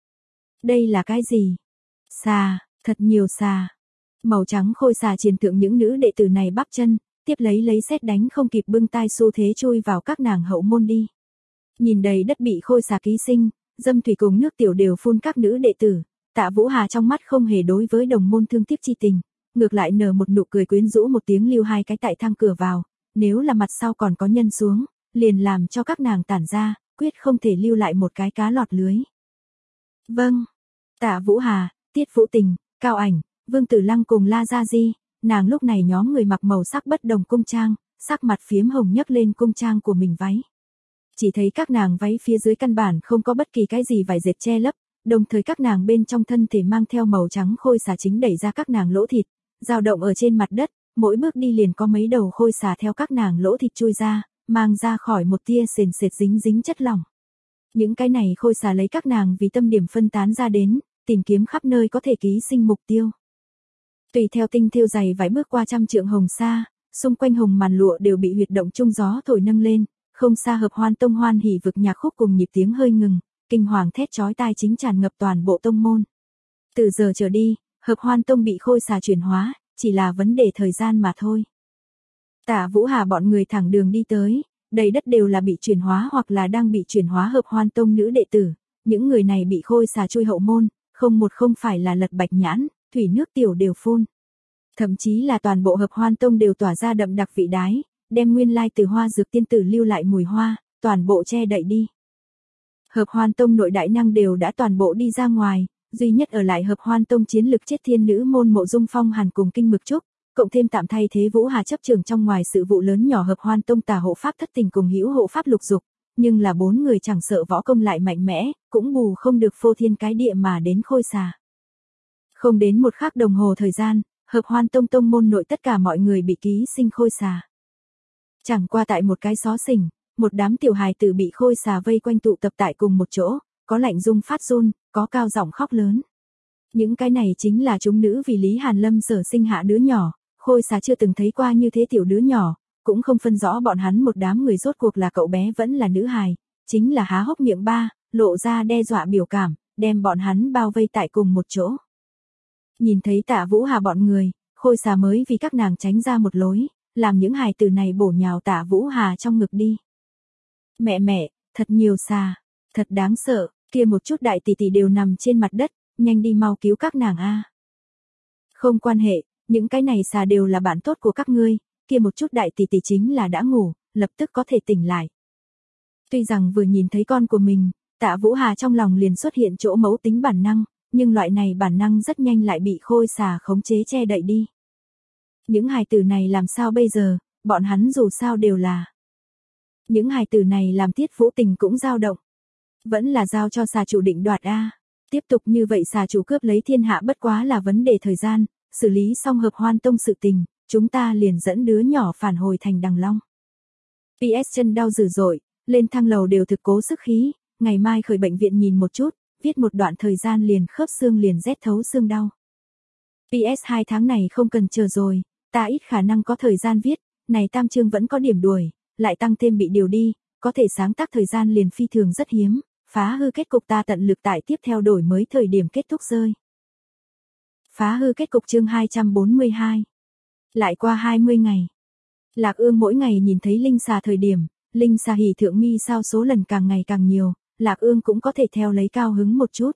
Đây là cái gì? Xà, thật nhiều xà. Màu trắng khôi xà triền thượng những nữ đệ tử này bắp chân, tiếp lấy lấy sét đánh không kịp bưng tai xu thế chui vào các nàng hậu môn đi. Nhìn đầy đất bị khôi xà ký sinh, dâm thủy cùng nước tiểu đều phun các nữ đệ tử, Tạ Vũ Hà trong mắt không hề đối với đồng môn thương tiếc chi tình, ngược lại nở một nụ cười quyến rũ một tiếng lưu hai cái tại thang cửa vào, nếu là mặt sau còn có nhân xuống, liền làm cho các nàng tản ra, quyết không thể lưu lại một cái cá lọt lưới. Vâng. Tạ Vũ Hà, Tiết Vũ Tình, Cao Ảnh, Vương Tử Lăng cùng La Gia Di, nàng lúc này nhóm người mặc màu sắc bất đồng cung trang, sắc mặt phiếm hồng nhấc lên cung trang của mình váy. Chỉ thấy các nàng váy phía dưới căn bản không có bất kỳ cái gì vải dệt che lấp, đồng thời các nàng bên trong thân thể mang theo màu trắng khôi xà chính đẩy ra các nàng lỗ thịt, dao động ở trên mặt đất, mỗi bước đi liền có mấy đầu khôi xà theo các nàng lỗ thịt chui ra, mang ra khỏi một tia sền sệt dính dính chất lỏng. Những cái này khôi xà lấy các nàng vì tâm điểm phân tán ra đến, tìm kiếm khắp nơi có thể ký sinh mục tiêu. Tùy theo tinh thêu dày vải bước qua trăm trượng hồng sa, xung quanh hồng màn lụa đều bị huyệt động trung gió thổi nâng lên, không xa hợp Hoan Tông Hoan Hỷ vực nhạc khúc cùng nhịp tiếng hơi ngừng, kinh hoàng thét chói tai chính tràn ngập toàn bộ tông môn. Từ giờ trở đi, hợp Hoan Tông bị khôi xà chuyển hóa, chỉ là vấn đề thời gian mà thôi. Tạ Vũ Hà bọn người thẳng đường đi tới, đầy đất đều là bị chuyển hóa hoặc là đang bị chuyển hóa hợp Hoan Tông nữ đệ tử, những người này bị khôi xà chui hậu môn, không một không phải là lật bạch nhãn, thủy nước tiểu đều phun. Thậm chí là toàn bộ hợp Hoan Tông đều tỏa ra đậm đặc vị đái, đem nguyên lai từ hoa dược tiên tử lưu lại mùi hoa, toàn bộ che đậy đi. Hợp Hoan Tông nội đại năng đều đã toàn bộ đi ra ngoài, duy nhất ở lại Hợp Hoan Tông chiến lực chết thiên nữ môn Mộ Dung Phong Hàn cùng Kinh Mực Trúc, cộng thêm tạm thay thế Vũ Hà chấp trường trong ngoài sự vụ lớn nhỏ Hợp Hoan Tông Tà hộ pháp Thất Tình cùng Hữu hộ pháp Lục Dục, nhưng là bốn người chẳng sợ võ công lại mạnh mẽ, cũng bù không được phô thiên cái địa mà đến Khôi Xà. Không đến một khắc đồng hồ thời gian, Hợp Hoan Tông tông môn nội tất cả mọi người bị ký sinh Khôi Xà. Chẳng qua tại một cái xó xỉnh, một đám tiểu hài tử bị Khôi Xà vây quanh tụ tập tại cùng một chỗ, có lạnh rung phát run, có cao giọng khóc lớn. Những cái này chính là chúng nữ vì Lý Hàn Lâm sở sinh hạ đứa nhỏ, Khôi Xà chưa từng thấy qua như thế tiểu đứa nhỏ, cũng không phân rõ bọn hắn một đám người rốt cuộc là cậu bé vẫn là nữ hài, chính là há hốc miệng ba, lộ ra đe dọa biểu cảm, đem bọn hắn bao vây tại cùng một chỗ. Nhìn thấy Tạ Vũ Hà bọn người, Khôi Xà mới vì các nàng tránh ra một lối, làm những hài tử này bổ nhào Tạ Vũ Hà trong ngực đi. Mẹ mẹ, thật nhiều xà, thật đáng sợ, kia một chút đại tỷ tỷ đều nằm trên mặt đất, nhanh đi mau cứu các nàng a. Không quan hệ, những cái này xà đều là bạn tốt của các ngươi, kia một chút đại tỷ tỷ chính là đã ngủ, lập tức có thể tỉnh lại. Tuy rằng vừa nhìn thấy con của mình, Tạ Vũ Hà trong lòng liền xuất hiện chỗ mẫu tính bản năng, nhưng loại này bản năng rất nhanh lại bị Khôi Xà khống chế che đậy đi. Những hài tử này làm sao bây giờ, bọn hắn dù sao đều là. Những hài tử này làm Tiết Vũ Tình cũng dao động. Vẫn là giao cho xà chủ định đoạt a. Tiếp tục như vậy xà chủ cướp lấy thiên hạ bất quá là vấn đề thời gian, xử lý xong Hợp Hoan Tông sự tình, chúng ta liền dẫn đứa nhỏ phản hồi thành Đằng Long. pê ét chân đau dữ dội, lên thang lầu đều thực cố sức khí, ngày mai khởi bệnh viện nhìn một chút, viết một đoạn thời gian liền khớp xương liền rét thấu xương đau. pê ét hai tháng này không cần chờ rồi, ta ít khả năng có thời gian viết, này tam chương vẫn có điểm đuổi, lại tăng thêm bị điều đi, có thể sáng tác thời gian liền phi thường rất hiếm, phá hư kết cục ta tận lực tại tiếp theo đổi mới thời điểm kết thúc rơi. Phá hư kết cục chương hai trăm bốn mươi hai. Lại qua hai mươi ngày. Lạc Ương mỗi ngày nhìn thấy Linh Xà thời điểm, Linh Xà hỉ thượng mi sao số lần càng ngày càng nhiều, Lạc Ương cũng có thể theo lấy cao hứng một chút.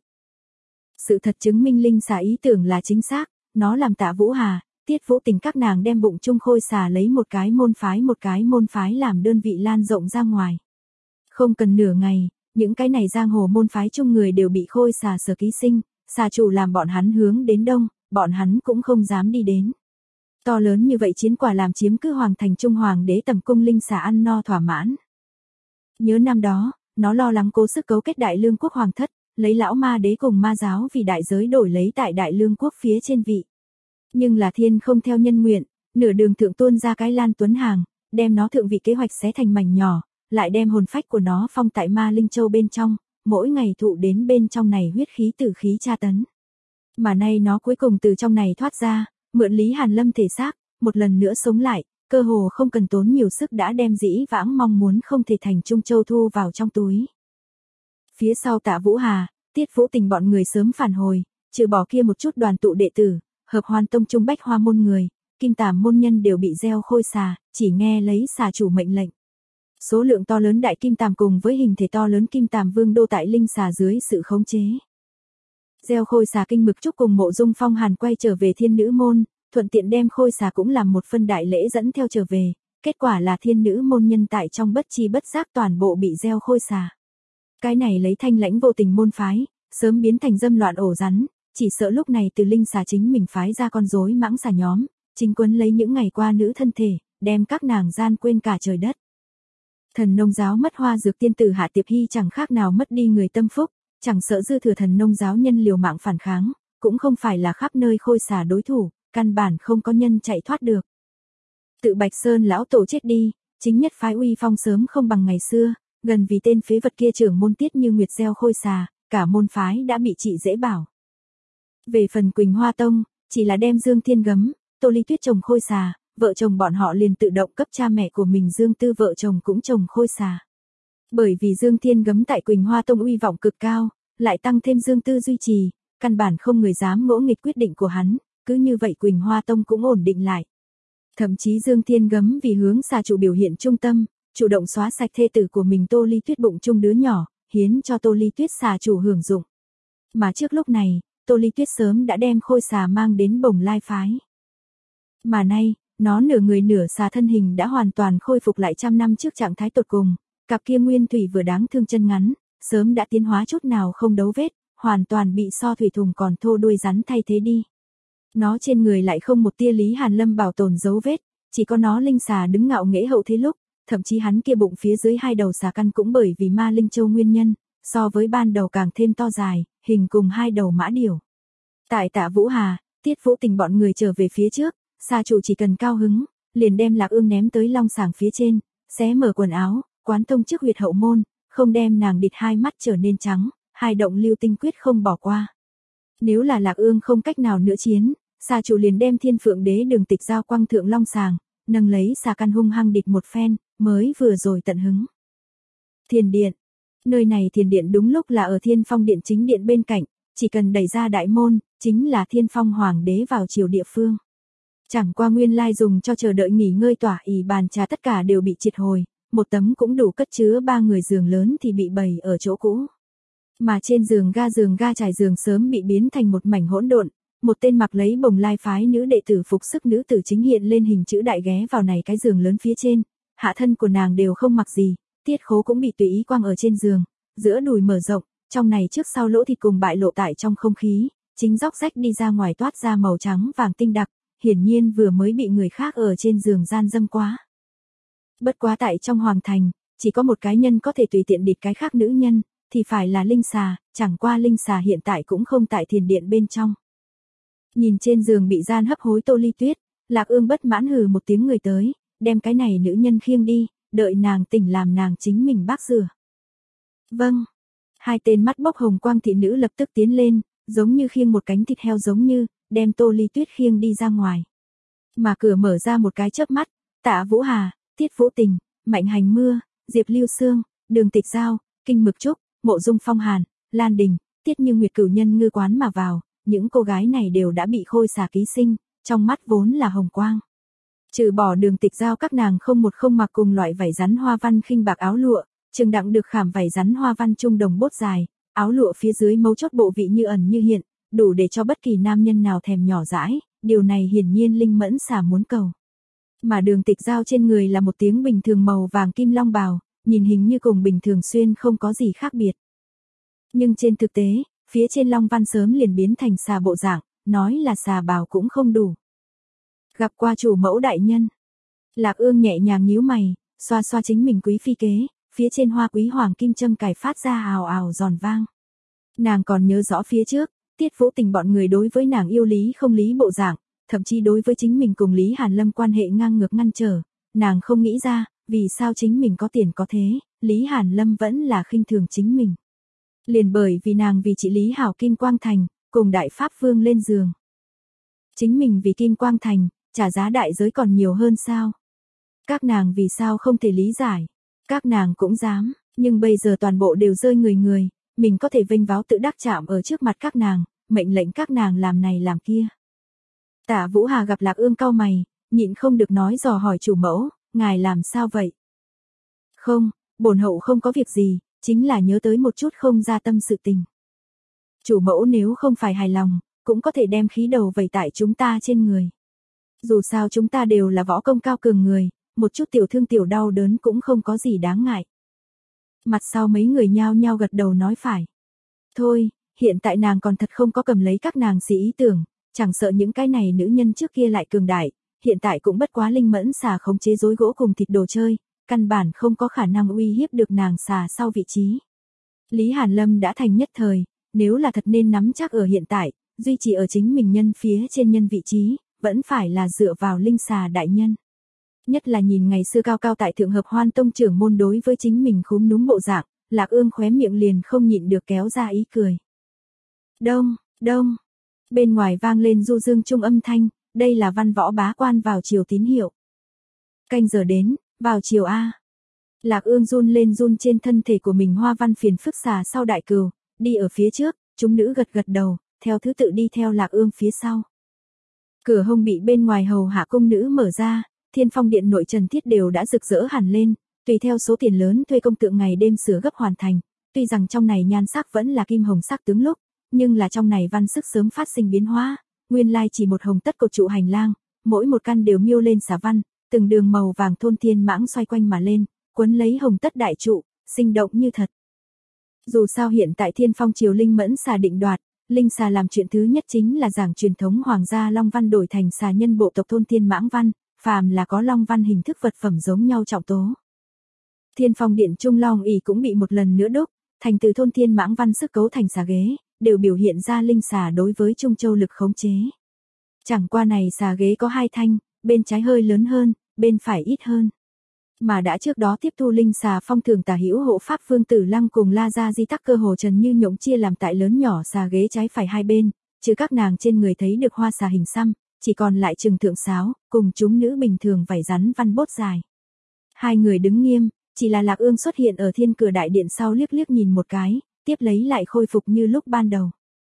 Sự thật chứng minh Linh Xà ý tưởng là chính xác, nó làm Tạ Vũ Hà, Tiết Vũ Tình các nàng đem bụng chung Khôi Xà lấy một cái môn phái một cái môn phái làm đơn vị lan rộng ra ngoài. Không cần nửa ngày, những cái này giang hồ môn phái chung người đều bị Khôi Xà sở ký sinh, xà chủ làm bọn hắn hướng đến đông, bọn hắn cũng không dám đi đến. To lớn như vậy chiến quả làm chiếm cứ hoàng thành trung hoàng đế tầm cung Linh Xà ăn no thỏa mãn. Nhớ năm đó, nó lo lắng cố sức cấu kết Đại Lương quốc hoàng thất, lấy lão ma đế cùng ma giáo vì đại giới đổi lấy tại Đại Lương quốc phía trên vị. Nhưng là thiên không theo nhân nguyện, nửa đường thượng tuôn ra cái Lan Tuấn Hàng, đem nó thượng vị kế hoạch xé thành mảnh nhỏ, lại đem hồn phách của nó phong tại Ma Linh Châu bên trong, mỗi ngày thụ đến bên trong này huyết khí tử khí tra tấn. Mà nay nó cuối cùng từ trong này thoát ra, mượn Lý Hàn Lâm thể xác, một lần nữa sống lại, cơ hồ không cần tốn nhiều sức đã đem dĩ vãng mong muốn không thể thành Trung Châu thu vào trong túi. Phía sau Tạ Vũ Hà, Tiết Vũ Tình bọn người sớm phản hồi, trừ bỏ kia một chút đoàn tụ đệ tử, Hợp Hoan Tông trung bách hoa môn người, kim tàm môn nhân đều bị gieo Khôi Xà, chỉ nghe lấy xà chủ mệnh lệnh. Số lượng to lớn đại kim tàm cùng với hình thể to lớn kim tàm vương đô tại Linh Xà dưới sự khống chế. Gieo Khôi Xà Kinh Mực Trúc cùng Mộ Dung Phong Hàn quay trở về Thiên Nữ môn, thuận tiện đem Khôi Xà cũng làm một phân đại lễ dẫn theo trở về, kết quả là Thiên Nữ môn nhân tại trong bất chi bất giác toàn bộ bị gieo Khôi Xà. Cái này lấy Thanh Lãnh vô tình môn phái, sớm biến thành dâm loạn ổ rắn, chỉ sợ lúc này từ Linh Xà chính mình phái ra con rối mãng xà nhóm, chính quấn lấy những ngày qua nữ thân thể, đem các nàng gian quên cả trời đất. Thần nông giáo mất hoa dược tiên tử Hạ Tiệp Hy chẳng khác nào mất đi người tâm phúc, chẳng sợ dư thừa thần nông giáo nhân liều mạng phản kháng, cũng không phải là khắp nơi Khôi Xà đối thủ, căn bản không có nhân chạy thoát được. Tự Bạch Sơn lão tổ chết đi, chính nhất phái uy phong sớm không bằng ngày xưa, gần vì tên phế vật kia trưởng môn Tiết Như Nguyệt gieo Khôi Xà, cả môn phái đã bị trị dễ bảo. Về phần Quỳnh Hoa Tông, chỉ là đem Dương Thiên Gấm, Tô Ly Tuyết trồng Khôi Xà, vợ chồng bọn họ liền tự động cấp cha mẹ của mình Dương Tư vợ chồng cũng trồng Khôi Xà. Bởi vì Dương Thiên Gấm tại Quỳnh Hoa Tông uy vọng cực cao, lại tăng thêm Dương Tư duy trì, căn bản không người dám ngỗ nghịch quyết định của hắn, cứ như vậy Quỳnh Hoa Tông cũng ổn định lại. Thậm chí Dương Thiên Gấm vì hướng xà chủ biểu hiện trung tâm, chủ động xóa sạch thê tử của mình Tô Ly Tuyết bụng chung đứa nhỏ, hiến cho Tô Ly Tuyết xà chủ hưởng dụng. Mà trước lúc này, Tô Ly Tuyết sớm đã đem Khôi Xà mang đến Bồng Lai phái. Mà nay, nó nửa người nửa xà thân hình đã hoàn toàn khôi phục lại trăm năm trước trạng thái tột cùng, cặp kia nguyên thủy vừa đáng thương chân ngắn, sớm đã tiến hóa chút nào không dấu vết, hoàn toàn bị so thủy thùng còn thô đuôi rắn thay thế đi. Nó trên người lại không một tia Lý Hàn Lâm bảo tồn dấu vết, chỉ có nó linh xà đứng ngạo nghễ hậu thế lúc, thậm chí hắn kia bụng phía dưới hai đầu xà căn cũng bởi vì ma linh châu nguyên nhân, so với ban đầu càng thêm to dài, hình cùng hai đầu mã điểu. Tại Tạ Vũ Hà, Tiết Vũ Tình bọn người trở về phía trước, Sa Trụ chỉ cần cao hứng, liền đem Lạc Ương ném tới long sàng phía trên, xé mở quần áo, quán thông trước huyệt hậu môn, không đem nàng địt hai mắt trở nên trắng, hai động lưu tinh quyết không bỏ qua. Nếu là Lạc Ương không cách nào nữa chiến, Sa Trụ liền đem Thiên Phượng Đế Đường Tịch giao quăng thượng long sàng, nâng lấy xà căn hung hăng địch một phen, mới vừa rồi tận hứng. Thiền điện. Nơi này thiền điện đúng lúc là ở Thiên Phong điện chính điện bên cạnh, chỉ cần đẩy ra đại môn, chính là Thiên Phong Hoàng đế vào triều địa phương. Chẳng qua nguyên lai dùng cho chờ đợi nghỉ ngơi tỏa ỷ bàn trà tất cả đều bị triệt hồi, một tấm cũng đủ cất chứa ba người giường lớn thì bị bày ở chỗ cũ. Mà trên giường ga giường ga trải giường sớm bị biến thành một mảnh hỗn độn, một tên mặc lấy bồng lai phái nữ đệ tử phục sức nữ tử chính hiện lên hình chữ đại ghé vào này cái giường lớn phía trên, hạ thân của nàng đều không mặc gì, tiết khố cũng bị tùy ý quăng ở trên giường, giữa đùi mở rộng, trong này trước sau lỗ thịt cùng bại lộ tại trong không khí, chính róc rách đi ra ngoài toát ra màu trắng vàng tinh đặc, hiển nhiên vừa mới bị người khác ở trên giường gian dâm quá. Bất quá tại trong hoàng thành, chỉ có một cái nhân có thể tùy tiện địt cái khác nữ nhân, thì phải là linh xà, chẳng qua linh xà hiện tại cũng không tại thiền điện bên trong. Nhìn trên giường bị gian hấp hối Tô Ly Tuyết, Lạc Ương bất mãn hừ một tiếng người tới, đem cái này nữ nhân khiêng đi, đợi nàng tỉnh làm nàng chính mình bác rửa. Vâng. Hai tên mắt bốc hồng quang thị nữ lập tức tiến lên, giống như khiêng một cánh thịt heo giống như, đem Tô Ly Tuyết khiêng đi ra ngoài. Mà cửa mở ra một cái chớp mắt, Tạ Vũ Hà, Tiết Vũ Tình, Mạnh Hành Mưa, Diệp Lưu Sương, Đường Tịch Giao, Kinh Mực Trúc, Mộ Dung Phong Hàn, Lan Đình, Tiết Như Nguyệt cửu nhân ngư quán mà vào, những cô gái này đều đã bị khôi xà ký sinh, trong mắt vốn là hồng quang. Trừ bỏ Đường Tịch Giao các nàng không một không mặc cùng loại vảy rắn hoa văn khinh bạc áo lụa, Trường Đặng được khảm vảy rắn hoa văn trung đồng bốt dài, áo lụa phía dưới mấu chốt bộ vị như ẩn như hiện, đủ để cho bất kỳ nam nhân nào thèm nhỏ dãi, điều này hiển nhiên linh mẫn xà muốn cầu. Mà Đường Tịch Giao trên người là một tiếng bình thường màu vàng kim long bào, nhìn hình như cùng bình thường xuyên không có gì khác biệt. Nhưng trên thực tế, phía trên long văn sớm liền biến thành xà bộ dạng, nói là xà bào cũng không đủ. Gặp qua chủ mẫu đại nhân. Lạc Ương nhẹ nhàng nhíu mày, xoa xoa chính mình quý phi kế, phía trên hoa quý hoàng kim châm cài phát ra ào ào giòn vang. Nàng còn nhớ rõ phía trước, Tiết Vũ Tình bọn người đối với nàng yêu lý không lý bộ dạng, thậm chí đối với chính mình cùng Lý Hàn Lâm quan hệ ngang ngược ngăn trở, nàng không nghĩ ra, vì sao chính mình có tiền có thế, Lý Hàn Lâm vẫn là khinh thường chính mình. Liền bởi vì nàng vì chị Lý Hảo Kim Quang Thành, cùng Đại Pháp Vương lên giường. Chính mình vì Kim Quang Thành, trả giá đại giới còn nhiều hơn sao? Các nàng vì sao không thể lý giải? Các nàng cũng dám, nhưng bây giờ toàn bộ đều rơi người người, mình có thể vênh váo tự đắc chạm ở trước mặt các nàng, mệnh lệnh các nàng làm này làm kia. Tạ Vũ Hà gặp Lạc Ương cau mày, nhịn không được nói dò hỏi chủ mẫu, ngài làm sao vậy? Không, bổn hậu không có việc gì, chính là nhớ tới một chút không ra tâm sự tình. Chủ mẫu nếu không phải hài lòng, cũng có thể đem khí đầu vẩy tại chúng ta trên người. Dù sao chúng ta đều là võ công cao cường người, một chút tiểu thương tiểu đau đớn cũng không có gì đáng ngại. Mặt sau mấy người nhao nhao gật đầu nói phải. Thôi, hiện tại nàng còn thật không có cầm lấy các nàng xì ý tưởng, chẳng sợ những cái này nữ nhân trước kia lại cường đại, hiện tại cũng bất quá linh mẫn xà khống chế rối gỗ cùng thịt đồ chơi, căn bản không có khả năng uy hiếp được nàng xà sau vị trí. Lý Hàn Lâm đã thành nhất thời, nếu là thật nên nắm chắc ở hiện tại, duy trì ở chính mình nhân phía trên nhân vị trí, vẫn phải là dựa vào linh xà đại nhân. Nhất là nhìn ngày xưa cao cao tại thượng hợp hoan tông trưởng môn đối với chính mình khúm núm bộ dạng, Lạc Ương khóe miệng liền không nhịn được kéo ra ý cười. Đông, đông, bên ngoài vang lên du dương trung âm thanh, đây là văn võ bá quan vào chiều tín hiệu. Canh giờ đến, vào chiều A. Lạc Ương run lên run trên thân thể của mình hoa văn phiền phức xà sau đại cừu, đi ở phía trước, chúng nữ gật gật đầu, theo thứ tự đi theo Lạc Ương phía sau. Cửa hông bị bên ngoài hầu hạ cung nữ mở ra, Thiên Phong điện nội trần thiết đều đã rực rỡ hẳn lên, tùy theo số tiền lớn thuê công tượng ngày đêm sửa gấp hoàn thành, tuy rằng trong này nhan sắc vẫn là kim hồng sắc tướng lúc, nhưng là trong này văn sức sớm phát sinh biến hóa, nguyên lai chỉ một hồng tất cột trụ hành lang, mỗi một căn đều miêu lên xà văn, từng đường màu vàng thôn thiên mãng xoay quanh mà lên, quấn lấy hồng tất đại trụ, sinh động như thật. Dù sao hiện tại Thiên Phong triều Linh Mẫn xà định đoạt, Linh xà làm chuyện thứ nhất chính là giảng truyền thống hoàng gia Long Văn đổi thành xà nhân bộ tộc thôn Thiên Mãng Văn, phàm là có Long Văn hình thức vật phẩm giống nhau trọng tố. Thiên Phong điện Trung Long ỷ cũng bị một lần nữa đúc, thành từ thôn Thiên Mãng Văn sức cấu thành xà ghế, đều biểu hiện ra linh xà đối với Trung Châu lực khống chế. Chẳng qua này xà ghế có hai thanh, bên trái hơi lớn hơn, bên phải ít hơn. Mà đã trước đó tiếp thu linh xà phong thường tả hữu hộ pháp Vương Tử Lăng cùng La Gia Di Tắc cơ hồ trần như nhộng chia làm tại lớn nhỏ xà ghế trái phải hai bên, chứ các nàng trên người thấy được hoa xà hình xăm, chỉ còn lại trừng thượng sáo, cùng chúng nữ bình thường vảy rắn văn bốt dài. Hai người đứng nghiêm, chỉ là Lạc Ương xuất hiện ở thiên cửa đại điện sau liếc liếc nhìn một cái, tiếp lấy lại khôi phục như lúc ban đầu.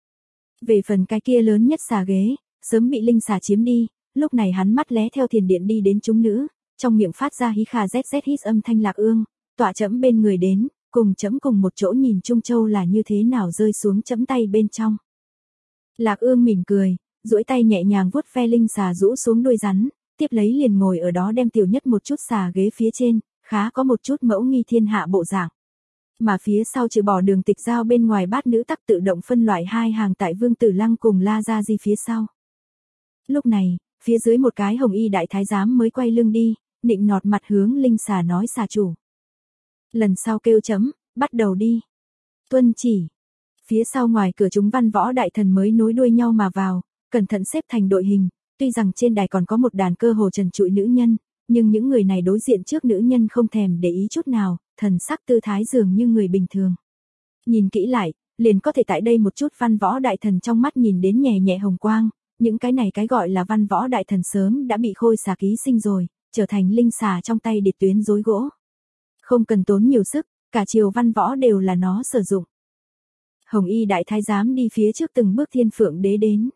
Về phần cái kia lớn nhất xà ghế, sớm bị linh xà chiếm đi, lúc này hắn mắt lé theo thiền điện đi đến chúng nữ, trong miệng phát ra hí khà zz hít âm thanh. Lạc Ương, tọa chẫm bên người đến, cùng chẫm cùng một chỗ nhìn Trung Châu là như thế nào rơi xuống chẫm tay bên trong. Lạc Ương mỉm cười, duỗi tay nhẹ nhàng vuốt ve linh xà rũ xuống đuôi rắn, tiếp lấy liền ngồi ở đó đem tiểu nhất một chút xà ghế phía trên, khá có một chút mẫu nghi thiên hạ bộ dạng. Mà phía sau trừ bỏ Đường Tịch Giao bên ngoài bát nữ tắc tự động phân loại hai hàng tại Vương Tử Lăng cùng La Gia Di phía sau. Lúc này, phía dưới một cái hồng y đại thái giám mới quay lưng đi, nịnh nọt mặt hướng linh xà nói: xà chủ, lần sau kêu chấm, bắt đầu đi. Tuân chỉ. Phía sau ngoài cửa chúng văn võ đại thần mới nối đuôi nhau mà vào, cẩn thận xếp thành đội hình, tuy rằng trên đài còn có một đàn cơ hồ trần trụi nữ nhân, nhưng những người này đối diện trước nữ nhân không thèm để ý chút nào, thần sắc tư thái dường như người bình thường. Nhìn kỹ lại, liền có thể tại đây một chút văn võ đại thần trong mắt nhìn đến nhẹ nhẹ hồng quang, những cái này cái gọi là văn võ đại thần sớm đã bị khôi xà ký sinh rồi, trở thành linh xà trong tay địch tuyến rối gỗ. Không cần tốn nhiều sức, cả triều văn võ đều là nó sử dụng. Hồng y đại thái giám đi phía trước từng bước Thiên Phượng đế đến.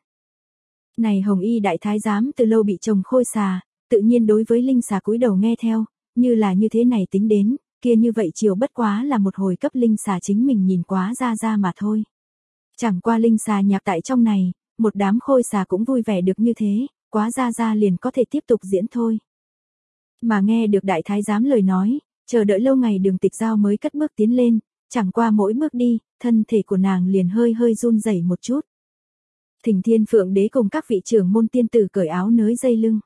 Này hồng y đại thái giám từ lâu bị chồng khôi xà, tự nhiên đối với linh xà cúi đầu nghe theo, như là như thế này tính đến, kia như vậy triều bất quá là một hồi cấp linh xà chính mình nhìn quá ra ra mà thôi. Chẳng qua linh xà nhạc tại trong này, một đám khôi xà cũng vui vẻ được như thế, quá ra ra liền có thể tiếp tục diễn thôi. Mà nghe được đại thái giám lời nói, chờ đợi lâu ngày Đường Tịch Giao mới cất bước tiến lên, chẳng qua mỗi bước đi, thân thể của nàng liền hơi hơi run rẩy một chút. Thỉnh Thiên Phượng đế cùng các vị trưởng môn tiên tử cởi áo nới dây lưng.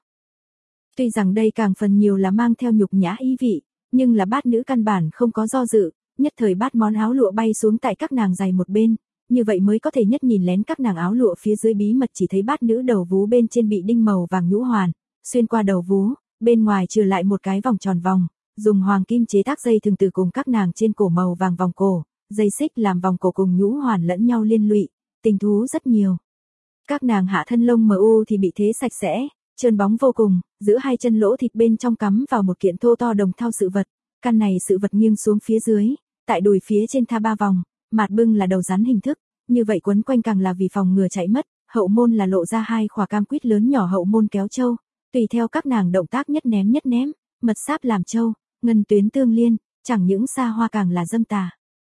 Tuy rằng đây càng phần nhiều là mang theo nhục nhã ý vị, nhưng là bát nữ căn bản không có do dự, nhất thời bát món áo lụa bay xuống tại các nàng giày một bên, như vậy mới có thể nhất nhìn lén các nàng áo lụa phía dưới bí mật chỉ thấy bát nữ đầu vú bên trên bị đinh màu vàng nhũ hoàn, xuyên qua đầu vú, bên ngoài trừ lại một cái vòng tròn vòng, dùng hoàng kim chế tác dây thường từ cùng các nàng trên cổ màu vàng vòng cổ, dây xích làm vòng cổ cùng nhũ hoàn lẫn nhau liên lụy, tình thú rất nhiều. Các nàng hạ thân lông mờ u thì bị thế sạch sẽ, trơn bóng vô cùng, giữa hai chân lỗ thịt bên trong cắm vào một kiện thô to đồng thau sự vật, căn này sự vật nghiêng xuống phía dưới, tại đùi phía trên tha ba vòng, mặt bưng là đầu rắn hình thức, như vậy quấn quanh càng là vì phòng ngừa chạy mất, hậu môn là lộ ra hai khỏa cam quýt lớn nhỏ hậu môn kéo châu, tùy theo các nàng động tác nhất ném nhất ném, mật sáp làm châu, ngân tuyến tương liên, chẳng những xa hoa càng là dâm tà.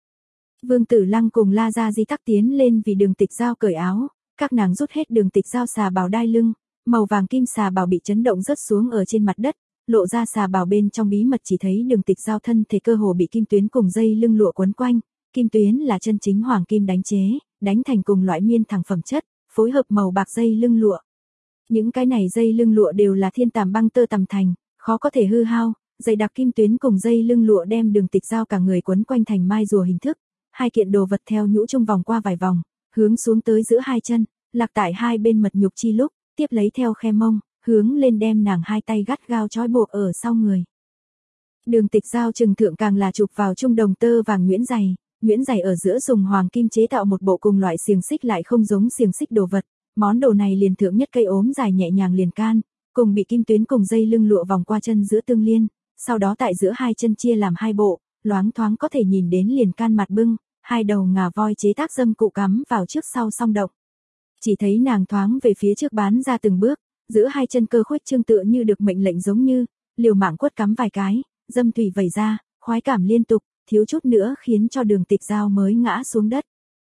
Vương Tử Lăng cùng La Gia Di Tắc tiến lên vì Đường Tịch Giao cởi áo, các nàng rút hết Đường Tịch Giao xà bào đai lưng, màu vàng kim xà bào bị chấn động rớt xuống ở trên mặt đất, lộ ra xà bào bên trong bí mật chỉ thấy Đường Tịch Giao thân thể cơ hồ bị kim tuyến cùng dây lưng lụa quấn quanh, kim tuyến là chân chính hoàng kim đánh chế, đánh thành cùng loại miên thẳng phẩm chất, phối hợp màu bạc dây lưng lụa. Những cái này dây lưng lụa đều là thiên tàm băng tơ tằm thành, khó có thể hư hao, dày đặc kim tuyến cùng dây lưng lụa đem Đường Tịch Giao cả người quấn quanh thành mai rùa hình thức, hai kiện đồ vật theo nhũ trung vòng qua vài vòng, hướng xuống tới giữa hai chân, lạc tại hai bên mật nhục chi lúc, tiếp lấy theo khe mông, hướng lên đem nàng hai tay gắt gao trói buộc ở sau người. Đường Tịch Giao trừng thượng càng là chụp vào trung đồng tơ vàng nhuyễn giày, nhuyễn giày ở giữa dùng hoàng kim chế tạo một bộ cùng loại xiềng xích lại không giống xiềng xích đồ vật, món đồ này liền thượng nhất cây ốm dài nhẹ nhàng liền can, cùng bị kim tuyến cùng dây lưng lụa vòng qua chân giữa tương liên, sau đó tại giữa hai chân chia làm hai bộ, loáng thoáng có thể nhìn đến liền can mặt bưng, hai đầu ngà voi chế tác dâm cụ cắm vào trước sau song động. Chỉ thấy nàng thoáng về phía trước bán ra từng bước, giữa hai chân cơ khuếch trương tựa như được mệnh lệnh giống như, liều mạng quất cắm vài cái, dâm thủy vẩy ra, khoái cảm liên tục, thiếu chút nữa khiến cho Đường Tịch Giao mới ngã xuống đất.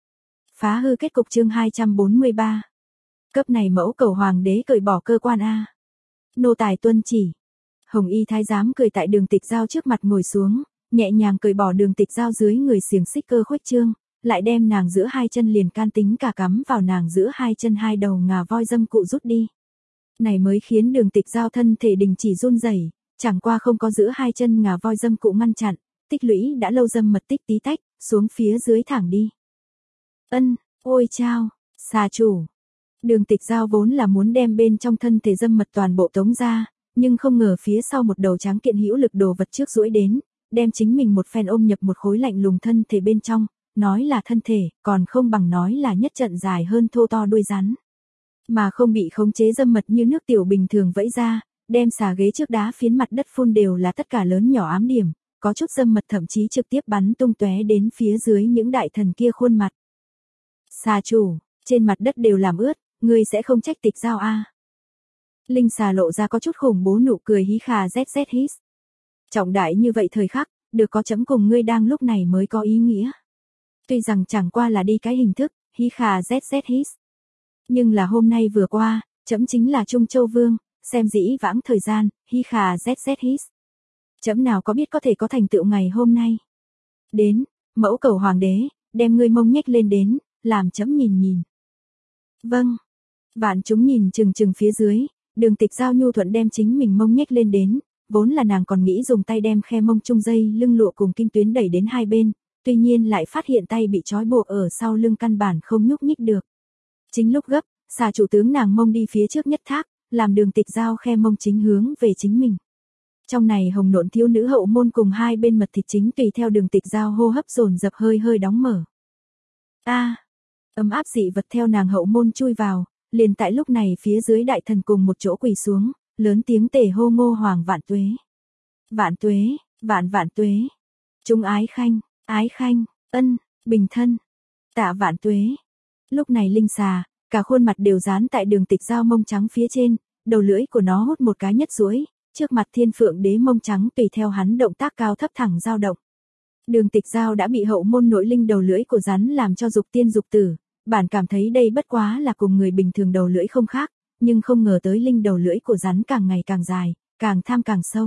Phá hư kết cục chương hai trăm bốn mươi ba. Cấp này mẫu cầu hoàng đế cởi bỏ cơ quan A. Nô tài tuân chỉ. Hồng y thái giám cười tại Đường Tịch Giao trước mặt ngồi xuống, nhẹ nhàng cởi bỏ Đường Tịch Giao dưới người xiềng xích cơ khuếch trương, lại đem nàng giữa hai chân liền can tính cả cắm vào nàng giữa hai chân hai đầu ngà voi dâm cụ rút đi. Này mới khiến Đường Tịch Giao thân thể đình chỉ run rẩy, chẳng qua không có giữa hai chân ngà voi dâm cụ ngăn chặn, tích lũy đã lâu dâm mật tích tí tách, xuống phía dưới thẳng đi. Ân, ôi chao, xà chủ. Đường Tịch Giao vốn là muốn đem bên trong thân thể dâm mật toàn bộ tống ra, nhưng không ngờ phía sau một đầu trắng kiện hữu lực đồ vật trước duỗi đến, đem chính mình một phen ôm nhập một khối lạnh lùng thân thể bên trong, nói là thân thể, còn không bằng nói là nhất trận dài hơn thô to đuôi rắn. Mà không bị khống chế dâm mật như nước tiểu bình thường vẫy ra, đem xà ghế trước đá phiến mặt đất phun đều là tất cả lớn nhỏ ám điểm, có chút dâm mật thậm chí trực tiếp bắn tung tóe đến phía dưới những đại thần kia khuôn mặt. Xà chủ, trên mặt đất đều làm ướt, ngươi sẽ không trách Tịch Giao a? Linh xà lộ ra có chút khủng bố nụ cười hí khà zz hít. Trọng đại như vậy thời khắc, được có chấm cùng ngươi đang lúc này mới có ý nghĩa. Tuy rằng chẳng qua là đi cái hình thức, hí khà zz hít. Nhưng là hôm nay vừa qua, chấm chính là Trung Châu Vương, xem dĩ vãng thời gian, hí khà zz hít. Chấm nào có biết có thể có thành tựu ngày hôm nay. Đến, mẫu cầu hoàng đế, đem ngươi mông nhếch lên đến, làm chấm nhìn nhìn. Vâng. Vạn chúng nhìn chừng chừng phía dưới, Đường Tịch Giao nhu thuận đem chính mình mông nhếch lên đến, vốn là nàng còn nghĩ dùng tay đem khe mông chung dây lưng lụa cùng kim tuyến đẩy đến hai bên, tuy nhiên lại phát hiện tay bị trói buộc ở sau lưng căn bản không nhúc nhích được. Chính lúc gấp, xà chủ tướng nàng mông đi phía trước nhất thác, làm Đường Tịch Giao khe mông chính hướng về chính mình. Trong này hồng nộn thiếu nữ hậu môn cùng hai bên mật thịt chính tùy theo Đường Tịch Giao hô hấp dồn dập hơi hơi đóng mở. A, ấm áp dị vật theo nàng hậu môn chui vào, liền tại lúc này phía dưới đại thần cùng một chỗ quỳ xuống, lớn tiếng tề hô Ngô Hoàng vạn tuế. Vạn tuế, vạn vạn tuế. Chúng ái khanh, ái khanh, ân, bình thân. Tạ vạn tuế. Lúc này linh xà, cả khuôn mặt đều dán tại Đường Tịch Giao mông trắng phía trên, đầu lưỡi của nó hút một cái nhất duỗi, trước mặt Thiên Phượng Đế mông trắng tùy theo hắn động tác cao thấp thẳng dao động. Đường Tịch Giao đã bị hậu môn nội linh đầu lưỡi của rắn làm cho dục tiên dục tử, bản cảm thấy đây bất quá là cùng người bình thường đầu lưỡi không khác, nhưng không ngờ tới linh đầu lưỡi của rắn càng ngày càng dài, càng tham càng sâu.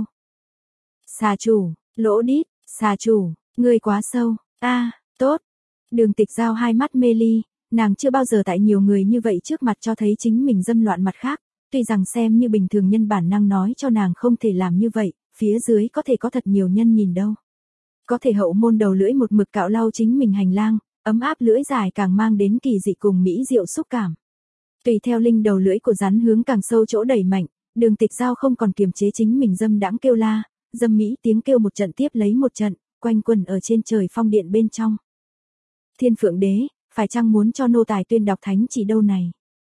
Xà chủ, lỗ đít, xà chủ, ngươi quá sâu, a, tốt. Đường Tịch Giao hai mắt mê ly, nàng chưa bao giờ tại nhiều người như vậy trước mặt cho thấy chính mình dâm loạn mặt khác, tuy rằng xem như bình thường nhân bản năng nói cho nàng không thể làm như vậy, phía dưới có thể có thật nhiều nhân nhìn đâu. Có thể hậu môn đầu lưỡi một mực cạo lau chính mình hành lang, ấm áp lưỡi dài càng mang đến kỳ dị cùng mỹ diệu xúc cảm. Tùy theo linh đầu lưỡi của rắn hướng càng sâu chỗ đẩy mạnh, Đường Tịch Giao không còn kiềm chế chính mình dâm đãng kêu la, dâm mỹ tiếng kêu một trận tiếp lấy một trận, quanh quẩn ở trên trời phong điện bên trong. Thiên Phượng Đế, phải chăng muốn cho nô tài tuyên đọc thánh chỉ đâu này?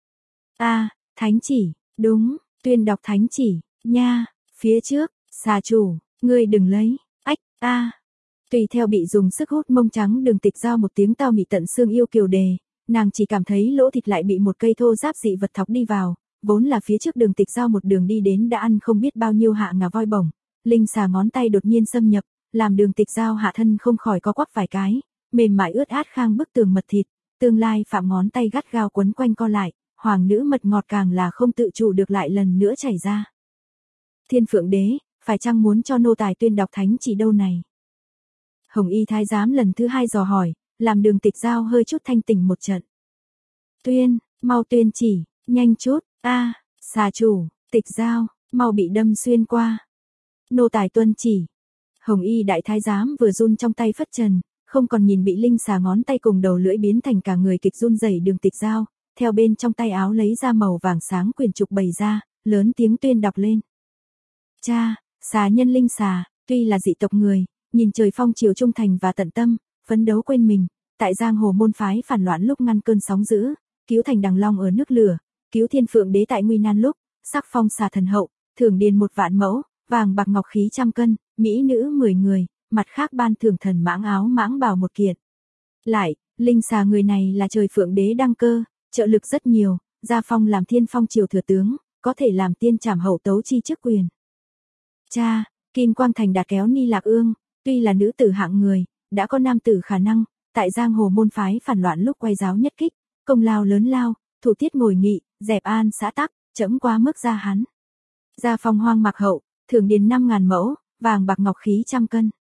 A, thánh chỉ, đúng, tuyên đọc thánh chỉ, nha, phía trước, xà chủ, ngươi đừng lấy, ách, a. Tùy theo bị dùng sức hút mông trắng Đường Tịch Giao một tiếng tao mị tận xương yêu kiều đề, nàng chỉ cảm thấy lỗ thịt lại bị một cây thô giáp dị vật thọc đi vào, vốn là phía trước Đường Tịch Giao một đường đi đến đã ăn không biết bao nhiêu hạ ngà voi bổng, linh xà ngón tay đột nhiên xâm nhập, làm Đường Tịch Giao hạ thân không khỏi có quắp vài cái, mềm mại ướt át khang bức tường mật thịt, tương lai phạm ngón tay gắt gao quấn quanh co lại, hoàng nữ mật ngọt càng là không tự chủ được lại lần nữa chảy ra. Thiên Phượng Đế, phải chăng muốn cho nô tài tuyên đọc thánh chỉ đâu này? Hồng Y thái giám lần thứ hai dò hỏi, làm Đường Tịch Giao hơi chút thanh tỉnh một trận. Tuyên, mau tuyên chỉ, nhanh chút, a, xà chủ, Tịch Giao, mau bị đâm xuyên qua. Nô tài tuân chỉ. Hồng Y đại thái giám vừa run trong tay phất trần, không còn nhìn bị linh xà ngón tay cùng đầu lưỡi biến thành cả người kịch run rẩy Đường Tịch Giao, theo bên trong tay áo lấy ra màu vàng sáng quyển trục bày ra, lớn tiếng tuyên đọc lên. Cha, xà nhân linh xà, tuy là dị tộc người, nhìn trời phong chiều trung thành và tận tâm, phấn đấu quên mình, tại giang hồ môn phái phản loạn lúc ngăn cơn sóng dữ, cứu thành đằng long ở nước lửa, cứu Thiên Phượng Đế tại nguy nan lúc, sắc phong xà thần hậu, thưởng điền một vạn mẫu, vàng bạc ngọc khí trăm cân, mỹ nữ mười người, mặt khác ban thưởng thần mãng áo mãng bào một kiện. Lại, linh xà người này là trời Phượng Đế đăng cơ, trợ lực rất nhiều, gia phong làm Thiên Phong triều thừa tướng, có thể làm tiên trảm hậu tấu chi chức quyền. Cha, Kim Quang Thành đạt kéo Ni Lạc Ương, tuy là nữ tử hạng người, đã có nam tử khả năng, tại giang hồ môn phái phản loạn lúc quay giáo nhất kích, công lao lớn lao, thủ tiết ngồi nghị, dẹp an xã tắc, chẫm quá mức ra hắn. Gia phong hoang mạc hậu, thưởng điền năm ngàn mẫu, vàng bạc ngọc khí trăm cân.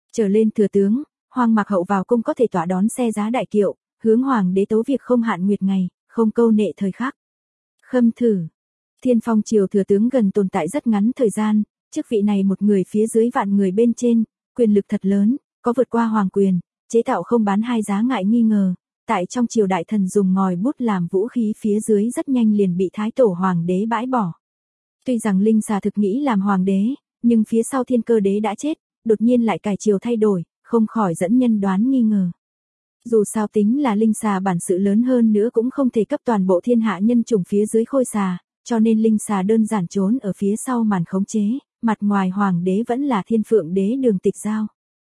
Trở lên thừa tướng, Hoàng Mạc Hậu vào cung có thể tỏa đón xe giá đại kiệu, hướng hoàng đế tấu việc không hạn nguyệt ngày, không câu nệ thời khắc. Khâm thử. Thiên Phong triều thừa tướng gần tồn tại rất ngắn thời gian, chức vị này một người phía dưới vạn người bên trên, quyền lực thật lớn, có vượt qua hoàng quyền, chế tạo không bán hai giá ngại nghi ngờ, tại trong triều đại thần dùng ngòi bút làm vũ khí phía dưới rất nhanh liền bị thái tổ hoàng đế bãi bỏ. Tuy rằng Linh Xà thực nghĩ làm hoàng đế, nhưng phía sau Thiên Cơ đế đã chết, đột nhiên lại cải triều thay đổi, không khỏi dẫn nhân đoán nghi ngờ. Dù sao tính là Linh Xà bản sự lớn hơn nữa cũng không thể cấp toàn bộ thiên hạ nhân chủng phía dưới Khôi Xà, cho nên Linh Xà đơn giản trốn ở phía sau màn khống chế, mặt ngoài hoàng đế vẫn là Thiên Phượng đế Đường Tịch Giao.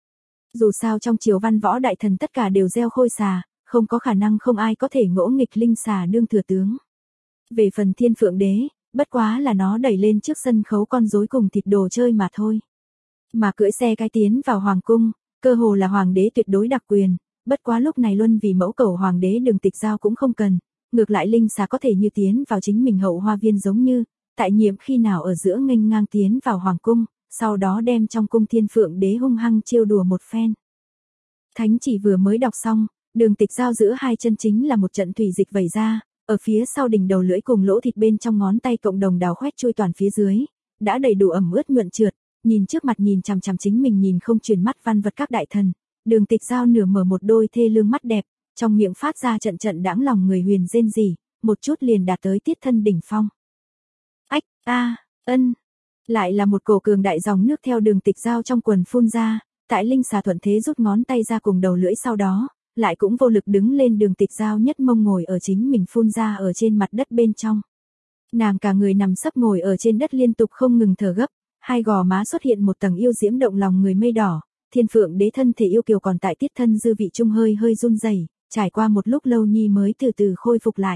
Dù sao trong triều văn võ đại thần tất cả đều gieo Khôi Xà, không có khả năng không ai có thể ngỗ nghịch Linh Xà đương thừa tướng. Về phần Thiên Phượng đế, bất quá là nó đẩy lên trước sân khấu con rối cùng thịt đồ chơi mà thôi. Mà cưỡi xe cái tiến vào hoàng cung, cơ hồ là hoàng đế tuyệt đối đặc quyền, bất quá lúc này luân vì mẫu cầu hoàng đế Đường Tịch Giao cũng không cần, ngược lại Linh Xà có thể như tiến vào chính mình hậu hoa viên giống như, tại nhiệm khi nào ở giữa nghênh ngang tiến vào hoàng cung, sau đó đem trong cung Thiên Phượng đế hung hăng trêu đùa một phen. Thánh chỉ vừa mới đọc xong, Đường Tịch Giao giữa hai chân chính là một trận thủy dịch vẩy ra, ở phía sau đỉnh đầu lưỡi cùng lỗ thịt bên trong ngón tay cộng đồng đào khoét chui toàn phía dưới, đã đầy đủ ẩm ướt nhuận trượt, nhìn trước mặt nhìn chằm chằm chính mình nhìn không chuyển mắt văn vật các đại thần, Đường Tịch Giao nửa mở một đôi thê lương mắt đẹp, trong miệng phát ra trận trận đãng lòng người huyền rên rỉ, một chút liền đạt tới tiết thân đỉnh phong. Ách, a, ân, lại là một cổ cường đại dòng nước theo Đường Tịch Giao trong quần phun ra, tại Linh Xà thuận thế rút ngón tay ra cùng đầu lưỡi sau đó, lại cũng vô lực đứng lên. Đường Tịch Giao nhất mông ngồi ở chính mình phun ra ở trên mặt đất bên trong. Nàng cả người nằm sấp ngồi ở trên đất liên tục không ngừng thở gấp, hai gò má xuất hiện một tầng yêu diễm động lòng người mây đỏ, Thiên Phượng đế thân thể yêu kiều còn tại tiết thân dư vị trung hơi hơi run rẩy, trải qua một lúc lâu nhi mới từ từ khôi phục lại.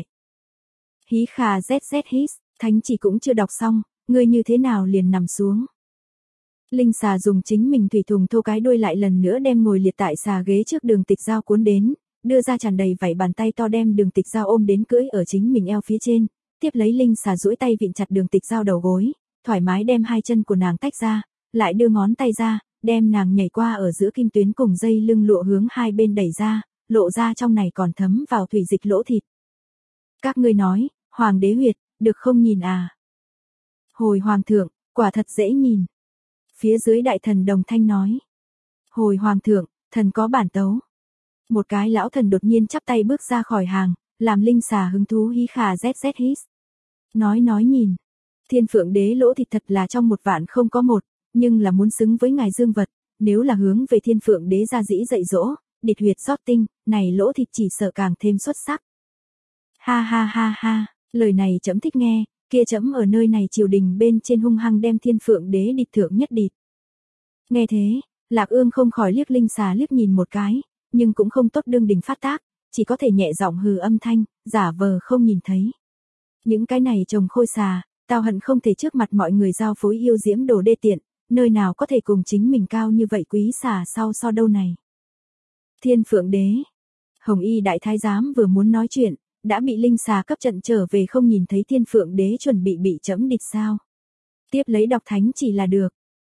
Hí khà zz hít, thánh chỉ cũng chưa đọc xong, ngươi như thế nào liền nằm xuống. Linh Xà dùng chính mình thủy thùng thô cái đuôi lại lần nữa đem ngồi liệt tại xà ghế trước Đường Tịch Giao cuốn đến, đưa ra tràn đầy vảy bàn tay to đem Đường Tịch Giao ôm đến cưỡi ở chính mình eo phía trên, tiếp lấy Linh Xà duỗi tay vịn chặt Đường Tịch Giao đầu gối, thoải mái đem hai chân của nàng tách ra, lại đưa ngón tay ra, đem nàng nhảy qua ở giữa kim tuyến cùng dây lưng lụa hướng hai bên đẩy ra, lộ ra trong này còn thấm vào thủy dịch lỗ thịt. Các ngươi nói, hoàng đế huyệt, được không nhìn à? Hồi hoàng thượng, quả thật dễ nhìn. Phía dưới đại thần đồng thanh nói. Hồi hoàng thượng, thần có bản tấu. Một cái lão thần đột nhiên chắp tay bước ra khỏi hàng, làm Linh Xà hứng thú hí khà zz hít. Nói nói nhìn. Thiên Phượng đế lỗ thịt thật là trong một vạn không có một, nhưng là muốn xứng với ngài dương vật, nếu là hướng về Thiên Phượng đế ra dĩ dạy dỗ, địch huyệt rót tinh, này lỗ thịt chỉ sợ càng thêm xuất sắc. Ha ha ha ha, lời này chấm thích nghe, kia chấm ở nơi này triều đình bên trên hung hăng đem Thiên Phượng đế địch thượng nhất địch. Nghe thế, Lạc Ương không khỏi liếc Linh Xà liếc nhìn một cái, nhưng cũng không tốt đương đình phát tác, chỉ có thể nhẹ giọng hừ âm thanh, giả vờ không nhìn thấy. Những cái này trồng Khôi Xà, tao hận không thể trước mặt mọi người giao phối yêu diễm đồ đê tiện, nơi nào có thể cùng chính mình cao như vậy quý xà sau so đâu này. Thiên Phượng đế, Hồng Y đại thái giám vừa muốn nói chuyện, đã bị Linh Xà cấp trận trở về không nhìn thấy Thiên Phượng đế chuẩn bị bị trẫm địch sao. Tiếp lấy đọc thánh chỉ là được.